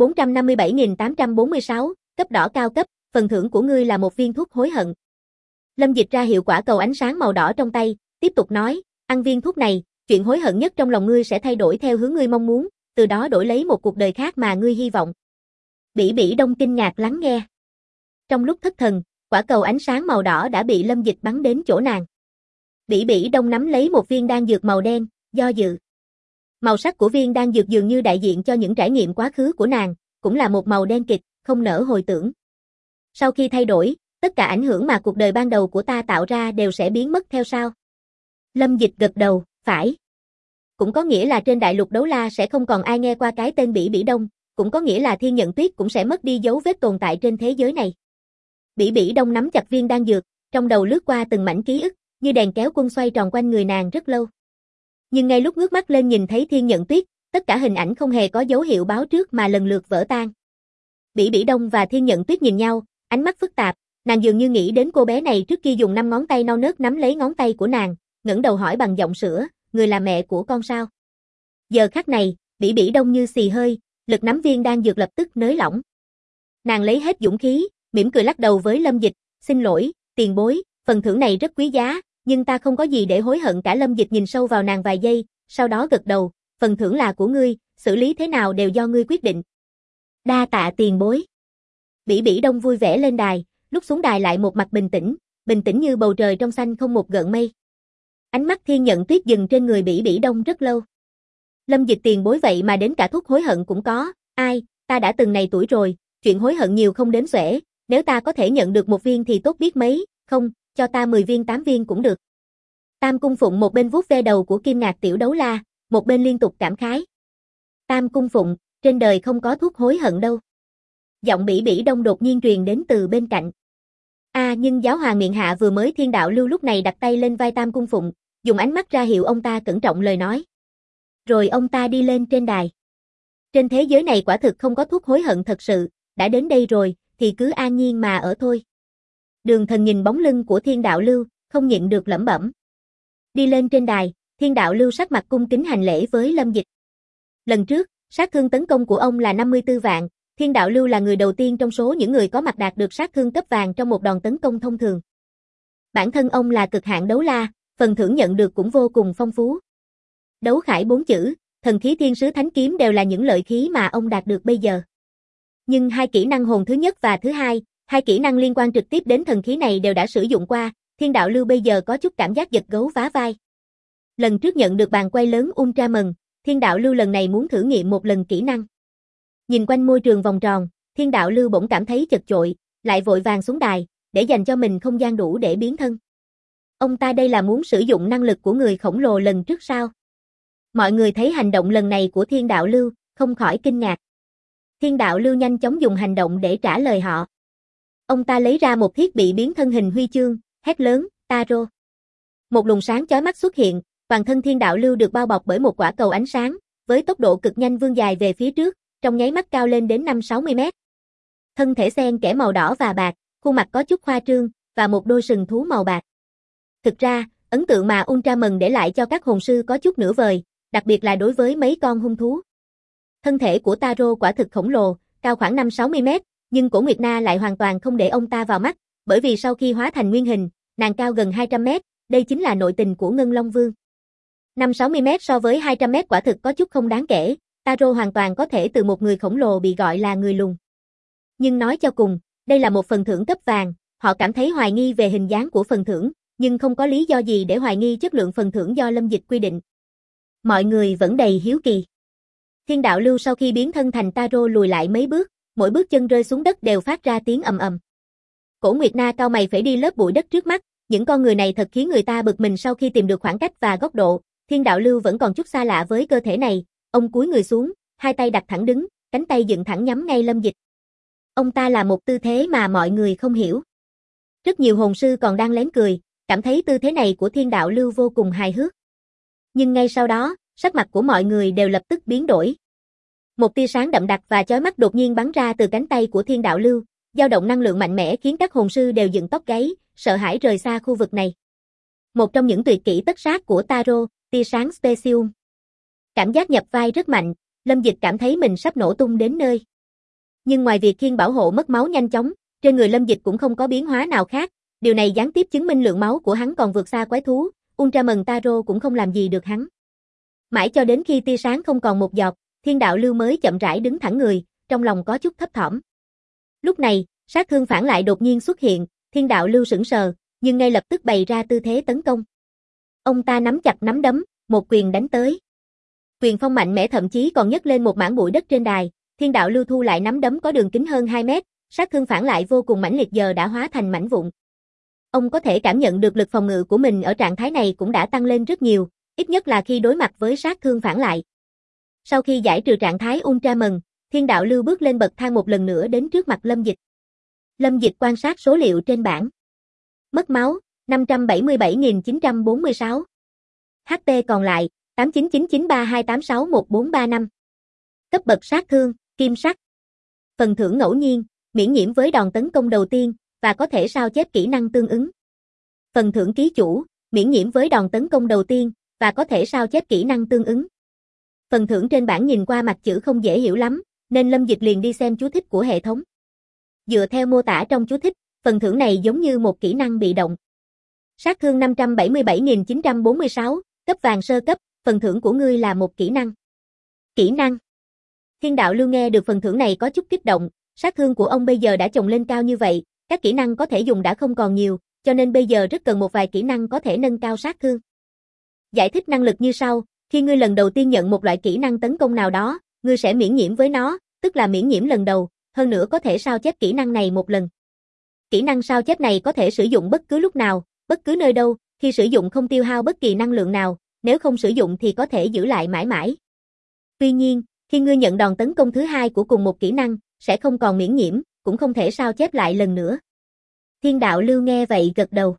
457.846, cấp đỏ cao cấp, phần thưởng của ngươi là một viên thuốc hối hận. Lâm Dịch ra hiệu quả cầu ánh sáng màu đỏ trong tay, tiếp tục nói, ăn viên thuốc này, chuyện hối hận nhất trong lòng ngươi sẽ thay đổi theo hướng ngươi mong muốn, từ đó đổi lấy một cuộc đời khác mà ngươi hy vọng. Bỉ Bỉ Đông kinh ngạc lắng nghe. Trong lúc thất thần, quả cầu ánh sáng màu đỏ đã bị Lâm Dịch bắn đến chỗ nàng. Bỉ Bỉ Đông nắm lấy một viên đan dược màu đen, do dự. Màu sắc của viên đan dược dường như đại diện cho những trải nghiệm quá khứ của nàng, cũng là một màu đen kịt, không nỡ hồi tưởng. Sau khi thay đổi, tất cả ảnh hưởng mà cuộc đời ban đầu của ta tạo ra đều sẽ biến mất theo sau. Lâm Dịch gật đầu, phải. Cũng có nghĩa là trên đại lục đấu la sẽ không còn ai nghe qua cái tên Bỉ Bỉ Đông, cũng có nghĩa là Thiên Nhận Tuyết cũng sẽ mất đi dấu vết tồn tại trên thế giới này. Bỉ Bỉ Đông nắm chặt viên đan dược, trong đầu lướt qua từng mảnh ký ức, như đèn kéo quân xoay tròn quanh người nàng rất lâu. Nhưng ngay lúc ngước mắt lên nhìn thấy Thiên Nhận Tuyết, tất cả hình ảnh không hề có dấu hiệu báo trước mà lần lượt vỡ tan. Bỉ Bỉ Đông và Thiên Nhận Tuyết nhìn nhau, ánh mắt phức tạp, nàng dường như nghĩ đến cô bé này trước kia dùng 5 ngón tay non nớt nắm lấy ngón tay của nàng, ngẩng đầu hỏi bằng giọng sữa, người là mẹ của con sao? Giờ khắc này, Bỉ Bỉ Đông như xì hơi, lực nắm viên đan dược lập tức nới lỏng. Nàng lấy hết dũng khí, mỉm cười lắc đầu với Lâm Dịch, xin lỗi, tiền bối, phần thưởng này rất quý giá, nhưng ta không có gì để hối hận cả. Lâm Dịch nhìn sâu vào nàng vài giây, sau đó gật đầu, phần thưởng là của ngươi, xử lý thế nào đều do ngươi quyết định. Đa tạ tiền bối. Bỉ Bỉ Đông vui vẻ lên đài, lúc xuống đài lại một mặt bình tĩnh như bầu trời trong xanh không một gợn mây. Ánh mắt Thiên Nhận Tuyết dừng trên người Bỉ Bỉ Đông rất lâu. Lâm Dịch tiền bối vậy mà đến cả thuốc hối hận cũng có, ai, ta đã từng này tuổi rồi, chuyện hối hận nhiều không đếm xuể, nếu ta có thể nhận được một viên thì tốt biết mấy, không, cho ta 10 viên 8 viên cũng được. Tam Cung Phụng một bên vuốt ve đầu của Kim Ngạc Tiểu Đấu La, một bên liên tục cảm khái. Tam Cung Phụng, trên đời không có thuốc hối hận đâu. Giọng Bỉ Bỉ Đông đột nhiên truyền đến từ bên cạnh. Nhưng giáo hoàng miệng hạ vừa mới Thiên Đạo Lưu lúc này đặt tay lên vai Tam Cung Phụng, dùng ánh mắt ra hiệu ông ta cẩn trọng lời nói. Rồi ông ta đi lên trên đài. Trên thế giới này quả thực không có thuốc hối hận thật sự, đã đến đây rồi, thì cứ an nhiên mà ở thôi. Đường Thần nhìn bóng lưng của Thiên Đạo Lưu, không nhịn được lẩm bẩm. Đi lên trên đài, Thiên Đạo Lưu sắc mặt cung kính hành lễ với Lâm Dịch. Lần trước, sát thương tấn công của ông là 54 vạn, Thiên Đạo Lưu là người đầu tiên trong số những người có mặt đạt được sát thương cấp vàng trong một đòn tấn công thông thường. Bản thân ông là cực hạn đấu la, phần thưởng nhận được cũng vô cùng phong phú. Đấu khải 4 chữ, thần khí thiên sứ thánh kiếm đều là những lợi khí mà ông đạt được bây giờ. Nhưng hai kỹ năng hồn thứ nhất và thứ hai, hai kỹ năng liên quan trực tiếp đến thần khí này đều đã sử dụng qua, Thiên Đạo Lưu bây giờ có chút cảm giác giật gấu vá vai. Lần trước nhận được bàn quay lớn Ultraman, Thiên Đạo Lưu lần này muốn thử nghiệm một lần kỹ năng. Nhìn quanh môi trường vòng tròn, Thiên Đạo Lưu bỗng cảm thấy chật chội, lại vội vàng xuống đài, để dành cho mình không gian đủ để biến thân. Ông ta đây là muốn sử dụng năng lực của người khổng lồ lần trước sao? Mọi người thấy hành động lần này của Thiên Đạo Lưu, không khỏi kinh ngạc. Thiên Đạo Lưu nhanh chóng dùng hành động để trả lời họ. Ông ta lấy ra một thiết bị biến thân hình huy chương, hét lớn, Taro. Một luồng sáng chói mắt xuất hiện, toàn thân Thiên Đạo Lưu được bao bọc bởi một quả cầu ánh sáng, với tốc độ cực nhanh vươn dài về phía trước, trong nháy mắt cao lên đến 5-60 mét. Thân thể xen kẽ màu đỏ và bạc, khuôn mặt có chút khoa trương, và một đôi sừng thú màu bạc. Thực ra, ấn tượng mà Ultraman để lại cho các hồn sư có chút nửa vời, đặc biệt là đối với mấy con hung thú. Thân thể của Taro quả thực khổng lồ, cao khoảng 5-60 mét, nhưng Cổ Nguyệt Na lại hoàn toàn không để ông ta vào mắt, bởi vì sau khi hóa thành nguyên hình, nàng cao gần 200 mét, đây chính là nội tình của Ngân Long Vương. 5-60 mét so với 200 mét quả thực có chút không đáng kể, Taro hoàn toàn có thể từ một người khổng lồ bị gọi là người lùn. Nhưng nói cho cùng, đây là một phần thưởng cấp vàng, họ cảm thấy hoài nghi về hình dáng của phần thưởng, nhưng không có lý do gì để hoài nghi chất lượng phần thưởng do Lâm Dịch quy định. Mọi người vẫn đầy hiếu kỳ. Thiên Đạo Lưu sau khi biến thân thành Taro lùi lại mấy bước, mỗi bước chân rơi xuống đất đều phát ra tiếng ầm ầm. Cổ Nguyệt Na cau mày phẩy đi lớp bụi đất trước mắt, những con người này thật khiến người ta bực mình sau khi tìm được khoảng cách và góc độ, Thiên Đạo Lưu vẫn còn chút xa lạ với cơ thể này, ông cúi người xuống, hai tay đặt thẳng đứng, cánh tay dựng thẳng nhắm ngay Lâm Dịch. Ông ta là một tư thế mà mọi người không hiểu. Rất nhiều hồn sư còn đang lén cười, cảm thấy tư thế này của Thiên Đạo Lưu vô cùng hài hước. Nhưng ngay sau đó, sắc mặt của mọi người đều lập tức biến đổi. Một tia sáng đậm đặc và chói mắt đột nhiên bắn ra từ cánh tay của Thiên Đạo Lưu, dao động năng lượng mạnh mẽ khiến các hồn sư đều dựng tóc gáy, sợ hãi rời xa khu vực này. Một trong những tuyệt kỹ tất sát của Taro, tia sáng Specium. Cảm giác nhập vai rất mạnh, Lâm Dịch cảm thấy mình sắp nổ tung đến nơi. Nhưng ngoài việc khiên bảo hộ mất máu nhanh chóng, trên người Lâm Dịch cũng không có biến hóa nào khác, điều này gián tiếp chứng minh lượng máu của hắn còn vượt xa quái thú, Ultraman Taro cũng không làm gì được hắn. Mãi cho đến khi tia sáng không còn một giọt, Thiên Đạo Lưu mới chậm rãi đứng thẳng người, trong lòng có chút thấp thỏm. Lúc này, sát thương phản lại đột nhiên xuất hiện, Thiên Đạo Lưu sững sờ, nhưng ngay lập tức bày ra tư thế tấn công. Ông ta nắm chặt nắm đấm, một quyền đánh tới. Quyền phong mạnh mẽ thậm chí còn nhấc lên một mảng bụi đất trên đài, Thiên Đạo Lưu thu lại nắm đấm có đường kính hơn 2 mét, sát thương phản lại vô cùng mãnh liệt giờ đã hóa thành mảnh vụn. Ông có thể cảm nhận được lực phòng ngự của mình ở trạng thái này cũng đã tăng lên rất nhiều, ít nhất là khi đối mặt với sát thương phản lại. Sau khi giải trừ trạng thái Ultraman, Thiên Đạo Lưu bước lên bậc thang một lần nữa đến trước mặt Lâm Dịch. Lâm Dịch quan sát số liệu trên bảng. Mất máu, 577.946. HP còn lại, 899932861435. Cấp bậc sát thương, kim sắc. Phần thưởng ngẫu nhiên, miễn nhiễm với đòn tấn công đầu tiên, và có thể sao chép kỹ năng tương ứng. Phần thưởng ký chủ, miễn nhiễm với đòn tấn công đầu tiên, và có thể sao chép kỹ năng tương ứng. Phần thưởng trên bảng nhìn qua mặt chữ không dễ hiểu lắm, nên Lâm Dịch liền đi xem chú thích của hệ thống. Dựa theo mô tả trong chú thích, phần thưởng này giống như một kỹ năng bị động. Sát thương 577.946, cấp vàng sơ cấp, phần thưởng của ngươi là một kỹ năng. Kỹ năng Thiên đạo lưu nghe được phần thưởng này có chút kích động, sát thương của ông bây giờ đã chồng lên cao như vậy, các kỹ năng có thể dùng đã không còn nhiều, cho nên bây giờ rất cần một vài kỹ năng có thể nâng cao sát thương. Giải thích năng lực như sau, khi ngươi lần đầu tiên nhận một loại kỹ năng tấn công nào đó, ngươi sẽ miễn nhiễm với nó, tức là miễn nhiễm lần đầu, hơn nữa có thể sao chép kỹ năng này một lần. Kỹ năng sao chép này có thể sử dụng bất cứ lúc nào, bất cứ nơi đâu, khi sử dụng không tiêu hao bất kỳ năng lượng nào, nếu không sử dụng thì có thể giữ lại mãi mãi. Tuy nhiên, khi ngươi nhận đòn tấn công thứ hai của cùng một kỹ năng, sẽ không còn miễn nhiễm, cũng không thể sao chép lại lần nữa. Thiên đạo lưu nghe vậy gật đầu.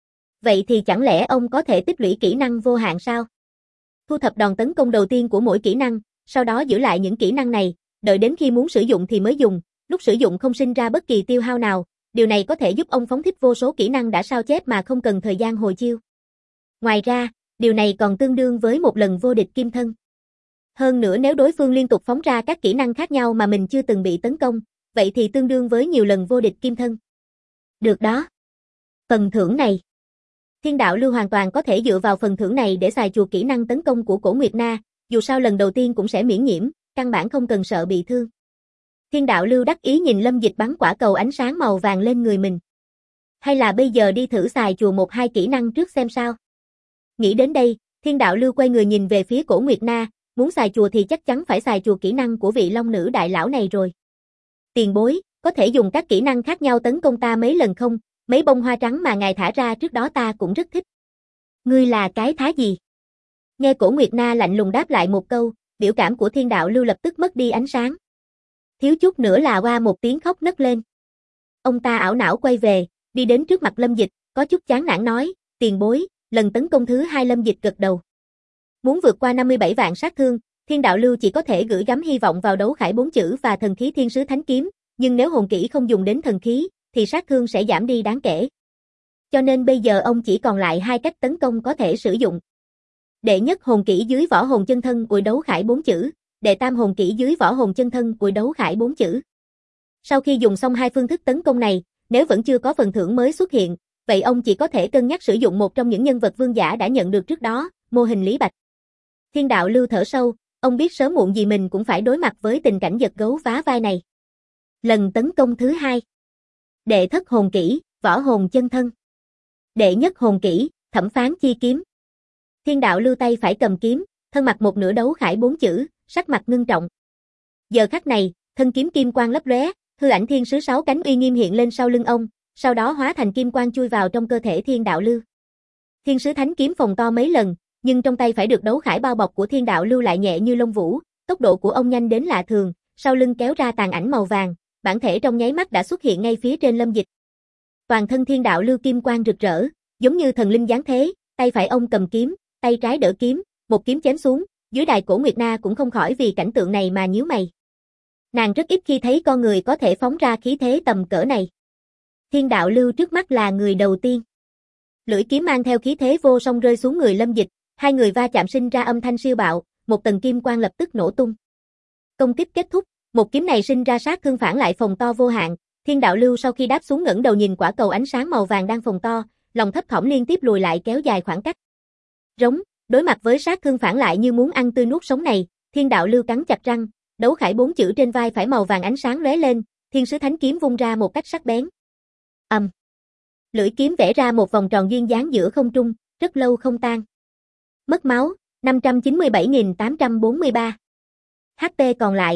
Vậy thì chẳng lẽ ông có thể tích lũy kỹ năng vô hạn sao? Thu thập đòn tấn công đầu tiên của mỗi kỹ năng, sau đó giữ lại những kỹ năng này, đợi đến khi muốn sử dụng thì mới dùng, lúc sử dụng không sinh ra bất kỳ tiêu hao nào, điều này có thể giúp ông phóng thích vô số kỹ năng đã sao chép mà không cần thời gian hồi chiêu. Ngoài ra, điều này còn tương đương với một lần vô địch kim thân. Hơn nữa nếu đối phương liên tục phóng ra các kỹ năng khác nhau mà mình chưa từng bị tấn công, vậy thì tương đương với nhiều lần vô địch kim thân. Được đó. Phần thưởng này. Thiên đạo lưu hoàn toàn có thể dựa vào phần thưởng này để xài chuột kỹ năng tấn công của Cổ Nguyệt Na, dù sao lần đầu tiên cũng sẽ miễn nhiễm, căn bản không cần sợ bị thương. Thiên đạo lưu đắc ý nhìn Lâm Dịch bắn quả cầu ánh sáng màu vàng lên người mình. Hay là bây giờ đi thử xài chùa một hai kỹ năng trước xem sao. Nghĩ đến đây, thiên đạo lưu quay người nhìn về phía Cổ Nguyệt Na, muốn xài chùa thì chắc chắn phải xài chùa kỹ năng của vị long nữ đại lão này rồi. Tiền bối, có thể dùng các kỹ năng khác nhau tấn công ta mấy lần không? Mấy bông hoa trắng mà ngài thả ra trước đó ta cũng rất thích. Ngươi là cái thá gì? Nghe Cổ Nguyệt Na lạnh lùng đáp lại một câu, biểu cảm của thiên đạo lưu lập tức mất đi ánh sáng. Thiếu chút nữa là oa một tiếng khóc nấc lên. Ông ta ảo não quay về, đi đến trước mặt Lâm Dịch, có chút chán nản nói, tiền bối, lần tấn công thứ hai. Lâm Dịch gật đầu. Muốn vượt qua 57 vạn sát thương, thiên đạo lưu chỉ có thể gửi gắm hy vọng vào đấu khải 4 chữ và thần khí thiên sứ thánh kiếm, nhưng nếu hồn kỹ không dùng đến thần khí, thì sát thương sẽ giảm đi đáng kể. Cho nên bây giờ ông chỉ còn lại hai cách tấn công có thể sử dụng. Đệ nhất hồn kỹ dưới võ hồn chân thân của đấu khải 4 chữ, đệ tam hồn kỹ dưới võ hồn chân thân của đấu khải 4 chữ. Sau khi dùng xong hai phương thức tấn công này, nếu vẫn chưa có phần thưởng mới xuất hiện, vậy ông chỉ có thể cân nhắc sử dụng một trong những nhân vật vương giả đã nhận được trước đó, mô hình Lý Bạch. Thiên đạo lưu thở sâu, ông biết sớm muộn gì mình cũng phải đối mặt với tình cảnh giật gấu vá vai này. Lần tấn công thứ hai. Đệ thất hồn kỹ, võ hồn chân thân. Đệ nhất hồn kỹ, thẩm phán chi kiếm. Thiên đạo lưu tay phải cầm kiếm, thân mặc một nửa đấu khải 4 chữ, sắc mặt ngưng trọng. Giờ khắc này, thân kiếm kim quang lấp lóe, hư ảnh thiên sứ 6 cánh uy nghiêm hiện lên sau lưng ông, sau đó hóa thành kim quang chui vào trong cơ thể thiên đạo lưu. Thiên sứ thánh kiếm phồng to mấy lần, nhưng trong tay phải được đấu khải bao bọc của thiên đạo lưu lại nhẹ như lông vũ, tốc độ của ông nhanh đến lạ thường, sau lưng kéo ra tàn ảnh màu vàng, bản thể trong nháy mắt đã xuất hiện ngay phía trên Lâm Dịch. Toàn thân thiên đạo lưu kim quang rực rỡ, giống như thần linh giáng thế, tay phải ông cầm kiếm, tay trái đỡ kiếm, một kiếm chém xuống, dưới đài Cổ Nguyệt Na cũng không khỏi vì cảnh tượng này mà nhíu mày. Nàng rất ít khi thấy con người có thể phóng ra khí thế tầm cỡ này. Thiên đạo lưu trước mắt là người đầu tiên. Lưỡi kiếm mang theo khí thế vô song rơi xuống người Lâm Dịch, hai người va chạm sinh ra âm thanh siêu bạo, một tầng kim quang lập tức nổ tung. Công kích kết thúc, một kiếm này sinh ra sát thương phản lại phồng to vô hạn, thiên đạo lưu sau khi đáp xuống ngẩng đầu nhìn quả cầu ánh sáng màu vàng đang phồng to, lòng thấp thỏm liên tiếp lùi lại kéo dài khoảng cách. Rống, đối mặt với sát thương phản lại như muốn ăn tươi nuốt sống này, thiên đạo lưu cắn chặt răng, đấu khải 4 chữ trên vai phải màu vàng ánh sáng lóe lên, thiên sứ thánh kiếm vung ra một cách sắc bén. Lưỡi kiếm vẽ ra một vòng tròn duyên dáng giữa không trung, rất lâu không tan. Mất máu, 597.843. HP còn lại,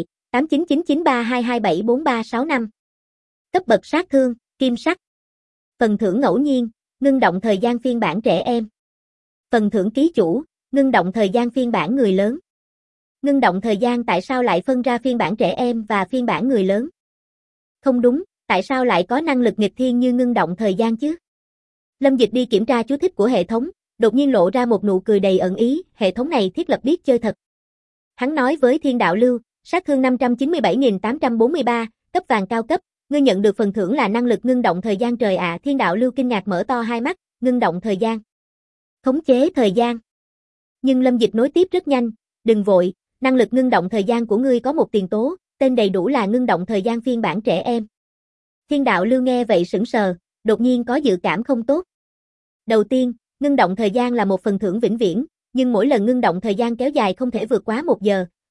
899932274365. Cấp bậc sát thương, kim sắc. Phần thưởng ngẫu nhiên, ngưng động thời gian phiên bản trẻ em. Phần thưởng ký chủ, ngưng động thời gian phiên bản người lớn. Ngưng động thời gian tại sao lại phân ra phiên bản trẻ em và phiên bản người lớn? Không đúng, tại sao lại có năng lực nghịch thiên như ngưng động thời gian chứ? Lâm Dịch đi kiểm tra chú thích của hệ thống, đột nhiên lộ ra một nụ cười đầy ẩn ý, hệ thống này thiết lập biết chơi thật. Hắn nói với thiên đạo lưu, sát thương 597.843, cấp vàng cao cấp, ngươi nhận được phần thưởng là năng lực ngưng động thời gian. Trời ạ, thiên đạo lưu kinh ngạc mở to hai mắt, ngưng động thời gian. Khống chế thời gian. Nhưng Lâm Dịch nối tiếp rất nhanh, đừng vội, năng lực ngưng động thời gian của ngươi có một tiền tố, tên đầy đủ là ngưng động thời gian phiên bản trẻ em. Thiên đạo lưu nghe vậy sững sờ, đột nhiên có dự cảm không tốt. Đầu tiên, ngưng động thời gian là một phần thưởng vĩnh viễn, nhưng mỗi lần ngưng động thời gian kéo dài không thể vượt quá 1 giờ,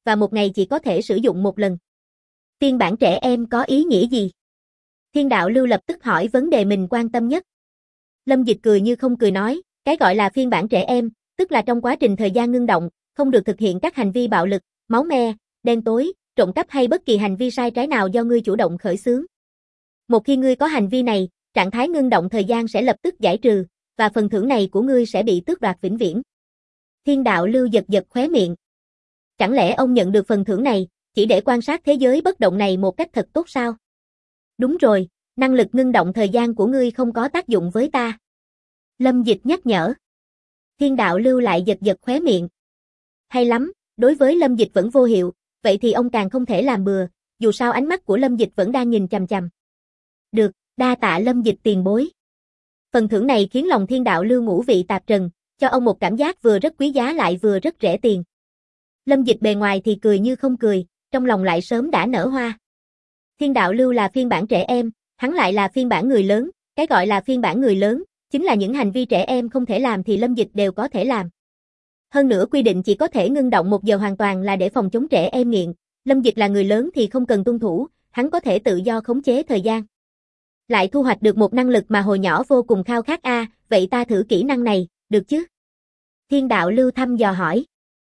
và một ngày chỉ có thể sử dụng một lần. Phiên bản trẻ em có ý nghĩa gì? Thiên đạo lưu lập tức hỏi vấn đề mình quan tâm nhất. Lâm Dịch cười như không cười nói, cái gọi là phiên bản trẻ em, tức là trong quá trình thời gian ngưng động, không được thực hiện các hành vi bạo lực, máu me, đen tối, trộm cắp hay bất kỳ hành vi sai trái nào do ngươi chủ động khởi xướng. Một khi ngươi có hành vi này, trạng thái ngưng động thời gian sẽ lập tức giải trừ, và phần thưởng này của ngươi sẽ bị tước đoạt vĩnh viễn. Thiên đạo lưu giật giật khóe miệng. Chẳng lẽ ông nhận được phần thưởng này, chỉ để quan sát thế giới bất động này một cách thật tốt sao? Đúng rồi, năng lực ngưng động thời gian của ngươi không có tác dụng với ta. Lâm Dịch nhắc nhở. Thiên đạo lưu lại giật giật khóe miệng. Hay lắm, đối với Lâm Dịch vẫn vô hiệu, vậy thì ông càng không thể làm bừa, dù sao ánh mắt của Lâm Dịch vẫn đang nhìn chằm chằm. Được, đa tạ Lâm Dịch tiền bối. Phần thưởng này khiến lòng thiên đạo lưu ngũ vị tạp trần, cho ông một cảm giác vừa rất quý giá lại vừa rất rẻ tiền. Lâm Dịch bề ngoài thì cười như không cười, trong lòng lại sớm đã nở hoa. Thiên đạo lưu là phiên bản trẻ em, hắn lại là phiên bản người lớn, cái gọi là phiên bản người lớn, chính là những hành vi trẻ em không thể làm thì Lâm Dịch đều có thể làm. Hơn nữa quy định chỉ có thể ngưng động 1 giờ hoàn toàn là để phòng chống trẻ em nghiện, Lâm Dịch là người lớn thì không cần tuân thủ, hắn có thể tự do khống chế thời gian. Lại thu hoạch được một năng lực mà hồi nhỏ vô cùng khao khát vậy ta thử kỹ năng này, được chứ? Thiên đạo lưu thăm dò hỏi.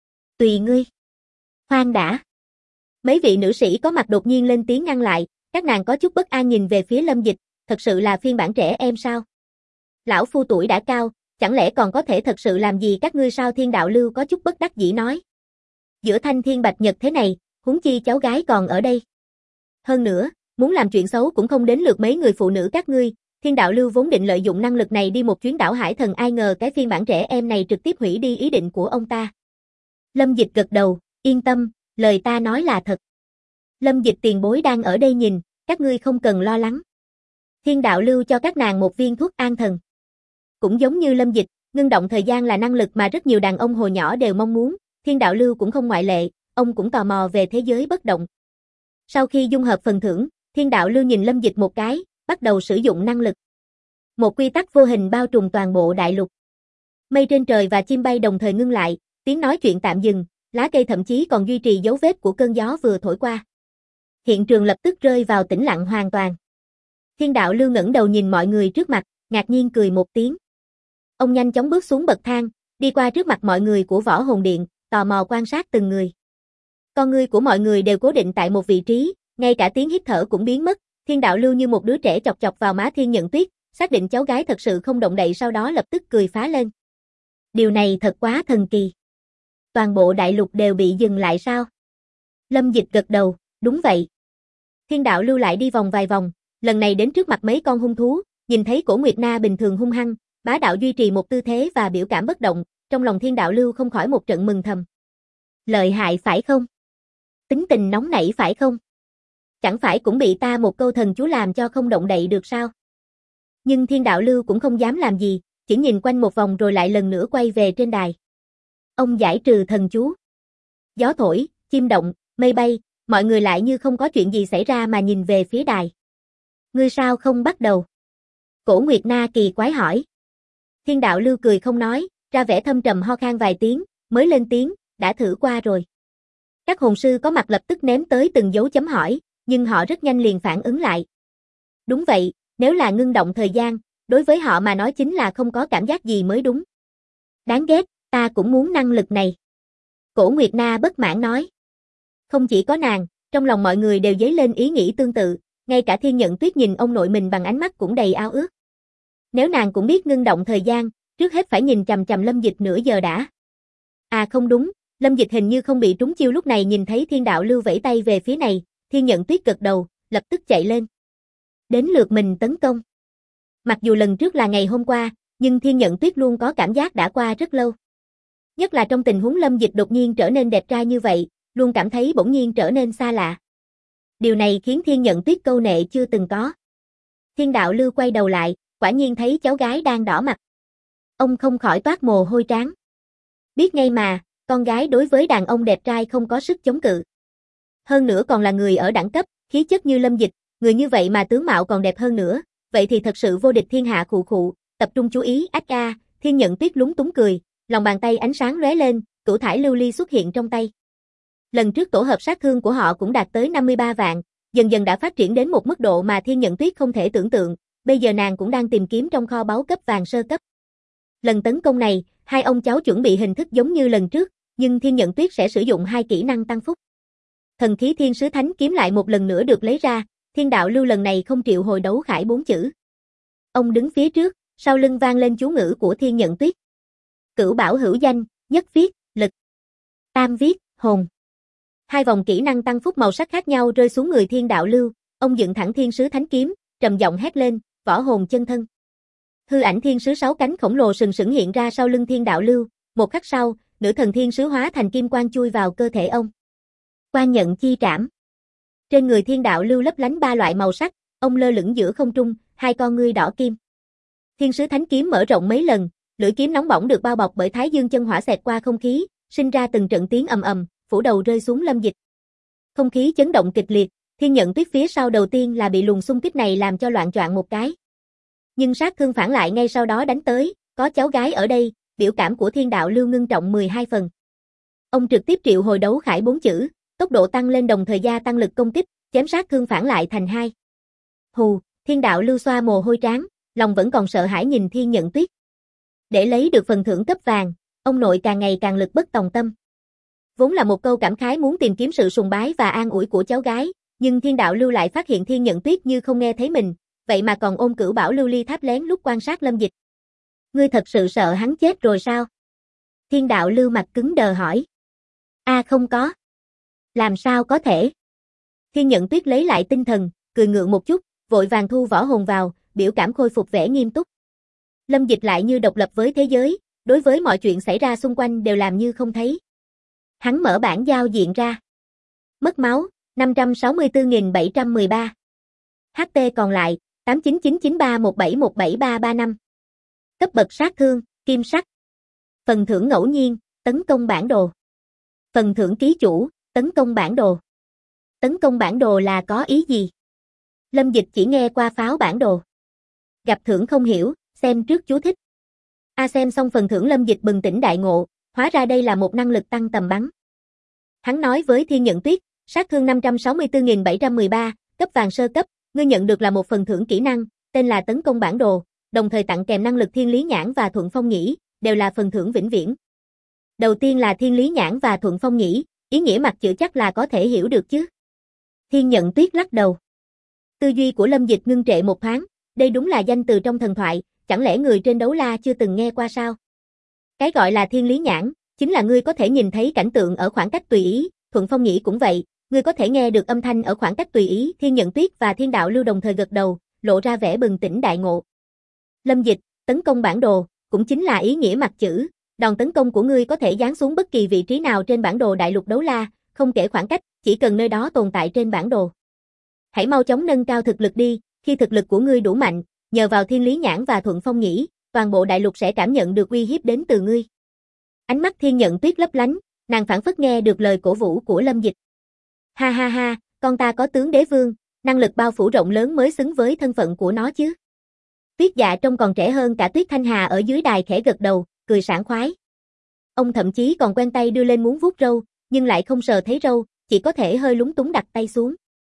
Tùy ngươi. Khoan đã. Mấy vị nữ sĩ có mặt đột nhiên lên tiếng ngăn lại, các nàng có chút bất an nhìn về phía Lâm Dịch, thật sự là phiên bản trẻ em sao? Lão phu tuổi đã cao, chẳng lẽ còn có thể thật sự làm gì các ngươi sao? Thiên đạo lưu có chút bất đắc dĩ nói. Giữa thanh thiên bạch nhật thế này, huống chi cháu gái còn ở đây. Hơn nữa, muốn làm chuyện xấu cũng không đến lượt mấy người phụ nữ các ngươi, thiên đạo lưu vốn định lợi dụng năng lực này đi một chuyến đảo hải thần, ai ngờ cái phiên bản trẻ em này trực tiếp hủy đi ý định của ông ta. Lâm Dịch gật đầu, yên tâm, lời ta nói là thật. Lâm Dịch tiền bối đang ở đây nhìn, các ngươi không cần lo lắng. Thiên đạo lưu cho các nàng một viên thuốc an thần. Cũng giống như Lâm Dịch, ngưng động thời gian là năng lực mà rất nhiều đàn ông hồi nhỏ đều mong muốn, thiên đạo lưu cũng không ngoại lệ, ông cũng tò mò về thế giới bất động. Sau khi dung hợp phần thưởng, thiên đạo lưu nhìn Lâm Dịch một cái, bắt đầu sử dụng năng lực. Một quy tắc vô hình bao trùm toàn bộ đại lục. Mây trên trời và chim bay đồng thời ngưng lại, tiếng nói chuyện tạm dừng, lá cây thậm chí còn duy trì dấu vết của cơn gió vừa thổi qua. Hiện trường lập tức rơi vào tĩnh lặng hoàn toàn. Thiên đạo lưu ngẩng đầu nhìn mọi người trước mặt, ngạc nhiên cười một tiếng. Ông nhanh chóng bước xuống bậc thang, đi qua trước mặt mọi người của Võ Hồn Điện, tò mò quan sát từng người. Con ngươi của mọi người đều cố định tại một vị trí, ngay cả tiếng hít thở cũng biến mất. Thiên đạo lưu như một đứa trẻ chọc chọc vào má Thiên Nhận Tuyết, xác định cháu gái thật sự không động đậy, sau đó lập tức cười phá lên. Điều này thật quá thần kỳ. Toàn bộ đại lục đều bị dừng lại sao? Lâm Dịch gật đầu, đúng vậy. Thiên đạo lưu lại đi vòng vài vòng, lần này đến trước mặt mấy con hung thú, nhìn thấy Cổ Nguyệt Na bình thường hung hăng, bá đạo duy trì một tư thế và biểu cảm bất động, trong lòng thiên đạo lưu không khỏi một trận mừng thầm. Lợi hại phải không? Tính tình nóng nảy phải không? Chẳng phải cũng bị ta một câu thần chú làm cho không động đậy được sao? Nhưng thiên đạo lưu cũng không dám làm gì, chỉ nhìn quanh một vòng rồi lại lần nữa quay về trên đài. Ông giải trừ thần chú. Gió thổi, chim động, mây bay, mọi người lại như không có chuyện gì xảy ra mà nhìn về phía đài. Ngươi sao không bắt đầu? Cổ Nguyệt Na kỳ quái hỏi. Thiên đạo lưu cười không nói, ra vẻ thâm trầm ho khan vài tiếng, mới lên tiếng, đã thử qua rồi. Các hồn sư có mặt lập tức ném tới từng dấu chấm hỏi, nhưng họ rất nhanh liền phản ứng lại. Đúng vậy, nếu là ngưng động thời gian, đối với họ mà nói chính là không có cảm giác gì mới đúng. Đáng ghét, ta cũng muốn năng lực này. Cổ Nguyệt Na bất mãn nói. Không chỉ có nàng, trong lòng mọi người đều dấy lên ý nghĩ tương tự, ngay cả Thiên Nhận Tuyết nhìn ông nội mình bằng ánh mắt cũng đầy ao ước. Nếu nàng cũng biết ngưng động thời gian, trước hết phải nhìn chằm chằm Lâm Dịch nửa giờ đã. À không đúng, Lâm Dịch hình như không bị trúng chiêu, lúc này nhìn thấy thiên đạo lưu vẫy tay về phía này, Thiên Nhận Tuyết gật đầu, lập tức chạy lên. Đến lượt mình tấn công. Mặc dù lần trước là ngày hôm qua, nhưng Thiên Nhận Tuyết luôn có cảm giác đã qua rất lâu. Nhất là trong tình huống Lâm Dịch đột nhiên trở nên đẹp trai như vậy, luôn cảm thấy bỗng nhiên trở nên xa lạ. Điều này khiến Thiên Nhận Tuyết câu nệ chưa từng có. Thiên đạo lưu quay đầu lại, quả nhiên thấy cháu gái đang đỏ mặt. Ông không khỏi toát mồ hôi trán. Biết ngay mà, con gái đối với đàn ông đẹp trai không có sức chống cự. Hơn nữa còn là người ở đẳng cấp, khí chất như Lâm Dịch, người như vậy mà tướng mạo còn đẹp hơn nữa, vậy thì thật sự vô địch thiên hạ. Khụ khụ, tập trung chú ý. Thiên Nhận Tuyết lúng túng cười, lòng bàn tay ánh sáng lóe lên, cửu thải lưu ly xuất hiện trong tay. Lần trước tổ hợp sát thương của họ cũng đạt tới 53 vạn, dần dần đã phát triển đến một mức độ mà Thiên Nhận Tuyết không thể tưởng tượng, bây giờ nàng cũng đang tìm kiếm trong kho báu cấp vàng sơ cấp. Lần tấn công này, hai ông cháu chuẩn bị hình thức giống như lần trước, nhưng Thiên Nhận Tuyết sẽ sử dụng hai kỹ năng tăng phúc. Thần khí Thiên Sứ Thánh kiếm lại một lần nữa được lấy ra, Thiên Đạo Lưu lần này không triệu hồi đấu khải 4 chữ. Ông đứng phía trước, sau lưng vang lên chú ngữ của Thiên Nhận Tuyết. Cửu bảo hữu danh, nhất viết, lực. Tam viết, hồn. Hai vòng kỹ năng tăng phúc màu sắc khác nhau rơi xuống người Thiên Đạo Lưu, ông dựng thẳng Thiên Sứ Thánh kiếm, trầm giọng hét lên, võ hồn chân thân. Hư ảnh Thiên Sứ 6 cánh khổng lồ sừng sững hiện ra sau lưng Thiên Đạo Lưu, một khắc sau, nữ thần Thiên Sứ hóa thành kim quang chui vào cơ thể ông. Quan nhận chi trảm. Trên người Thiên Đạo Lưu lấp lánh ba loại màu sắc, ông lơ lửng giữa không trung, hai con ngươi đỏ kim. Thiên Sứ Thánh kiếm mở rộng mấy lần, lưỡi kiếm nóng bỏng được bao bọc bởi Thái Dương chân hỏa xẹt qua không khí, sinh ra từng trận tiếng ầm ầm, phủ đầu rơi xuống Lâm Dịch. Không khí chấn động kịch liệt, Thiên Nhận Tuyết phía sau đầu tiên là bị luồng xung kích này làm cho loạng choạng một cái. Nhưng sát thương phản lại ngay sau đó đánh tới, có cháu gái ở đây, biểu cảm của Thiên Đạo Lưu ngưng trọng 12 phần. Ông trực tiếp triệu hồi đấu khải 4 chữ, tốc độ tăng lên đồng thời gia tăng lực công kích, chém sát thương phản lại thành 2. Hù, Thiên Đạo Lưu xoa mồ hôi trán, lòng vẫn còn sợ hãi nhìn Thiên Nhận Tuyết. Để lấy được phần thưởng cấp vàng, ông nội càng ngày càng lực bất tòng tâm. Vốn là một câu cảm khái muốn tìm kiếm sự sùng bái và an ủi của cháu gái, nhưng Thiên Đạo Lưu lại phát hiện Thiên Nhận Tuyết như không nghe thấy mình, vậy mà còn ôm cửu bảo lưu ly tháp lén lút quan sát Lâm Dịch. Ngươi thật sự sợ hắn chết rồi sao? Thiên Đạo Lưu mặt cứng đờ hỏi. Không có. Làm sao có thể? Thiên Nhận Tuyết lấy lại tinh thần, cười ngượng một chút, vội vàng thu võ hồn vào, biểu cảm khôi phục vẻ nghiêm túc. Lâm Dịch lại như độc lập với thế giới, đối với mọi chuyện xảy ra xung quanh đều làm như không thấy. Hắn mở bảng giao diện ra. Mất máu, 564.713. HP còn lại, 899931717335. Cấp bậc sát thương, kim sắc. Phần thưởng ngẫu nhiên, tấn công bản đồ. Phần thưởng ký chủ, tấn công bản đồ. Tấn công bản đồ là có ý gì? Lâm Dịch chỉ nghe qua pháo bản đồ. Gặp thưởng không hiểu, xem trước chú thích. Xem xong phần thưởng Lâm Dịch bừng tỉnh đại ngộ, hóa ra đây là một năng lực tăng tầm bắn. Hắn nói với Thiên Nhận Tuyết, sát thương 564.713, cấp vàng sơ cấp, ngươi nhận được là một phần thưởng kỹ năng, tên là tấn công bản đồ, đồng thời tặng kèm năng lực Thiên Lý Nhãn và Thuận Phong Nhĩ, đều là phần thưởng vĩnh viễn. Đầu tiên là Thiên Lý Nhãn và Thuận Phong Nhĩ, ý nghĩa mặt chữ chắc là có thể hiểu được chứ. Thiên Nhận Tuyết lắc đầu. Tư duy của Lâm Dịch ngưng trệ một thoáng, đây đúng là danh từ trong thần thoại, chẳng lẽ người trên đấu la chưa từng nghe qua sao? Cái gọi là Thiên Lý Nhãn, chính là ngươi có thể nhìn thấy cảnh tượng ở khoảng cách tùy ý, Thuận Phong Nhĩ cũng vậy, ngươi có thể nghe được âm thanh ở khoảng cách tùy ý. Thiên Nhận Tuyết và Thiên Đạo Lưu đồng thời gật đầu, lộ ra vẻ bừng tỉnh đại ngộ. Lâm Dịch, tấn công bản đồ, cũng chính là ý nghĩa mặt chữ, đòn tấn công của ngươi có thể giáng xuống bất kỳ vị trí nào trên bản đồ đại lục đấu la, không kể khoảng cách, chỉ cần nơi đó tồn tại trên bản đồ. Hãy mau chóng nâng cao thực lực đi, khi thực lực của ngươi đủ mạnh, nhờ vào Thiên Lý Nhãn và Thuận Phong Nhĩ, toàn bộ đại lục sẽ cảm nhận được uy hiếp đến từ ngươi. Ánh mắt Thiên Nhận Tuyết lấp lánh, nàng phảng phất nghe được lời cổ vũ của Lâm Dịch. Ha ha ha, con ta có tướng đế vương, năng lực bao phủ rộng lớn mới xứng với thân phận của nó chứ. Tuyết Dạ trông còn trẻ hơn cả Tuyết Thanh Hà ở dưới đài khẽ gật đầu, cười sảng khoái. Ông thậm chí còn quen tay đưa lên muốn vuốt râu, nhưng lại không sờ thấy râu, chỉ có thể hơi lúng túng đặt tay xuống.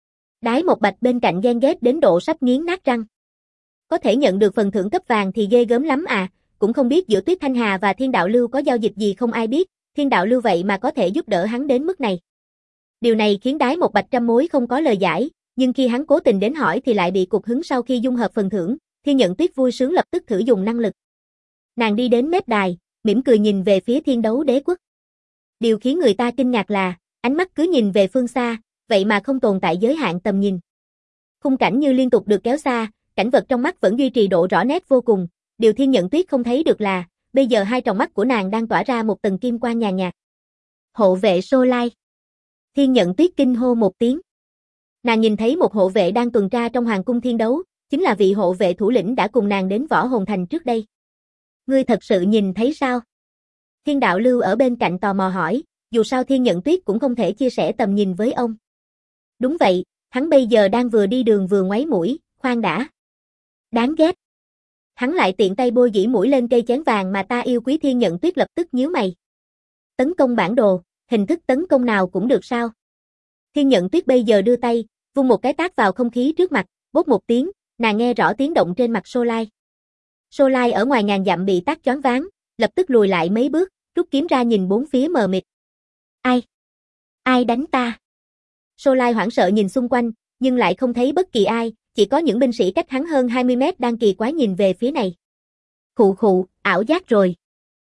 Đái Một Bạch bên cạnh ghen ghét đến độ sắp nghiến nát răng. Có thể nhận được phần thưởng cấp vàng thì ghê gớm lắm à, cũng không biết giữa Tuyết Thanh Hà và Thiên Đạo Lưu có giao dịch gì không ai biết, Thiên Đạo Lưu vậy mà có thể giúp đỡ hắn đến mức này. Điều này khiến Đái Một Bạch trăm mối không có lời giải, nhưng khi hắn cố tình đến hỏi thì lại bị cục hứng sau khi dung hợp phần thưởng, Thiên Nhận Tuyết vui sướng lập tức thử dùng năng lực. Nàng đi đến mép đài, mỉm cười nhìn về phía Thiên Đấu Đế Quốc. Điều khiến người ta kinh ngạc là, ánh mắt cứ nhìn về phương xa, vậy mà không tồn tại giới hạn tầm nhìn. Khung cảnh như liên tục được kéo xa, cảnh vật trong mắt vẫn duy trì độ rõ nét vô cùng, điều Thiên Nhận Tuyết không thấy được là, bây giờ hai tròng mắt của nàng đang tỏa ra một tầng kim quang nhàn nhạt. Hộ vệ Sô Lai. Thiên Nhận Tuyết kinh hô một tiếng. Nàng nhìn thấy một hộ vệ đang tuần tra trong hoàng cung thiên đấu, chính là vị hộ vệ thủ lĩnh đã cùng nàng đến Võ Hồn Thành trước đây. Ngươi thật sự nhìn thấy sao? Thiên Đạo Lưu ở bên cạnh tò mò hỏi, dù sao Thiên Nhận Tuyết cũng không thể chia sẻ tầm nhìn với ông. Đúng vậy, hắn bây giờ đang vừa đi đường vừa ngoáy mũi, khoan đã. Đáng ghét. Hắn lại tiện tay bôi dĩ mũi lên cây chén vàng mà ta yêu quý. Thiên Nhận Tuyết lập tức nhíu mày. Tấn công bản đồ, Hình thức tấn công nào cũng được sao? Thiên Nhận Tuyết bây giờ đưa tay, vung một cái tát vào không khí trước mặt, bốp một tiếng, nàng nghe rõ tiếng động trên mặt Solai. Solai ở ngoài ngàn dặm bị tát choáng váng, lập tức lùi lại mấy bước, rút kiếm ra nhìn bốn phía mờ mịt. Ai? Ai đánh ta? Solai hoảng sợ nhìn xung quanh, nhưng lại không thấy bất kỳ ai, chỉ có những binh sĩ cách hắn hơn 20 mét đang kỳ quái nhìn về phía này. Khụ khụ, ảo giác rồi.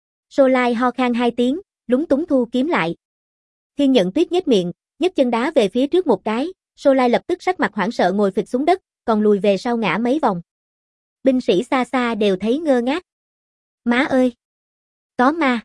Solai ho khan 2 tiếng, lúng túng thu kiếm lại. Thiên Nhận Tuyết nhếch miệng, nhấc chân đá về phía trước một cái, Solai lập tức sắc mặt hoảng sợ ngồi phịch xuống đất, còn lùi về sau ngã mấy vòng. Binh sĩ xa xa đều thấy ngơ ngác. Má ơi! Có ma!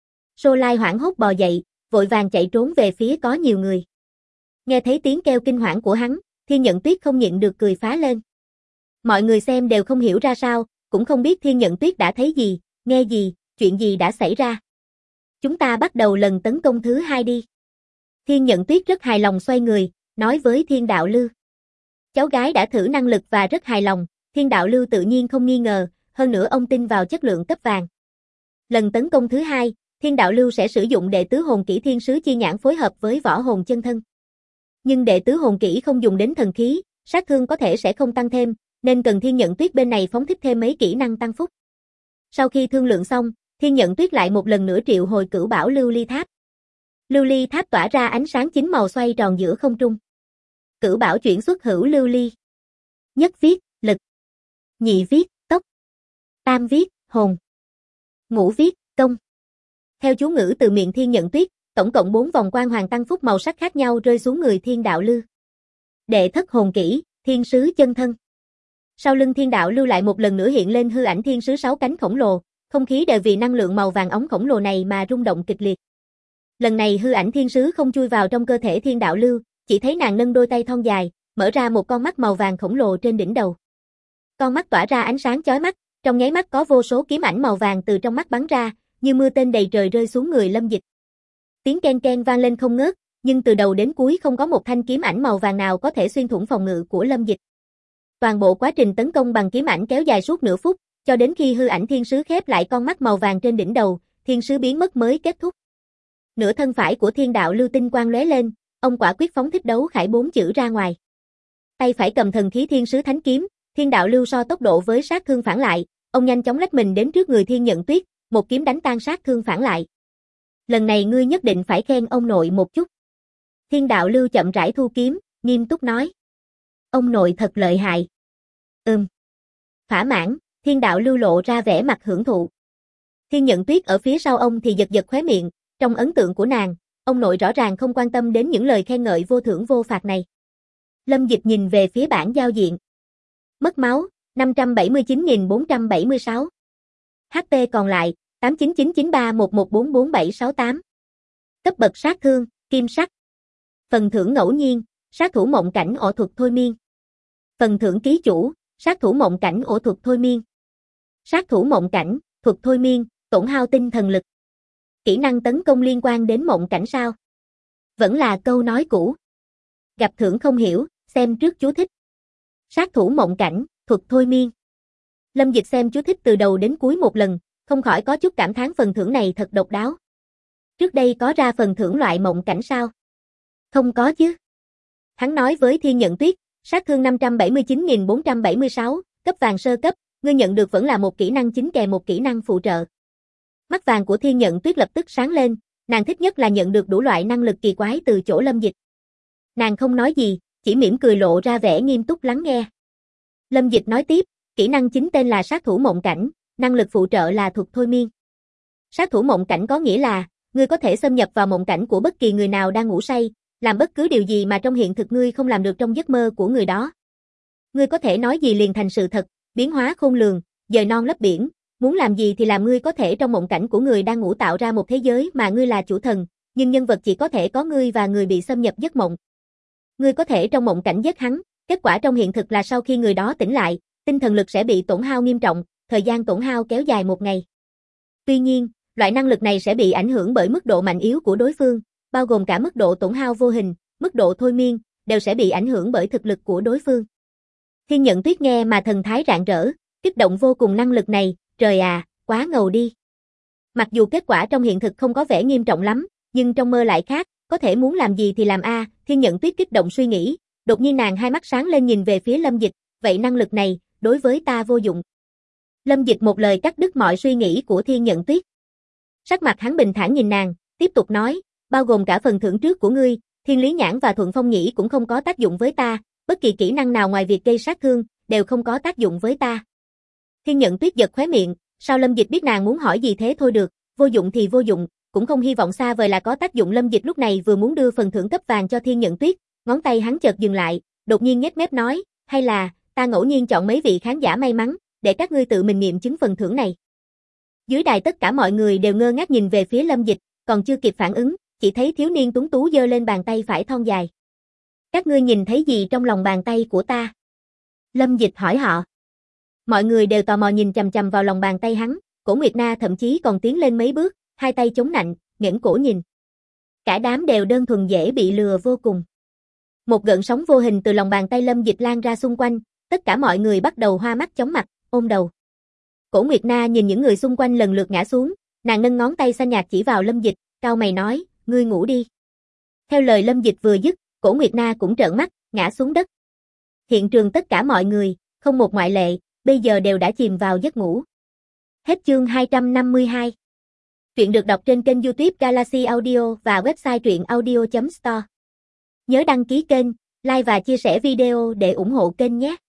Solai hoảng hốt bò dậy, vội vàng chạy trốn về phía có nhiều người. Nghe thấy tiếng kêu kinh hoảng của hắn, Thiên Nhận Tuyết không nhịn được cười phá lên. Mọi người xem đều không hiểu ra sao, cũng không biết Thiên Nhận Tuyết đã thấy gì, nghe gì, chuyện gì đã xảy ra. Chúng ta bắt đầu lần tấn công thứ 2 đi. Thiên Nhận Tuyết rất hài lòng xoay người, nói với Thiên Đạo Lưu. Cháu gái đã thử năng lực và rất hài lòng, Thiên Đạo Lưu tự nhiên không nghi ngờ, hơn nữa ông tin vào chất lượng cấp vàng. Lần tấn công thứ 2, Thiên Đạo Lưu sẽ sử dụng đệ tứ hồn kỹ Thiên Sứ Chi Nhãn phối hợp với võ hồn chân thân. Nhưng đệ tứ hồn kỹ không dùng đến thần khí, sát thương có thể sẽ không tăng thêm, nên cần Thiên Nhận Tuyết bên này phóng thích thêm mấy kỹ năng tăng phúc. Sau khi thương lượng xong, Thiên Nhận Tuyết lại một lần nữa triệu hồi Cửu Bảo Lưu Ly Tháp. Lưu Ly Tháp tỏa ra ánh sáng chín màu xoay tròn giữa không trung. Cửu Bảo chuyển xuất hữu lưu ly. Nhất viết, lực. Nhị viết, tốc. Tam viết, hồn. Ngũ viết, công. Theo chú ngữ từ miệng Thiên Nhận Tuyết, tổng cộng 4 vòng quang hoàng tăng phúc màu sắc khác nhau rơi xuống người Thiên Đạo Lưu. Đệ thất hồn kỹ, Thiên Sứ chân thân. Sau lưng Thiên Đạo Lưu lại một lần nữa hiện lên hư ảnh Thiên Sứ 6 cánh khổng lồ, không khí đều vì năng lượng màu vàng óng khổng lồ này mà rung động kịch liệt. Lần này hư ảnh Thiên Sứ không chui vào trong cơ thể Thiên Đạo Lưu, chỉ thấy nàng nâng đôi tay thon dài, mở ra một con mắt màu vàng khổng lồ trên đỉnh đầu. Con mắt tỏa ra ánh sáng chói mắt, trong nháy mắt có vô số kiếm ảnh màu vàng từ trong mắt bắn ra, như mưa tên đầy trời rơi xuống người Lâm Dịch. Tiếng ken ken vang lên không ngớt, nhưng từ đầu đến cuối không có một thanh kiếm ảnh màu vàng nào có thể xuyên thủng phòng ngự của Lâm Dịch. Toàn bộ quá trình tấn công bằng kiếm ảnh kéo dài suốt nửa phút, cho đến khi hư ảnh Thiên Sứ khép lại con mắt màu vàng trên đỉnh đầu, Thiên Sứ biến mất mới kết thúc. Nửa thân phải của Thiên Đạo Lưu tinh quang lóe lên, ông quả quyết phóng thích đấu khải 4 chữ ra ngoài. Tay phải cầm thần khí Thiên Sứ Thánh Kiếm, Thiên Đạo Lưu so tốc độ với sát thương phản lại, ông nhanh chóng lách mình đến trước người Thiên Nhận Tuyết, một kiếm đánh tan sát thương phản lại. Lần này ngươi nhất định phải khen ông nội một chút. Thiên Đạo Lưu chậm rãi thu kiếm, nghiêm túc nói. Ông nội thật lợi hại. Thỏa mãn, Thiên Đạo Lưu lộ ra vẻ mặt hưởng thụ. Thiên Nhận Tuyết ở phía sau ông thì giật giật khóe miệng, trong ấn tượng của nàng, ông nội rõ ràng không quan tâm đến những lời khen ngợi vô thưởng vô phạt này. Lâm Dịch nhìn về phía bảng giao diện. Mất máu, 579.476. HP còn lại, 899931144768. Cấp bậc sát thương, kim sắc. Phần thưởng ngẫu nhiên, sát thủ mộng cảnh ảo thuật thôi miên. Phần thưởng ký chủ, sát thủ mộng cảnh ảo thuật thôi miên. Sát thủ mộng cảnh, thuật thôi miên, tổn hao tinh thần lực. Kỹ năng tấn công liên quan đến mộng cảnh sao? Vẫn là câu nói cũ. Gặp thưởng không hiểu, xem trước chú thích. Sát thủ mộng cảnh, thuật thôi miên. Lâm Dịch xem chú thích từ đầu đến cuối một lần, không khỏi có chút cảm thán phần thưởng này thật độc đáo. Trước đây có ra phần thưởng loại mộng cảnh sao? Không có chứ. Hắn nói với Thiên Nhận Tuyết, sát thương 579.476, cấp vàng sơ cấp, ngươi nhận được vẫn là một kỹ năng chính kèm một kỹ năng phụ trợ. Mắt vàng của Thiên Nhận Tuyết lập tức sáng lên, nàng thích nhất là nhận được đủ loại năng lực kỳ quái từ chỗ Lâm Dịch. Nàng không nói gì, chỉ mỉm cười lộ ra vẻ nghiêm túc lắng nghe. Lâm Dịch nói tiếp, kỹ năng chính tên là sát thủ mộng cảnh, năng lực phụ trợ là thuật thôi miên. Sát thủ mộng cảnh có nghĩa là, ngươi có thể xâm nhập vào mộng cảnh của bất kỳ người nào đang ngủ say, làm bất cứ điều gì mà trong hiện thực ngươi không làm được trong giấc mơ của người đó. Ngươi có thể nói gì liền thành sự thật, biến hóa khôn lường, dời non lấp biển, muốn làm gì thì làm. Ngươi có thể trong mộng cảnh của người đang ngủ tạo ra một thế giới mà ngươi là chủ thần, nhưng nhân vật chỉ có thể có ngươi và người bị xâm nhập giấc mộng. Ngươi có thể trong mộng cảnh giết hắn, kết quả trong hiện thực là sau khi người đó tỉnh lại, tinh thần lực sẽ bị tổn hao nghiêm trọng, thời gian tổn hao kéo dài 1 ngày. Tuy nhiên, loại năng lực này sẽ bị ảnh hưởng bởi mức độ mạnh yếu của đối phương, bao gồm cả mức độ tổn hao vô hình, mức độ thôi miên, đều sẽ bị ảnh hưởng bởi thực lực của đối phương. Thiên Nhận Tuyết nghe mà thần thái rạng rỡ, kích động vô cùng. Năng lực này, trời à, quá ngầu đi. Mặc dù kết quả trong hiện thực không có vẻ nghiêm trọng lắm, nhưng trong mơ lại khác, có thể muốn làm gì thì làm a. Thiên Nhận Tuyết kích động suy nghĩ, đột nhiên nàng hai mắt sáng lên nhìn về phía Lâm Dịch, vậy năng lực này, đối với ta vô dụng. Lâm Dịch một lời cắt đứt mọi suy nghĩ của Thiên Nhận Tuyết. Sắc mặt hắn bình thản nhìn nàng, tiếp tục nói, bao gồm cả phần thưởng trước của ngươi, Thiên Lý Nhãn và Thuận Phong Nhĩ cũng không có tác dụng với ta, bất kỳ kỹ năng nào ngoài việc gây sát thương, đều không có tác dụng với ta. Thiên Nhận Tuyết giật khóe miệng, sao Lâm Dịch biết nàng muốn hỏi gì thế thôi được, vô dụng thì vô dụng, cũng không hy vọng xa vời là có tác dụng. Lâm Dịch lúc này vừa muốn đưa phần thưởng cấp vàng cho Thiên Nhận Tuyết, ngón tay hắn chợt dừng lại, đột nhiên nhếch mép nói, hay là, ta ngẫu nhiên chọn mấy vị khán giả may mắn, để các ngươi tự mình nghiệm chứng phần thưởng này. Dưới đài tất cả mọi người đều ngơ ngác nhìn về phía Lâm Dịch, còn chưa kịp phản ứng, chỉ thấy thiếu niên tuấn tú giơ lên bàn tay phải thon dài. Các ngươi nhìn thấy gì trong lòng bàn tay của ta? Lâm Dịch hỏi họ. Mọi người đều tò mò nhìn chằm chằm vào lòng bàn tay hắn, Cổ Nguyệt Na thậm chí còn tiến lên mấy bước, hai tay chống nạnh, nghển cổ nhìn. Cả đám đều đơn thuần dễ bị lừa vô cùng. Một gợn sóng vô hình từ lòng bàn tay Lâm Dịch lan ra xung quanh, tất cả mọi người bắt đầu hoa mắt chóng mặt, ôm đầu. Cổ Nguyệt Na nhìn những người xung quanh lần lượt ngã xuống, nàng nâng ngón tay xanh nhạt chỉ vào Lâm Dịch, cau mày nói, ngươi ngủ đi. Theo lời Lâm Dịch vừa dứt, Cổ Nguyệt Na cũng trợn mắt, ngã xuống đất. Hiện trường tất cả mọi người, không một ngoại lệ, bây giờ đều đã chìm vào giấc ngủ. Hết chương 252. Truyện được đọc trên kênh YouTube Galaxy Audio và website truyệnaudio.store. Nhớ đăng ký kênh, like và chia sẻ video để ủng hộ kênh nhé.